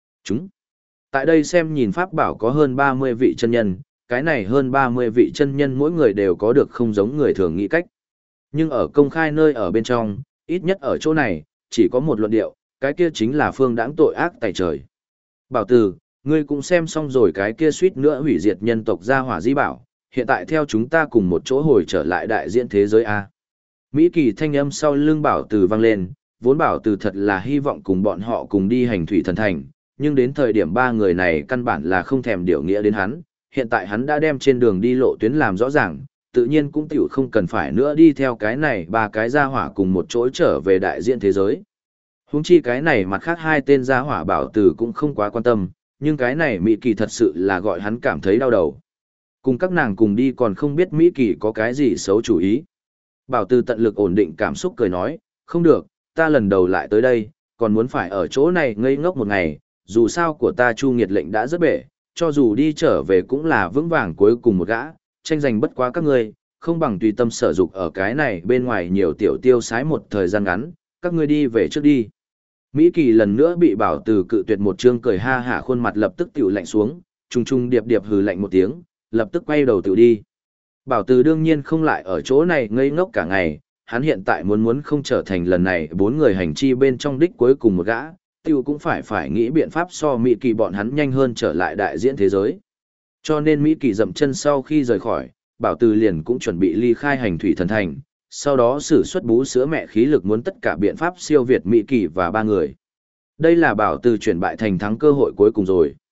Tại đây xem nhìn pháp bảo có hơn 30 vị chân nhân, cái này hơn 30 vị chân nhân mỗi người đều có được không giống người thường nghĩ cách. Nhưng ở công khai nơi ở bên trong, ít nhất ở chỗ này, chỉ có một luận điệu, cái kia chính là Phương Đãng tội ác tại trời. Bảo Từ, ngươi cũng xem xong rồi cái kia suýt nữa hủy diệt nhân tộc gia hỏa di bảo, hiện tại theo chúng ta cùng một chỗ hồi trở lại đại diễn thế giới A. Mỹ Kỳ thanh âm sau lưng Bảo Từ vang lên, vốn Bảo Từ thật là hy vọng cùng bọn họ cùng đi hành thủy thần thành, nhưng đến thời điểm 3 người này căn bản là không thèm điều nghĩa đến hắn, hiện tại hắn đã đem trên đường đi lộ tuyến làm rõ ràng, tự nhiên cũng tiểu không cần phải nữa đi theo cái này 3 cái gia hỏa cùng một chỗ trở về đại diện thế giới. Huống chi cái này mặt khác 2 tên gia hỏa Bảo Từ cũng không quá quan tâm, nhưng cái này Mỹ Kỳ thật sự là gọi hắn cảm thấy đau đầu. Cùng các nàng cùng đi còn không biết Mỹ Kỳ có cái gì xấu chủ ý. Bảo Từ tận lực ổn định cảm xúc cười nói, không được, ta lần đầu lại tới đây, còn muốn phải ở chỗ này ngây ngốc một ngày, dù sao của ta Chu Nghiệt lệnh đã rất bể, cho dù đi trở về cũng là vững vàng cuối cùng một gã, tranh giành bất quá các ngươi, không bằng tùy tâm sở dục ở cái này bên ngoài nhiều tiểu tiêu sái một thời gian ngắn, các ngươi đi về trước đi. Mỹ Kỳ lần nữa bị Bảo Từ cự tuyệt một trương cười ha hả khuôn mặt lập tức tiểu lạnh xuống, trùng trùng điệp điệp hừ lạnh một tiếng, lập tức quay đầu tiểu đi. Bảo Từ đương nhiên không lại ở chỗ này ngây ngốc cả ngày, hắn hiện tại muốn không trở thành lần này 4 người hành chi bên trong đích cuối cùng một gã, tiêu cũng phải nghĩ biện pháp so Mỹ Kỳ bọn hắn nhanh hơn trở lại đại diễn thế giới. Cho nên Mỹ Kỳ dậm chân sau khi rời khỏi, Bảo Từ liền cũng chuẩn bị ly khai hành thủy thần thành, sau đó sử xuất bú sữa mẹ khí lực muốn tất cả biện pháp siêu việt Mỹ Kỳ và 3 người. Đây là Bảo Từ chuyển bại thành thắng cơ hội cuối cùng rồi.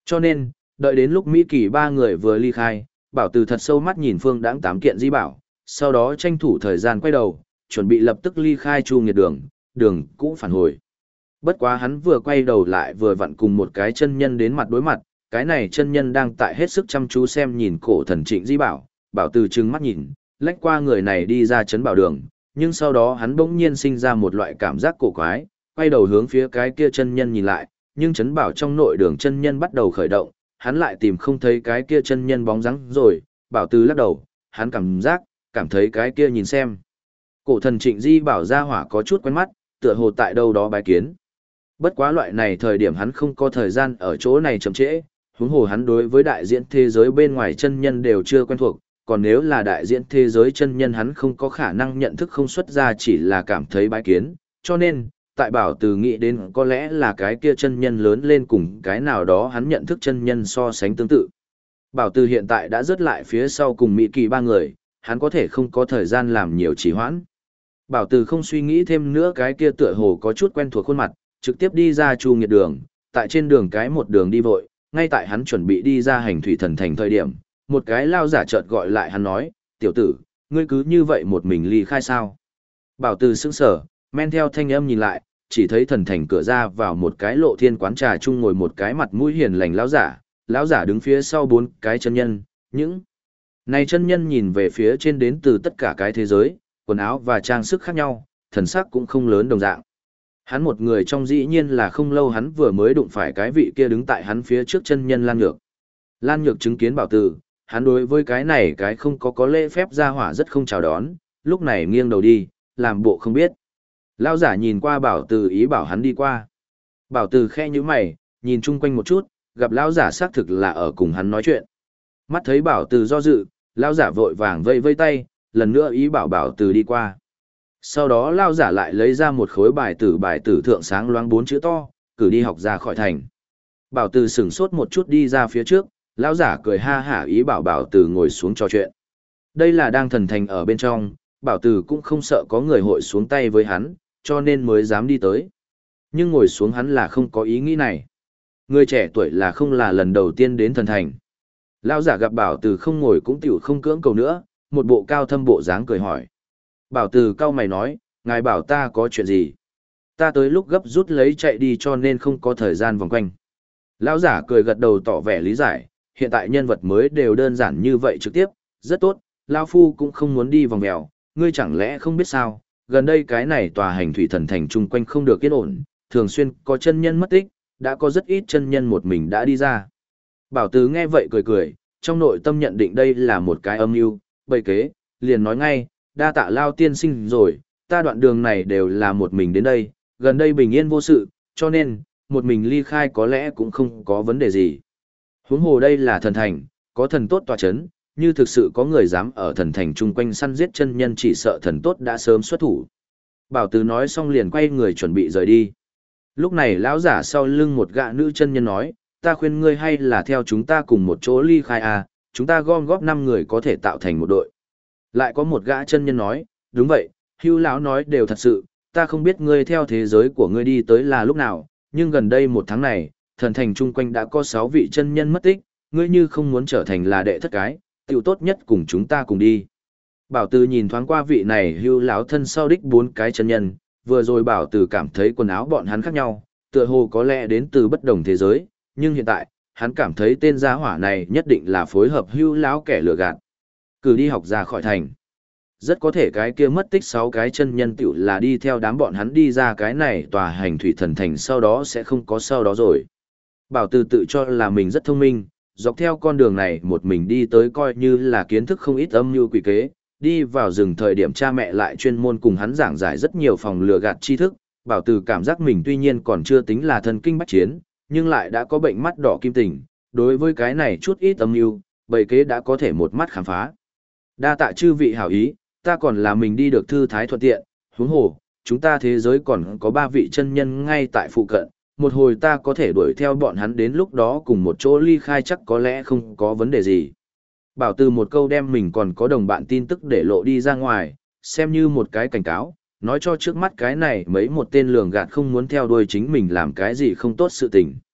Cho nên, đợi đến lúc Mỹ Kỳ ba người vừa ly khai, Bảo Từ thật sâu mắt nhìn Phương Đãng tám kiện di bảo, sau đó tranh thủ thời gian quay đầu, chuẩn bị lập tức ly khai Chu Nghiệt đường, đường cũ phản hồi. Bất quá hắn vừa quay đầu lại vừa vặn cùng một cái chân nhân đến mặt đối mặt, cái này chân nhân đang tại hết sức chăm chú xem nhìn cổ thần Trịnh Di Bảo, Bảo Từ trừng mắt nhìn, lách qua người này đi ra trấn bảo đường, nhưng sau đó hắn bỗng nhiên sinh ra một loại cảm giác cổ quái, quay đầu hướng phía cái kia chân nhân nhìn lại, nhưng trấn bảo trong nội đường chân nhân bắt đầu khởi động, hắn lại tìm không thấy cái kia chân nhân bóng dáng rồi, Bảo Từ lắc đầu, hắn cảm thấy cái kia nhìn xem. Cổ thần Trịnh Di Bảo ra hỏa có chút quen mắt, tựa hồ tại đâu đó bái kiến. Bất quá loại này thời điểm hắn không có thời gian ở chỗ này chậm trễ, huống hồ hắn đối với đại diễn thế giới bên ngoài chân nhân đều chưa quen thuộc, còn nếu là đại diễn thế giới chân nhân hắn không có khả năng nhận thức không xuất ra chỉ là cảm thấy bái kiến, cho nên, tại Bảo Từ nghĩ đến có lẽ là cái kia chân nhân lớn lên cùng cái nào đó hắn nhận thức chân nhân so sánh tương tự. Bảo Từ hiện tại đã rớt lại phía sau cùng Mỹ Kỳ ba người, hắn có thể không có thời gian làm nhiều trì hoãn. Bảo Từ không suy nghĩ thêm nữa cái kia tựa hồ có chút quen thuộc khuôn mặt, trực tiếp đi ra Chu Nghiệt đường, tại trên đường cái một đường đi vội, ngay tại hắn chuẩn bị đi ra hành thủy thần thành thời điểm, một cái lao giả chợt gọi lại hắn nói, tiểu tử, ngươi cứ như vậy một mình ly khai sao? Bảo Từ sững sờ, men theo thanh âm nhìn lại, chỉ thấy thần thành cửa ra vào một cái lộ thiên quán trà chung ngồi một cái mặt mũi hiền lành lão giả đứng phía sau bốn cái chân nhân, những này chân nhân nhìn về phía trên đến từ tất cả cái thế giới, quần áo và trang sức khác nhau, thần sắc cũng không lớn đồng dạng. Hắn một người trong dĩ nhiên là không lâu hắn vừa mới đụng phải cái vị kia đứng tại hắn phía trước chân nhân Lan Nhược. Lan Nhược chứng kiến Bảo Từ, hắn đối với cái này cái không có lễ phép ra hỏa rất không chào đón, lúc này nghiêng đầu đi, làm bộ không biết. Lão giả nhìn qua Bảo Từ ý bảo hắn đi qua. Bảo Từ khe nhíu mày, nhìn chung quanh một chút, gặp lão giả xác thực là ở cùng hắn nói chuyện. Mắt thấy Bảo Từ do dự, lão giả vội vàng vây vây tay, lần nữa ý bảo Bảo Từ đi qua. Sau đó lão giả lại lấy ra một khối bài tử thượng sáng loáng 4 chữ to, cử đi học ra khỏi thành. Bảo Từ sửng sốt một chút đi ra phía trước, lão giả cười ha hả ý bảo Bảo Từ ngồi xuống trò chuyện. Đây là đang thần thành ở bên trong, Bảo Từ cũng không sợ có người hội xuống tay với hắn, cho nên mới dám đi tới. Nhưng ngồi xuống hắn là không có ý nghĩ này. Người trẻ tuổi là không là lần đầu tiên đến thần thành. Lão giả gặp Bảo Từ không ngồi cũng tiểu không cưỡng cầu nữa, một bộ cao thâm bộ dáng cười hỏi. Bảo Từ cao mày nói, ngài bảo ta có chuyện gì? Ta tới lúc gấp rút lấy chạy đi cho nên không có thời gian vòng quanh. Lão giả cười gật đầu tỏ vẻ lý giải, hiện tại nhân vật mới đều đơn giản như vậy trực tiếp, rất tốt, Lao Phu cũng không muốn đi vòng mèo, ngươi chẳng lẽ không biết sao, gần đây cái này tòa hành thủy thần thành chung quanh không được yên ổn, thường xuyên có chân nhân mất tích, đã có rất ít chân nhân một mình đã đi ra. Bảo Từ nghe vậy cười cười, trong nội tâm nhận định đây là một cái âm mưu, bày kế, liền nói ngay, đa tạ Lao tiên sinh rồi, ta đoạn đường này đều là một mình đến đây, gần đây bình yên vô sự, cho nên, một mình ly khai có lẽ cũng không có vấn đề gì. Huống hồ đây là thần thành, có thần tốt tọa chấn, như thực sự có người dám ở thần thành chung quanh săn giết chân nhân chỉ sợ thần tốt đã sớm xuất thủ. Bảo Từ nói xong liền quay người chuẩn bị rời đi. Lúc này lão giả sau lưng một gã nữ chân nhân nói, ta khuyên ngươi hay là theo chúng ta cùng một chỗ ly khai à, chúng ta gom góp 5 người có thể tạo thành một đội. Lại có một gã chân nhân nói, đúng vậy, Hưu lão nói đều thật sự, ta không biết ngươi theo thế giới của ngươi đi tới là lúc nào, nhưng gần đây 1 tháng này, thần thành chung quanh đã có 6 vị chân nhân mất tích, ngươi như không muốn trở thành là đệ thất cái, tiểu tốt nhất cùng chúng ta cùng đi. Bảo Từ nhìn thoáng qua vị này Hưu lão thân sau đích 4 cái chân nhân, vừa rồi Bảo Từ cảm thấy quần áo bọn hắn khác nhau, tựa hồ có lẽ đến từ bất đồng thế giới, nhưng hiện tại, hắn cảm thấy tên gia hỏa này nhất định là phối hợp Hưu lão kẻ lừa gạt. Cử đi học ra khỏi thành. Rất có thể cái kia mất tích 6 cái chân nhân tiểu là đi theo đám bọn hắn đi ra cái này tòa hành thủy thần thành sau đó sẽ không có sau đó rồi. Bảo Từ tự cho là mình rất thông minh, dọc theo con đường này một mình đi tới coi như là kiến thức không ít âm mưu quỷ kế, đi vào rừng thời điểm cha mẹ lại chuyên môn cùng hắn giảng giải rất nhiều phòng lừa gạt tri thức, Bảo Từ cảm giác mình tuy nhiên còn chưa tính là thần kinh bách chiến, nhưng lại đã có bệnh mắt đỏ kim tình, đối với cái này chút ít âm mưu, bầy kế đã có thể một mắt khám phá. Đa tạ chư vị hảo ý, ta còn là mình đi được thư thái thuận tiện, huống hồ, chúng ta thế giới còn có 3 vị chân nhân ngay tại phụ cận, một hồi ta có thể đuổi theo bọn hắn đến lúc đó cùng một chỗ ly khai chắc có lẽ không có vấn đề gì. Bảo Từ một câu đem mình còn có đồng bạn tin tức để lộ đi ra ngoài, xem như một cái cảnh cáo, nói cho trước mắt cái này mấy một tên lường gạt không muốn theo đuôi chính mình làm cái gì không tốt sự tình.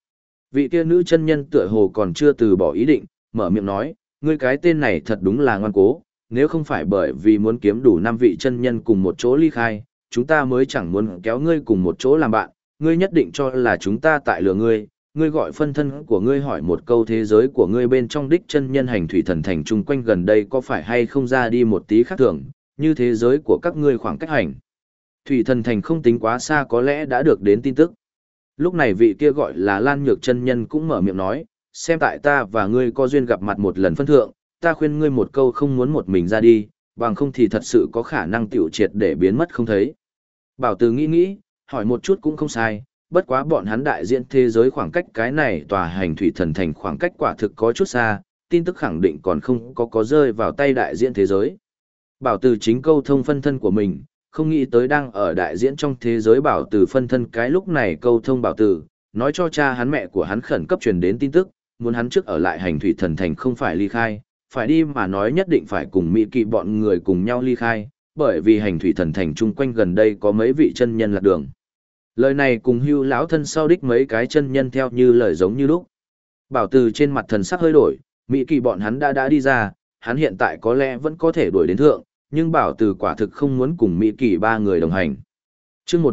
Vị kia nữ chân nhân tựa hồ còn chưa từ bỏ ý định, mở miệng nói, ngươi cái tên này thật đúng là ngoan cố, nếu không phải bởi vì muốn kiếm đủ 5 vị chân nhân cùng một chỗ ly khai, chúng ta mới chẳng muốn kéo ngươi cùng một chỗ làm bạn, ngươi nhất định cho là chúng ta tại lừa ngươi, ngươi gọi phân thân của ngươi hỏi một câu thế giới của ngươi bên trong đích chân nhân hành thủy thần thành chung quanh gần đây có phải hay không ra đi một tí khác thường, như thế giới của các ngươi khoảng cách hành. Thủy thần thành không tính quá xa có lẽ đã được đến tin tức. Lúc này vị kia gọi là Lan Nhược chân nhân cũng mở miệng nói, xem tại ta và ngươi có duyên gặp mặt một lần phân thượng, ta khuyên ngươi một câu không muốn một mình ra đi, bằng không thì thật sự có khả năng tiểu triệt để biến mất không thấy. Bảo Từ nghĩ, hỏi một chút cũng không sai, bất quá bọn hắn đại diện thế giới khoảng cách cái này tòa hành thủy thần thành khoảng cách quả thực có chút xa, tin tức khẳng định còn không có rơi vào tay đại diện thế giới. Bảo Từ chính câu thông phân thân của mình, không nghĩ tới đang ở đại diễn trong thế giới Bảo Từ phân thân cái lúc này câu thông Bảo Từ, nói cho cha hắn mẹ của hắn khẩn cấp truyền đến tin tức, muốn hắn trước ở lại hành thủy thần thành không phải ly khai, phải đi mà nói nhất định phải cùng Mỹ Kỵ bọn người cùng nhau ly khai, bởi vì hành thủy thần thành chung quanh gần đây có mấy vị chân nhân lạc đường. Lời này cùng Hưu lão thân sau đích mấy cái chân nhân theo như lời giống như lúc. Bảo Từ trên mặt thần sắc hơi đổi, Mỹ Kỵ bọn hắn đã đi ra, hắn hiện tại có lẽ vẫn có thể đuổi đến thượng, nhưng Bảo Từ quả thực không muốn cùng Mỹ Kỵ ba người đồng hành. Chương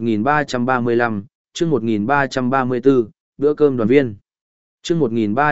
1335, chương 1334, bữa cơm đoàn viên. Chương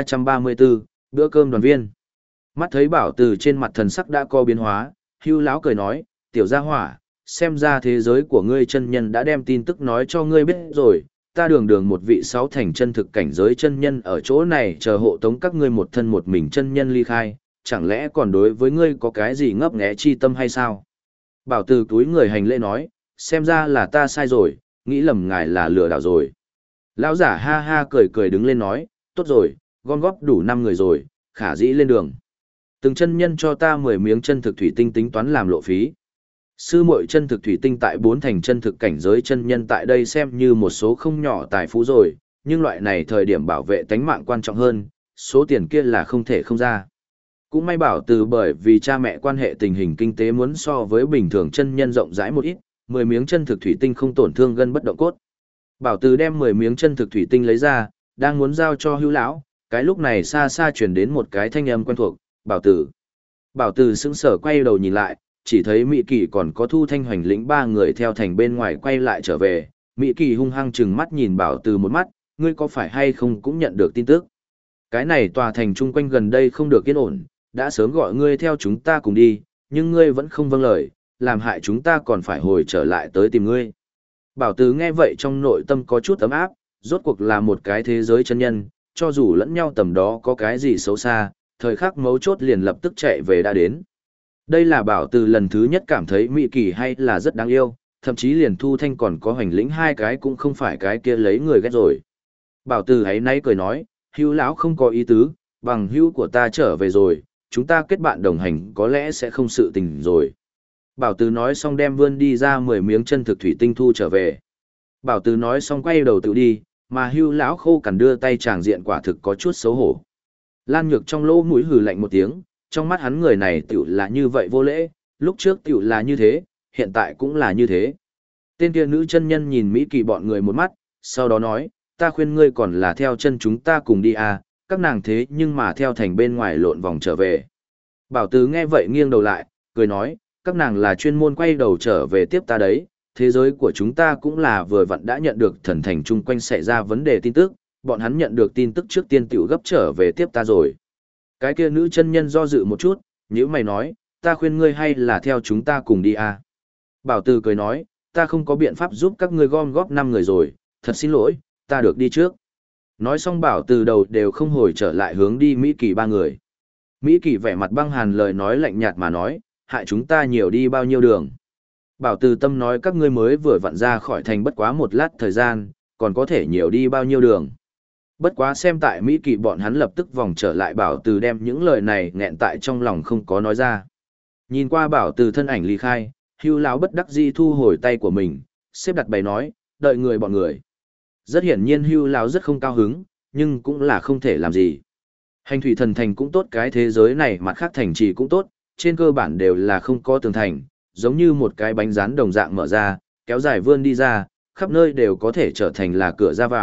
1334, bữa cơm đoàn viên. Mắt thấy Bảo Từ trên mặt thần sắc đã có biến hóa, Hưu lão cười nói, tiểu gia hỏa, xem ra thế giới của ngươi chân nhân đã đem tin tức nói cho ngươi biết rồi, ta đường một vị 6 thành chân thực cảnh giới chân nhân ở chỗ này chờ hộ tống các ngươi một thân một mình chân nhân ly khai, chẳng lẽ còn đối với ngươi có cái gì ngấp nghé chi tâm hay sao? Bảo Từ túi người hành lễ nói, xem ra là ta sai rồi, nghĩ lầm ngài là lừa đảo rồi. Lão giả ha ha cười đứng lên nói, tốt rồi, gom góp đủ 5 người rồi, khả dĩ lên đường. Từng chân nhân cho ta 10 miếng chân thực thủy tinh tính toán làm lộ phí. Sư muội chân thực thủy tinh tại 4 thành chân thực cảnh giới chân nhân tại đây xem như một số không nhỏ tài phú rồi, nhưng loại này thời điểm bảo vệ tánh mạng quan trọng hơn, số tiền kia là không thể không ra. Cũng may Bảo Từ bởi vì cha mẹ quan hệ tình hình kinh tế muốn so với bình thường chân nhân rộng rãi một ít, 10 miếng chân thực thủy tinh không tổn thương gân bất động cốt. Bảo Từ đem 10 miếng chân thực thủy tinh lấy ra, đang muốn giao cho Hưu lão, cái lúc này xa xa truyền đến một cái thanh âm quen thuộc, Bảo Từ. Bảo Từ sững sờ quay đầu nhìn lại, chỉ thấy Mỹ Kỳ còn có Thu Thanh Hoành lĩnh 3 người theo thành bên ngoài quay lại trở về. Mỹ Kỳ hung hăng trừng mắt nhìn Bảo Từ một mắt, ngươi có phải hay không cũng nhận được tin tức. Cái này tòa thành chung quanh gần đây không được yên ổn, đã sớm gọi ngươi theo chúng ta cùng đi, nhưng ngươi vẫn không vâng lời, làm hại chúng ta còn phải hồi trở lại tới tìm ngươi. Bảo Từ nghe vậy trong nội tâm có chút ấm áp, rốt cuộc là một cái thế giới chân nhân, cho dù lẫn nhau tầm đó có cái gì xấu xa, thời khắc mấu chốt liền lập tức chạy về đã đến. Đây là Bảo Từ lần thứ nhất cảm thấy Mỹ Kỳ hay là rất đáng yêu, thậm chí liền Thu Thanh còn có Hoành lĩnh 2 cái cũng không phải cái kia lấy người ghét rồi. Bảo Từ ấy nay cười nói, Hưu lão không có ý tứ, bằng hữu của ta trở về rồi, chúng ta kết bạn đồng hành có lẽ sẽ không sự tình rồi. Bảo Từ nói xong đem vươn đi ra 10 miếng chân thực thủy tinh thu trở về. Bảo Từ nói xong quay đầu tự đi, mà Hưu lão khô cằn đưa tay tràng diện quả thực có chút xấu hổ. Lan Nhược trong lỗ mũi hừ lạnh một tiếng, trong mắt hắn người này tiểu là như vậy vô lễ, lúc trước tiểu là như thế, hiện tại cũng là như thế. Tên kia nữ chân nhân nhìn Mỹ Kỳ bọn người một mắt, sau đó nói, ta khuyên ngươi còn là theo chân chúng ta cùng đi à, các nàng thế nhưng mà theo thành bên ngoài lộn vòng trở về. Bảo Từ nghe vậy nghiêng đầu lại, cười nói, các nàng là chuyên môn quay đầu trở về tiếp ta đấy, thế giới của chúng ta cũng là vừa vặn đã nhận được thần thành chung quanh xảy ra vấn đề tin tức, bọn hắn nhận được tin tức trước tiên tiểu gấp trở về tiếp ta rồi. Cái kia nữ chân nhân do dự một chút, nhíu mày nói, ta khuyên ngươi hay là theo chúng ta cùng đi à. Bảo Từ cười nói, ta không có biện pháp giúp các ngươi gom góp 5 người rồi, thật xin lỗi, ta được đi trước. Nói xong Bảo Từ đầu đều không hồi trở lại hướng đi Mỹ Kỳ 3 người. Mỹ Kỳ vẻ mặt băng hàn lời nói lạnh nhạt mà nói, hại chúng ta nhiều đi bao nhiêu đường. Bảo Từ tâm nói các ngươi mới vừa vặn ra khỏi thành bất quá một lát thời gian, còn có thể nhiều đi bao nhiêu đường. Bất quá xem tại Mỹ Kỳ bọn hắn lập tức vòng trở lại Bảo Từ đem những lời này nghẹn tại trong lòng không có nói ra. Nhìn qua Bảo Từ thân ảnh ly khai, Hưu lão bất đắc dĩ thu hồi tay của mình, xếp đặt bày nói, đợi người bọn người. Rất hiển nhiên Hưu lão rất không cao hứng, nhưng cũng là không thể làm gì. Hành thủy thần thành cũng tốt, cái thế giới này mặt khác thành trì cũng tốt, trên cơ bản đều là không có tường thành, giống như một cái bánh rán đồng dạng mở ra, kéo dài vươn đi ra, khắp nơi đều có thể trở thành là cửa ra vào,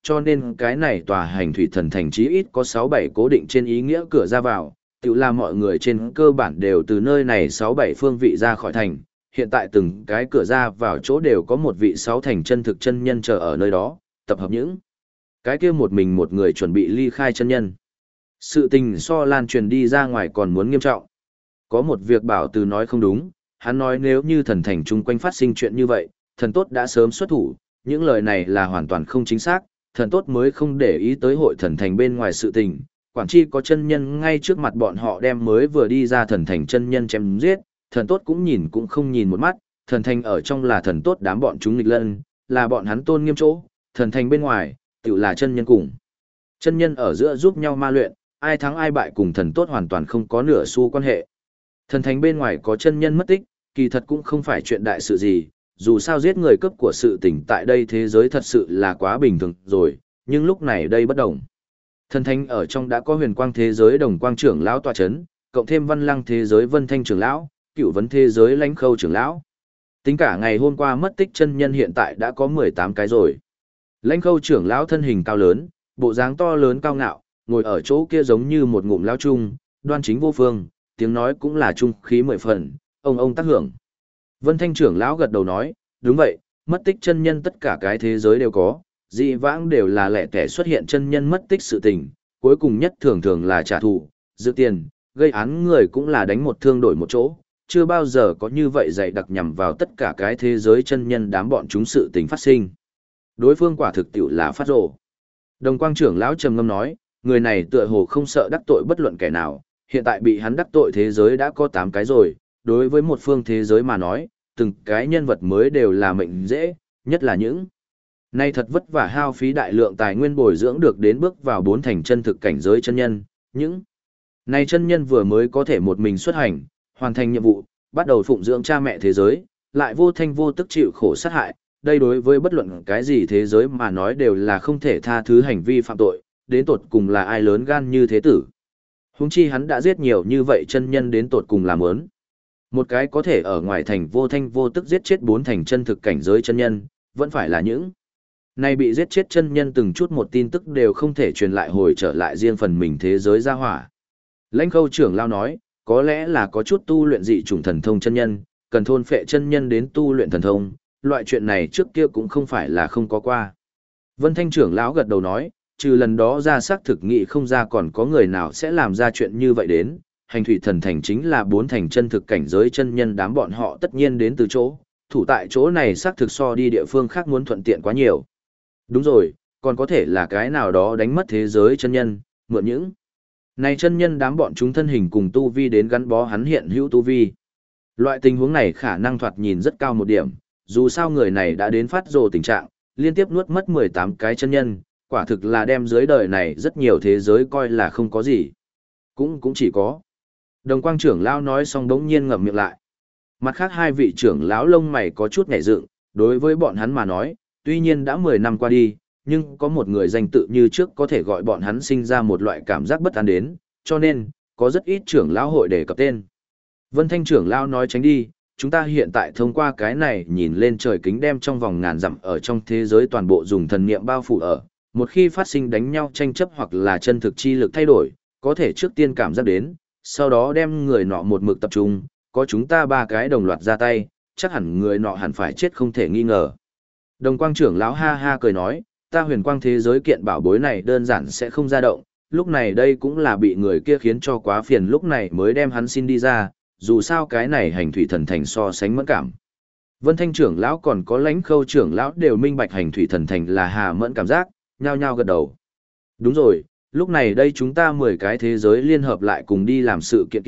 cho nên cái này tòa hành thủy thần thành chí ít có 6-7 cố định trên ý nghĩa cửa ra vào, tự là mọi người trên cơ bản đều từ nơi này 6-7 phương vị ra khỏi thành, hiện tại từng cái cửa ra vào chỗ đều có một vị 6 thành chân thực chân nhân chờ ở nơi đó, tập hợp những cái kia một mình một người chuẩn bị ly khai chân nhân. Sự tình so lan truyền đi ra ngoài còn muốn nghiêm trọng. Có một việc Bảo Từ nói không đúng, hắn nói nếu như thần thành chung quanh phát sinh chuyện như vậy, thần tốt đã sớm xuất thủ, những lời này là hoàn toàn không chính xác, thần tốt mới không để ý tới hội thần thành bên ngoài sự tình, quản chi có chân nhân ngay trước mặt bọn họ đem mới vừa đi ra thần thành chân nhân chém giết, thần tốt cũng nhìn cũng không nhìn một mắt, thần thành ở trong là thần tốt đám bọn chúng nghịch lân, là bọn hắn tôn nghiêm chỗ, thần thành bên ngoài, tự là chân nhân cùng. Chân nhân ở giữa giúp nhau ma luyện, ai thắng ai bại cùng thần tốt hoàn toàn không có nửa xu quan hệ. Thần thành bên ngoài có chân nhân mất tích, kỳ thật cũng không phải chuyện đại sự gì, dù sao giết người cướp của sự tình tại đây thế giới thật sự là quá bình thường rồi, nhưng lúc này đây bất đồng. Thần thành ở trong đã có huyền quang thế giới đồng quang trưởng lão tọa chấn, cộng thêm văn lăng thế giới vân thanh trưởng lão, cựu vấn thế giới lãnh khâu trưởng lão. Tính cả ngày hôm qua mất tích chân nhân hiện tại đã có 18 cái rồi. Lãnh khâu trưởng lão thân hình cao lớn, bộ dáng to lớn cao ngạo, ngồi ở chỗ kia giống như một ngụm lão trung, đoan chính vô phương, tiếng nói cũng là trung khí 10 phần, ông tác hưởng. Vân thanh trưởng lão gật đầu nói, đúng vậy, mất tích chân nhân tất cả cái thế giới đều có, dị vãng đều là lẻ tẻ xuất hiện chân nhân mất tích sự tình, cuối cùng nhất thường thường là trả thù, giữ tiền, gây án người cũng là đánh một thương đổi một chỗ, chưa bao giờ có như vậy dày đặc nhằm vào tất cả cái thế giới chân nhân đám bọn chúng sự tình phát sinh. Đối phương quả thực tiệu là phát rồ. Đồng quang trưởng lão trầm ngâm nói, người này tựa hồ không sợ đắc tội bất luận kẻ nào, hiện tại bị hắn đắc tội thế giới đã có 8 cái rồi, đối với một phương thế giới mà nói, từng cái nhân vật mới đều là mệnh dễ, nhất là những nay thật vất vả hao phí đại lượng tài nguyên bồi dưỡng được đến bước vào 4 thành chân thực cảnh giới chân nhân, những nay chân nhân vừa mới có thể một mình xuất hành, hoàn thành nhiệm vụ, bắt đầu phụng dưỡng cha mẹ thế giới, lại vô thanh vô tức chịu khổ sát hại, đây đối với bất luận cái gì thế giới mà nói đều là không thể tha thứ hành vi phạm tội, đến tột cùng là ai lớn gan như thế tử. Huống chi hắn đã giết nhiều như vậy chân nhân đến tột cùng làm ớn. Một cái có thể ở ngoài thành vô thanh vô tức giết chết 4 thành chân thực cảnh giới chân nhân, vẫn phải là những nay bị giết chết chân nhân từng chút một tin tức đều không thể truyền lại hồi trở lại riêng phần mình thế giới ra hỏa. Lãnh khâu trưởng lao nói, có lẽ là có chút tu luyện dị chủng thần thông chân nhân, cần thôn phệ chân nhân đến tu luyện thần thông, loại chuyện này trước kia cũng không phải là không có qua. Vân thanh trưởng lão gật đầu nói, trừ lần đó ra xác thực nghị không ra còn có người nào sẽ làm ra chuyện như vậy đến, hành thủy thần thành chính là 4 thành chân thực cảnh giới chân nhân đám bọn họ tất nhiên đến từ chỗ, thủ tại chỗ này xác thực so đi địa phương khác muốn thuận tiện quá nhiều. Đúng rồi, còn có thể là cái nào đó đánh mất thế giới chân nhân, mượn những này chân nhân đám bọn chúng thân hình cùng tu vi đến gắn bó hắn hiện hữu tu vi. Loại tình huống này khả năng thoạt nhìn rất cao một điểm, dù sao người này đã đến phát rồ tình trạng, liên tiếp nuốt mất 18 cái chân nhân, quả thực là đem dưới đời này rất nhiều thế giới coi là không có gì. Cũng chỉ có. Đồng quang trưởng lão nói xong đống nhiên ngậm miệng lại. Mặt khác hai vị trưởng lão lông mày có chút nhảy dựng, đối với bọn hắn mà nói, tuy nhiên đã 10 năm qua đi, nhưng có một người danh tự như trước có thể gọi bọn hắn sinh ra một loại cảm giác bất an đến, cho nên, có rất ít trưởng lão hội đề cập tên. Vân thanh trưởng lão nói tránh đi, chúng ta hiện tại thông qua cái này nhìn lên trời kính đem trong vòng ngàn dặm ở trong thế giới toàn bộ dùng thần niệm bao phủ ở, một khi phát sinh đánh nhau tranh chấp hoặc là chân thực chi lực thay đổi, có thể trước tiên cảm giác đến, sau đó đem người nọ một mực tập trung, có chúng ta 3 cái đồng loạt ra tay, chắc hẳn người nọ hẳn phải chết không thể nghi ngờ. Đồng quang trưởng lão ha ha cười nói, ta huyền quang thế giới kiện bảo bối này đơn giản sẽ không ra động, lúc này đây cũng là bị người kia khiến cho quá phiền lúc này mới đem hắn xin đi ra, dù sao cái này hành thủy thần thành so sánh mẫn cảm. Vân thanh trưởng lão còn có lãnh khâu trưởng lão đều minh bạch hành thủy thần thành là hà mẫn cảm giác, nhao nhao gật đầu. Đúng rồi, lúc này đây chúng ta 10 cái thế giới liên hợp lại cùng đi làm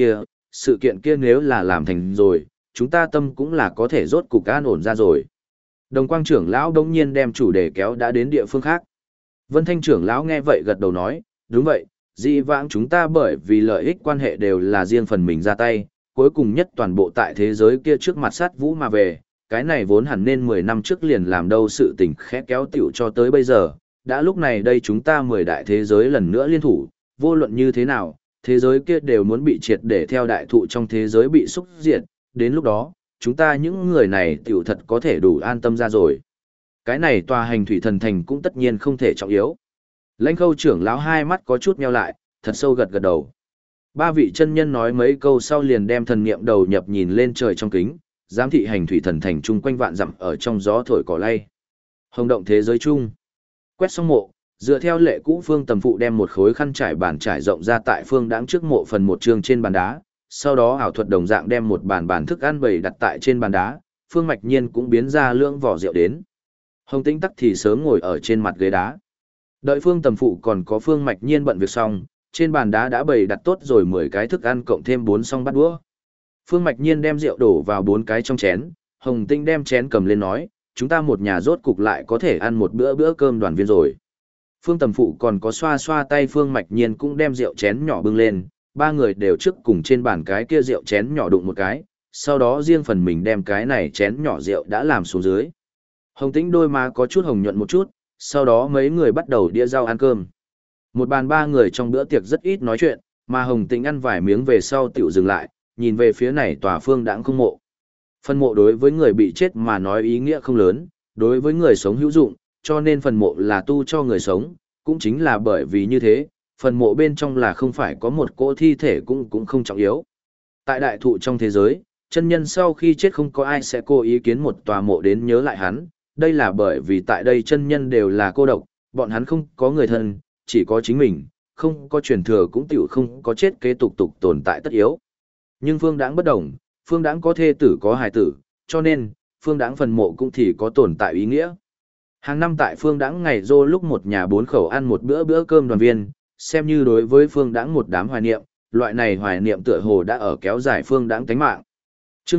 sự kiện kia nếu là làm thành rồi, chúng ta tâm cũng là có thể rốt cục an ổn ra rồi. Đồng quang trưởng lão đông nhiên đem chủ đề kéo đã đến địa phương khác. Vân thanh trưởng lão nghe vậy gật đầu nói, đúng vậy, dị vãng chúng ta bởi vì lợi ích quan hệ đều là riêng phần mình ra tay, cuối cùng nhất toàn bộ tại thế giới kia trước mặt sát vũ mà về, cái này vốn hẳn nên 10 năm trước liền làm đâu sự tình khẽ kéo tiểu cho tới bây giờ, đã lúc này đây chúng ta 10 đại thế giới lần nữa liên thủ, vô luận như thế nào, thế giới kia đều muốn bị triệt để theo đại thụ trong thế giới bị xúc diệt, đến lúc đó, chúng ta những người này tiểu thật có thể đủ an tâm ra rồi. Cái này tòa hành thủy thần thành cũng tất nhiên không thể trọng yếu. Lãnh Khâu trưởng lão hai mắt có chút nheo lại, thật sâu gật gật đầu. Ba vị chân nhân nói mấy câu sau liền đem thần niệm đầu nhập nhìn lên trời trong kính, giám thị hành thủy thần thành chung quanh vạn dặm ở trong gió thổi cỏ lay. Hồng động thế giới chung. Quét xong mộ, dựa theo lệ cũ Phương Tầm Phụ đem một khối khăn trải bàn trải rộng ra tại Phương Đãng trước mộ phần một trường trên bàn đá, sau đó ảo thuật đồng dạng đem một bàn thức ăn bày đặt tại trên bàn đá, Phương Mạch Nhiên cũng biến ra lưỡng vỏ rượu đến. Hồng Tĩnh Tắc thì sớm ngồi ở trên mặt ghế đá. Đợi Phương Tầm Phụ còn có Phương Mạch Nhiên bận việc xong, trên bàn đá đã bày đặt tốt rồi 10 cái thức ăn cộng thêm 4 song bát đũa. Phương Mạch Nhiên đem rượu đổ vào 4 cái trong chén, Hồng Tĩnh đem chén cầm lên nói, chúng ta một nhà rốt cục lại có thể ăn một bữa cơm đoàn viên rồi. Phương Tầm Phụ còn có xoa xoa tay Phương Mạch Nhiên cũng đem rượu chén nhỏ bưng lên, ba người đều trước cùng trên bàn cái kia rượu chén nhỏ đụng một cái, sau đó riêng phần mình đem cái này chén nhỏ rượu đã làm xuống dưới. Hồng Tĩnh đôi má có chút hồng nhuận một chút, sau đó mấy người bắt đầu đĩa rau ăn cơm. Một bàn ba người trong bữa tiệc rất ít nói chuyện, mà Hồng Tĩnh ăn vài miếng về sau tiểu dừng lại, nhìn về phía này tòa Phương Đãng không mộ. Phần mộ đối với người bị chết mà nói ý nghĩa không lớn, đối với người sống hữu dụng, cho nên phần mộ là tu cho người sống, cũng chính là bởi vì như thế, phần mộ bên trong là không phải có một cỗ thi thể cũng không trọng yếu. Tại đại thụ trong thế giới, chân nhân sau khi chết không có ai sẽ cố ý kiến một tòa mộ đến nhớ lại hắn, đây là bởi vì tại đây chân nhân đều là cô độc, bọn hắn không có người thân, chỉ có chính mình, không có truyền thừa cũng tiểu không có chết kế tục tồn tại tất yếu. Nhưng Phương Đãng bất đồng, Phương Đãng có thê tử có hài tử, cho nên, Phương Đãng phần mộ cũng thì có tồn tại ý nghĩa. Hàng năm tại Phương Đãng ngày rô lúc một nhà bốn khẩu ăn một bữa cơm đoàn viên, xem như đối với Phương Đãng một đám hoài niệm, loại này hoài niệm tựa hồ đã ở kéo dài Phương Đãng tánh mạng. Chương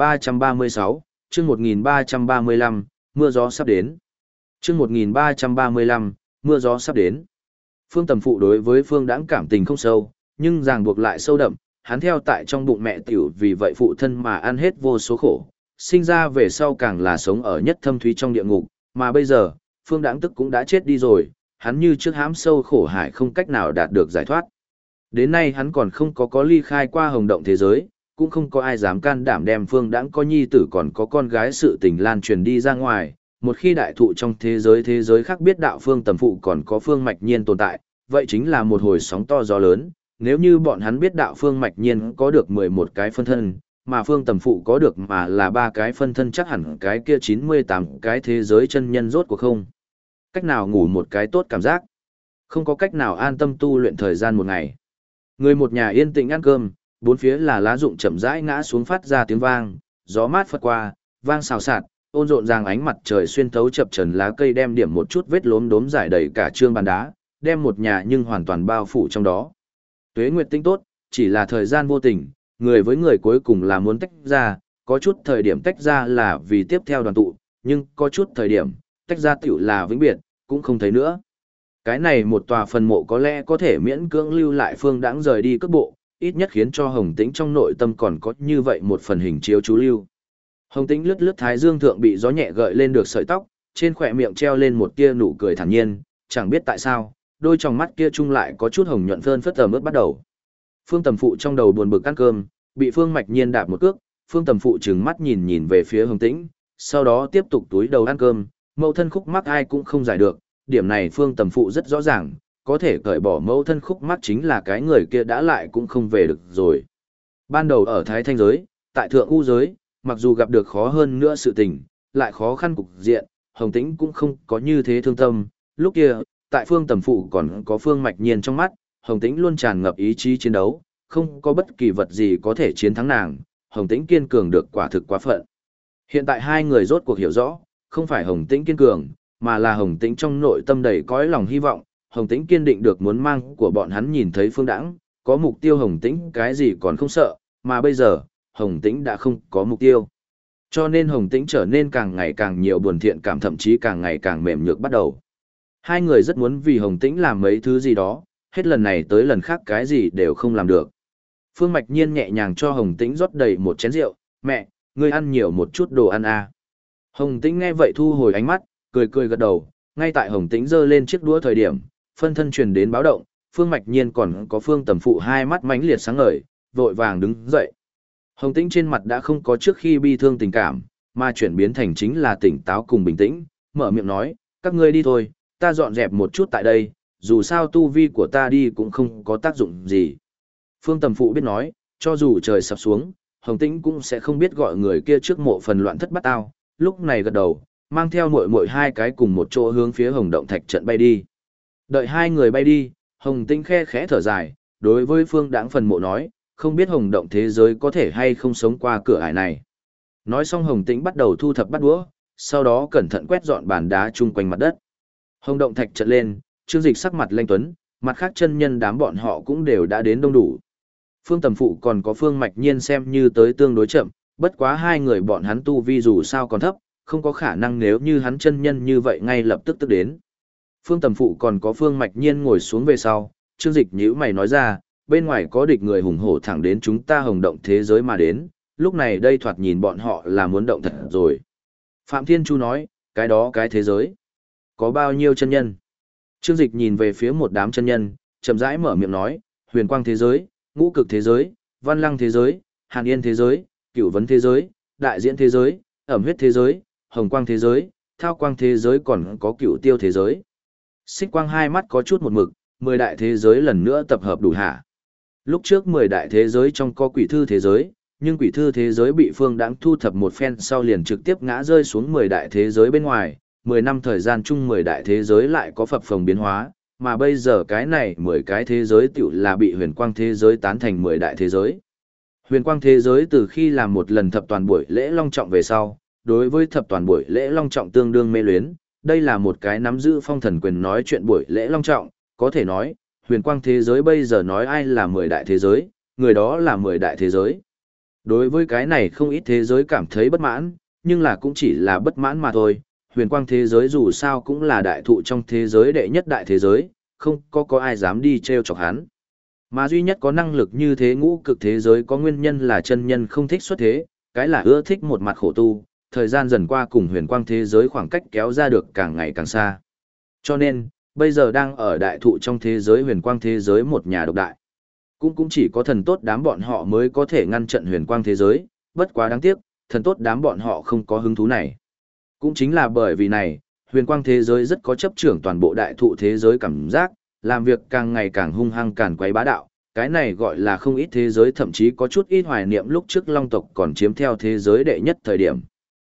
1336, chương 1335, mưa gió sắp đến. Chương 1335, mưa gió sắp đến. Phương Tầm Phụ đối với Phương Đãng cảm tình không sâu, nhưng ràng buộc lại sâu đậm, hắn theo tại trong bụng mẹ tiểu vì vậy phụ thân mà ăn hết vô số khổ, sinh ra về sau càng là sống ở nhất thâm thúy trong địa ngục, mà bây giờ, Phương Đãng tức cũng đã chết đi rồi, hắn như trước hãm sâu khổ hải không cách nào đạt được giải thoát. Đến nay hắn còn không có ly khai qua hồng động thế giới, cũng không có ai dám can đảm đem Phương Đãng có nhi tử còn có con gái sự tình lan truyền đi ra ngoài. Một khi đại thụ trong thế giới khác biết đạo Phương Tầm Phụ còn có Phương Mạch Nhiên tồn tại, vậy chính là một hồi sóng to gió lớn. Nếu như bọn hắn biết đạo Phương Mạch Nhiên có được 11 cái phân thân, mà Phương Tầm Phụ có được mà là 3 cái phân thân, chắc hẳn cái kia 98 cái thế giới chân nhân rốt cuộc không cách nào ngủ một cái tốt cảm giác, không có cách nào an tâm tu luyện thời gian một ngày. Người một nhà yên tĩnh ăn cơm, bốn phía là lá rụng chậm rãi ngã xuống phát ra tiếng vang, gió mát phất qua, vang xào xạc, ôn rộn ràng ánh mặt trời xuyên thấu chập trần lá cây đem điểm một chút vết lốm đốm giải đầy cả trương bàn đá, đem một nhà nhưng hoàn toàn bao phủ trong đó. Tuế nguyệt tinh tốt, chỉ là thời gian vô tình, người với người cuối cùng là muốn tách ra, có chút thời điểm tách ra là vì tiếp theo đoàn tụ, nhưng có chút thời điểm, tách ra tiểu là vĩnh biệt, cũng không thấy nữa. Cái này một tòa phần mộ có lẽ có thể miễn cưỡng lưu lại Phương Đãng rời đi cước bộ, ít nhất khiến cho Hồng Tĩnh trong nội tâm còn có như vậy một phần hình chiếu chú lưu. Hồng Tĩnh lướt thái dương thượng bị gió nhẹ gợi lên được sợi tóc, trên khỏe miệng treo lên một tia nụ cười thản nhiên, chẳng biết tại sao, đôi tròng mắt kia chung lại có chút hồng nhuận phơn phất ẩm ướt bắt đầu. Phương Tầm Phụ trong đầu buồn bực ăn cơm, bị Phương Mạch Nhiên đạp một cước, Phương Tầm Phụ trừng mắt nhìn về phía Hồng Tĩnh, sau đó tiếp tục túi đầu ăn cơm, mẫu thân khúc mắc ai cũng không giải được, điểm này Phương Tầm Phụ rất rõ ràng, có thể cởi bỏ mẫu thân khúc mắc chính là cái người kia đã lại cũng không về được rồi. Ban đầu ở Thái Thanh giới, tại Thượng U giới, mặc dù gặp được khó hơn nữa sự tình, lại khó khăn cục diện, Hồng Tĩnh cũng không có như thế thương tâm, lúc kia, tại Phương Tầm Phụ còn có Phương Mạch Nhiên trong mắt, Hồng Tĩnh luôn tràn ngập ý chí chiến đấu, không có bất kỳ vật gì có thể chiến thắng nàng, Hồng Tĩnh kiên cường được quả thực quá phận. Hiện tại hai người rốt cuộc hiểu rõ, không phải Hồng Tĩnh kiên cường, mà là Hồng Tĩnh trong nội tâm đầy cõi lòng hy vọng, Hồng Tĩnh kiên định được muốn mang của bọn hắn nhìn thấy Phương Đãng, có mục tiêu Hồng Tĩnh cái gì còn không sợ, mà bây giờ, Hồng Tĩnh đã không có mục tiêu. Cho nên Hồng Tĩnh trở nên càng ngày càng nhiều buồn thiện cảm, thậm chí càng ngày càng mềm nhược bắt đầu. Hai người rất muốn vì Hồng Tĩnh làm mấy thứ gì đó, hết lần này tới lần khác cái gì đều không làm được. Phương Mạch Nhiên nhẹ nhàng cho Hồng Tĩnh rót đầy một chén rượu, mẹ, ngươi ăn nhiều một chút đồ ăn à. Hồng Tĩnh nghe vậy thu hồi ánh mắt, cười gật đầu, ngay tại Hồng Tĩnh giơ lên chiếc đũa thời điểm, phân thân truyền đến báo động, Phương Mạch Nhiên còn có Phương Tầm Phụ hai mắt mãnh liệt sáng ngời, vội vàng đứng dậy. Hồng Tĩnh trên mặt đã không có trước khi bi thương tình cảm, mà chuyển biến thành chính là tỉnh táo cùng bình tĩnh, mở miệng nói, các ngươi đi thôi, ta dọn dẹp một chút tại đây, dù sao tu vi của ta đi cũng không có tác dụng gì. Phương Tầm Phụ biết nói, cho dù trời sập xuống, Hồng Tĩnh cũng sẽ không biết gọi người kia trước mộ phần loạn thất bắt ao, lúc này gật đầu, mang theo muội muội hai cái cùng một chỗ hướng phía Hồng Động Thạch trận bay đi. Đợi hai người bay đi, Hồng Tĩnh khe khẽ thở dài, đối với Phương Đãng phần mộ nói, không biết Hồng Động thế giới có thể hay không sống qua cửa ải này. Nói xong Hồng Tĩnh bắt đầu thu thập bát đũa, sau đó cẩn thận quét dọn bàn đá chung quanh mặt đất. Hồng Động Thạch trận lên, Trương Dịch sắc mặt lanh tuấn, mặt khác chân nhân đám bọn họ cũng đều đã đến đông đủ. Phương Tầm Phụ còn có Phương Mạch Nhiên xem như tới tương đối chậm, bất quá hai người bọn hắn tu vi dù sao còn thấp, không có khả năng nếu như hắn chân nhân như vậy ngay lập tức tức đến. Phương Tầm Phụ còn có Phương Mạch Nhiên ngồi xuống về sau, Trương Dịch nhíu mày nói ra, bên ngoài có địch người hùng hổ thẳng đến chúng ta Hồng Động thế giới mà đến, lúc này đây thoạt nhìn bọn họ là muốn động thật rồi. Phạm Thiên Chu nói, cái đó cái thế giới, có bao nhiêu chân nhân? Trương Dịch nhìn về phía một đám chân nhân, chậm rãi mở miệng nói, huyền quang thế giới, ngũ cực thế giới, văn lăng thế giới, hàn yên thế giới, cửu vấn thế giới, đại diễn thế giới, ẩm huyết thế giới, hồng quang thế giới, thao quang thế giới còn có cửu tiêu thế giới. Xích quang hai mắt có chút một mực, 10 đại thế giới lần nữa tập hợp đủ hả. Lúc trước 10 đại thế giới trong có quỷ thư thế giới, nhưng quỷ thư thế giới bị Phương Đãng thu thập một phen sau liền trực tiếp ngã rơi xuống 10 đại thế giới bên ngoài, 10 năm thời gian chung 10 đại thế giới lại có phập phồng biến hóa, mà bây giờ cái này 10 cái thế giới tiểu là bị huyền quang thế giới tán thành 10 đại thế giới. Huyền quang thế giới từ khi làm một lần thập toàn buổi lễ long trọng về sau, đối với thập toàn buổi lễ long trọng tương đương mê luyến, đây là một cái nắm giữ phong thần quyền nói chuyện buổi lễ long trọng, có thể nói, huyền quang thế giới bây giờ nói ai là 10 đại thế giới, người đó là 10 đại thế giới. Đối với cái này không ít thế giới cảm thấy bất mãn, nhưng là cũng chỉ là bất mãn mà thôi. Huyền quang thế giới dù sao cũng là đại thụ trong thế giới đệ nhất đại thế giới, không có ai dám đi treo chọc hắn. Mà duy nhất có năng lực như thế ngũ cực thế giới có nguyên nhân là chân nhân không thích xuất thế, cái là ưa thích một mặt khổ tu, thời gian dần qua cùng huyền quang thế giới khoảng cách kéo ra được càng ngày càng xa. Cho nên, bây giờ đang ở đại thụ trong thế giới huyền quang thế giới một nhà độc đại. Cũng chỉ có thần tốt đám bọn họ mới có thể ngăn trận huyền quang thế giới, bất quá đáng tiếc, thần tốt đám bọn họ không có hứng thú này. Cũng chính là bởi vì này, huyền quang thế giới rất có chấp trưởng toàn bộ đại thụ thế giới cảm giác, làm việc càng ngày càng hung hăng càn quấy bá đạo, cái này gọi là không ít thế giới thậm chí có chút ít hoài niệm lúc trước long tộc còn chiếm theo thế giới đệ nhất thời điểm.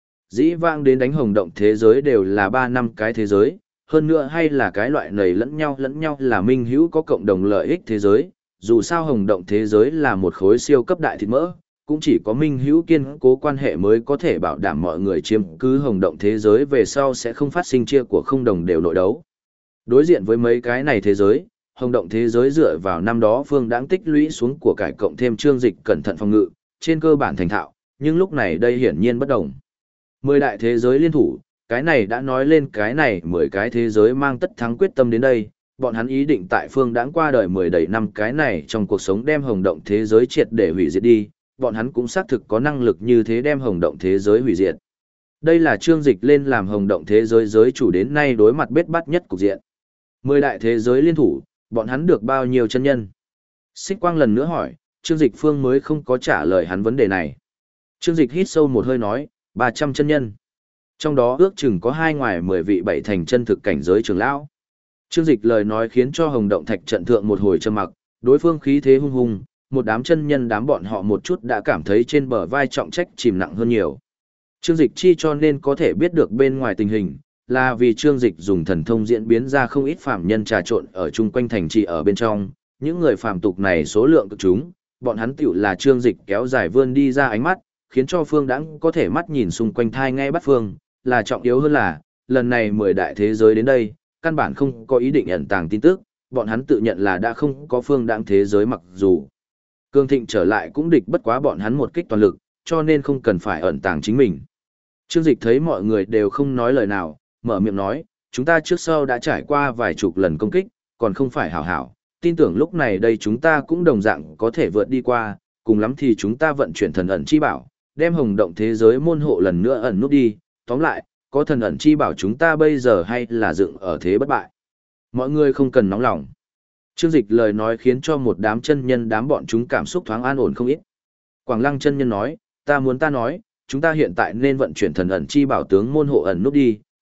Dĩ vãng đến đánh Hồng Động thế giới đều là 3 năm cái thế giới, hơn nữa hay là cái loại này lẫn nhau là minh hữu có cộng đồng lợi ích thế giới, dù sao Hồng Động thế giới là một khối siêu cấp đại thịt mỡ, cũng chỉ có minh hữu kiên cố quan hệ mới có thể bảo đảm mọi người chiếm cứ Hồng Động thế giới về sau sẽ không phát sinh chia của không đồng đều nội đấu. Đối diện với mấy cái này thế giới, Hồng Động thế giới dựa vào năm đó Phương Đãng tích lũy xuống của cải cộng thêm Trương Dịch cẩn thận phòng ngự, trên cơ bản thành thạo, nhưng lúc này đây hiển nhiên bất đồng. 10 đại thế giới liên thủ, cái này đã nói lên cái này 10 cái thế giới mang tất thắng quyết tâm đến đây, bọn hắn ý định tại Phương Đãng qua đời 10 đầy năm cái này trong cuộc sống đem Hồng Động thế giới triệt để hủy diệt đi, bọn hắn cũng xác thực có năng lực như thế đem Hồng Động thế giới hủy diệt. Đây là Trương Dịch lên làm Hồng Động thế giới giới chủ đến nay đối mặt bết bát nhất cục diện. 10 đại thế giới liên thủ, bọn hắn được bao nhiêu chân nhân? Xích Quang lần nữa hỏi, Trương Dịch Phương mới không có trả lời hắn vấn đề này. Trương Dịch hít sâu một hơi nói, 300 chân nhân. Trong đó ước chừng có 2 ngoài 10 vị bảy thành chân thực cảnh giới trưởng lão. Trương Dịch lời nói khiến cho Hồng Động Thạch trận thượng một hồi trầm mặc, đối phương khí thế hung hùng, một đám chân nhân đám bọn họ một chút đã cảm thấy trên bờ vai trọng trách chìm nặng hơn nhiều. Trương Dịch chi cho nên có thể biết được bên ngoài tình hình, là vì Trương Dịch dùng thần thông diễn biến ra không ít phàm nhân trà trộn ở chung quanh thành trì ở bên trong, những người phàm tục này số lượng cực chúng, bọn hắn tiểu là Trương Dịch kéo dài vươn đi ra ánh mắt, khiến cho Phương Đãng có thể mắt nhìn xung quanh thai ngay bắt phương, là trọng yếu hơn là, lần này 10 đại thế giới đến đây, căn bản không có ý định ẩn tàng tin tức, bọn hắn tự nhận là đã không có Phương Đãng thế giới mặc dù Cương Thịnh trở lại cũng địch bất quá bọn hắn một kích toàn lực, cho nên không cần phải ẩn tàng chính mình. Trương Dịch thấy mọi người đều không nói lời nào, mở miệng nói, chúng ta trước sau đã trải qua vài chục lần công kích, còn không phải hảo hảo, tin tưởng lúc này đây chúng ta cũng đồng dạng có thể vượt đi qua, cùng lắm thì chúng ta vận chuyển thần ẩn chi bảo, đem Hồng Động thế giới môn hộ lần nữa ẩn nút đi, tóm lại, có thần ẩn chi bảo chúng ta bây giờ hay là dựng ở thế bất bại. Mọi người không cần nóng lòng. Trương Dịch lời nói khiến cho một đám chân nhân đám bọn chúng cảm xúc thoáng an ổn không ít. Quảng Lăng chân nhân nói, ta nói, chúng ta hiện tại nên vận chuyển thần ẩn chi bảo tướng môn hộ ẩn nút đi,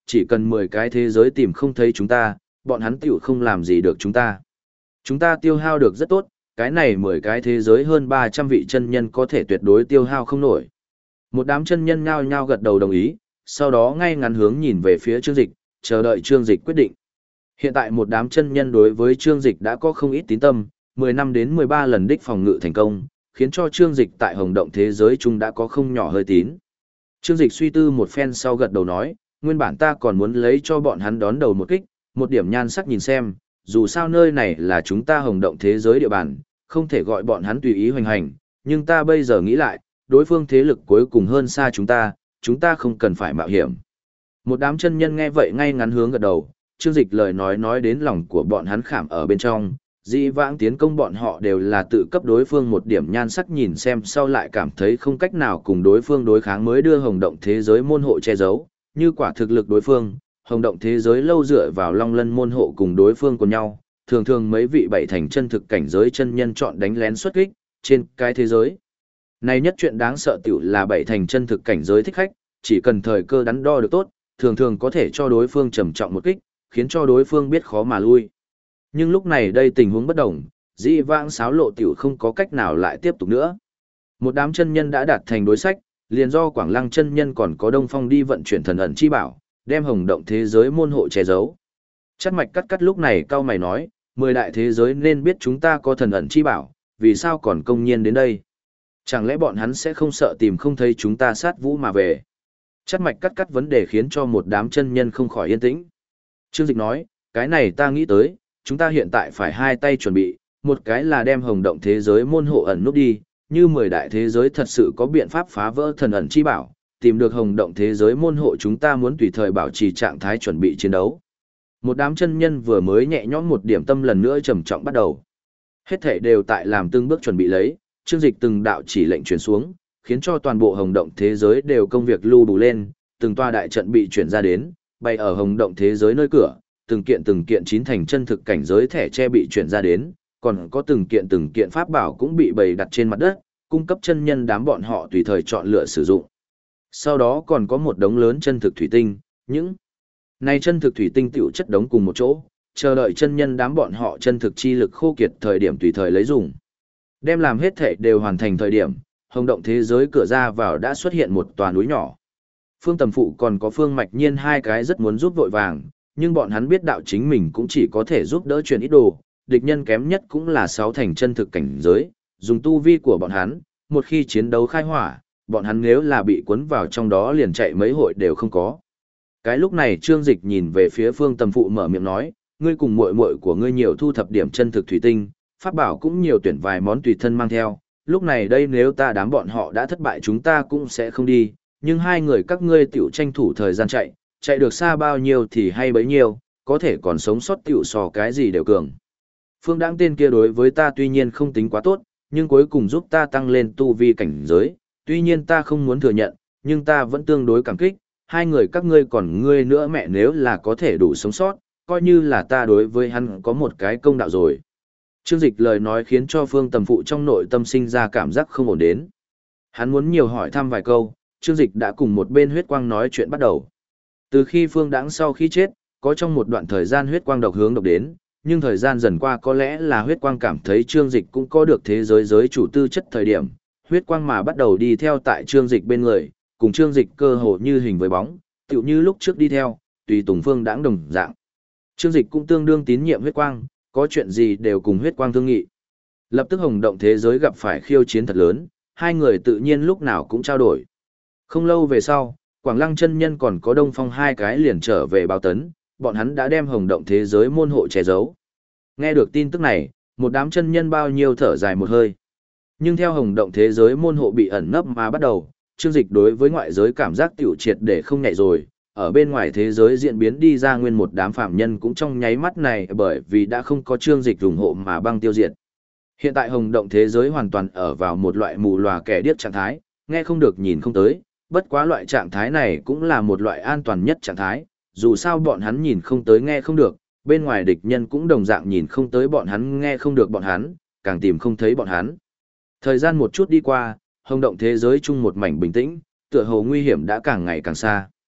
chỉ cần 10 cái thế giới tìm không thấy chúng ta, bọn hắn tiểu không làm gì được chúng ta. Chúng ta tiêu hao được rất tốt, cái này 10 cái thế giới hơn 300 vị chân nhân có thể tuyệt đối tiêu hao không nổi. Một đám chân nhân nhao nhao gật đầu đồng ý, sau đó ngay ngắn hướng nhìn về phía Trương Dịch, chờ đợi Trương Dịch quyết định. Hiện tại một đám chân nhân đối với Trương Dịch đã có không ít tín tâm, 10 năm đến 13 lần đích phòng ngự thành công, khiến cho Trương Dịch tại hồng động thế giới chung đã có không nhỏ hơi tín. Trương Dịch suy tư một phen sau gật đầu nói, nguyên bản ta còn muốn lấy cho bọn hắn đón đầu một kích, một điểm nhan sắc nhìn xem, dù sao nơi này là chúng ta hồng động thế giới địa bàn, không thể gọi bọn hắn tùy ý hoành hành, nhưng ta bây giờ nghĩ lại, đối phương thế lực cuối cùng hơn xa chúng ta không cần phải mạo hiểm. Một đám chân nhân nghe vậy ngay ngắn hướng gật đầu, Trương Dịch lời nói đến lòng của bọn hắn khảm ở bên trong, dĩ vãng tiến công bọn họ đều là tự cấp đối phương một điểm nhan sắc nhìn xem sau lại cảm thấy không cách nào cùng đối phương đối kháng mới đưa hồng động thế giới môn hộ che giấu, như quả thực lực đối phương, hồng động thế giới lâu dựa vào long lân môn hộ cùng đối phương của nhau, thường thường mấy vị bảy thành chân thực cảnh giới chân nhân chọn đánh lén xuất kích, trên cái thế giới. Này nhất chuyện đáng sợ tiểu là bảy thành chân thực cảnh giới thích khách, chỉ cần thời cơ đắn đo được tốt, thường thường có thể cho đối phương trầm trọng một kích, khiến cho đối phương biết khó mà lui. Nhưng lúc này đây tình huống bất đồng, dĩ vãng xáo lộ tiểu không có cách nào lại tiếp tục nữa. Một đám chân nhân đã đạt thành đối sách, liền do Quảng Lăng chân nhân còn có Đông Phong đi vận chuyển thần ẩn chi bảo, đem hồng động thế giới môn hộ che giấu. Chắt mạch cắt lúc này cao mày nói, 10 đại thế giới nên biết chúng ta có thần ẩn chi bảo, vì sao còn công nhiên đến đây? Chẳng lẽ bọn hắn sẽ không sợ tìm không thấy chúng ta sát vũ mà về? Chắt mạch cắt vấn đề khiến cho một đám chân nhân không khỏi yên tĩnh. Trương Dịch nói, cái này ta nghĩ tới, chúng ta hiện tại phải hai tay chuẩn bị, một cái là đem hồng động thế giới môn hộ ẩn núp đi, như 10 đại thế giới thật sự có biện pháp phá vỡ thần ẩn chi bảo, tìm được hồng động thế giới môn hộ chúng ta muốn tùy thời bảo trì trạng thái chuẩn bị chiến đấu. Một đám chân nhân vừa mới nhẹ nhõm một điểm tâm lần nữa trầm trọng bắt đầu. Hết thể đều tại làm từng bước chuẩn bị lấy, Trương Dịch từng đạo chỉ lệnh truyền xuống, khiến cho toàn bộ hồng động thế giới đều công việc lưu đủ lên, từng toa đại trận bị chuyển ra đến, bày ở hồng động thế giới nơi cửa, từng kiện chín thành chân thực cảnh giới thẻ che bị chuyển ra đến, còn có từng kiện pháp bảo cũng bị bày đặt trên mặt đất, cung cấp chân nhân đám bọn họ tùy thời chọn lựa sử dụng. Sau đó còn có một đống lớn chân thực thủy tinh, những này chân thực thủy tinh tiểu chất đống cùng một chỗ, chờ đợi chân nhân đám bọn họ chân thực chi lực khô kiệt thời điểm tùy thời lấy dùng. Đem làm hết thể đều hoàn thành thời điểm, hồng động thế giới cửa ra vào đã xuất hiện một tòa núi nhỏ. Phương Tầm Phụ còn có Phương Mạch Nhiên hai cái rất muốn giúp vội vàng, nhưng bọn hắn biết đạo chính mình cũng chỉ có thể giúp đỡ chuyện ít đồ, địch nhân kém nhất cũng là 6 thành chân thực cảnh giới, dùng tu vi của bọn hắn, một khi chiến đấu khai hỏa, bọn hắn nếu là bị cuốn vào trong đó liền chạy mấy hội đều không có. Cái lúc này Trương Dịch nhìn về phía Phương Tầm Phụ mở miệng nói, ngươi cùng muội muội của ngươi nhiều thu thập điểm chân thực thủy tinh, pháp bảo cũng nhiều tuyển vài món tùy thân mang theo, lúc này đây nếu ta đám bọn họ đã thất bại chúng ta cũng sẽ không đi, nhưng hai người các ngươi tiểu tranh thủ thời gian chạy được xa bao nhiêu thì hay bấy nhiêu, có thể còn sống sót tiểu so cái gì đều cường. Phương Đãng tên kia đối với ta tuy nhiên không tính quá tốt, nhưng cuối cùng giúp ta tăng lên tu vi cảnh giới, tuy nhiên ta không muốn thừa nhận, nhưng ta vẫn tương đối cảm kích, hai người các ngươi còn ngươi nữa mẹ nếu là có thể đủ sống sót, coi như là ta đối với hắn có một cái công đạo rồi. Trương Dịch lời nói khiến cho Phương Tầm Phụ trong nội tâm sinh ra cảm giác không ổn đến. Hắn muốn nhiều hỏi thăm vài câu, Trương Dịch đã cùng một bên huyết quang nói chuyện bắt đầu. Từ khi Phương Đãng sau khi chết, có trong một đoạn thời gian huyết quang độc hướng độc đến, nhưng thời gian dần qua có lẽ là huyết quang cảm thấy Trương Dịch cũng có được thế giới giới chủ tư chất thời điểm, huyết quang mà bắt đầu đi theo tại Trương Dịch bên người, cùng Trương Dịch cơ hồ như hình với bóng, tựu như lúc trước đi theo, tùy tùng Phương Đãng đồng dạng. Trương Dịch cũng tương đương tín nhiệm huyết quang, có chuyện gì đều cùng huyết quang thương nghị. Lập tức hồng động thế giới gặp phải khiêu chiến thật lớn, hai người tự nhiên lúc nào cũng trao đổi. Không lâu về sau, Quảng Lăng chân nhân còn có Đông Phong hai cái liền trở về báo tấn, bọn hắn đã đem hồng động thế giới môn hộ che giấu. Nghe được tin tức này, một đám chân nhân bao nhiêu thở dài một hơi. Nhưng theo hồng động thế giới môn hộ bị ẩn nấp mà bắt đầu, Trương Dịch đối với ngoại giới cảm giác tiểu triệt để không nhạy rồi, ở bên ngoài thế giới diễn biến đi ra nguyên một đám phạm nhân cũng trong nháy mắt này bởi vì đã không có Trương Dịch ủng hộ mà băng tiêu diệt. Hiện tại hồng động thế giới hoàn toàn ở vào một loại mù lòa kẻ điếc trạng thái, nghe không được nhìn không tới, bất quá loại trạng thái này cũng là một loại an toàn nhất trạng thái, dù sao bọn hắn nhìn không tới nghe không được, bên ngoài địch nhân cũng đồng dạng nhìn không tới bọn hắn nghe không được bọn hắn, càng tìm không thấy bọn hắn. Thời gian một chút đi qua, hồng động thế giới chung một mảnh bình tĩnh, tựa hồ nguy hiểm đã càng ngày càng xa.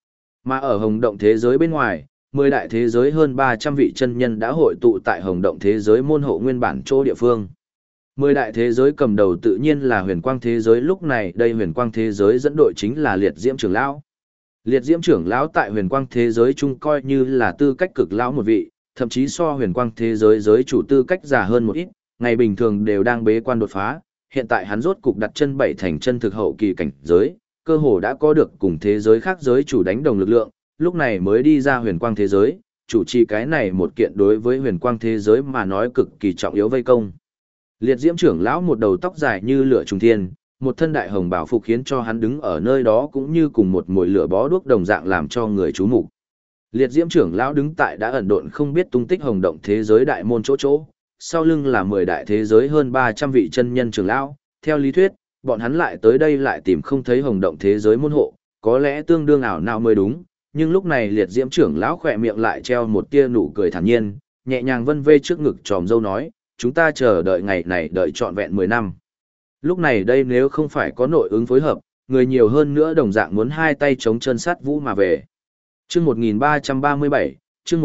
Mà ở Hồng Động thế giới bên ngoài, 10 đại thế giới hơn 300 vị chân nhân đã hội tụ tại Hồng Động thế giới môn hộ nguyên bản chỗ địa phương. 10 đại thế giới cầm đầu tự nhiên là huyền quang thế giới, lúc này đây huyền quang thế giới dẫn đội chính là Liệt Diễm trưởng lão. Liệt Diễm trưởng lão tại huyền quang thế giới chung coi như là tư cách cực lão một vị, thậm chí so huyền quang thế giới giới chủ tư cách già hơn một ít, ngày bình thường đều đang bế quan đột phá, hiện tại hắn rốt cục đặt chân bảy thành chân thực hậu kỳ cảnh giới, cơ hồ đã có được cùng thế giới khác giới chủ đánh đồng lực lượng, lúc này mới đi ra huyền quang thế giới, chủ trì cái này một kiện đối với huyền quang thế giới mà nói cực kỳ trọng yếu vây công. Liệt Diễm trưởng lão một đầu tóc dài như lửa trùng thiên, một thân đại hồng bảo phục khiến cho hắn đứng ở nơi đó cũng như cùng một mồi lửa bó đuốc đồng dạng làm cho người chú mục. Liệt Diễm trưởng lão đứng tại đã ẩn độn không biết tung tích Hồng Động thế giới đại môn chỗ chỗ, sau lưng là 10 đại thế giới hơn 300 vị chân nhân trưởng lão, theo lý thuyết, bọn hắn lại tới đây lại tìm không thấy Hồng Động thế giới môn hộ, có lẽ tương đương ảo nào mới đúng, nhưng lúc này Liệt Diễm trưởng lão khỏe miệng lại treo một tia nụ cười thản nhiên, nhẹ nhàng vân vê trước ngực tròm dâu nói, chúng ta chờ đợi ngày này đợi trọn vẹn 10 năm. Lúc này đây nếu không phải có nội ứng phối hợp, người nhiều hơn nữa đồng dạng muốn hai tay chống chân sát vũ mà về. Chương 1337, chương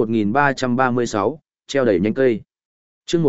1336, treo đầy nhánh cây. Chương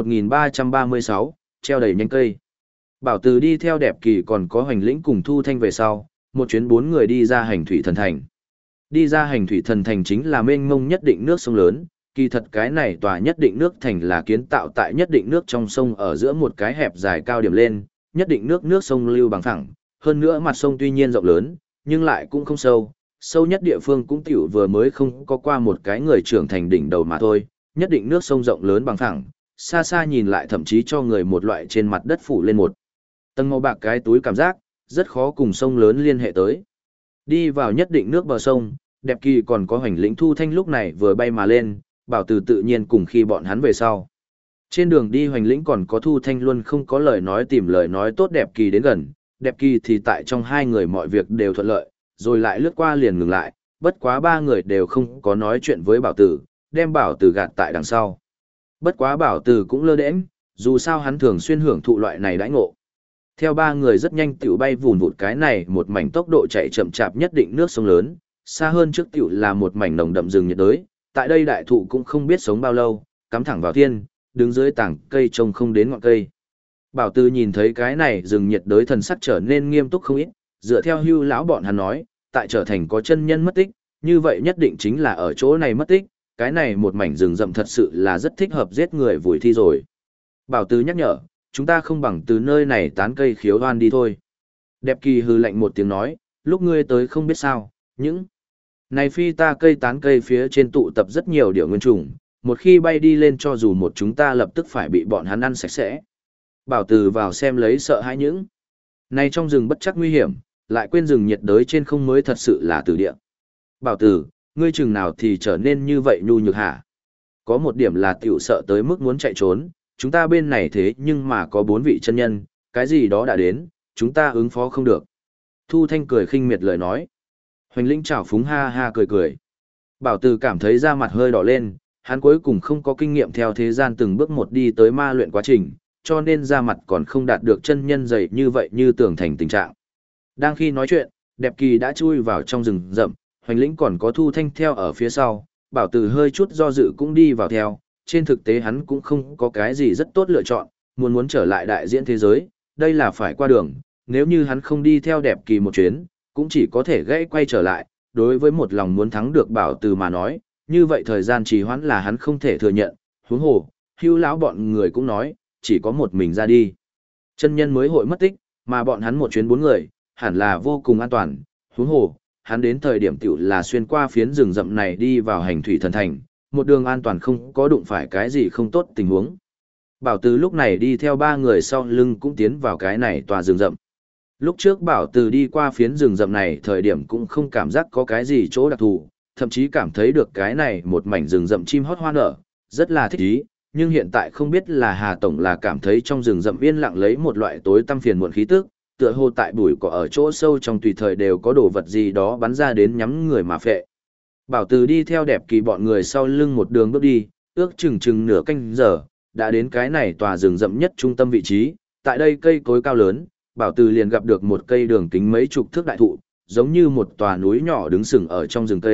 1336, treo đầy nhánh cây. Bảo Từ đi theo Đẹp Kỳ còn có Hoành Lĩnh cùng Thu Thanh về sau, một chuyến 4 người đi ra Hành Thủy Thần Thành. Đi ra Hành Thủy Thần Thành chính là mênh mông nhất định nước sông lớn, kỳ thật cái này tòa nhất định nước thành là kiến tạo tại nhất định nước trong sông ở giữa một cái hẹp dài cao điểm lên, nhất định nước sông lưu bằng phẳng, hơn nữa mặt sông tuy nhiên rộng lớn, nhưng lại cũng không sâu, sâu nhất địa phương cũng tiểu vừa mới không có qua một cái người trưởng thành đỉnh đầu mà thôi, nhất định nước sông rộng lớn bằng phẳng, xa xa nhìn lại thậm chí cho người một loại trên mặt đất phủ lên một tầng màu bạc cái túi cảm giác, rất khó cùng sông lớn liên hệ tới. Đi vào nhất định nước bờ sông, Đẹp Kỳ còn có Hoành Lĩnh Thu Thanh lúc này vừa bay mà lên, Bảo Từ tự nhiên cùng khi bọn hắn về sau. Trên đường đi Hoành Lĩnh còn có Thu Thanh luôn không có lời nói tìm lời nói tốt Đẹp Kỳ đến gần, Đẹp Kỳ thì tại trong hai người mọi việc đều thuận lợi, rồi lại lướt qua liền ngừng lại, bất quá ba người đều không có nói chuyện với Bảo Từ, đem Bảo Từ gạt tại đằng sau. Bất quá Bảo Từ cũng lơ đễnh, dù sao hắn thường xuyên hưởng thụ loại này đãi ngộ. Theo ba người rất nhanh tiểu bay vùn vụt cái này một mảnh tốc độ chạy chậm chạp nhất định nước sông lớn, xa hơn trước tiểu là một mảnh nồng đậm rừng nhiệt đới, tại đây đại thụ cũng không biết sống bao lâu, cắm thẳng vào thiên, đứng dưới tảng cây trông không đến ngọn cây. Bảo Từ nhìn thấy cái này rừng nhiệt đới thần sắc trở nên nghiêm túc không ít, dựa theo Hưu lão bọn hắn nói, tại trở thành có chân nhân mất tích, như vậy nhất định chính là ở chỗ này mất tích, cái này một mảnh rừng rậm thật sự là rất thích hợp giết người vùi thi rồi. Bảo Từ nhắc nhở, chúng ta không bằng từ nơi này tán cây khiếu hoan đi thôi. Đẹp Kỳ hừ lạnh một tiếng nói, lúc ngươi tới không biết sao, những này phi ta cây tán cây phía trên tụ tập rất nhiều điểu nguyên trùng, một khi bay đi lên cho dù một chúng ta lập tức phải bị bọn hắn ăn sạch sẽ. Bảo Từ vào xem lấy sợ hãi những này trong rừng bất chắc nguy hiểm, lại quên rừng nhiệt đới trên không mới thật sự là tử địa. Bảo Từ, ngươi chừng nào thì trở nên như vậy nhu nhược hả? Có một điểm là tiểu sợ tới mức muốn chạy trốn, chúng ta bên này thế nhưng mà có 4 vị chân nhân, cái gì đó đã đến, chúng ta ứng phó không được. Thu Thanh cười khinh miệt lời nói. Hoành Lĩnh chảo phúng ha ha cười cười. Bảo Từ cảm thấy da mặt hơi đỏ lên, hắn cuối cùng không có kinh nghiệm theo thế gian từng bước một đi tới ma luyện quá trình, cho nên da mặt còn không đạt được chân nhân dày như vậy như tưởng thành tình trạng. Đang khi nói chuyện, Đẹp Kỳ đã chui vào trong rừng rậm, Hoành Lĩnh còn có Thu Thanh theo ở phía sau, Bảo Từ hơi chút do dự cũng đi vào theo, trên thực tế hắn cũng không có cái gì rất tốt lựa chọn, muốn trở lại đại diễn thế giới, đây là phải qua đường, nếu như hắn không đi theo Đẹp Kỳ một chuyến, cũng chỉ có thể gãy quay trở lại, đối với một lòng muốn thắng được Bảo Từ mà nói, như vậy thời gian trì hoãn là hắn không thể thừa nhận, huống hồ, Hưu lão bọn người cũng nói, chỉ có một mình ra đi. Chân nhân mới hội mất tích, mà bọn hắn một chuyến 4 người, hẳn là vô cùng an toàn, huống hồ, hắn đến thời điểm tiểu là xuyên qua phiến rừng rậm này đi vào Hành Thủy Thần Thành, một đường an toàn không có đụng phải cái gì không tốt tình huống. Bảo Từ lúc này đi theo 3 người sau lưng cũng tiến vào cái này tòa rừng rậm. Lúc trước Bảo Từ đi qua phiến rừng rậm này thời điểm cũng không cảm giác có cái gì chỗ đặc thù, thậm chí cảm thấy được cái này một mảnh rừng rậm chim hót hoa nở, rất là thích ý, nhưng hiện tại không biết là Hà Tổng là cảm thấy trong rừng rậm yên lặng lấy một loại tối tăm phiền muộn khí tức, tựa hồ tại bụi cỏ ở chỗ sâu trong tùy thời đều có đồ vật gì đó bắn ra đến nhắm người mà phệ. Bảo Từ đi theo Đẹp Kỳ bọn người sau lưng một đường bước đi, ước chừng nửa canh giờ, đã đến cái này tòa rừng rậm nhất trung tâm vị trí, tại đây cây cối cao lớn, Bảo Từ liền gặp được một cây đường kính mấy chục thước đại thụ, giống như một tòa núi nhỏ đứng sừng ở trong rừng cây,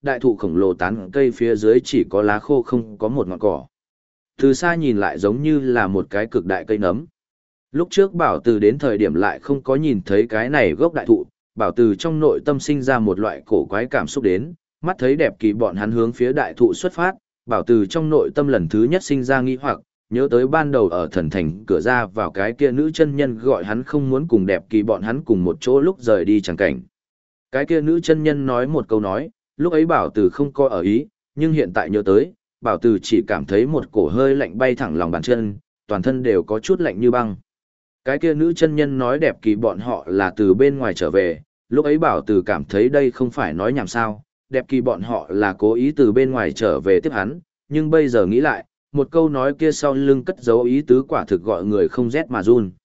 đại thụ khổng lồ tán cây phía dưới chỉ có lá khô không có một ngọn cỏ. Từ xa nhìn lại giống như là một cái cực đại cây nấm. Lúc trước Bảo Từ đến thời điểm lại không có nhìn thấy cái này gốc đại thụ, Bảo Từ trong nội tâm sinh ra một loại cổ quái cảm xúc đến, mắt thấy đẹp kỳ bọn hắn hướng phía đại thụ xuất phát, Bảo Từ trong nội tâm lần thứ nhất sinh ra nghi hoặc, nhớ tới ban đầu ở thần thành cửa ra vào cái kia nữ chân nhân gọi hắn không muốn cùng đẹp kỳ bọn hắn cùng một chỗ lúc rời đi chẳng cảnh. Cái kia nữ chân nhân nói một câu nói, lúc ấy Bảo Từ không có ở ý, nhưng hiện tại nhớ tới, Bảo Từ chỉ cảm thấy một cổ hơi lạnh bay thẳng lòng bàn chân, toàn thân đều có chút lạnh như băng. Cái kia nữ chân nhân nói đẹp kỳ bọn họ là từ bên ngoài trở về, lúc ấy Bảo Từ cảm thấy đây không phải nói nhảm sao, đẹp kỳ bọn họ là cố ý từ bên ngoài trở về tiếp hắn, nhưng bây giờ nghĩ lại, một câu nói kia sau lưng cất giấu ý tứ quả thực gọi người không rét mà run.